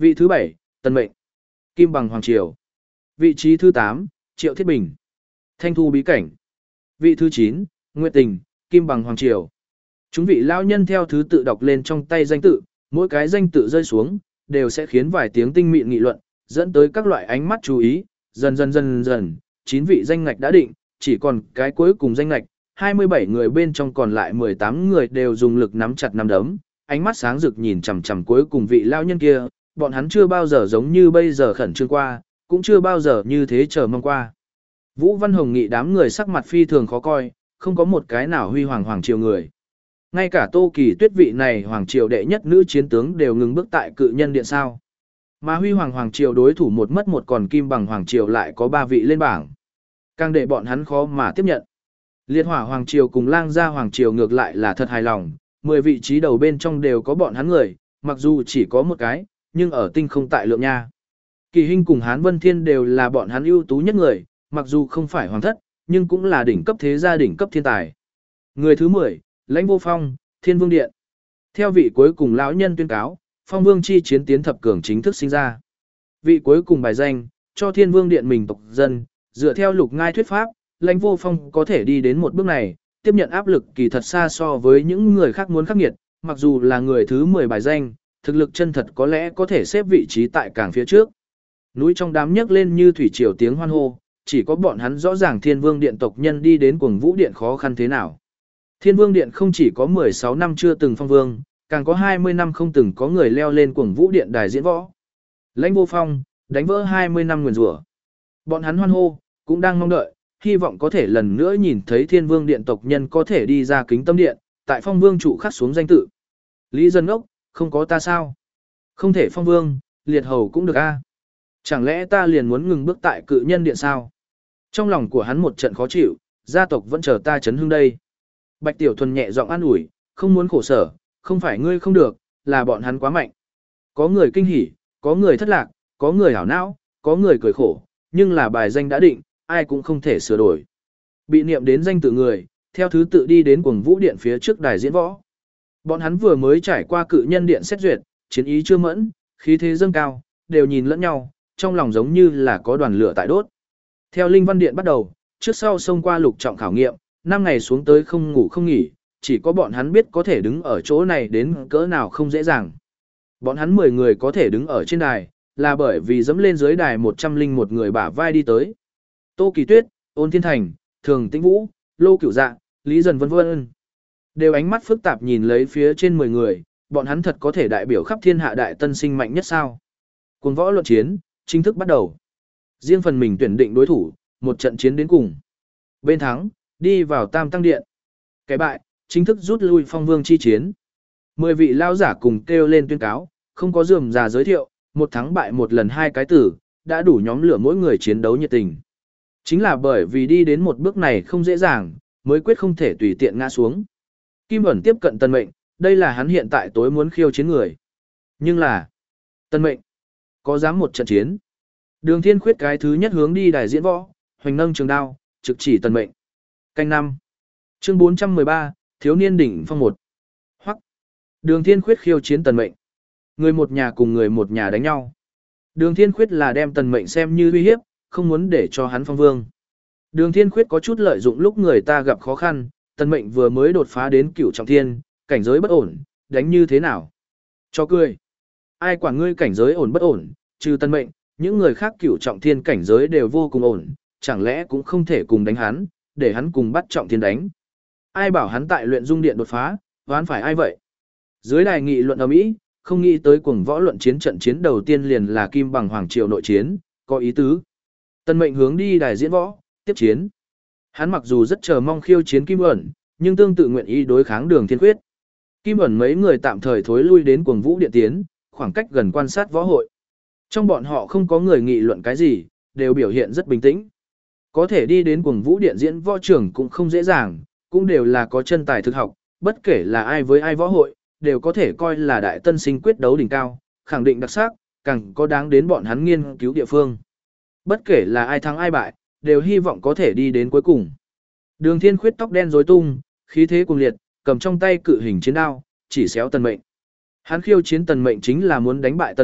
Vị thứ bảy, Tần Mệnh. Kim bằng Hoàng Triều. Vị trí thứ tám, Triệu Thiết Bình. Thanh Thu Bí Cảnh. Vị thứ chín, Nguyệt Tình, Kim bằng Hoàng Triều. Chúng vị lão nhân theo thứ tự đọc lên trong tay danh tự, mỗi cái danh tự rơi xuống, đều sẽ khiến vài tiếng tinh mịn nghị luận, dẫn tới các loại ánh mắt chú ý, dần dần dần dần, chín vị danh ngạch đã định, chỉ còn cái cuối cùng danh ngạch, hai mươi bảy người bên trong còn lại mười tám người đều dùng lực nắm chặt nắm đấm, ánh mắt sáng rực nhìn chằm chằm cuối cùng vị lão nhân kia, bọn hắn chưa bao giờ giống như bây giờ khẩn trương qua, cũng chưa bao giờ như thế chờ mong qua. Vũ Văn Hồng nghị đám người sắc mặt phi thường khó coi, không có một cái nào huy hoàng hoàng triều người. Ngay cả Tô Kỳ Tuyết vị này hoàng triều đệ nhất nữ chiến tướng đều ngừng bước tại cự nhân điện sao. Mà huy hoàng hoàng triều đối thủ một mất một còn kim bằng hoàng triều lại có ba vị lên bảng. Càng để bọn hắn khó mà tiếp nhận. Liệt hỏa hoàng triều cùng lang gia hoàng triều ngược lại là thật hài lòng, mười vị trí đầu bên trong đều có bọn hắn người, mặc dù chỉ có một cái, nhưng ở tinh không tại lượng nha. Kỳ Hinh cùng Hán Vân Thiên đều là bọn hắn ưu tú nhất người, mặc dù không phải hoàng thất, nhưng cũng là đỉnh cấp thế gia đỉnh cấp thiên tài. Người thứ mười, Lãnh Vô Phong, Thiên Vương Điện. Theo vị cuối cùng lão nhân tuyên cáo, Phong Vương chi chiến tiến thập cường chính thức sinh ra. Vị cuối cùng bài danh, cho Thiên Vương Điện mình tộc dân, dựa theo lục ngai thuyết pháp, Lãnh Vô Phong có thể đi đến một bước này, tiếp nhận áp lực kỳ thật xa so với những người khác muốn khắc nghiệt, mặc dù là người thứ mười bài danh, thực lực chân thật có lẽ có thể xếp vị trí tại càng phía trước. Núi trong đám nhấc lên như thủy triều tiếng hoan hô, chỉ có bọn hắn rõ ràng Thiên Vương Điện tộc nhân đi đến Cuồng Vũ Điện khó khăn thế nào. Thiên Vương Điện không chỉ có mười sáu năm chưa từng phong vương, càng có hai mươi năm không từng có người leo lên Cuồng Vũ Điện đài diễn võ. Lãnh Vô Phong, đánh vỡ hai mươi năm nguyền rủa. Bọn hắn hoan hô, cũng đang mong đợi, hy vọng có thể lần nữa nhìn thấy Thiên Vương Điện tộc nhân có thể đi ra Kính Tâm Điện, tại Phong Vương trụ khắc xuống danh tự. Lý Dân Ốc, không có ta sao? Không thể Phong Vương, liệt hầu cũng được a. Chẳng lẽ ta liền muốn ngừng bước tại Cự Nhân Điện sao? Trong lòng của hắn một trận khó chịu, gia tộc vẫn chờ ta chấn hưng đây. Bạch Tiểu Thuần nhẹ giọng an ủi, không muốn khổ sở, không phải ngươi không được, là bọn hắn quá mạnh. Có người kinh hỉ, có người thất lạc, có người hảo não, có người cười khổ, nhưng là bài danh đã định, ai cũng không thể sửa đổi. Bị niệm đến danh tự người, theo thứ tự đi đến Cuồng Vũ Điện phía trước đài diễn võ. Bọn hắn vừa mới trải qua Cự Nhân Điện xét duyệt, chiến ý chưa mẫn, khí thế dâng cao, đều nhìn lẫn nhau, trong lòng giống như là có đoàn lửa tại đốt. Theo Linh Văn Điện bắt đầu, trước sau xông qua lục trọng khảo nghiệm, năm ngày xuống tới không ngủ không nghỉ, chỉ có bọn hắn biết có thể đứng ở chỗ này đến cỡ nào không dễ dàng. Bọn hắn mười người có thể đứng ở trên đài, là bởi vì dẫm lên dưới đài một trăm linh một người bả vai đi tới. Tô Kỳ Tuyết, Ôn Thiên Thành, Thường Tĩnh Vũ, Lô Cửu Dạ, Lý Dần vân vân. Đều ánh mắt phức tạp nhìn lấy phía trên mười người, bọn hắn thật có thể đại biểu khắp thiên hạ đại tân sinh mạnh nhất sao? Cuồng võ luận chiến, chính thức bắt đầu. Riêng phần mình tuyển định đối thủ, một trận chiến đến cùng. Bên thắng, đi vào Tam Tăng Điện. Cái bại, chính thức rút lui Phong Vương chi chiến. Mười vị lao giả cùng kêu lên tuyên cáo, không có rườm rà giới thiệu, một thắng bại một lần hai cái tử, đã đủ nhóm lửa mỗi người chiến đấu nhiệt tình. Chính là bởi vì đi đến một bước này không dễ dàng, mới quyết không thể tùy tiện ngã xuống. Kim ẩn tiếp cận Tân Mệnh, đây là hắn hiện tại tối muốn khiêu chiến người. Nhưng là, Tân Mệnh, có dám một trận chiến. Đường Thiên Khuyết cái thứ nhất hướng đi đài diễn võ, hoành nâng trường đao, trực chỉ Tân Mệnh. Canh năm. Chương bốn trăm mười ba, Thiếu niên đỉnh phong một. Hoặc. Đường Thiên Khuyết khiêu chiến Tần Mệnh. Người một nhà cùng người một nhà đánh nhau. Đường Thiên Khuyết là đem Tần Mệnh xem như uy hiếp, không muốn để cho hắn phong vương. Đường Thiên Khuyết có chút lợi dụng lúc người ta gặp khó khăn, Tần Mệnh vừa mới đột phá đến cửu trọng thiên, cảnh giới bất ổn, đánh như thế nào? Cho cười. Ai quản ngươi cảnh giới ổn bất ổn, trừ Tần Mệnh, những người khác cửu trọng thiên cảnh giới đều vô cùng ổn, chẳng lẽ cũng không thể cùng đánh hắn, để hắn cùng bắt trọng thiên đánh. Ai bảo hắn tại luyện dung điện đột phá, đoán phải ai vậy? Dưới đài nghị luận ầm ĩ, không nghĩ tới cuồng võ luận chiến trận chiến đầu tiên liền là Kim bằng hoàng triều nội chiến, có ý tứ. Tần Mệnh hướng đi đài diễn võ, tiếp chiến. Hắn mặc dù rất chờ mong khiêu chiến Kim ẩn, nhưng tương tự nguyện ý đối kháng Đường Thiên Khuyết. Kim ẩn mấy người tạm thời thối lui đến cuồng vũ điện tiến, khoảng cách gần quan sát võ hội. Trong bọn họ không có người nghị luận cái gì, đều biểu hiện rất bình tĩnh. Có thể đi đến cuồng vũ điện diễn võ trường cũng không dễ dàng, cũng đều là có chân tài thực học, bất kể là ai với ai võ hội, đều có thể coi là đại tân sinh quyết đấu đỉnh cao, khẳng định đặc sắc, càng có đáng đến bọn hắn nghiên cứu địa phương. Bất kể là ai thắng ai bại, đều hy vọng có thể đi đến cuối cùng. Đường Thiên Khuyết tóc đen rối tung, khí thế cuồng liệt, cầm trong tay cự hình chiến đao, chỉ xéo Tần Mệnh. Hắn khiêu chiến Tần Mệnh chính là muốn đánh bại Tần Mệnh,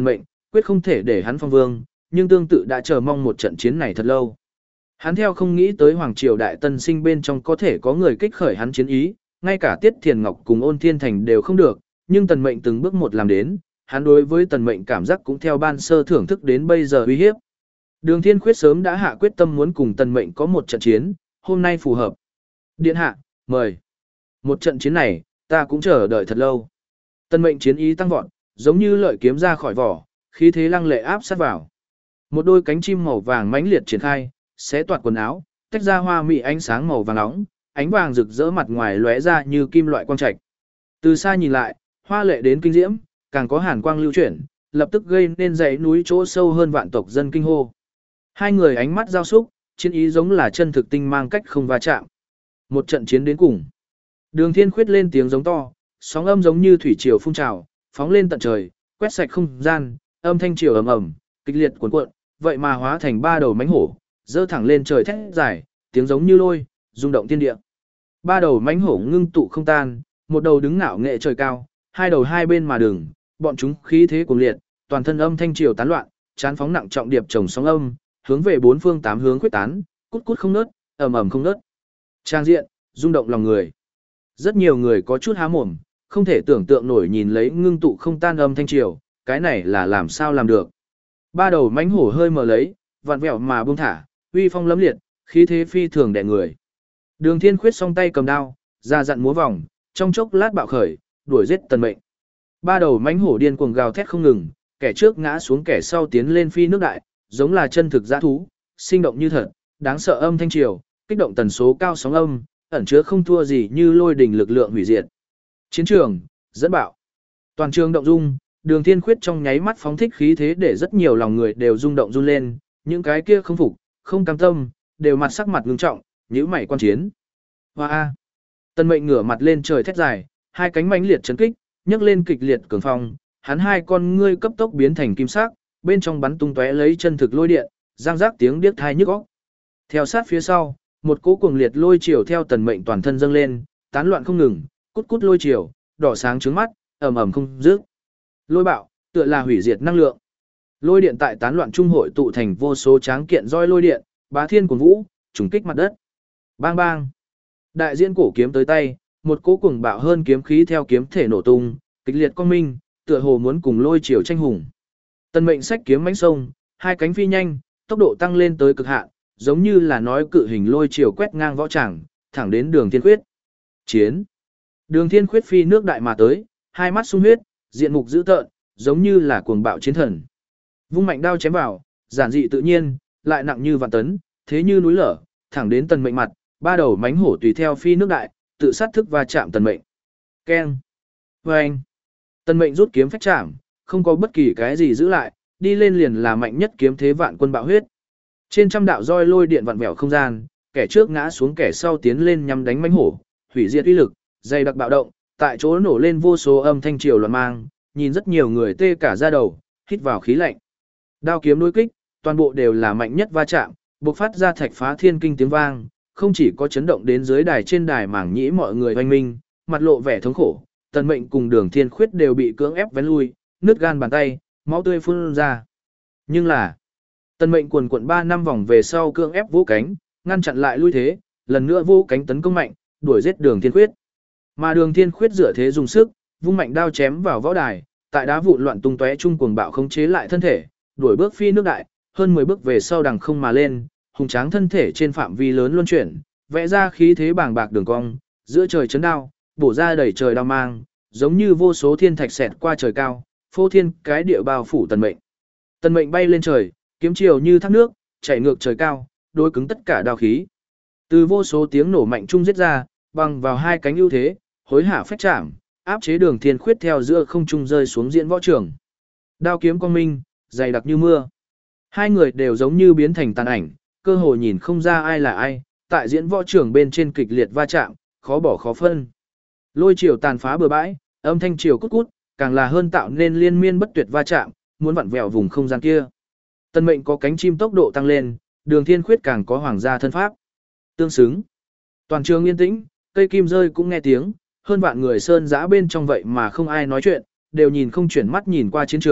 quyết không thể để hắn phong vương, nhưng tương tự đã chờ mong một trận chiến này thật lâu. Hắn theo không nghĩ tới Hoàng Triều Đại Tân Sinh bên trong có thể có người kích khởi hắn chiến ý, ngay cả Tiết Thiền Ngọc cùng Ôn Thiên Thành đều không được, nhưng Tần Mệnh từng bước một làm đến, hắn đối với Tần Mệnh cảm giác cũng theo ban sơ thưởng thức đến bây giờ uy hiếp. Đường Thiên Khuyết sớm đã hạ quyết tâm muốn cùng Tần Mệnh có một trận chiến, hôm nay phù hợp. Điện hạ, mời. Một trận chiến này, ta cũng chờ đợi thật lâu. Tần Mệnh chiến ý tăng vọt, giống như lợi kiếm ra khỏi vỏ, khí thế lăng lệ áp sát vào. Một đôi cánh chim màu vàng mãnh liệt triển khai, xé toạc quần áo, tách ra hoa mỹ ánh sáng màu vàng nóng, ánh vàng rực rỡ mặt ngoài lóe ra như kim loại quang trạch. Từ xa nhìn lại, hoa lệ đến kinh diễm, càng có hàn quang lưu chuyển, lập tức gây nên dãy núi chỗ sâu hơn vạn tộc dân kinh hô. Hai người ánh mắt giao xúc, chiến ý giống là chân thực tinh mang cách không va chạm. Một trận chiến đến cùng. Đường Thiên Khuyết lên tiếng giống to, sóng âm giống như thủy triều phun trào, phóng lên tận trời, quét sạch không gian, âm thanh triều ầm ầm, kịch liệt cuồn cuộn, vậy mà hóa thành ba đầu mãnh hổ, dơ thẳng lên trời thét dài, tiếng giống như lôi, rung động thiên địa. Ba đầu mãnh hổ ngưng tụ không tan, một đầu đứng ngạo nghệ trời cao, hai đầu hai bên mà đường, bọn chúng khí thế cuồng liệt, toàn thân âm thanh triều tán loạn, chán phóng nặng trọng điệp chồng sóng âm, hướng về bốn phương tám hướng quyết tán, cút cút không nớt, ầm ầm không nớt. Trang diện, rung động lòng người. Rất nhiều người có chút há mồm, không thể tưởng tượng nổi nhìn lấy ngưng tụ không tan âm thanh triều, cái này là làm sao làm được. Ba đầu mãnh hổ hơi mở lấy, vặn vẹo mà buông thả, uy phong lẫm liệt, khí thế phi thường đè người. Đường Thiên Khuyết song tay cầm đao, ra dặn múa vòng, trong chốc lát bạo khởi, đuổi giết Tần Mệnh. Ba đầu mãnh hổ điên cuồng gào thét không ngừng, kẻ trước ngã xuống kẻ sau tiến lên phi nước đại, giống là chân thực dã thú, sinh động như thật, đáng sợ âm thanh triều, kích động tần số cao sóng âm, ẩn chứa không thua gì như lôi đình lực lượng hủy diệt. Chiến trường, dẫn bạo. Toàn trường động dung, Đường Thiên Khuyết trong nháy mắt phóng thích khí thế để rất nhiều lòng người đều rung động run lên, những cái kia không phục, không cam tâm, đều mặt sắc mặt ngưng trọng, nhíu mày quan chiến. Hoa a. Tần Mệnh ngửa mặt lên trời thét dài, hai cánh mãnh liệt chấn kích, nhấc lên kịch liệt cường phong, hắn hai con ngươi cấp tốc biến thành kim sắc, bên trong bắn tung tóe lấy chân thực lôi điện, giang rác tiếng điếc tai nhức óc. Theo sát phía sau, một cỗ cuồng liệt lôi chiều theo Tần Mệnh toàn thân dâng lên, tán loạn không ngừng, cút cút lôi chiều, đỏ sáng trướng mắt, ầm ầm không dứt. Lôi bạo, tựa là hủy diệt năng lượng. Lôi điện tại tán loạn trung hội tụ thành vô số tráng kiện roi lôi điện, bá thiên cuồng vũ, trùng kích mặt đất. Bang bang. Đại diễn cổ kiếm tới tay, một cỗ cuồng bạo hơn kiếm khí theo kiếm thể nổ tung, kịch liệt quang minh, tựa hồ muốn cùng lôi chiều tranh hùng. Tần Mệnh sách kiếm mãnh sông, hai cánh phi nhanh, tốc độ tăng lên tới cực hạn, giống như là nói cự hình lôi chiều quét ngang võ tràng, thẳng đến Đường Thiên Khuyết. Chiến. Đường Thiên Khuyết phi nước đại mà tới, hai mắt sung huyết, diện mục dữ tợn, giống như là cuồng bạo chiến thần. Vung mạnh đao chém vào, giản dị tự nhiên, lại nặng như vạn tấn, thế như núi lở, thẳng đến Tần Mệnh mặt, ba đầu mãnh hổ tùy theo phi nước đại, tự sát thức va chạm Tần Mệnh. Keng. Vâng. Tần Mệnh rút kiếm phách chạm, không có bất kỳ cái gì giữ lại, đi lên liền là mạnh nhất kiếm thế vạn quân bạo huyết. Trên trăm đạo roi lôi điện vặn vẹo không gian, kẻ trước ngã xuống kẻ sau tiến lên nhằm đánh mãnh hổ, hủy diệt uy lực, dày đặc bạo động, tại chỗ nổ lên vô số âm thanh triều loạn mang, nhìn rất nhiều người tê cả da đầu, hít vào khí lạnh. Đao kiếm đối kích, toàn bộ đều là mạnh nhất va chạm, bộc phát ra thạch phá thiên kinh tiếng vang, không chỉ có chấn động đến dưới đài trên đài mảng nhĩ mọi người oanh minh, mặt lộ vẻ thống khổ, Tần Mệnh cùng Đường Thiên Khuyết đều bị cưỡng ép vén lui, nứt gan bàn tay, máu tươi phun ra. Nhưng là, Tần Mệnh quần quận ba năm vòng về sau cưỡng ép vỗ cánh, ngăn chặn lại lui thế, lần nữa vỗ cánh tấn công mạnh, đuổi giết Đường Thiên Khuyết. Mà Đường Thiên Khuyết dựa thế dùng sức, vung mạnh đao chém vào võ đài, tại đá vụn loạn tung tóe trung cuồng bạo khống chế lại thân thể, đuổi bước phi nước đại, hơn mười bước về sau đằng không mà lên, hùng tráng thân thể trên phạm vi lớn luân chuyển, vẽ ra khí thế bàng bạc đường cong, giữa trời chấn đao, bổ ra đầy trời đao mang, giống như vô số thiên thạch xẹt qua trời cao, phô thiên cái địa bao phủ Tần Mệnh. Tần Mệnh bay lên trời, kiếm chiều như thác nước, chảy ngược trời cao, đối cứng tất cả đao khí. Từ vô số tiếng nổ mạnh trung giết ra, bằng vào hai cánh ưu thế, hối hả phách chạm, áp chế Đường Thiên Khuyết theo giữa không trung rơi xuống diễn võ trường. Đao kiếm quang minh, dày đặc như mưa. Hai người đều giống như biến thành tàn ảnh, cơ hồ nhìn không ra ai là ai, tại diễn võ trường bên trên kịch liệt va chạm, khó bỏ khó phân. Lôi chiều tàn phá bừa bãi, âm thanh chiều cút cút, càng là hơn tạo nên liên miên bất tuyệt va chạm, muốn vặn vẹo vùng không gian kia. Tần Mệnh có cánh chim tốc độ tăng lên, Đường Thiên Khuyết càng có hoàng gia thân pháp. Tương xứng. Toàn trường yên tĩnh, cây kim rơi cũng nghe tiếng, hơn vạn người sơn giã bên trong vậy mà không ai nói chuyện, đều nhìn không chuyển mắt nhìn qua chiến trường,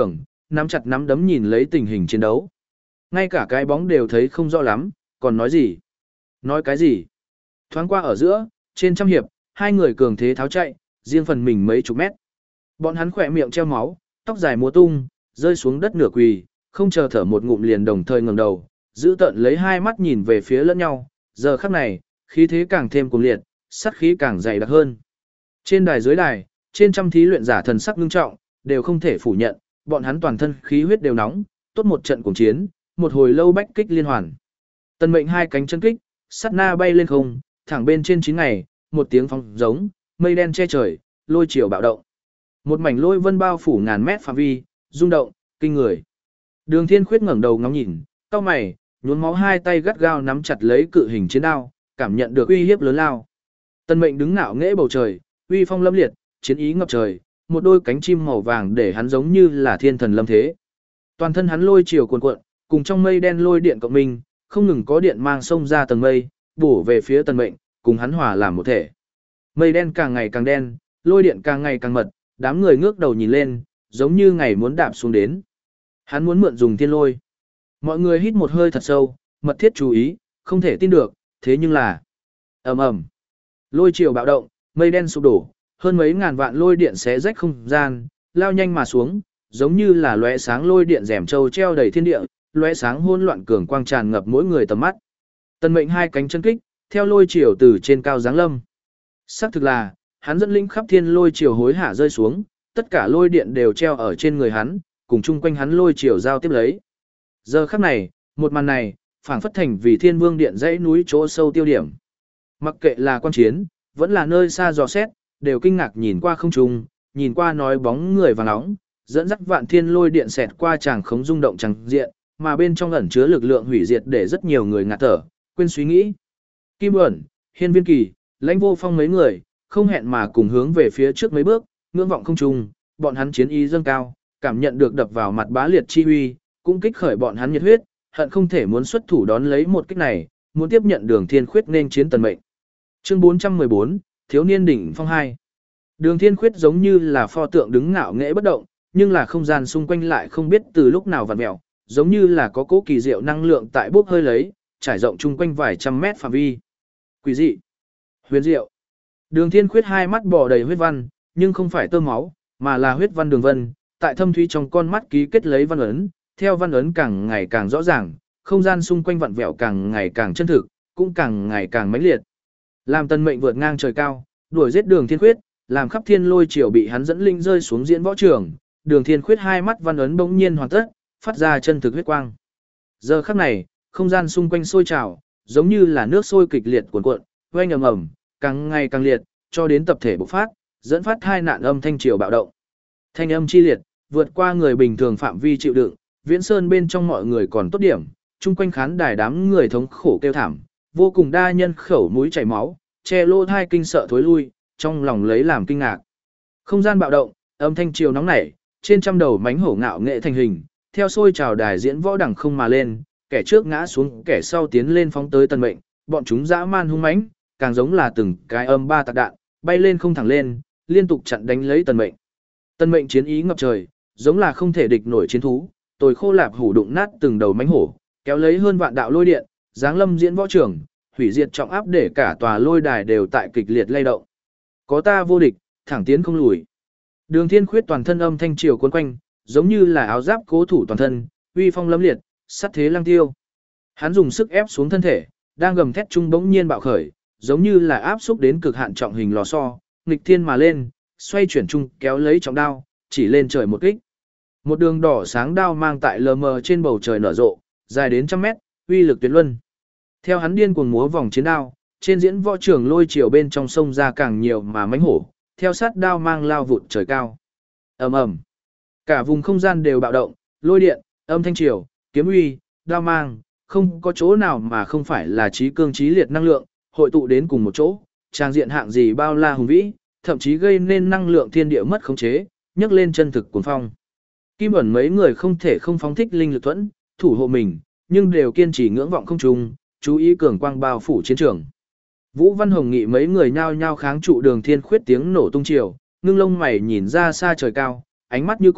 nắm chặt nắm đấm nhìn lấy tình hình chiến đấu. Ngay cả cái bóng đều thấy không rõ lắm, còn nói gì? Nói cái gì? Thoáng qua ở giữa, trên trăm hiệp, hai người cường thế tháo chạy, riêng phần mình mấy chục mét. Bọn hắn khỏe miệng treo máu, tóc dài múa tung, rơi xuống đất nửa quỳ, không chờ thở một ngụm liền đồng thời ngẩng đầu, giữ tận lấy hai mắt nhìn về phía lẫn nhau, giờ khắc này, khí thế càng thêm cuồng liệt, sát khí càng dày đặc hơn. Trên đài dưới đài, trên trăm thí luyện giả thần sắc nghiêm trọng, đều không thể phủ nhận, bọn hắn toàn thân khí huyết đều nóng, tốt một trận cuồng chiến, một hồi lâu bách kích liên hoàn. Tần Mệnh hai cánh chân kích, sát na bay lên không, thẳng bên trên chín ngày, một tiếng phóng giống, mây đen che trời, lôi chiều bạo động. Một mảnh lôi vân bao phủ ngàn mét phạm vi, rung động, kinh người. Đường Thiên Khuyết ngẩng đầu ngóng nhìn, cau mày, nhuốm máu hai tay gắt gao nắm chặt lấy cự hình chiến đao, cảm nhận được uy hiếp lớn lao. Tần Mệnh đứng ngạo nghễ bầu trời, uy phong lâm liệt, chiến ý ngập trời, một đôi cánh chim màu vàng để hắn giống như là thiên thần lâm thế. Toàn thân hắn lôi chiều cuồn cuộn, cùng trong mây đen lôi điện cộng minh, không ngừng có điện mang sông ra tầng mây, bổ về phía Tần Mệnh, cùng hắn hòa làm một thể. Mây đen càng ngày càng đen, lôi điện càng ngày càng mật, đám người ngước đầu nhìn lên, giống như ngày muốn đạp xuống đến. Hắn muốn mượn dùng thiên lôi. Mọi người hít một hơi thật sâu, mật thiết chú ý, không thể tin được, thế nhưng là ầm ầm. Lôi chiều bạo động, mây đen sụp đổ, hơn mấy ngàn vạn lôi điện xé rách không gian, lao nhanh mà xuống, giống như là lóe sáng lôi điện rèm châu treo đầy thiên địa, lóe sáng hỗn loạn cường quang tràn ngập mỗi người tầm mắt. Tần Mệnh hai cánh chân kích, theo lôi chiều từ trên cao giáng lâm. Xác thực là, hắn dẫn linh khắp thiên lôi chiều hối hả rơi xuống, tất cả lôi điện đều treo ở trên người hắn, cùng chung quanh hắn lôi chiều giao tiếp lấy. Giờ khắc này, một màn này, phảng phất thành vì thiên vương điện dãy núi chỗ sâu tiêu điểm. Mặc kệ là quan chiến, vẫn là nơi xa dò xét, đều kinh ngạc nhìn qua không trung, nhìn qua nói bóng người vàng nóng, dẫn dắt vạn thiên lôi điện xẹt qua tràng khống rung động chẳng diện, mà bên trong ẩn chứa lực lượng hủy diệt để rất nhiều người ngạt thở, quên suy nghĩ. Kim Ẩn, Hiên Viên Kỳ, Lãnh Vô Phong mấy người, không hẹn mà cùng hướng về phía trước mấy bước, ngưỡng vọng không trung, bọn hắn chiến ý dâng cao, cảm nhận được đập vào mặt bá liệt chi uy, cũng kích khởi bọn hắn nhiệt huyết, hận không thể muốn xuất thủ đón lấy một kích này, muốn tiếp nhận Đường Thiên Khuyết nên chiến Tần Mệnh. Chương bốn trăm mười bốn, Thiếu niên đỉnh phong hai. Đường Thiên Khuyết giống như là pho tượng đứng ngạo nghễ bất động, nhưng là không gian xung quanh lại không biết từ lúc nào vặn mèo, giống như là có cố kỳ diệu năng lượng tại bốc hơi lấy, trải rộng chung quanh vài trăm mét phạm vi. Quỷ dị, huyền diệu. Đường Thiên Khuyết hai mắt bò đầy huyết văn, nhưng không phải tơ máu, mà là huyết văn đường vân, tại thâm thúy trong con mắt ký kết lấy văn ấn, theo văn ấn càng ngày càng rõ ràng, không gian xung quanh vặn vẹo càng ngày càng chân thực, cũng càng ngày càng mãnh liệt. Làm Tần Mệnh vượt ngang trời cao, đuổi giết Đường Thiên Khuyết, làm khắp thiên lôi triều bị hắn dẫn linh rơi xuống diễn võ trường, Đường Thiên Khuyết hai mắt văn ấn bỗng nhiên hoàn tất, phát ra chân thực huyết quang. Giờ khắc này, không gian xung quanh sôi trào, giống như là nước sôi kịch liệt cuồn cuộn, oanh ầm ầm, càng ngày càng liệt, cho đến tập thể bộc phát, dẫn phát hai nạn âm thanh triều bạo động. Thanh âm chi liệt, vượt qua người bình thường phạm vi chịu đựng, Viễn Sơn bên trong mọi người còn tốt điểm, chung quanh khán đài đám người thống khổ kêu thảm, vô cùng đa nhân khẩu mũi chảy máu, che lỗ thai kinh sợ thối lui, trong lòng lấy làm kinh ngạc. Không gian bạo động, âm thanh triều nóng nảy, trên trăm đầu mánh hổ ngạo nghệ thành hình, theo sôi trào đài diễn võ đẳng không mà lên, kẻ trước ngã xuống, kẻ sau tiến lên phóng tới Tần Mệnh, bọn chúng dã man hung mãnh, càng giống là từng cái âm ba tạc đạn, bay lên không thẳng lên, liên tục chặn đánh lấy Tần Mệnh. Tần Mệnh chiến ý ngập trời, giống là không thể địch nổi chiến thú, tồi khô lạp hủ đụng nát từng đầu mánh hổ, kéo lấy hơn vạn đạo lôi điện, giáng lâm diễn võ trường, hủy diệt trọng áp để cả tòa lôi đài đều tại kịch liệt lay động. Có ta vô địch, thẳng tiến không lùi. Đường Thiên Khuyết toàn thân âm thanh triều cuốn quanh, giống như là áo giáp cố thủ toàn thân, uy phong lâm liệt, sát thế lăng tiêu. Hắn dùng sức ép xuống thân thể, đang gầm thét trung bỗng nhiên bạo khởi, giống như là áp xúc đến cực hạn trọng hình lò xo, nghịch thiên mà lên, xoay chuyển trung kéo lấy trọng đao, chỉ lên trời một kích. Một đường đỏ sáng đao mang tại lờ mờ trên bầu trời nở rộ, dài đến trăm mét, uy lực tuyệt luân. Theo hắn điên cuồng múa vòng chiến đao, trên diễn võ trường lôi chiều bên trong sông ra càng nhiều mà mãnh hổ, theo sát đao mang lao vụt trời cao. Ầm ầm. Cả vùng không gian đều bạo động, lôi điện, âm thanh triều, kiếm uy, đao mang, không có chỗ nào mà không phải là trí cương trí liệt năng lượng, hội tụ đến cùng một chỗ, trang diện hạng gì bao la hùng vĩ, thậm chí gây nên năng lượng thiên địa mất khống chế, nhấc lên chân thực cuồng phong. Kim Ẩn mấy người không thể không phóng thích linh lực thuẫn, thủ hộ mình, nhưng đều kiên trì ngưỡng vọng không trung, chú ý cường quang bao phủ chiến trường. Vũ Văn Hồng Nghị mấy người nhao nhao kháng trụ Đường Thiên Khuyết tiếng nổ tung chiều, ngưng lông mày nhìn ra xa trời cao, ánh mắt như cũ,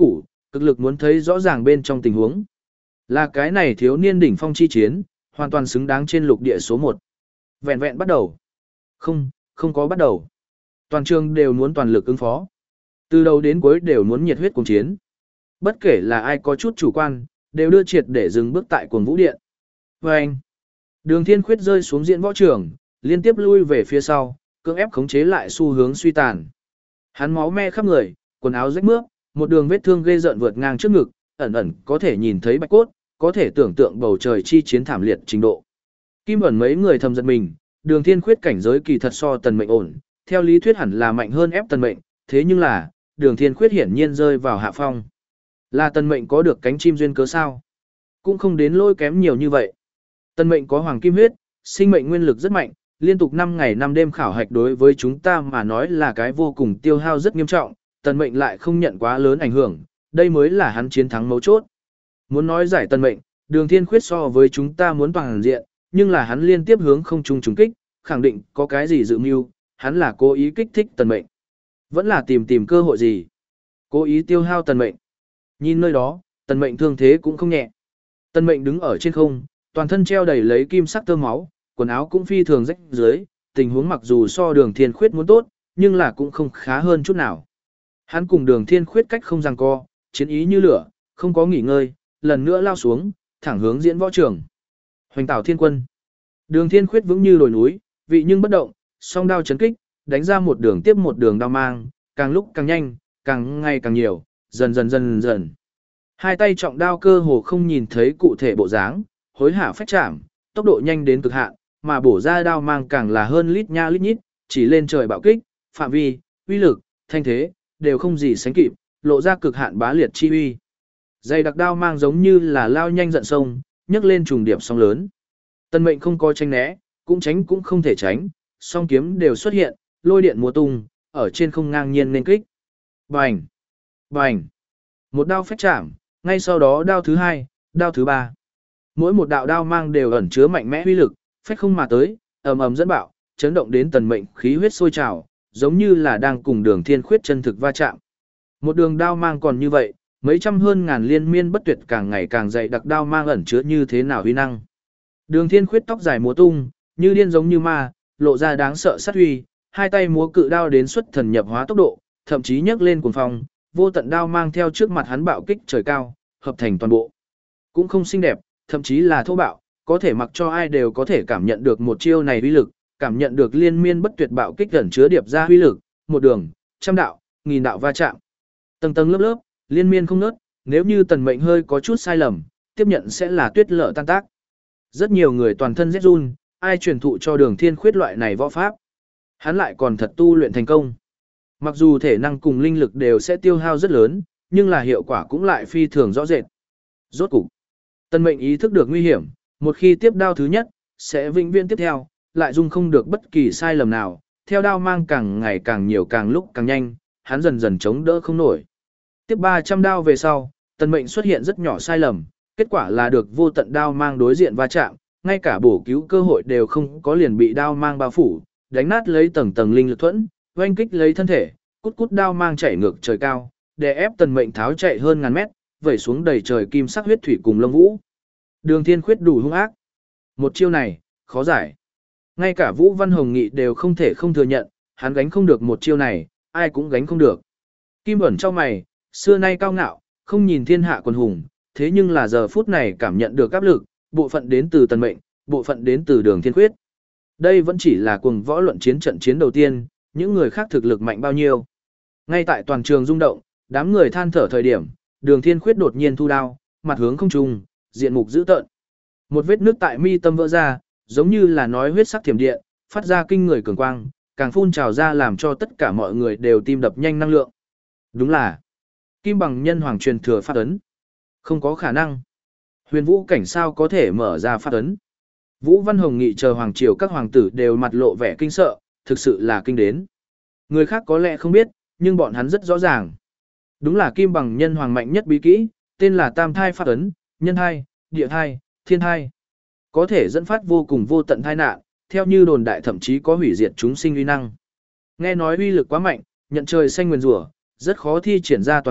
cực lực muốn thấy rõ ràng bên trong tình huống. Là cái này thiếu niên đỉnh phong chi chiến, hoàn toàn xứng đáng trên lục địa số một. Vẹn vẹn bắt đầu. Không, không có bắt đầu. Toàn trường đều muốn toàn lực ứng phó. Từ đầu đến cuối đều muốn nhiệt huyết cùng chiến. Bất kể là ai có chút chủ quan, đều đưa triệt để dừng bước tại cuồng vũ điện. Và anh, Đường Thiên Khuyết rơi xuống diễn võ trường, liên tiếp lui về phía sau, cưỡng ép khống chế lại xu hướng suy tàn. Hắn máu me khắp người, quần áo rách mướp, một đường vết thương ghê rợn vượt ngang trước ngực, ẩn ẩn có thể nhìn thấy bạch cốt, có thể tưởng tượng bầu trời chi chiến thảm liệt trình độ. Kim ẩn mấy người thầm giật mình, Đường Thiên Khuyết cảnh giới kỳ thật so Tần Mệnh ổn, theo lý thuyết hẳn là mạnh hơn ép Tần Mệnh, thế nhưng là, Đường Thiên Khuyết hiển nhiên rơi vào hạ phong. Là Tần Mệnh có được cánh chim duyên cớ sao? Cũng không đến lôi kém nhiều như vậy. Tần Mệnh có hoàng kim huyết, sinh mệnh nguyên lực rất mạnh, liên tục năm ngày năm đêm khảo hạch đối với chúng ta mà nói là cái vô cùng tiêu hao rất nghiêm trọng, Tần Mệnh lại không nhận quá lớn ảnh hưởng, đây mới là hắn chiến thắng mấu chốt. Muốn nói giải Tần Mệnh, Đường Thiên Khuyết so với chúng ta muốn toàn diện, nhưng là hắn liên tiếp hướng không trung trúng kích, khẳng định có cái gì dự mưu, hắn là cố ý kích thích Tần Mệnh. Vẫn là tìm tìm cơ hội gì. Cố ý tiêu hao Tần Mệnh. Nhìn nơi đó, Tần Mệnh thương thế cũng không nhẹ. Tần Mệnh đứng ở trên không, toàn thân treo đầy lấy kim sắc tơ máu, quần áo cũng phi thường rách dưới, tình huống mặc dù so Đường Thiên Khuyết muốn tốt, nhưng là cũng không khá hơn chút nào. Hắn cùng Đường Thiên Khuyết cách không giằng co, chiến ý như lửa, không có nghỉ ngơi, lần nữa lao xuống, thẳng hướng diễn võ trường. Hoành Tảo Thiên Quân. Đường Thiên Khuyết vững như đồi núi, vị nhưng bất động, song đao chấn kích, đánh ra một đường tiếp một đường đao mang, càng lúc càng nhanh, càng ngày càng nhiều, dần dần dần dần. Hai tay trọng đao cơ hồ không nhìn thấy cụ thể bộ dáng, hối hả phách chạm, tốc độ nhanh đến cực hạn, mà bổ ra đao mang càng là hơn lít nha lít nhít, chỉ lên trời bạo kích, phạm vi, uy lực, thanh thế, đều không gì sánh kịp, lộ ra cực hạn bá liệt chi uy. Dày đặc đao mang giống như là lao nhanh giận sông, nhấc lên trùng điệp sóng lớn. Tần Mệnh không có tránh né, cũng tránh cũng không thể tránh, song kiếm đều xuất hiện, lôi điện múa tung, ở trên không ngang nhiên nên kích. Bành! Bành! Một đao phách chạm, ngay sau đó đao thứ hai, đao thứ ba. Mỗi một đạo đao mang đều ẩn chứa mạnh mẽ uy lực, phách không mà tới, ầm ầm dẫn bạo, chấn động đến Tần Mệnh khí huyết sôi trào, giống như là đang cùng Đường Thiên Khuyết chân thực va chạm. Một đường đao mang còn như vậy, mấy trăm hơn ngàn liên miên bất tuyệt càng ngày càng dày đặc đao mang ẩn chứa như thế nào uy năng. Đường Thiên Khuyết tóc dài múa tung, như điên giống như ma, lộ ra đáng sợ sát uy, hai tay múa cự đao đến xuất thần nhập hóa tốc độ, thậm chí nhấc lên cuồng phong, vô tận đao mang theo trước mặt hắn bạo kích trời cao, hợp thành toàn bộ. Cũng không xinh đẹp, thậm chí là thô bạo, có thể mặc cho ai đều có thể cảm nhận được một chiêu này uy lực, cảm nhận được liên miên bất tuyệt bạo kích ẩn chứa điệp ra uy lực, một đường, trăm đạo, nghìn đạo va chạm. Tầng tầng lớp lớp, liên miên không ngớt, nếu như Tần Mệnh hơi có chút sai lầm, tiếp nhận sẽ là tuyết lở tan tác. Rất nhiều người toàn thân rét run, ai truyền thụ cho Đường Thiên Khuyết loại này võ pháp. Hắn lại còn thật tu luyện thành công. Mặc dù thể năng cùng linh lực đều sẽ tiêu hao rất lớn, nhưng là hiệu quả cũng lại phi thường rõ rệt. Rốt cục, Tần Mệnh ý thức được nguy hiểm, một khi tiếp đao thứ nhất, sẽ vĩnh viễn tiếp theo, lại dung không được bất kỳ sai lầm nào, theo đao mang càng ngày càng nhiều càng lúc càng nhanh, hắn dần dần chống đỡ không nổi. Tiếp ba trăm đao về sau, Tần Mệnh xuất hiện rất nhỏ sai lầm, kết quả là được vô tận đao mang đối diện va chạm, ngay cả bổ cứu cơ hội đều không có, liền bị đao mang bao phủ, đánh nát lấy tầng tầng linh lực thuẫn, oanh kích lấy thân thể, cút cút đao mang chảy ngược trời cao, đè ép Tần Mệnh tháo chạy hơn ngàn mét, vẩy xuống đầy trời kim sắc huyết thủy cùng lông vũ. Đường Thiên Khuyết đủ hung ác. Một chiêu này, khó giải. Ngay cả Vũ Văn Hồng Nghị đều không thể không thừa nhận, hắn gánh không được một chiêu này, ai cũng gánh không được. Kim ẩn trong mày, xưa nay cao ngạo, không nhìn thiên hạ quần hùng, thế nhưng là giờ phút này cảm nhận được áp lực, bộ phận đến từ Tần Mệnh, bộ phận đến từ Đường Thiên Khuyết. Đây vẫn chỉ là cuồng võ luận chiến trận chiến đầu tiên, những người khác thực lực mạnh bao nhiêu. Ngay tại toàn trường rung động, đám người than thở thời điểm, Đường Thiên Khuyết đột nhiên thu đao, mặt hướng không trung, diện mục dữ tợn. Một vết nước tại mi tâm vỡ ra, giống như là nói huyết sắc thiểm điện, phát ra kinh người cường quang, càng phun trào ra làm cho tất cả mọi người đều tim đập nhanh năng lượng. Đúng là Kim Bằng Nhân Hoàng truyền thừa pháp ấn. Không có khả năng. Huyền Vũ cảnh sao có thể mở ra pháp ấn? Vũ Văn Hồng Nghị chờ hoàng triều các hoàng tử đều mặt lộ vẻ kinh sợ, thực sự là kinh đến. Người khác có lẽ không biết, nhưng bọn hắn rất rõ ràng. Đúng là Kim Bằng Nhân Hoàng mạnh nhất bí kỹ, tên là Tam Thai pháp ấn, Nhân Thai, Địa Thai, Thiên Thai. Có thể dẫn phát vô cùng vô tận tai nạn, theo như đồn đại thậm chí có hủy diệt chúng sinh uy năng. Nghe nói uy lực quá mạnh, nhận trời xanh nguyền rủa, rất khó thi triển ra toàn lực,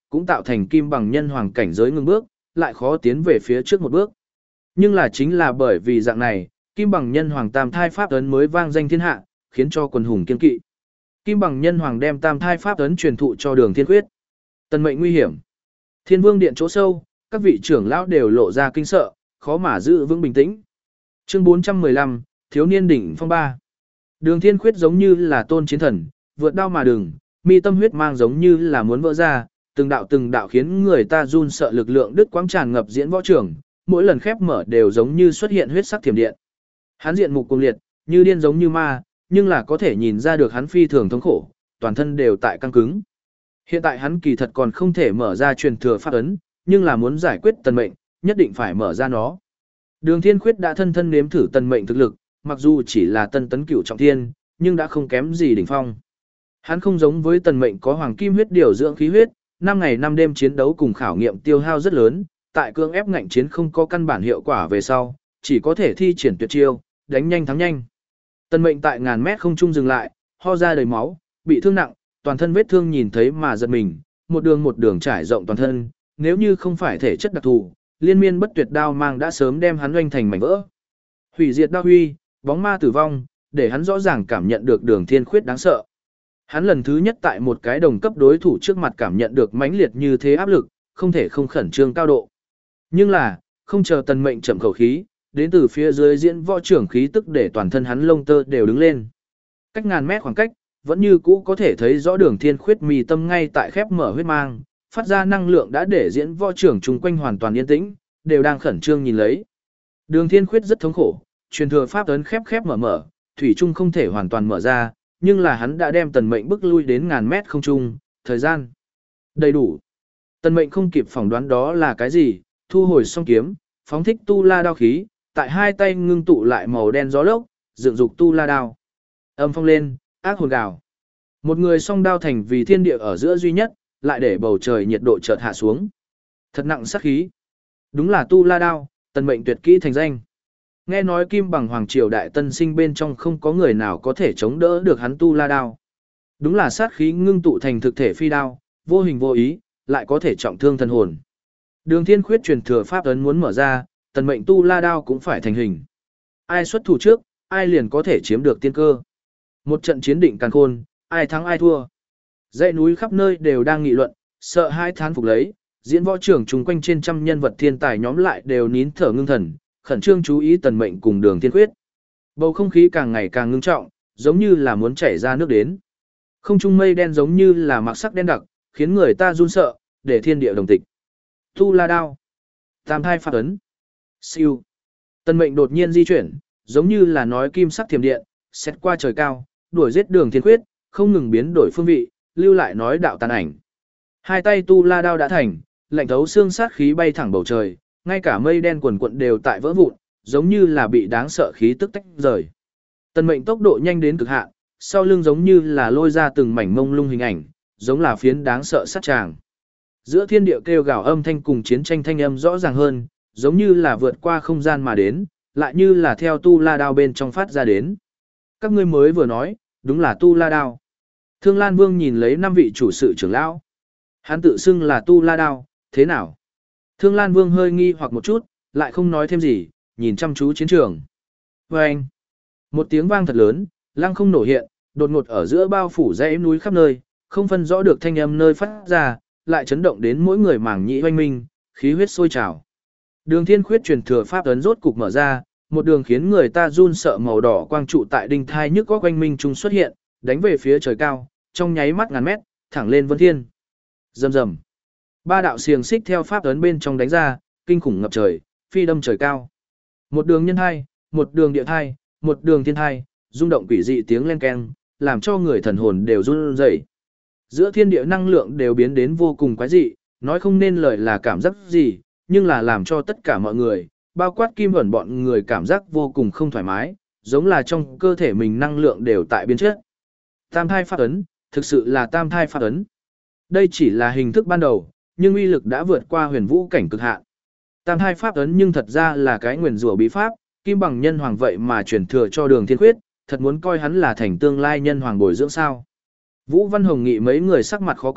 cũng tạo thành kim bằng nhân hoàng cảnh giới ngưng bước, lại khó tiến về phía trước một bước. Nhưng là chính là bởi vì dạng này, kim bằng nhân hoàng tam thai pháp ấn mới vang danh thiên hạ, khiến cho quần hùng kiên kỵ. Kim bằng nhân hoàng đem tam thai pháp ấn truyền thụ cho Đường Thiên Khuyết. Tần mệnh nguy hiểm. Thiên Vương điện chỗ sâu, các vị trưởng lão đều lộ ra kinh sợ, khó mà giữ vững bình tĩnh. Chương bốn trăm mười lăm, thiếu niên đỉnh phong ba. Đường Thiên Khuyết giống như là tôn chiến thần, vượt đao mà đường, mi tâm huyết mang giống như là muốn vỡ ra, từng đạo từng đạo khiến người ta run sợ lực lượng đứt quãng tràn ngập diễn võ trường, mỗi lần khép mở đều giống như xuất hiện huyết sắc thiểm điện. Hắn diện mục cuồng liệt, như điên giống như ma, nhưng là có thể nhìn ra được hắn phi thường thống khổ, toàn thân đều tại căng cứng. Hiện tại hắn kỳ thật còn không thể mở ra truyền thừa pháp ấn, nhưng là muốn giải quyết tần mệnh, nhất định phải mở ra nó. Đường Thiên Khuyết đã thân thân nếm thử tần mệnh thực lực, mặc dù chỉ là tân tấn cửu trọng thiên, nhưng đã không kém gì đỉnh phong. Hắn không giống với tần mệnh có hoàng kim huyết điều dưỡng khí huyết, năm ngày năm đêm chiến đấu cùng khảo nghiệm tiêu hao rất lớn, tại cương ép ngạnh chiến không có căn bản hiệu quả về sau, chỉ có thể thi triển tuyệt chiêu, đánh nhanh thắng nhanh. Tần mệnh tại ngàn mét không trung dừng lại, ho ra đầy máu, bị thương nặng, toàn thân vết thương nhìn thấy mà giật mình, một đường một đường trải rộng toàn thân, nếu như không phải thể chất đặc thù, liên miên bất tuyệt đao mang đã sớm đem hắn oanh thành mảnh vỡ. Hủy diệt đao huy, bóng ma tử vong, để hắn rõ ràng cảm nhận được Đường Thiên Khuyết đáng sợ. Hắn lần thứ nhất tại một cái đồng cấp đối thủ trước mặt cảm nhận được mãnh liệt như thế áp lực, không thể không khẩn trương cao độ. Nhưng là, không chờ tần mệnh chậm khẩu khí, đến từ phía dưới diễn võ trưởng khí tức để toàn thân hắn lông tơ đều đứng lên. Cách ngàn mét khoảng cách, vẫn như cũ có thể thấy rõ Đường Thiên Khuyết mì tâm ngay tại khép mở huyết mang, phát ra năng lượng đã để diễn võ trưởng chung quanh hoàn toàn yên tĩnh, đều đang khẩn trương nhìn lấy. Đường Thiên Khuyết rất thống khổ, truyền thừa pháp ấn khép khép mở mở, thủy chung không thể hoàn toàn mở ra, nhưng là hắn đã đem tần mệnh bức lui đến ngàn mét không trung, thời gian đầy đủ. Tần mệnh không kịp phỏng đoán đó là cái gì, thu hồi song kiếm, phóng thích tu la đao khí, tại hai tay ngưng tụ lại màu đen gió lốc, dựng dục tu la đao. Âm phong lên, ác hồn gào. Một người song đao thành vì thiên địa ở giữa duy nhất, lại để bầu trời nhiệt độ chợt hạ xuống. Thật nặng sát khí. Đúng là tu la đao, tần mệnh tuyệt kỹ thành danh. Nghe nói kim bằng hoàng triều đại tân sinh bên trong không có người nào có thể chống đỡ được hắn tu la đao. Đúng là sát khí ngưng tụ thành thực thể phi đao, vô hình vô ý, lại có thể trọng thương thân hồn. Đường Thiên Khuyết truyền thừa pháp ấn muốn mở ra, tần mệnh tu la đao cũng phải thành hình. Ai xuất thủ trước, ai liền có thể chiếm được tiên cơ. Một trận chiến định càn khôn, ai thắng ai thua. Dãy núi khắp nơi đều đang nghị luận, sợ hai thán phục lấy, diễn võ trưởng chung quanh trên trăm nhân vật thiên tài nhóm lại đều nín thở ngưng thần, khẩn trương chú ý tần mệnh cùng Đường Thiên Khuyết. Bầu không khí càng ngày càng ngưng trọng, giống như là muốn chảy ra nước đến. Không trung mây đen giống như là mặc sắc đen đặc, khiến người ta run sợ, để thiên địa đồng tịch. Tu la đao, tam thai pháp ấn, siêu. Tần mệnh đột nhiên di chuyển, giống như là nói kim sắc thiểm điện, xét qua trời cao, đuổi giết Đường Thiên Khuyết, không ngừng biến đổi phương vị, lưu lại nói đạo tàn ảnh. Hai tay tu la đao đã thành, lạnh thấu xương sát khí bay thẳng bầu trời, ngay cả mây đen quần quận đều tại vỡ vụn, giống như là bị đáng sợ khí tức tách rời. Tần mệnh tốc độ nhanh đến cực hạn, sau lưng giống như là lôi ra từng mảnh mông lung hình ảnh, giống là phiến đáng sợ sát tràng. Giữa thiên địa kêu gào âm thanh cùng chiến tranh thanh âm rõ ràng hơn, giống như là vượt qua không gian mà đến, lại như là theo tu la đao bên trong phát ra đến. Các ngươi mới vừa nói, đúng là tu la đao. Thương Lan Vương nhìn lấy năm vị chủ sự trưởng lão. Hắn tự xưng là tu la đao, thế nào? Thương Lan Vương hơi nghi hoặc một chút, lại không nói thêm gì, nhìn chăm chú chiến trường. Và anh, một tiếng vang thật lớn, lăng không nổ hiện, đột ngột ở giữa bao phủ dãy núi khắp nơi, không phân rõ được thanh âm nơi phát ra, lại chấn động đến mỗi người màng nhĩ oanh minh, khí huyết sôi trào. Đường Thiên Khuyết truyền thừa pháp ấn rốt cục mở ra, một đường khiến người ta run sợ màu đỏ quang trụ tại đinh thai nhức có quanh minh trung xuất hiện, đánh về phía trời cao, trong nháy mắt ngàn mét, thẳng lên vân thiên. Rầm rầm. Ba đạo xiềng xích theo pháp ấn bên trong đánh ra, kinh khủng ngập trời, phi đâm trời cao. Một đường nhân hai, một đường địa thai, một đường thiên thai, rung động quỷ dị tiếng len keng, làm cho người thần hồn đều run rẩy. Giữa thiên địa năng lượng đều biến đến vô cùng quái dị, nói không nên lời là cảm giác gì, nhưng là làm cho tất cả mọi người, bao quát kim ẩn bọn người cảm giác vô cùng không thoải mái, giống là trong cơ thể mình năng lượng đều tại biến chất. Tam thai pháp ấn, thực sự là tam thai pháp ấn. Đây chỉ là hình thức ban đầu, nhưng uy lực đã vượt qua huyền vũ cảnh cực hạn. Tam thai pháp ấn nhưng thật ra là cái nguyền rủa bí pháp, kim bằng nhân hoàng vậy mà truyền thừa cho Đường Thiên Khuyết, thật muốn coi hắn là thành tương lai nhân hoàng bồi dưỡng sao. Vũ Văn Hồng Nghị mấy người sắc mặt khó coi,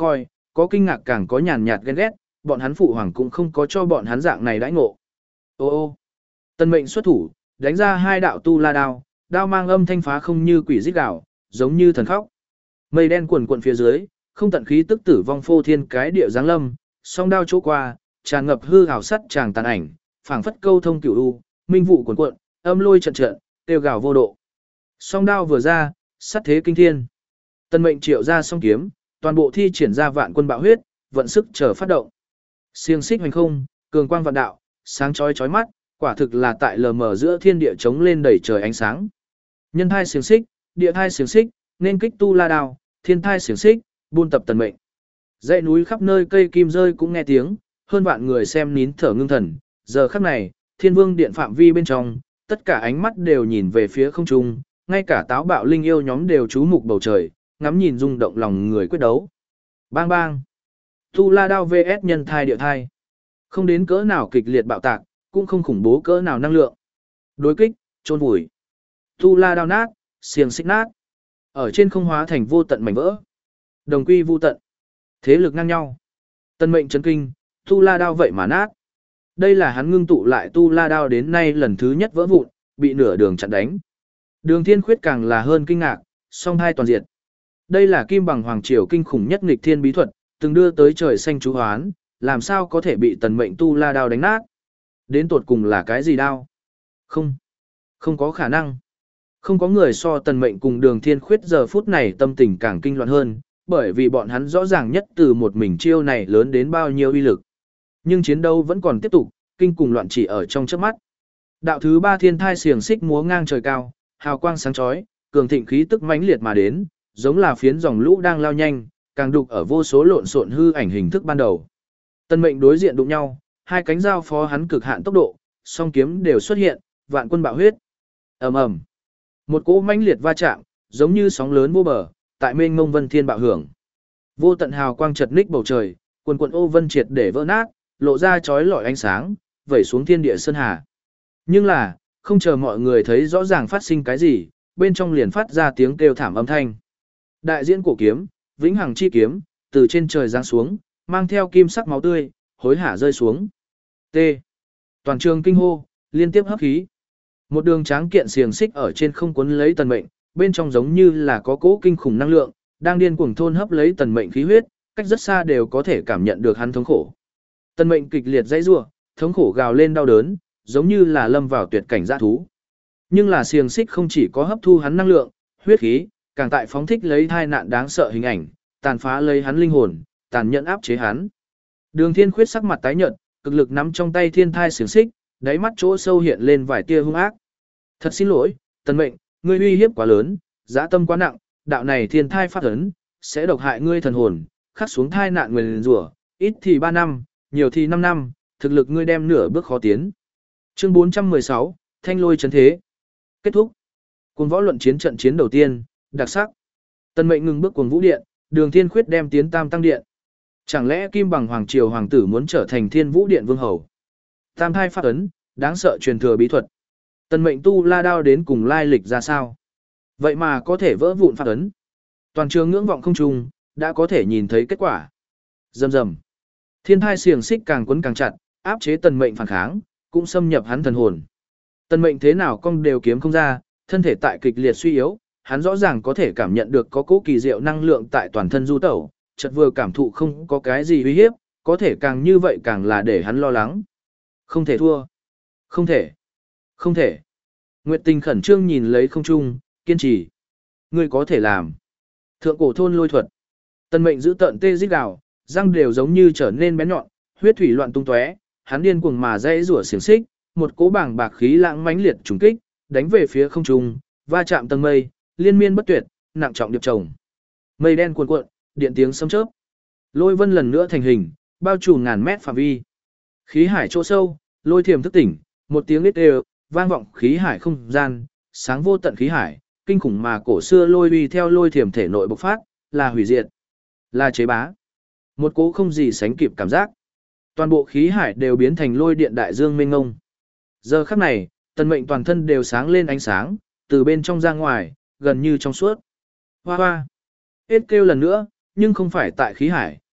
có kinh ngạc càng có nhàn nhạt ghen ghét, bọn hắn phụ hoàng cũng không có cho bọn hắn dạng này đãi ngộ. Ô ô. Tần Mệnh xuất thủ, đánh ra hai đạo tu la đao, đao mang âm thanh phá không như quỷ rít gào, giống như thần khóc. Mây đen cuồn cuộn phía dưới, không tận khí tức tử vong phô thiên cái địa giáng lâm, song đao chỗ qua, tràn ngập hư ảo sắt chàng tàn ảnh, phảng phất câu thông cửu u, minh vụ cuồn cuộn, âm lôi trận trận, tiêu gào vô độ. Song đao vừa ra, sát thế kinh thiên. Tần Mệnh triệu ra song kiếm, toàn bộ thi triển ra vạn quân bạo huyết, vận sức chờ phát động. Xiềng xích hoành không, cường quang vạn đạo, sáng chói chói mắt, quả thực là tại lờ mờ giữa thiên địa chống lên đầy trời ánh sáng. Nhân thai xiềng xích, địa thai xiềng xích, nên kích tu la đao, thiên thai xiềng xích, buôn tập Tần Mệnh. Dãy núi khắp nơi cây kim rơi cũng nghe tiếng, hơn vạn người xem nín thở ngưng thần. Giờ khắc này, Thiên Vương điện phạm vi bên trong, tất cả ánh mắt đều nhìn về phía không trung, ngay cả táo bạo linh yêu nhóm đều chú mục bầu trời, ngắm nhìn rung động lòng người quyết đấu. Bang bang. Tu la đao vs nhân thai địa thai. Không đến cỡ nào kịch liệt bạo tạc, cũng không khủng bố cỡ nào năng lượng. Đối kích, chôn vùi. Tu la đao nát, xiềng xích nát. Ở trên không hóa thành vô tận mảnh vỡ. Đồng quy vu tận. Thế lực ngang nhau. Tần Mệnh chấn kinh, tu la đao vậy mà nát. Đây là hắn ngưng tụ lại tu la đao đến nay lần thứ nhất vỡ vụn, bị nửa đường chặn đánh. Đường Thiên Khuyết càng là hơn kinh ngạc, song hai toàn diệt. Đây là kim bằng hoàng triều kinh khủng nhất nghịch thiên bí thuật, từng đưa tới trời xanh chú hoán, làm sao có thể bị Tần Mệnh tu la đao đánh nát? Đến tột cùng là cái gì đao? Không, không có khả năng. Không có người so Tần Mệnh cùng Đường Thiên Khuyết giờ phút này tâm tình càng kinh loạn hơn, bởi vì bọn hắn rõ ràng nhất từ một mình chiêu này lớn đến bao nhiêu uy lực. Nhưng chiến đấu vẫn còn tiếp tục, kinh cùng loạn chỉ ở trong chớp mắt. Đạo thứ ba thiên thai xiềng xích múa ngang trời cao, hào quang sáng chói, cường thịnh khí tức mãnh liệt mà đến, giống là phiến dòng lũ đang lao nhanh, càng đục ở vô số lộn xộn hư ảnh hình thức ban đầu. Tần Mệnh đối diện đụng nhau, hai cánh giao phó hắn cực hạn tốc độ, song kiếm đều xuất hiện, vạn quân bạo huyết. Ầm ầm. Một cỗ mãnh liệt va chạm, giống như sóng lớn vô bờ, tại mênh mông vân thiên bạo hưởng. Vô tận hào quang chật ních bầu trời, quần quần ô vân triệt để vỡ nát, lộ ra chói lọi ánh sáng, vẩy xuống thiên địa sơn hà. Nhưng là, không chờ mọi người thấy rõ ràng phát sinh cái gì, bên trong liền phát ra tiếng kêu thảm âm thanh. Đại diễn cổ kiếm, vĩnh hằng chi kiếm, từ trên trời giáng xuống, mang theo kim sắc máu tươi, hối hả rơi xuống. T. Toàn trường kinh hô, liên tiếp hấp khí. Một đường tráng kiện xiềng xích ở trên không cuốn lấy Tần Mệnh, bên trong giống như là có cỗ kinh khủng năng lượng, đang điên cuồng thôn hấp lấy Tần Mệnh khí huyết, cách rất xa đều có thể cảm nhận được hắn thống khổ. Tần Mệnh kịch liệt dãy rủa, thống khổ gào lên đau đớn, giống như là lâm vào tuyệt cảnh dã thú. Nhưng là xiềng xích không chỉ có hấp thu hắn năng lượng, huyết khí, càng tại phóng thích lấy tai nạn đáng sợ hình ảnh, tàn phá lấy hắn linh hồn, tàn nhẫn áp chế hắn. Đường Thiên Khuyết sắc mặt tái nhợt, cực lực nắm trong tay thiên thai xiềng xích, đáy mắt chỗ sâu hiện lên vài tia hung ác. Thật xin lỗi, Tần Mệnh, ngươi uy hiếp quá lớn, dã tâm quá nặng, đạo này thiên thai phát ấn, sẽ độc hại ngươi thần hồn, khắc xuống thai nạn nguyền rủa, ít thì ba năm, nhiều thì năm năm, thực lực ngươi đem nửa bước khó tiến. Chương bốn trăm mười sáu, Thanh Lôi chấn thế. Kết thúc. Cuồng võ luận chiến trận chiến đầu tiên, đặc sắc. Tần Mệnh ngừng bước cuồng vũ điện, Đường Thiên Khuyết đem tiến Tam Tăng điện. Chẳng lẽ Kim Bằng Hoàng triều hoàng tử muốn trở thành Thiên Vũ điện vương hầu? Tam thai phát ấn, đáng sợ truyền thừa bí thuật. Tần Mệnh tu la đao đến cùng lai lịch ra sao? Vậy mà có thể vỡ vụn phát ấn. Toàn trường ngưỡng vọng không trung, đã có thể nhìn thấy kết quả. Rầm rầm. Thiên thai xiềng xích càng quấn càng chặt, áp chế Tần Mệnh phản kháng, cũng xâm nhập hắn thần hồn. Tần Mệnh thế nào cong đều kiếm không ra, thân thể tại kịch liệt suy yếu, hắn rõ ràng có thể cảm nhận được có cố kỳ diệu năng lượng tại toàn thân du tẩu, chợt vừa cảm thụ không có cái gì uy hiếp, có thể càng như vậy càng là để hắn lo lắng. Không thể thua. Không thể. Không thể. Nguyệt Tình khẩn trương nhìn lấy không trung, kiên trì. Ngươi có thể làm. Thượng cổ thôn lôi thuật. Tần Mệnh giữ tợn tê rít gào, răng đều giống như trở nên bén nhọn, huyết thủy loạn tung tóe, hắn điên cuồng mà dãy rủa xiềng xích, một cỗ bảng bạc khí lãng mãnh liệt trùng kích, đánh về phía không trung, va chạm tầng mây, liên miên bất tuyệt, nặng trọng điệp chồng. Mây đen cuồn cuộn, điện tiếng sấm chớp. Lôi vân lần nữa thành hình, bao trùm ngàn mét phạm vi. Khí hải chỗ sâu, lôi thiềm thức tỉnh, một tiếng lít đều, vang vọng khí hải không gian, sáng vô tận khí hải, kinh khủng mà cổ xưa lôi uy theo lôi thiềm thể nội bộc phát, là hủy diệt, là chế bá. Một cỗ không gì sánh kịp cảm giác. Toàn bộ khí hải đều biến thành lôi điện đại dương mênh ngông. Giờ khắc này, Tần Mệnh toàn thân đều sáng lên ánh sáng, từ bên trong ra ngoài, gần như trong suốt. Hoa hoa. Hết kêu lần nữa, nhưng không phải tại khí hải,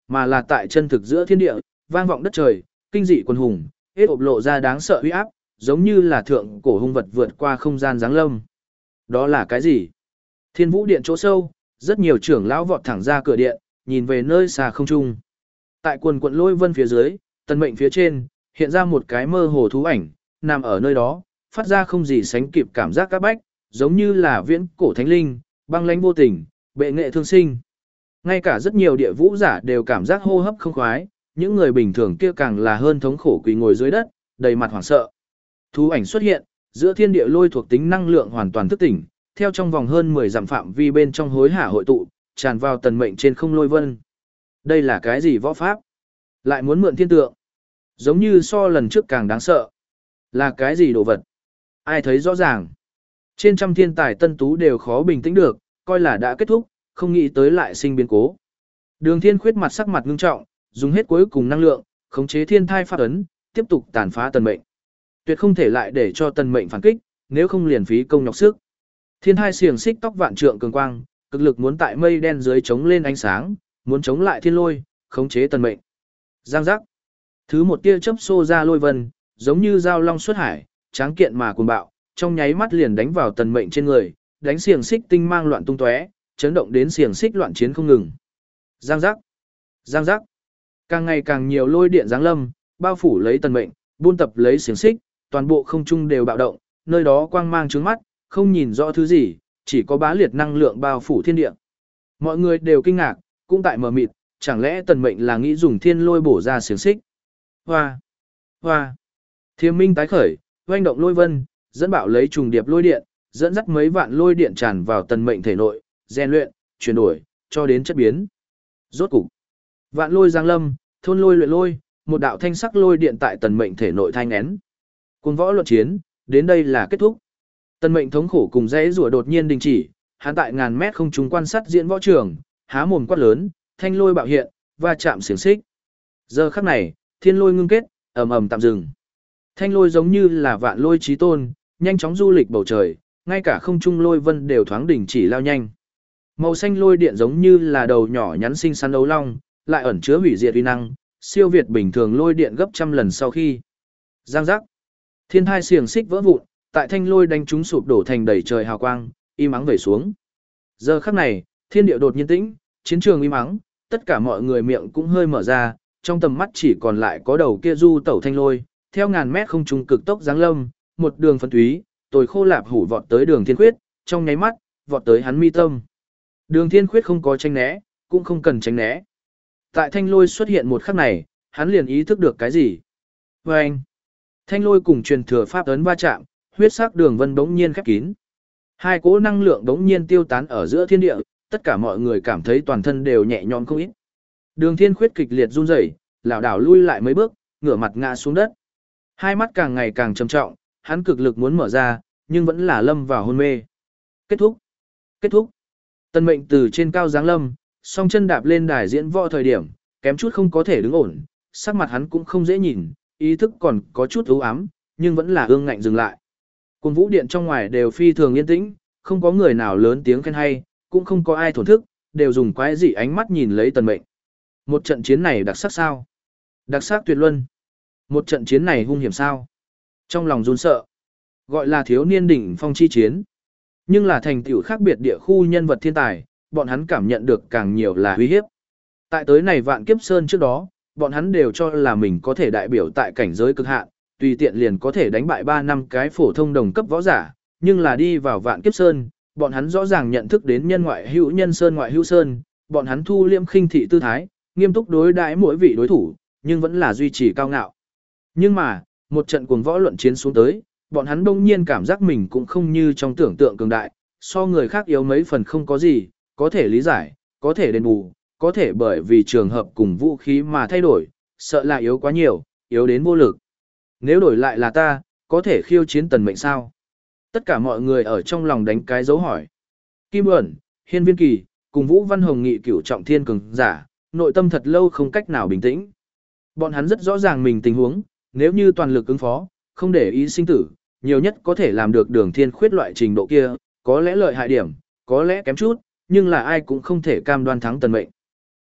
mà là tại chân thực giữa thiên địa, vang vọng đất trời, kinh dị quần hùng, hết ộp lộ ra đáng sợ uy áp, giống như là thượng cổ hung vật vượt qua không gian giáng lâm. Đó là cái gì? Thiên Vũ Điện chỗ sâu, rất nhiều trưởng lão vọt thẳng ra cửa điện, nhìn về nơi xa không trung. Tại quần quận lôi vân phía dưới, tần mệnh phía trên, hiện ra một cái mơ hồ thú ảnh, nằm ở nơi đó, phát ra không gì sánh kịp cảm giác các bách, giống như là viễn cổ thánh linh, băng lãnh vô tình, bệ nghệ thương sinh. Ngay cả rất nhiều địa vũ giả đều cảm giác hô hấp không khoái, những người bình thường kia càng là hơn thống khổ quỳ ngồi dưới đất, đầy mặt hoảng sợ. Thú ảnh xuất hiện, giữa thiên địa lôi thuộc tính năng lượng hoàn toàn thức tỉnh, theo trong vòng hơn mười dặm phạm vi bên trong hối hả hội tụ, tràn vào tần mệnh trên không lôi vân. Đây là cái gì võ pháp? Lại muốn mượn thiên tượng? Giống như so lần trước càng đáng sợ. Là cái gì đồ vật? Ai thấy rõ ràng? Trên trăm thiên tài tân tú đều khó bình tĩnh được, coi là đã kết thúc, không nghĩ tới lại sinh biến cố. Đường Thiên Khuyết mặt sắc mặt ngưng trọng, dùng hết cuối cùng năng lượng, khống chế thiên thai pháp ấn, tiếp tục tàn phá tần mệnh. Tuyệt không thể lại để cho tần mệnh phản kích, nếu không liền phí công nhọc sức. Thiên thai xiềng xích tóc vạn trượng cường quang, cực lực muốn tại mây đen dưới chống lên ánh sáng, muốn chống lại thiên lôi, khống chế tần mệnh. Giang giác. Thứ một tia chớp xô ra lôi vân, giống như dao long xuất hải, tráng kiện mà cuồng bạo, trong nháy mắt liền đánh vào tần mệnh trên người, đánh xiềng xích tinh mang loạn tung tóe, chấn động đến xiềng xích loạn chiến không ngừng. Giang giác. Giang giác. Càng ngày càng nhiều lôi điện giáng lâm, bao phủ lấy tần mệnh, buôn tập lấy xiềng xích, toàn bộ không trung đều bạo động, nơi đó quang mang trướng mắt, không nhìn rõ thứ gì, chỉ có bá liệt năng lượng bao phủ thiên địa. Mọi người đều kinh ngạc, cũng tại mờ mịt, chẳng lẽ tần mệnh là nghĩ dùng thiên lôi bổ ra xiềng xích. Hoa! Hoa! Thiềm minh tái khởi, oanh động lôi vân, dẫn bạo lấy trùng điệp lôi điện, dẫn dắt mấy vạn lôi điện tràn vào tần mệnh thể nội, rèn luyện, chuyển đổi, cho đến chất biến. Rốt cục, vạn lôi giáng lâm, thôn lôi luyện lôi, một đạo thanh sắc lôi điện tại tần mệnh thể nội thanh nén. Cuồng võ luận chiến, đến đây là kết thúc. Tần mệnh thống khổ cùng dãy rủa đột nhiên đình chỉ, hắn tại ngàn mét không trung quan sát diễn võ trường, há mồm quát lớn, thanh lôi bạo hiện, va chạm xiềng xích. Giờ khắc này, thiên lôi ngưng kết, ầm ầm tạm dừng. Thanh lôi giống như là vạn lôi chí tôn, nhanh chóng du lịch bầu trời, ngay cả không trung lôi vân đều thoáng đình chỉ lao nhanh. Màu xanh lôi điện giống như là đầu nhỏ nhắn xinh xắn đấu long, lại ẩn chứa hủy diệt uy năng, siêu việt bình thường lôi điện gấp trăm lần sau khi. Giang giác. Thiên thai xiềng xích vỡ vụn, tại thanh lôi đánh chúng sụp đổ thành đầy trời hào quang, im ắng về xuống. Giờ khắc này, thiên địa đột nhiên tĩnh, chiến trường im ắng, tất cả mọi người miệng cũng hơi mở ra, trong tầm mắt chỉ còn lại có đầu kia du tẩu thanh lôi, theo ngàn mét không trung cực tốc giáng lâm, một đường phân túy, tồi khô lạp hủ vọt tới Đường Thiên Khuyết, trong nháy mắt, vọt tới hắn mi tâm. Đường Thiên Khuyết không có tránh né, cũng không cần tránh né. Tại thanh lôi xuất hiện một khắc này, hắn liền ý thức được cái gì. Và anh, thanh lôi cùng truyền thừa pháp ấn va chạm, huyết sắc đường vân bỗng nhiên khép kín. Hai cỗ năng lượng bỗng nhiên tiêu tán ở giữa thiên địa, tất cả mọi người cảm thấy toàn thân đều nhẹ nhõm không ít. Đường Thiên Khuyết kịch liệt run rẩy, lảo đảo lui lại mấy bước, ngửa mặt ngã xuống đất. Hai mắt càng ngày càng trầm trọng, hắn cực lực muốn mở ra, nhưng vẫn là lâm vào hôn mê. Kết thúc. Kết thúc. Tần mệnh từ trên cao giáng lâm, song chân đạp lên đài diễn võ thời điểm, kém chút không có thể đứng ổn, sắc mặt hắn cũng không dễ nhìn, ý thức còn có chút u ám, nhưng vẫn là ương ngạnh dừng lại. Cùng vũ điện trong ngoài đều phi thường yên tĩnh, không có người nào lớn tiếng khen hay, cũng không có ai thổn thức, đều dùng quái dị ánh mắt nhìn lấy tần mệnh. Một trận chiến này đặc sắc sao? Đặc sắc tuyệt luân. Một trận chiến này hung hiểm sao? Trong lòng run sợ. Gọi là thiếu niên đỉnh phong chi chiến. Nhưng là thành tựu khác biệt địa khu nhân vật thiên tài, bọn hắn cảm nhận được càng nhiều là uy hiếp. Tại tới này vạn kiếp sơn trước đó, bọn hắn đều cho là mình có thể đại biểu tại cảnh giới cực hạn, tùy tiện liền có thể đánh bại ba năm cái phổ thông đồng cấp võ giả, nhưng là đi vào vạn kiếp sơn, bọn hắn rõ ràng nhận thức đến nhân ngoại hữu nhân sơn ngoại hữu sơn, bọn hắn thu liêm khinh thị tư thái, nghiêm túc đối đãi mỗi vị đối thủ, nhưng vẫn là duy trì cao ngạo. Nhưng mà, một trận cuồng võ luận chiến xuống tới, bọn hắn đông nhiên cảm giác mình cũng không như trong tưởng tượng cường đại, so người khác yếu mấy phần không có gì, có thể lý giải, có thể đền bù, có thể bởi vì trường hợp cùng vũ khí mà thay đổi, sợ là yếu quá nhiều, yếu đến vô lực. Nếu đổi lại là ta, có thể khiêu chiến tần mệnh sao? Tất cả mọi người ở trong lòng đánh cái dấu hỏi. Kim Ẩn, Hiên Viên Kỳ, cùng Vũ Văn Hồng nghị cửu trọng thiên cường giả, nội tâm thật lâu không cách nào bình tĩnh. Bọn hắn rất rõ ràng mình tình huống, nếu như toàn lực ứng phó, không để ý sinh tử, nhiều nhất có thể làm được Đường Thiên Khuyết loại trình độ kia, có lẽ lợi hại điểm, có lẽ kém chút, nhưng là ai cũng không thể cam đoan thắng tần mệnh.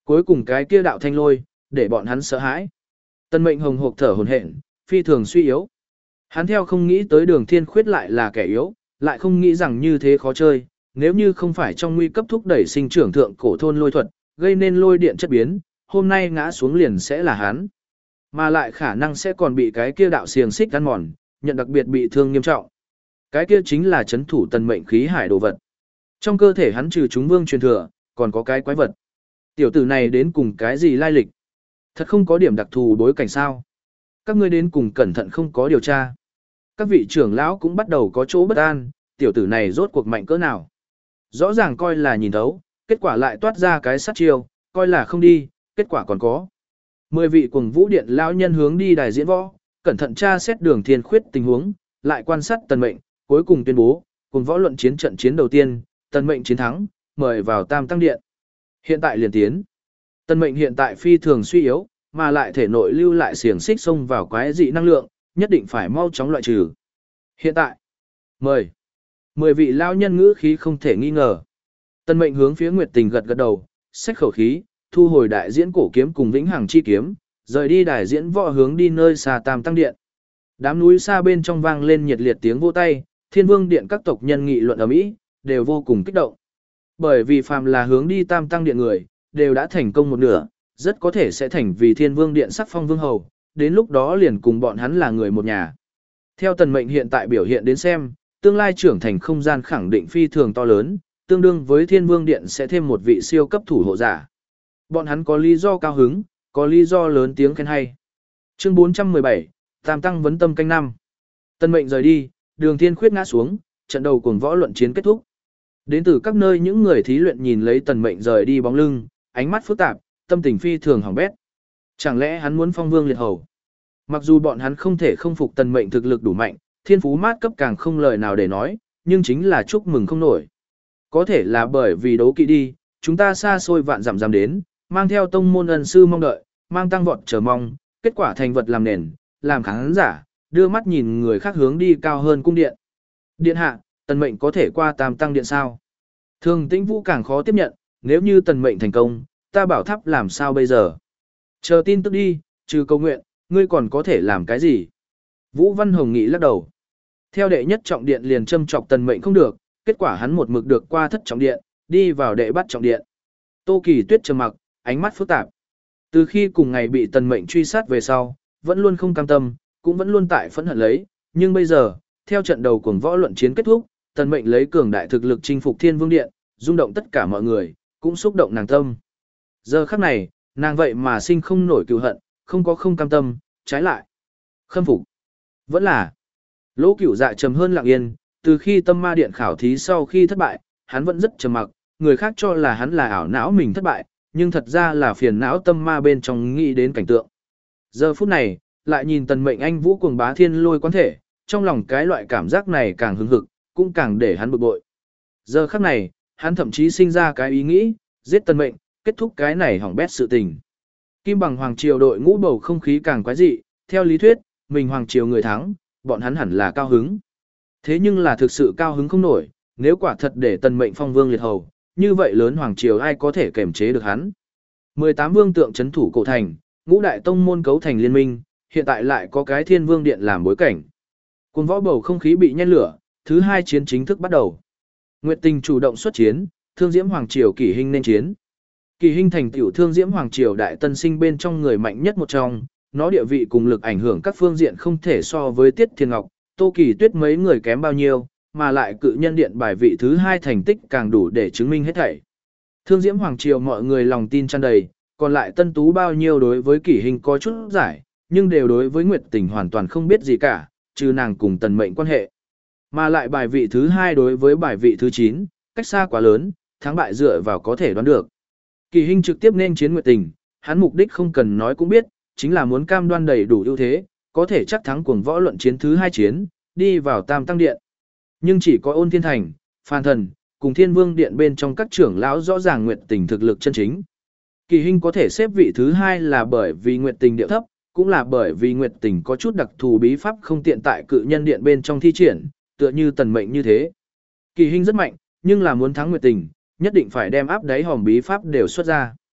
Cuối cùng cái kia đạo thanh lôi, để bọn hắn sợ hãi. Tần Mệnh hồng hộc thở hổn hển, phi thường suy yếu. Hắn theo không nghĩ tới Đường Thiên Khuyết lại là kẻ yếu, lại không nghĩ rằng như thế khó chơi, nếu như không phải trong nguy cấp thúc đẩy sinh trưởng thượng cổ thôn lôi thuật, gây nên lôi điện chất biến, hôm nay ngã xuống liền sẽ là hắn. Mà lại khả năng sẽ còn bị cái kia đạo xiềng xích ăn mòn, nhận đặc biệt bị thương nghiêm trọng. Cái kia chính là chấn thủ Tần Mệnh khí hải đồ vật. Trong cơ thể hắn trừ chúng vương truyền thừa, còn có cái quái vật. Tiểu tử này đến cùng cái gì lai lịch? Thật không có điểm đặc thù bối cảnh sao? Các ngươi đến cùng cẩn thận không có điều tra. Các vị trưởng lão cũng bắt đầu có chỗ bất an, tiểu tử này rốt cuộc mạnh cỡ nào? Rõ ràng coi là nhìn thấu, kết quả lại toát ra cái sát chiêu, coi là không đi, kết quả còn có. Mười vị cuồng vũ điện lão nhân hướng đi đài diễn võ, cẩn thận tra xét Đường Thiên Khuyết tình huống, lại quan sát Tần Mệnh, cuối cùng tuyên bố, cuồng võ luận chiến trận chiến đầu tiên, Tần Mệnh chiến thắng, mời vào Tam Tăng Điện. Hiện tại liền tiến. Tần Mệnh hiện tại phi thường suy yếu, mà lại thể nội lưu lại xiềng xích xông vào quái dị năng lượng, nhất định phải mau chóng loại trừ. Hiện tại, mời. Mười vị lão nhân ngữ khí không thể nghi ngờ. Tần Mệnh hướng phía Nguyệt Tình gật gật đầu, xách khẩu khí, thu hồi đại diễn cổ kiếm cùng vĩnh hằng chi kiếm, rời đi đài diễn võ hướng đi nơi xa Tam Tăng Điện. Đám núi xa bên trong vang lên nhiệt liệt tiếng vỗ tay, Thiên Vương Điện các tộc nhân nghị luận ầm ĩ, đều vô cùng kích động. Bởi vì phàm là hướng đi Tam Tăng Điện người, đều đã thành công một nửa, rất có thể sẽ thành vì Thiên Vương Điện sắc phong vương hầu, đến lúc đó liền cùng bọn hắn là người một nhà. Theo Tần Mệnh hiện tại biểu hiện đến xem, tương lai trưởng thành không gian khẳng định phi thường to lớn, tương đương với Thiên Vương Điện sẽ thêm một vị siêu cấp thủ hộ giả. Bọn hắn có lý do cao hứng, có lý do lớn tiếng khen hay. Chương bốn trăm mười bảy, Tam Tăng vấn tâm canh năm. Tần Mệnh rời đi, Đường Thiên Khuyết ngã xuống, trận đầu cuồng võ luận chiến kết thúc. Đến từ các nơi những người thí luyện nhìn lấy Tần Mệnh rời đi bóng lưng, ánh mắt phức tạp, tâm tình phi thường hỏng bét. Chẳng lẽ hắn muốn phong vương liệt hầu? Mặc dù bọn hắn không thể không phục Tần Mệnh thực lực đủ mạnh, thiên phú mát cấp càng không lời nào để nói, nhưng chính là chúc mừng không nổi. Có thể là bởi vì đấu kỵ đi, chúng ta xa xôi vạn dặm dám đến, mang theo tông môn ân sư mong đợi, mang tăng vọt chờ mong, kết quả thành vật làm nền, làm khán giả, đưa mắt nhìn người khác hướng đi cao hơn cung điện. Điện hạ, Tần Mệnh có thể qua Tam Tăng Điện sao? Thường Tĩnh Vũ càng khó tiếp nhận, nếu như Tần Mệnh thành công, ta bảo tháp làm sao bây giờ? Chờ tin tức đi, trừ cầu nguyện, ngươi còn có thể làm cái gì? Vũ Văn Hồng nghĩ lắc đầu. Theo đệ nhất trọng điện liền châm chọc Tần Mệnh không được, kết quả hắn một mực được qua thất trọng điện, đi vào đệ bắt trọng điện. Tô Kỳ Tuyết trầm mặc, ánh mắt phức tạp. Từ khi cùng ngày bị Tần Mệnh truy sát về sau, vẫn luôn không cam tâm, cũng vẫn luôn tại phẫn hận lấy, nhưng bây giờ, theo trận đầu cuồng võ luận chiến kết thúc, Tần Mệnh lấy cường đại thực lực chinh phục Thiên Vương Điện, rung động tất cả mọi người, cũng xúc động nàng tâm. Giờ khắc này, nàng vậy mà sinh không nổi cừu hận, không có không cam tâm, trái lại khâm phục. Vẫn là Lỗ Cửu Dạ trầm hơn lặng yên, từ khi Tâm Ma Điện khảo thí sau khi thất bại, hắn vẫn rất trầm mặc, người khác cho là hắn là ảo não mình thất bại, nhưng thật ra là phiền não tâm ma bên trong nghĩ đến cảnh tượng. Giờ phút này, lại nhìn Tần Mệnh anh vũ cuồng bá thiên lôi quán thể, trong lòng cái loại cảm giác này càng hứng hực, cũng càng để hắn bực bội. Giờ khắc này, hắn thậm chí sinh ra cái ý nghĩ, giết Tần Mệnh, kết thúc cái này hỏng bét sự tình. Kim Bằng Hoàng Triều đội ngũ bầu không khí càng quái dị, theo lý thuyết, mình Hoàng Triều người thắng, bọn hắn hẳn là cao hứng. Thế nhưng là thực sự cao hứng không nổi, nếu quả thật để Tần Mệnh phong vương liệt hầu, như vậy lớn Hoàng Triều ai có thể kềm chế được hắn. mười tám vương tượng trấn thủ cổ thành, ngũ đại tông môn cấu thành liên minh, hiện tại lại có cái Thiên Vương Điện làm bối cảnh. Cuồng võ bầu không khí bị nhen lửa, thứ hai chiến chính thức bắt đầu. Nguyệt Tình chủ động xuất chiến, Thương Diễm Hoàng Triều Kỷ Hinh nên chiến. Kỷ Hinh thành tiểu Thương Diễm Hoàng Triều đại tân sinh bên trong người mạnh nhất một trong, nó địa vị cùng lực ảnh hưởng các phương diện không thể so với Tiết Thiên Ngọc, Tô Kỳ Tuyết mấy người kém bao nhiêu, mà lại cự nhân điện bài vị thứ hai thành tích càng đủ để chứng minh hết thảy. Thương Diễm Hoàng Triều mọi người lòng tin tràn đầy, còn lại Tân Tú bao nhiêu đối với Kỷ Hinh có chút giải, nhưng đều đối với Nguyệt Tình hoàn toàn không biết gì cả, trừ nàng cùng Tần Mệnh quan hệ. Mà lại bài vị thứ hai đối với bài vị thứ chín, cách xa quá lớn, thắng bại dựa vào có thể đoán được. Kỷ Hinh trực tiếp nên chiến Nguyệt Tình, hắn mục đích không cần nói cũng biết, chính là muốn cam đoan đầy đủ ưu thế, có thể chắc thắng cuồng võ luận chiến thứ hai chiến, đi vào Tam Tăng Điện. Nhưng chỉ có Ôn Thiên Thành, Phan Thần, cùng Thiên Vương Điện bên trong các trưởng lão rõ ràng Nguyệt Tình thực lực chân chính. Kỷ Hinh có thể xếp vị thứ hai là bởi vì Nguyệt Tình điệu thấp, cũng là bởi vì Nguyệt Tình có chút đặc thù bí pháp không tiện tại cự nhân điện bên trong thi triển, tựa như Tần Mệnh như thế. Kỷ Hinh rất mạnh, nhưng là muốn thắng Nguyệt Tình, nhất định phải đem áp đáy hòm bí pháp đều xuất ra.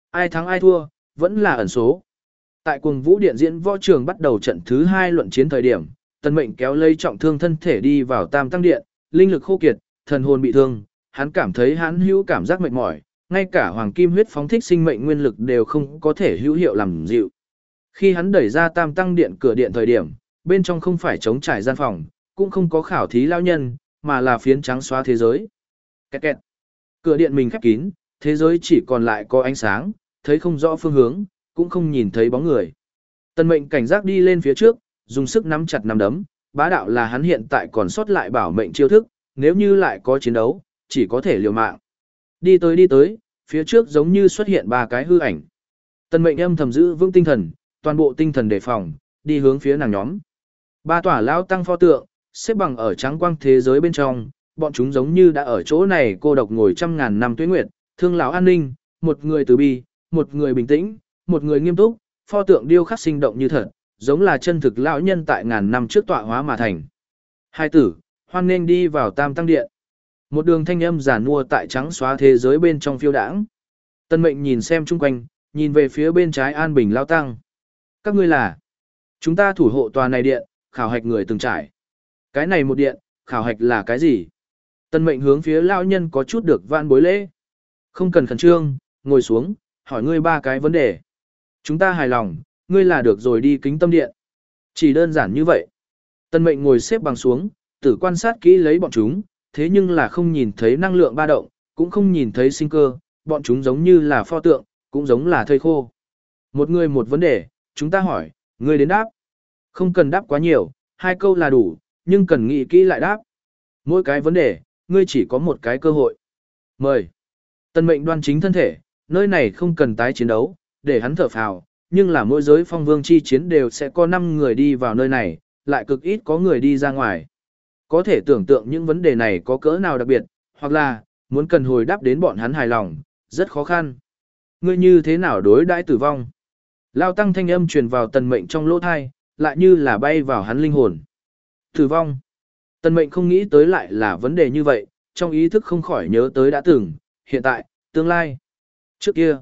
Ai thắng ai thua, vẫn là ẩn số. Tại cuồng vũ điện diễn võ trường bắt đầu trận thứ hai luận chiến thời điểm, Tần Mệnh kéo lấy trọng thương thân thể đi vào Tam Tăng Điện, linh lực khô kiệt, thần hồn bị thương, hắn cảm thấy hắn hữu cảm giác mệt mỏi, ngay cả hoàng kim huyết phóng thích sinh mệnh nguyên lực đều không có thể hữu hiệu làm dịu. Khi hắn đẩy ra Tam Tăng Điện cửa điện thời điểm, bên trong không phải trống trải gian phòng, cũng không có khảo thí lao nhân, mà là phiến trắng xóa thế giới. Kẹt kẹt. Cửa điện mình khép kín, thế giới chỉ còn lại có ánh sáng, thấy không rõ phương hướng, cũng không nhìn thấy bóng người. Tần Mệnh cảnh giác đi lên phía trước, dùng sức nắm chặt nắm đấm, bá đạo là hắn hiện tại còn sót lại bảo mệnh chiêu thức, nếu như lại có chiến đấu, chỉ có thể liều mạng. Đi tới đi tới, phía trước giống như xuất hiện ba cái hư ảnh. Tần Mệnh âm thầm giữ vững tinh thần, toàn bộ tinh thần đề phòng, đi hướng phía nàng nhóm. Ba tòa lao tăng pho tượng, xếp bằng ở trắng quang thế giới bên trong, bọn chúng giống như đã ở chỗ này cô độc ngồi trăm ngàn năm tuế nguyệt, thương lão an ninh, một người từ bi, một người bình tĩnh, một người nghiêm túc, pho tượng điêu khắc sinh động như thật, giống là chân thực lão nhân tại ngàn năm trước tọa hóa mà thành. Hai tử, hoan nên đi vào Tam Tăng Điện. Một đường thanh âm giản mua tại trắng xóa thế giới bên trong phiêu đãng. Tân Mệnh nhìn xem chung quanh, nhìn về phía bên trái An Bình Lao Tăng. Các ngươi là? Chúng ta thủ hộ tòa này điện, khảo hạch người từng trải. Cái này một điện, khảo hạch là cái gì? Tân Mệnh hướng phía lão nhân có chút được vạn bối lễ. Không cần khẩn trương, ngồi xuống, hỏi ngươi ba cái vấn đề. Chúng ta hài lòng, ngươi là được rồi đi kính tâm điện. Chỉ đơn giản như vậy. Tân Mệnh ngồi xếp bằng xuống, tử quan sát kỹ lấy bọn chúng, thế nhưng là không nhìn thấy năng lượng ba động, cũng không nhìn thấy sinh cơ, bọn chúng giống như là pho tượng, cũng giống là thây khô. Một người một vấn đề, chúng ta hỏi, ngươi đến đáp. Không cần đáp quá nhiều, hai câu là đủ, nhưng cần nghĩ kỹ lại đáp. Mỗi cái vấn đề, ngươi chỉ có một cái cơ hội. Mời. Tân Mệnh đoan chính thân thể, nơi này không cần tái chiến đấu, để hắn thở phào, nhưng là mỗi giới phong vương chi chiến đều sẽ có năm người đi vào nơi này, lại cực ít có người đi ra ngoài. Có thể tưởng tượng những vấn đề này có cỡ nào đặc biệt, hoặc là, muốn cần hồi đáp đến bọn hắn hài lòng, rất khó khăn. Ngươi như thế nào đối đãi tử vong? Lao tăng thanh âm truyền vào Tần Mệnh trong lỗ thai, lại như là bay vào hắn linh hồn. Tử vong. Tần Mệnh không nghĩ tới lại là vấn đề như vậy, trong ý thức không khỏi nhớ tới đã từng, hiện tại, tương lai. Trước kia.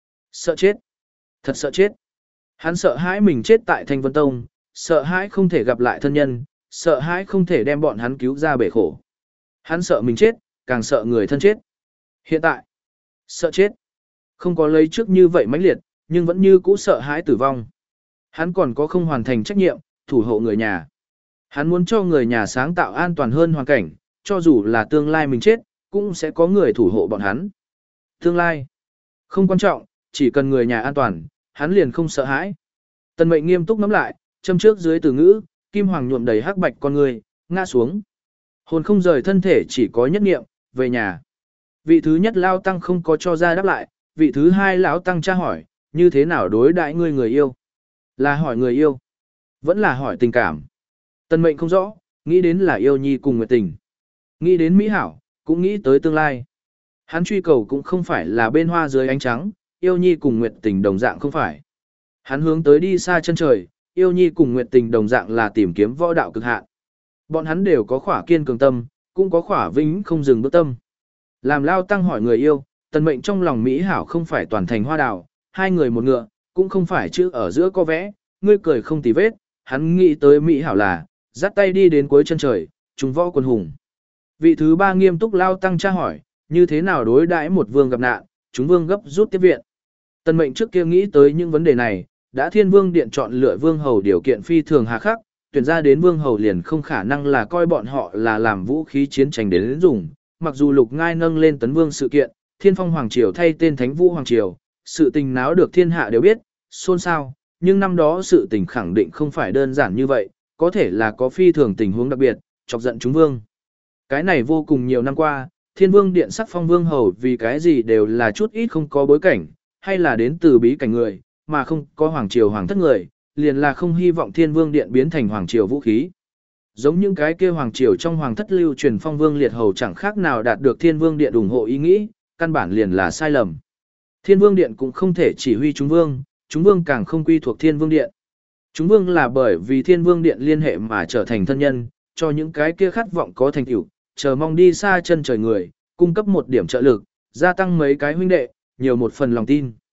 Sợ chết. Thật sợ chết. Hắn sợ hãi mình chết tại Thanh Vân Tông, sợ hãi không thể gặp lại thân nhân, sợ hãi không thể đem bọn hắn cứu ra bể khổ. Hắn sợ mình chết, càng sợ người thân chết. Hiện tại, sợ chết. Không có lấy trước như vậy mãnh liệt, nhưng vẫn như cũ sợ hãi tử vong. Hắn còn có không hoàn thành trách nhiệm, thủ hộ người nhà. Hắn muốn cho người nhà sáng tạo an toàn hơn hoàn cảnh, cho dù là tương lai mình chết, cũng sẽ có người thủ hộ bọn hắn. Tương lai, không quan trọng, chỉ cần người nhà an toàn, hắn liền không sợ hãi. Tần Mệnh nghiêm túc ngắm lại, châm trước dưới từ ngữ, kim hoàng nhuộm đầy hắc bạch con người, ngã xuống. Hồn không rời thân thể chỉ có nhất niệm, về nhà. Vị thứ nhất lao tăng không có cho ra đáp lại, vị thứ hai lão tăng tra hỏi, như thế nào đối đãi ngươi người yêu? Là hỏi người yêu, vẫn là hỏi tình cảm. Tần Mệnh không rõ, nghĩ đến là yêu nhi cùng nguyệt tình. Nghĩ đến mỹ hảo, cũng nghĩ tới tương lai. Hắn truy cầu cũng không phải là bên hoa dưới ánh trắng, yêu nhi cùng nguyệt tình đồng dạng không phải. Hắn hướng tới đi xa chân trời, yêu nhi cùng nguyệt tình đồng dạng là tìm kiếm võ đạo cực hạn. Bọn hắn đều có khỏa kiên cường tâm, cũng có khỏa vĩnh không dừng bước tâm. Làm lao tăng hỏi người yêu, Tần Mệnh trong lòng mỹ hảo không phải toàn thành hoa đào, hai người một ngựa, cũng không phải chữ ở giữa có vẽ, ngươi cười không tì vết, hắn nghĩ tới mỹ hảo là, dắt tay đi đến cuối chân trời, trùng võ quân hùng. Vị thứ ba nghiêm túc lao tăng tra hỏi, như thế nào đối đãi một vương gặp nạn, chúng vương gấp rút tiếp viện. Tần Mệnh trước kia nghĩ tới những vấn đề này, đã Thiên Vương Điện chọn lựa vương hầu điều kiện phi thường hà khắc, tuyển ra đến vương hầu liền không khả năng là coi bọn họ là làm vũ khí chiến tranh đến dùng. Mặc dù Lục Ngai nâng lên tấn vương sự kiện, Thiên Phong Hoàng Triều thay tên Thánh Vũ Hoàng Triều, sự tình náo được thiên hạ đều biết, xôn xao, nhưng năm đó sự tình khẳng định không phải đơn giản như vậy, có thể là có phi thường tình huống đặc biệt, chọc giận chúng vương. Cái này vô cùng nhiều năm qua, Thiên Vương Điện sắc phong vương hầu vì cái gì đều là chút ít không có bối cảnh, hay là đến từ bí cảnh người, mà không có Hoàng Triều Hoàng thất người, liền là không hy vọng Thiên Vương Điện biến thành Hoàng Triều vũ khí. Giống những cái kia Hoàng Triều trong Hoàng thất lưu truyền phong vương liệt hầu chẳng khác nào đạt được Thiên Vương Điện ủng hộ ý nghĩ, căn bản liền là sai lầm. Thiên Vương Điện cũng không thể chỉ huy chúng vương, chúng vương càng không quy thuộc Thiên Vương Điện. Chúng vương là bởi vì Thiên Vương Điện liên hệ mà trở thành thân nhân, cho những cái kia khát vọng có thành tựu, chờ mong đi xa chân trời người, cung cấp một điểm trợ lực, gia tăng mấy cái huynh đệ, nhiều một phần lòng tin.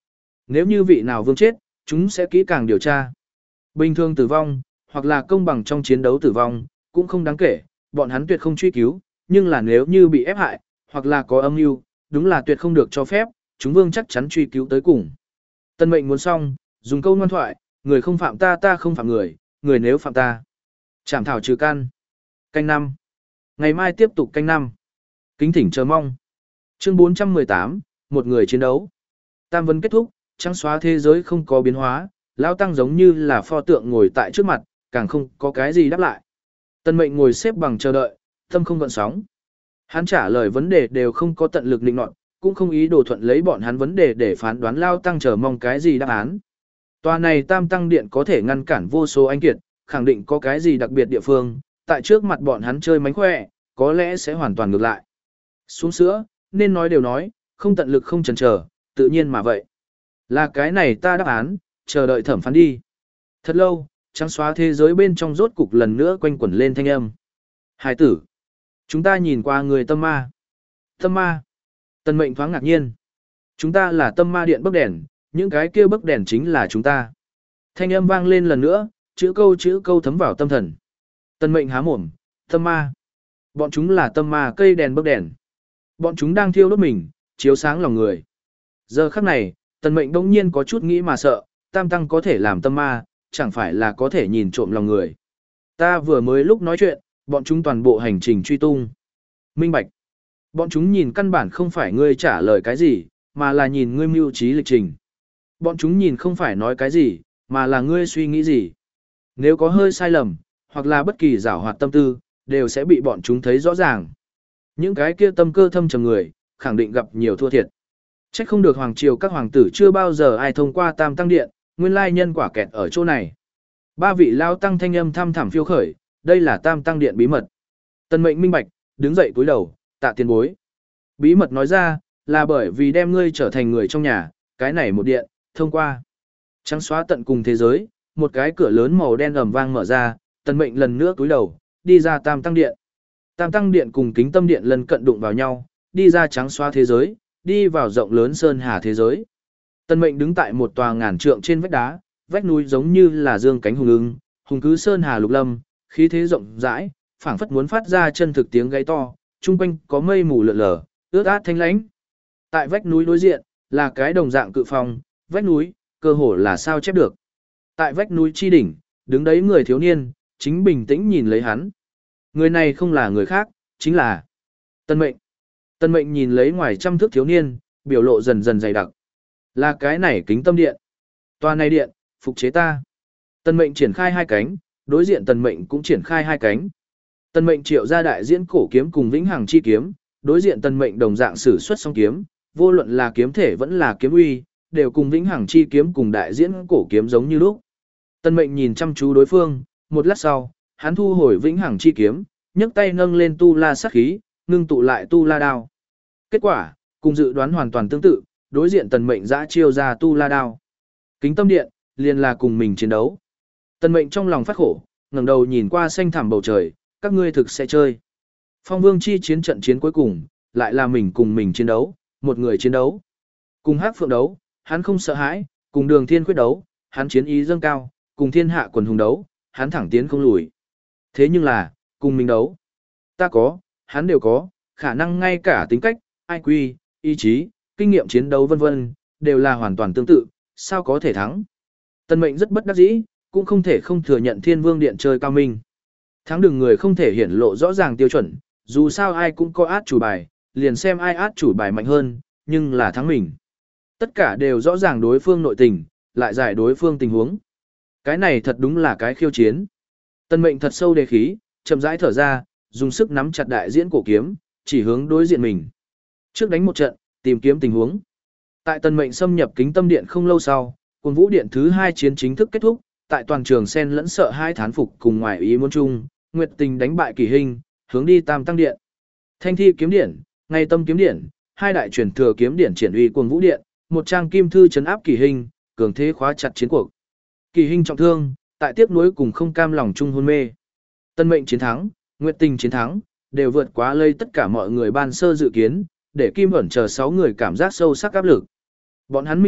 Nếu như vị nào vương chết, chúng sẽ kỹ càng điều tra. Bình thường tử vong, hoặc là công bằng trong chiến đấu tử vong, cũng không đáng kể, bọn hắn tuyệt không truy cứu, nhưng là nếu như bị ép hại, hoặc là có âm mưu, đúng là tuyệt không được cho phép, chúng vương chắc chắn truy cứu tới cùng. Tân mệnh muốn xong, dùng câu ngoan thoại, người không phạm ta ta không phạm người, người nếu phạm ta. Trảm thảo trừ căn. Canh năm. Ngày mai tiếp tục canh năm. Kính thỉnh chờ mong. Chương bốn trăm mười tám, một người chiến đấu. Tam vấn kết thúc, trắng xóa thế giới không có biến hóa, Lão Tăng giống như là pho tượng ngồi tại trước mặt, càng không có cái gì đáp lại. Tân mệnh ngồi xếp bằng chờ đợi, tâm không gợn sóng. Hắn trả lời vấn đề đều không có tận lực định nọt, cũng không ý đồ thuận lấy bọn hắn vấn đề để phán đoán Lão Tăng chờ mong cái gì đáp án. Tòa này Tam Tăng Điện có thể ngăn cản vô số anh kiệt, khẳng định có cái gì đặc biệt địa phương, tại trước mặt bọn hắn chơi mánh khỏe, có lẽ sẽ hoàn toàn ngược lại. Xuống sữa, nên nói đều nói, không tận lực không chần chờ, tự nhiên mà vậy. Là cái này ta đáp án, chờ đợi thẩm phán đi. Thật lâu, trắng xóa thế giới bên trong rốt cục lần nữa quanh quẩn lên thanh âm. Hải tử, chúng ta nhìn qua người tâm ma. Tâm ma. Tần mệnh thoáng ngạc nhiên. Chúng ta là tâm ma điện bấc đèn, những cái kia bấc đèn chính là chúng ta. Thanh âm vang lên lần nữa, chữ câu chữ câu thấm vào tâm thần. Tần mệnh há mồm, tâm ma. Bọn chúng là tâm ma cây đèn bấc đèn. Bọn chúng đang thiêu đốt mình, chiếu sáng lòng người. Giờ khắc này, tần mệnh đông nhiên có chút nghĩ mà sợ, tam tăng có thể làm tâm ma, chẳng phải là có thể nhìn trộm lòng người. Ta vừa mới lúc nói chuyện, bọn chúng toàn bộ hành trình truy tung. Minh bạch. Bọn chúng nhìn căn bản không phải ngươi trả lời cái gì, mà là nhìn ngươi mưu trí lịch trình. Bọn chúng nhìn không phải nói cái gì, mà là ngươi suy nghĩ gì. Nếu có hơi sai lầm, hoặc là bất kỳ giảo hoạt tâm tư, đều sẽ bị bọn chúng thấy rõ ràng. Những cái kia tâm cơ thâm trầm người, khẳng định gặp nhiều thua thiệt. Trách không được hoàng triều các hoàng tử chưa bao giờ ai thông qua Tam Tăng Điện, nguyên lai nhân quả kẹt ở chỗ này. Ba vị lao tăng thanh âm thăm thẳm phiêu khởi, đây là Tam Tăng Điện bí mật. Tần mệnh minh bạch, đứng dậy cúi đầu, tạ tiền bối. Bí mật nói ra, là bởi vì đem ngươi trở thành người trong nhà, cái này một điện, thông qua. Trắng xóa tận cùng thế giới, một cái cửa lớn màu đen ầm vang mở ra, tần mệnh lần nữa cúi đầu, đi ra Tam Tăng Điện. Tam Tăng Điện cùng Kính Tâm Điện lần cận đụng vào nhau, đi ra trắng xóa thế giới, đi vào rộng lớn sơn hà thế giới. Tần mệnh đứng tại một tòa ngàn trượng trên vách đá, vách núi giống như là dương cánh hùng ưng, hùng cứ sơn hà lục lâm, khí thế rộng rãi, phảng phất muốn phát ra chân thực tiếng gáy to, chung quanh có mây mù lượn lờ, ướt át thanh lãnh. Tại vách núi đối diện, là cái đồng dạng cự phong, vách núi, cơ hồ là sao chép được. Tại vách núi chi đỉnh, đứng đấy người thiếu niên, chính bình tĩnh nhìn lấy hắn. Người này không là người khác, chính là Tân Mệnh. Tân Mệnh nhìn lấy ngoài trăm thước thiếu niên, biểu lộ dần dần dày đặc. Là cái này Kính Tâm Điện. Tòa này điện, phục chế ta. Tân Mệnh triển khai hai cánh, đối diện Tần Mệnh cũng triển khai hai cánh. Tân Mệnh triệu ra đại diễn cổ kiếm cùng vĩnh hằng chi kiếm, đối diện Tần Mệnh đồng dạng sử xuất song kiếm, vô luận là kiếm thể vẫn là kiếm uy, đều cùng vĩnh hằng chi kiếm cùng đại diễn cổ kiếm giống như lúc. Tân Mệnh nhìn chăm chú đối phương, một lát sau, hắn thu hồi vĩnh hằng chi kiếm, nhấc tay nâng lên tu la sát khí, ngưng tụ lại tu la đao. Kết quả, cùng dự đoán hoàn toàn tương tự, đối diện Tần Mệnh giã chiêu ra tu la đao. Kính Tâm Điện, liền là cùng mình chiến đấu. Tần Mệnh trong lòng phát khổ, ngẩng đầu nhìn qua xanh thẳm bầu trời, các ngươi thực sẽ chơi. Phong Vương chi chiến trận chiến cuối cùng, lại là mình cùng mình chiến đấu, một người chiến đấu. Cùng Hắc Phượng đấu, hắn không sợ hãi, cùng Đường Thiên Khuyết đấu, hắn chiến ý dâng cao, cùng thiên hạ quần hùng đấu, hắn thẳng tiến không lùi. Thế nhưng là, cùng mình đấu, ta có, hắn đều có, khả năng ngay cả tính cách, i kiu, ý chí, kinh nghiệm chiến đấu vân vân, đều là hoàn toàn tương tự, sao có thể thắng. Tần Mệnh rất bất đắc dĩ, cũng không thể không thừa nhận Thiên Vương Điện chơi cao minh. Thắng đường người không thể hiển lộ rõ ràng tiêu chuẩn, dù sao ai cũng có át chủ bài, liền xem ai át chủ bài mạnh hơn, nhưng là thắng mình. Tất cả đều rõ ràng đối phương nội tình, lại giải đối phương tình huống. Cái này thật đúng là cái khiêu chiến. Tần Mệnh thật sâu đề khí, chậm rãi thở ra, dùng sức nắm chặt đại diễn cổ kiếm, chỉ hướng đối diện mình. Trước đánh một trận, tìm kiếm tình huống. Tại Tần Mệnh xâm nhập Kính Tâm Điện không lâu sau, Cuồng Vũ Điện thứ hai chiến chính thức kết thúc, tại toàn trường sen lẫn sợ hai thán phục cùng ngoài ý muốn chung, Nguyệt Tình đánh bại Kỳ Hình, hướng đi Tam Tăng Điện. Thanh Thi kiếm điện, Ngay Tâm kiếm điện, hai đại truyền thừa kiếm điện triển uy Cuồng Vũ Điện, một trang kim thư trấn áp Kỳ Hình, cường thế khóa chặt chiến cuộc. Kỳ Hình trọng thương, tại tiếc nuối cùng không cam lòng chung hôn mê. Tần Mệnh chiến thắng, Nguyệt Tình chiến thắng, đều vượt quá lây tất cả mọi người ban sơ dự kiến, để Kim ẩn chờ sáu người cảm giác sâu sắc áp lực. Bọn hắn minh bạch,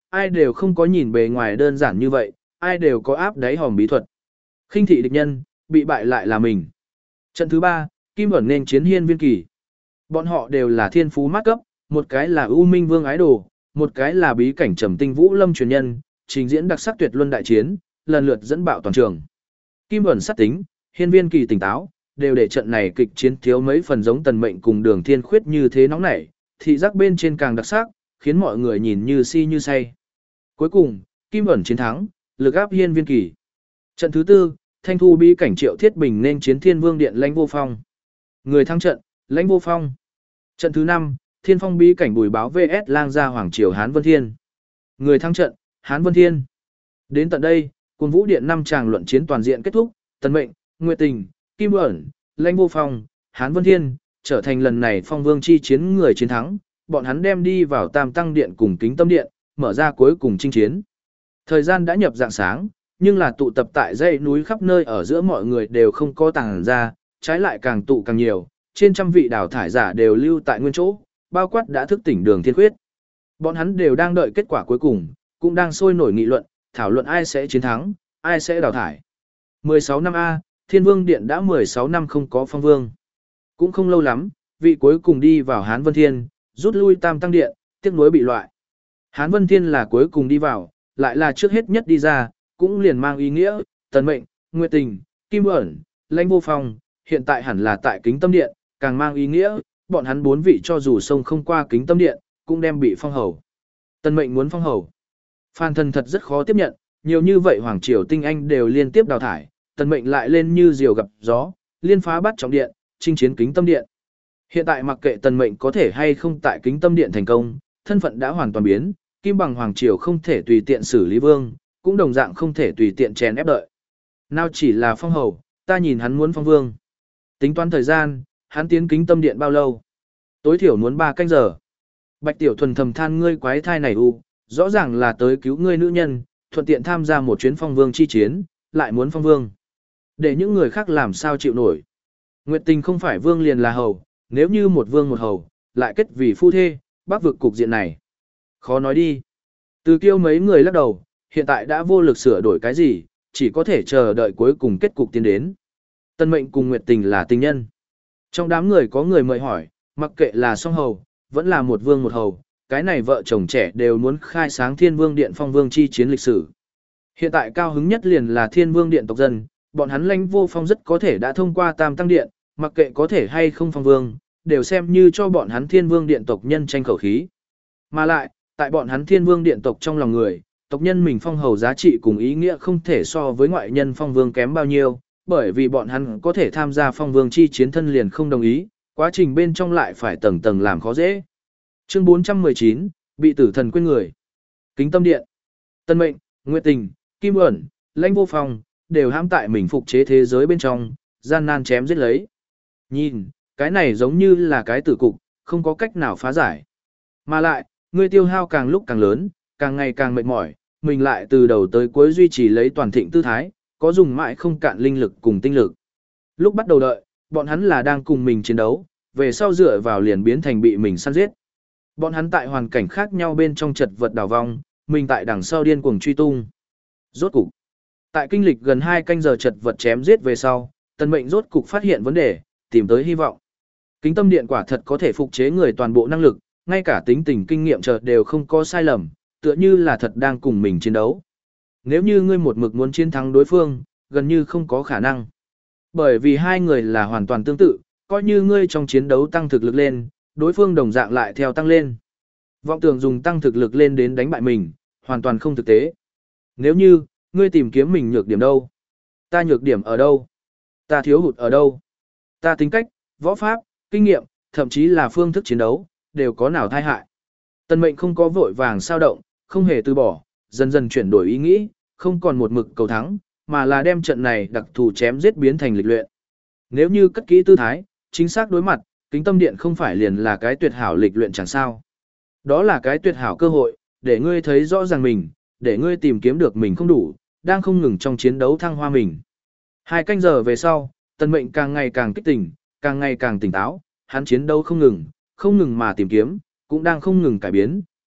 ai đều không có nhìn bề ngoài đơn giản như vậy, ai đều có áp đáy hòm bí thuật. Khinh thị địch nhân, bị bại lại là mình. Trận thứ ba, Kim ẩn nên chiến Hiên Viên Kỳ. Bọn họ đều là thiên phú mát cấp, một cái là U Minh Vương ái đồ, một cái là bí cảnh Trầm Tinh Vũ Lâm truyền nhân, trình diễn đặc sắc tuyệt luân đại chiến, lần lượt dẫn bạo toàn trường. Kim ẩn sát tính, Hiên Viên Kỳ tỉnh táo, đều để trận này kịch chiến thiếu mấy phần giống Tần Mệnh cùng Đường Thiên Khuyết như thế nóng nảy, thị giác bên trên càng đặc sắc, khiến mọi người nhìn như si như say. Cuối cùng, Kim ẩn chiến thắng, lực áp Hiên Viên Kỳ. Trận thứ tư, Thanh Thu bí cảnh Triệu Thiết Bình nên chiến Thiên Vương Điện Lãnh Vô Phong. Người thắng trận, Lãnh Vô Phong. Trận thứ năm, Thiên Phong bí cảnh Bùi Báo vs Lang gia Hoàng Triều Hán Vân Thiên. Người thắng trận, Hán Vân Thiên. Đến tận đây, Cuồng Vũ Điện năm tràng luận chiến toàn diện kết thúc, Tần Mệnh, Nguyệt Tình, Kim ẩn, Lãnh Vô Phong, Hán Vân Thiên trở thành lần này Phong Vương chi chiến người chiến thắng, bọn hắn đem đi vào Tam Tăng Điện cùng Kính Tâm Điện, mở ra cuối cùng chinh chiến. Thời gian đã nhập dạng sáng, nhưng là tụ tập tại dãy núi khắp nơi ở giữa mọi người đều không có tàng ra, trái lại càng tụ càng nhiều, trên trăm vị đào thải giả đều lưu tại nguyên chỗ, bao quát đã thức tỉnh Đường Thiên Khuyết. Bọn hắn đều đang đợi kết quả cuối cùng, cũng đang sôi nổi nghị luận, thảo luận ai sẽ chiến thắng, ai sẽ đào thải. mười sáu năm A, Thiên Vương Điện đã mười sáu năm không có Phong Vương. Cũng không lâu lắm, vị cuối cùng đi vào Hán Vân Thiên, rút lui Tam Tăng Điện, tiếc nuối bị loại. Hán Vân Thiên là cuối cùng đi vào, lại là trước hết nhất đi ra, cũng liền mang ý nghĩa, Tần Mệnh, Nguyệt Tình, Kim ẩn, Lãnh Vô Phong, hiện tại hẳn là tại Kính Tâm Điện, càng mang ý nghĩa, bọn hắn bốn vị cho dù sông không qua Kính Tâm Điện, cũng đem bị phong hầu. Tần Mệnh muốn phong hầu. Phan Thần thật rất khó tiếp nhận, nhiều như vậy hoàng triều tinh anh đều liên tiếp đào thải, Tần Mệnh lại lên như diều gặp gió, liên phá bắt trọng điện, chinh chiến Kính Tâm Điện. Hiện tại mặc kệ Tần Mệnh có thể hay không tại Kính Tâm Điện thành công, thân phận đã hoàn toàn biến, Kim bằng hoàng triều không thể tùy tiện xử lý vương, cũng đồng dạng không thể tùy tiện chèn ép đợi. Nào chỉ là phong hầu, ta nhìn hắn muốn phong vương. Tính toán thời gian, hắn tiến Kính Tâm Điện bao lâu? Tối thiểu muốn ba canh giờ. Bạch Tiểu Thuần thầm than ngươi quái thai này u, rõ ràng là tới cứu ngươi nữ nhân, thuận tiện tham gia một chuyến phong vương chi chiến, lại muốn phong vương. Để những người khác làm sao chịu nổi. Nguyệt Tình không phải vương liền là hầu, nếu như một vương một hầu, lại kết vì phu thê, bắc vực cục diện này. Khó nói đi. Từ Kiêu mấy người lắc đầu, hiện tại đã vô lực sửa đổi cái gì, chỉ có thể chờ đợi cuối cùng kết cục tiến đến. Tần Mệnh cùng Nguyệt Tình là tình nhân. Trong đám người có người mời hỏi, mặc kệ là song hầu, vẫn là một vương một hầu, cái này vợ chồng trẻ đều muốn khai sáng Thiên Vương Điện Phong Vương chi chiến lịch sử. Hiện tại cao hứng nhất liền là Thiên Vương Điện tộc dân, bọn hắn Lãnh Vô Phong rất có thể đã thông qua Tam Tăng Điện, mặc kệ có thể hay không phong vương, đều xem như cho bọn hắn Thiên Vương Điện tộc nhân tranh khẩu khí. Mà lại, tại bọn hắn Thiên Vương Điện tộc trong lòng người, tộc nhân mình phong hầu giá trị cùng ý nghĩa không thể so với ngoại nhân phong vương kém bao nhiêu, bởi vì bọn hắn có thể tham gia phong vương chi chiến thân liền không đồng ý, quá trình bên trong lại phải tầng tầng làm khó dễ. Chương bốn trăm mười chín, bị tử thần quên người. Kính Tâm Điện. Tần Mệnh, Nguyệt Tình, Kim ẩn, Lãnh Vô Phong đều hãm tại mình phục chế thế giới bên trong, gian nan chém giết lấy. Nhìn, cái này giống như là cái tử cục, không có cách nào phá giải. Mà lại, ngươi tiêu hao càng lúc càng lớn, càng ngày càng mệt mỏi, mình lại từ đầu tới cuối duy trì lấy toàn thịnh tư thái, có dùng mãi không cạn linh lực cùng tinh lực. Lúc bắt đầu đợi, bọn hắn là đang cùng mình chiến đấu, về sau dựa vào liền biến thành bị mình săn giết. Bọn hắn tại hoàn cảnh khác nhau bên trong chật vật đào vong, mình tại đằng sau điên cuồng truy tung. Rốt cục, tại kinh lịch gần hai canh giờ chật vật chém giết về sau, Tần Mệnh rốt cục phát hiện vấn đề, tìm tới hy vọng. Kính Tâm Điện quả thật có thể phục chế người toàn bộ năng lực, ngay cả tính tình kinh nghiệm chợt đều không có sai lầm, tựa như là thật đang cùng mình chiến đấu. Nếu như ngươi một mực muốn chiến thắng đối phương, gần như không có khả năng. Bởi vì hai người là hoàn toàn tương tự, coi như ngươi trong chiến đấu tăng thực lực lên, đối phương đồng dạng lại theo tăng lên. Vọng tưởng dùng tăng thực lực lên đến đánh bại mình, hoàn toàn không thực tế. Nếu như, ngươi tìm kiếm mình nhược điểm đâu? Ta nhược điểm ở đâu? Ta thiếu hụt ở đâu? Ta tính cách, võ pháp, kinh nghiệm, thậm chí là phương thức chiến đấu, đều có nào thai hại. Tần Mệnh không có vội vàng sao động, không hề từ bỏ, dần dần chuyển đổi ý nghĩ, không còn một mực cầu thắng, mà là đem trận này đặc thù chém giết biến thành lịch luyện. Nếu như cất kỹ tư thái, chính xác đối mặt, Kính Tâm Điện không phải liền là cái tuyệt hảo lịch luyện chẳng sao. Đó là cái tuyệt hảo cơ hội, để ngươi thấy rõ ràng mình, để ngươi tìm kiếm được mình không đủ, đang không ngừng trong chiến đấu thăng hoa mình. Hai canh giờ về sau, Tần Mệnh càng ngày càng kích tỉnh, càng ngày càng tỉnh táo, hắn chiến đấu không ngừng, không ngừng mà tìm kiếm, cũng đang không ngừng cải biến,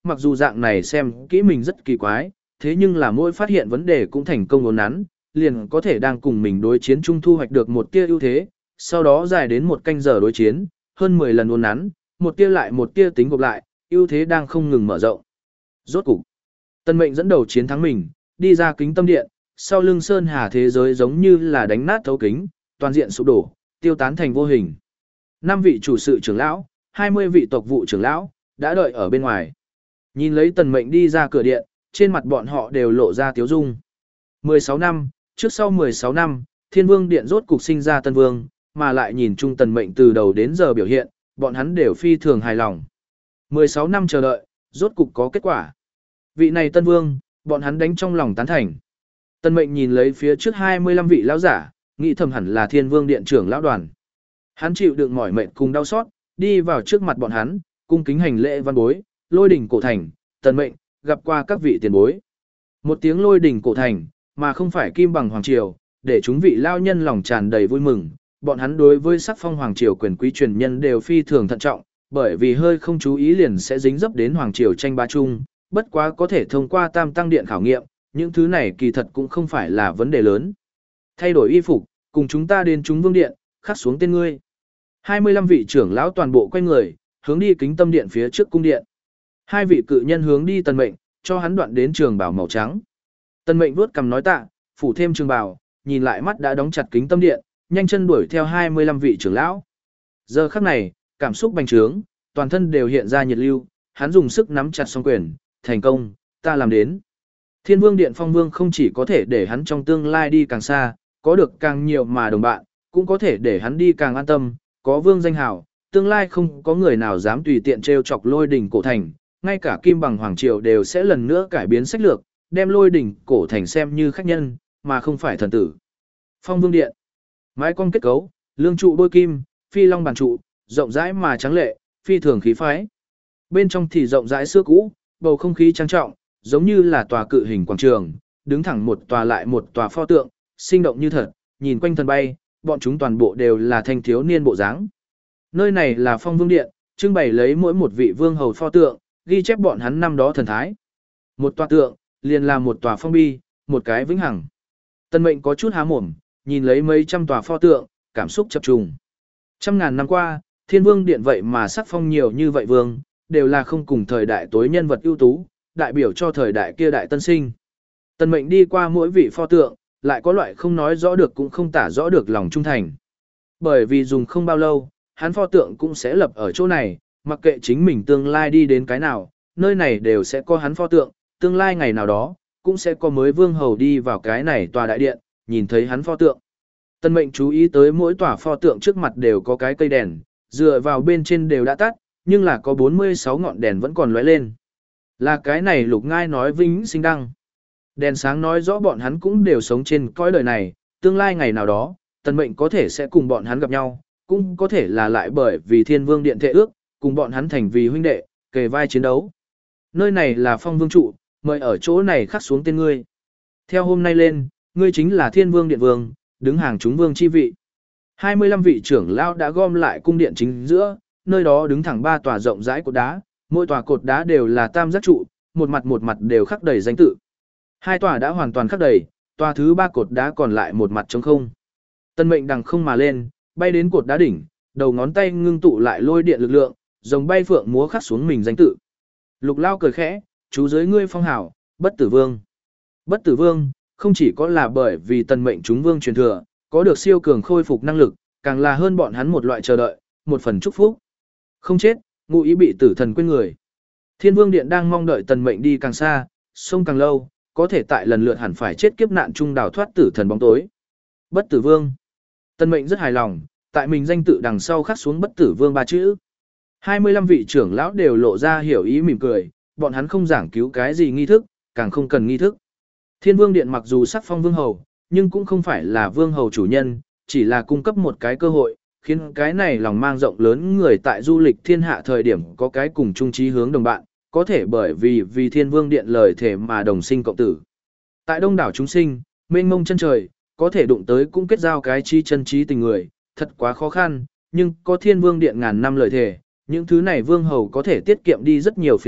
mặc dù dạng này xem kỹ mình rất kỳ quái, thế nhưng là mỗi phát hiện vấn đề cũng thành công ổn nắn, liền có thể đang cùng mình đối chiến chung thu hoạch được một tia ưu thế, sau đó dài đến một canh giờ đối chiến, hơn mười lần ổn nắn, một tia lại một tia tính gộp lại, ưu thế đang không ngừng mở rộng. Rốt cục, Tân Mệnh dẫn đầu chiến thắng mình, đi ra kính tâm điện, sau lưng Sơn Hà thế giới giống như là đánh nát thấu kính, toàn diện sụp đổ, tiêu tán thành vô hình. Năm vị chủ sự trưởng lão, hai mươi vị tộc vụ trưởng lão, đã đợi ở bên ngoài. Nhìn lấy Tần Mệnh đi ra cửa điện, trên mặt bọn họ đều lộ ra tiếu dung. mười sáu năm, trước sau mười sáu năm, Thiên Vương Điện rốt cục sinh ra Tân Vương, mà lại nhìn chung Tần Mệnh từ đầu đến giờ biểu hiện, bọn hắn đều phi thường hài lòng. mười sáu năm chờ đợi, rốt cục có kết quả. Vị này Tân Vương, bọn hắn đánh trong lòng tán thành. Tần Mệnh nhìn lấy phía trước hai mươi lăm vị lão giả, nghĩ thầm hẳn là Thiên Vương Điện trưởng lão đoàn. Hắn chịu đựng mỏi mệt cùng đau xót, đi vào trước mặt bọn hắn, cung kính hành lễ văn bối, Lôi đỉnh cổ thành, Tần Mệnh, gặp qua các vị tiền bối. Một tiếng Lôi đỉnh cổ thành, mà không phải kim bằng hoàng triều, để chúng vị lao nhân lòng tràn đầy vui mừng, bọn hắn đối với sắc phong hoàng triều quyền quý truyền nhân đều phi thường thận trọng, bởi vì hơi không chú ý liền sẽ dính dấp đến hoàng triều tranh bá chung, bất quá có thể thông qua Tam Tăng Điện khảo nghiệm, những thứ này kỳ thật cũng không phải là vấn đề lớn. Thay đổi y phục, cùng chúng ta đến chúng vương điện, khắc xuống tên ngươi. hai mươi lăm vị trưởng lão toàn bộ quay người, hướng đi kính tâm điện phía trước cung điện. Hai vị cự nhân hướng đi Tần Mệnh, cho hắn đoạn đến trường bào màu trắng. Tần Mệnh vuốt cằm nói tạ, phủ thêm trường bào, nhìn lại mắt đã đóng chặt kính tâm điện, nhanh chân đuổi theo hai mươi lăm vị trưởng lão. Giờ khắc này, cảm xúc bành trướng, toàn thân đều hiện ra nhiệt lưu, hắn dùng sức nắm chặt song quyền, thành công, ta làm đến. Thiên Vương Điện Phong Vương không chỉ có thể để hắn trong tương lai đi càng xa, có được càng nhiều mà đồng bạn, cũng có thể để hắn đi càng an tâm, có vương danh hào, tương lai không có người nào dám tùy tiện trêu chọc Lôi đỉnh cổ thành, ngay cả Kim Bằng Hoàng Triều đều sẽ lần nữa cải biến sách lược, đem Lôi đỉnh cổ thành xem như khách nhân, mà không phải thần tử. Phong Vương Điện, mái cong kết cấu, lương trụ bôi kim, phi long bàn trụ, rộng rãi mà trắng lệ, phi thường khí phái. Bên trong thì rộng rãi xưa cũ, bầu không khí trang trọng, giống như là tòa cự hình quảng trường, đứng thẳng một tòa lại một tòa pho tượng, sinh động như thật, nhìn quanh thần bay, bọn chúng toàn bộ đều là thanh thiếu niên bộ dáng. Nơi này là Phong Vương Điện, trưng bày lấy mỗi một vị vương hầu pho tượng, ghi chép bọn hắn năm đó thần thái. Một tòa tượng, liền là một tòa phong bi, một cái vĩnh hằng. Tần Mệnh có chút há mồm, nhìn lấy mấy trăm tòa pho tượng, cảm xúc chập trùng. Trăm ngàn năm qua, Thiên Vương Điện vậy mà sắc phong nhiều như vậy vương, đều là không cùng thời đại tối nhân vật ưu tú, đại biểu cho thời đại kia đại tân sinh. Tần Mệnh đi qua mỗi vị pho tượng, lại có loại không nói rõ được cũng không tả rõ được lòng trung thành. Bởi vì dùng không bao lâu, hắn pho tượng cũng sẽ lập ở chỗ này, mặc kệ chính mình tương lai đi đến cái nào, nơi này đều sẽ có hắn pho tượng, tương lai ngày nào đó, cũng sẽ có mới vương hầu đi vào cái này tòa đại điện, nhìn thấy hắn pho tượng. Tần Mệnh chú ý tới mỗi tòa pho tượng trước mặt đều có cái cây đèn, dựa vào bên trên đều đã tắt, nhưng là có bốn mươi sáu ngọn đèn vẫn còn lóe lên. Là cái này Lục Ngai nói vĩnh sinh đăng. Đèn sáng nói rõ bọn hắn cũng đều sống trên cõi đời này, tương lai ngày nào đó, Tần Mệnh có thể sẽ cùng bọn hắn gặp nhau, cũng có thể là lại bởi vì Thiên Vương Điện thệ ước, cùng bọn hắn thành vì huynh đệ, kề vai chiến đấu. Nơi này là Phong Vương trụ, mời ở chỗ này khắc xuống tên ngươi. Theo hôm nay lên, ngươi chính là Thiên Vương Điện Vương, đứng hàng chúng vương chi vị. hai mươi lăm vị trưởng lão đã gom lại cung điện chính giữa, nơi đó đứng thẳng ba tòa rộng rãi cột đá, mỗi tòa cột đá đều là tam giác trụ, một mặt một mặt đều khắc đầy danh tự. Hai tòa đã hoàn toàn khắc đầy, tòa thứ ba cột đá còn lại một mặt trống không. Tần Mệnh đằng không mà lên, bay đến cột đá đỉnh, đầu ngón tay ngưng tụ lại lôi điện lực lượng, rồng bay phượng múa khắc xuống mình danh tự. Lục Lao cười khẽ, chú dưới ngươi phong hảo, Bất Tử Vương. Bất Tử Vương, không chỉ có là bởi vì Tần Mệnh chúng vương truyền thừa, có được siêu cường khôi phục năng lực, càng là hơn bọn hắn một loại chờ đợi, một phần chúc phúc. Không chết, ngụ ý bị tử thần quên người. Thiên Vương Điện đang mong đợi Tần Mệnh đi càng xa, sông càng lâu, có thể tại lần lượt hẳn phải chết kiếp nạn chung đào thoát tử thần bóng tối. Bất Tử Vương. Tần Mệnh rất hài lòng, tại mình danh tự đằng sau khắc xuống Bất Tử Vương ba chữ. hai mươi lăm vị trưởng lão đều lộ ra hiểu ý mỉm cười, bọn hắn không giảng cứu cái gì nghi thức, càng không cần nghi thức. Thiên Vương Điện mặc dù sắc phong vương hầu, nhưng cũng không phải là vương hầu chủ nhân, chỉ là cung cấp một cái cơ hội, khiến cái này lòng mang rộng lớn người tại du lịch thiên hạ thời điểm có cái cùng chung chí hướng đồng bạn, có thể bởi vì vì Thiên Vương Điện lời thể mà đồng sinh cộng tử. Tại đông đảo chúng sinh, mênh mông chân trời, có thể đụng tới cũng kết giao cái chi chân trí tình người, thật quá khó khăn, nhưng có Thiên Vương Điện ngàn năm lời thể, những thứ này vương hầu có thể tiết kiệm đi rất nhiều phiền phức,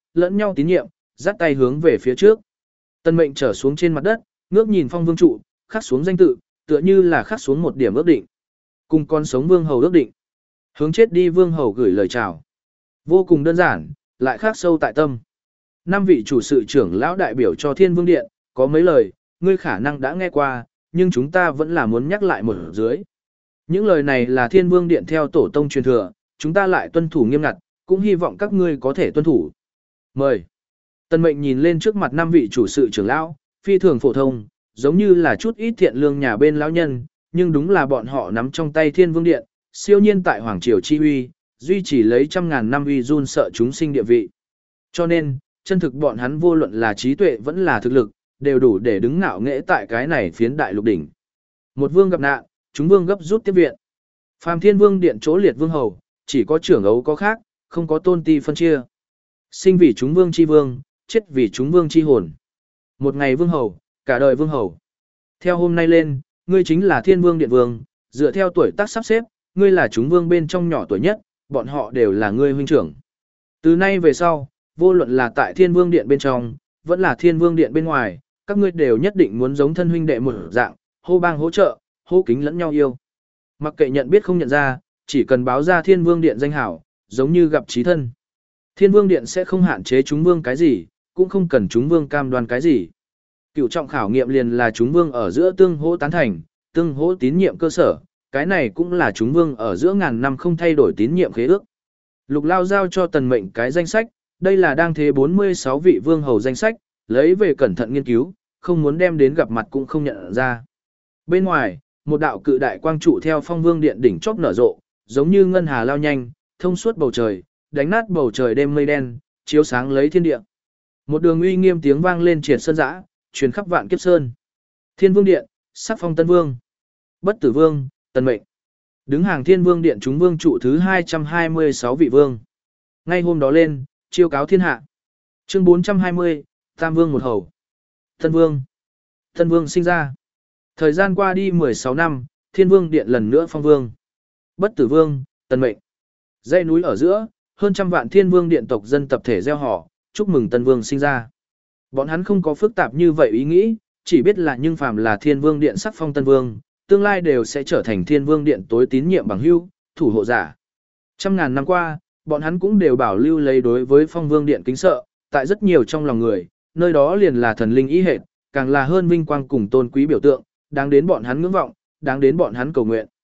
lẫn nhau tín nhiệm, dắt tay hướng về phía trước. Tân mệnh trở xuống trên mặt đất, ngước nhìn phong vương trụ, khắc xuống danh tự, tựa như là khắc xuống một điểm ước định. Cùng con sống vương hầu ước định. Hướng chết đi vương hầu gửi lời chào. Vô cùng đơn giản, lại khắc sâu tại tâm. Năm vị chủ sự trưởng lão đại biểu cho Thiên Vương Điện, có mấy lời, ngươi khả năng đã nghe qua, nhưng chúng ta vẫn là muốn nhắc lại một dưới. Những lời này là Thiên Vương Điện theo tổ tông truyền thừa, chúng ta lại tuân thủ nghiêm ngặt, cũng hy vọng các ngươi có thể tuân thủ. Mời. Tân mệnh nhìn lên trước mặt năm vị chủ sự trưởng lão, phi thường phổ thông, giống như là chút ít thiện lương nhà bên lão nhân, nhưng đúng là bọn họ nắm trong tay Thiên Vương Điện, siêu nhiên tại Hoàng Triều chi uy, duy trì lấy trăm ngàn năm uy run sợ chúng sinh địa vị. Cho nên, chân thực bọn hắn vô luận là trí tuệ vẫn là thực lực, đều đủ để đứng ngạo nghễ tại cái này phiến đại lục đỉnh. Một vương gặp nạn, chúng vương gấp rút tiếp viện. Phàm Thiên Vương Điện chỗ liệt vương hầu, chỉ có trưởng ấu có khác, không có tôn ti phân chia. Sinh vì chúng vương chi vương, chết vì chúng vương chi hồn. Một ngày vương hầu, cả đời vương hầu. Theo hôm nay lên, ngươi chính là Thiên Vương Điện vương, dựa theo tuổi tác sắp xếp, ngươi là chúng vương bên trong nhỏ tuổi nhất, bọn họ đều là ngươi huynh trưởng. Từ nay về sau, vô luận là tại Thiên Vương Điện bên trong, vẫn là Thiên Vương Điện bên ngoài, các ngươi đều nhất định muốn giống thân huynh đệ một dạng, hô bang hỗ trợ, hô kính lẫn nhau yêu. Mặc kệ nhận biết không nhận ra, chỉ cần báo ra Thiên Vương Điện danh hảo, giống như gặp chí thân. Thiên Vương Điện sẽ không hạn chế chúng vương cái gì, cũng không cần chúng vương cam đoan cái gì. Cựu trọng khảo nghiệm liền là chúng vương ở giữa tương hỗ tán thành, tương hỗ tín nhiệm cơ sở, cái này cũng là chúng vương ở giữa ngàn năm không thay đổi tín nhiệm khế ước. Lục Lao giao cho Tần Mệnh cái danh sách, đây là đang thế bốn mươi sáu vị vương hầu danh sách, lấy về cẩn thận nghiên cứu, không muốn đem đến gặp mặt cũng không nhận ra. Bên ngoài, một đạo cự đại quang trụ theo Phong Vương Điện đỉnh chóp nở rộ, giống như ngân hà lao nhanh, thông suốt bầu trời, đánh nát bầu trời đêm mây đen, chiếu sáng lấy thiên địa. Một đường uy nghiêm tiếng vang lên triệt sơn dã, truyền khắp vạn kiếp sơn. Thiên Vương Điện, sắc phong Tân Vương, Bất Tử Vương, Tần Mệnh. Đứng hàng Thiên Vương Điện chúng vương trụ thứ hai trăm hai mươi sáu vị vương. Ngay hôm đó lên, chiêu cáo thiên hạ. Chương bốn trăm hai mươi, Tam Vương một hầu. Tân Vương. Tân Vương sinh ra. Thời gian qua đi mười sáu năm, Thiên Vương Điện lần nữa phong vương. Bất Tử Vương, Tần Mệnh. Dãy núi ở giữa, hơn trăm vạn Thiên Vương Điện tộc dân tập thể gieo họ, chúc mừng Tân Vương sinh ra. Bọn hắn không có phức tạp như vậy ý nghĩ, chỉ biết là nhưng phàm là Thiên Vương Điện sắc phong Tân Vương, tương lai đều sẽ trở thành Thiên Vương Điện tối tín nhiệm bằng hữu, thủ hộ giả. Trăm ngàn năm qua, bọn hắn cũng đều bảo lưu lấy đối với Phong Vương Điện kính sợ, tại rất nhiều trong lòng người, nơi đó liền là thần linh ý hệt, càng là hơn vinh quang cùng tôn quý biểu tượng, đáng đến bọn hắn ngưỡng vọng, đáng đến bọn hắn cầu nguyện.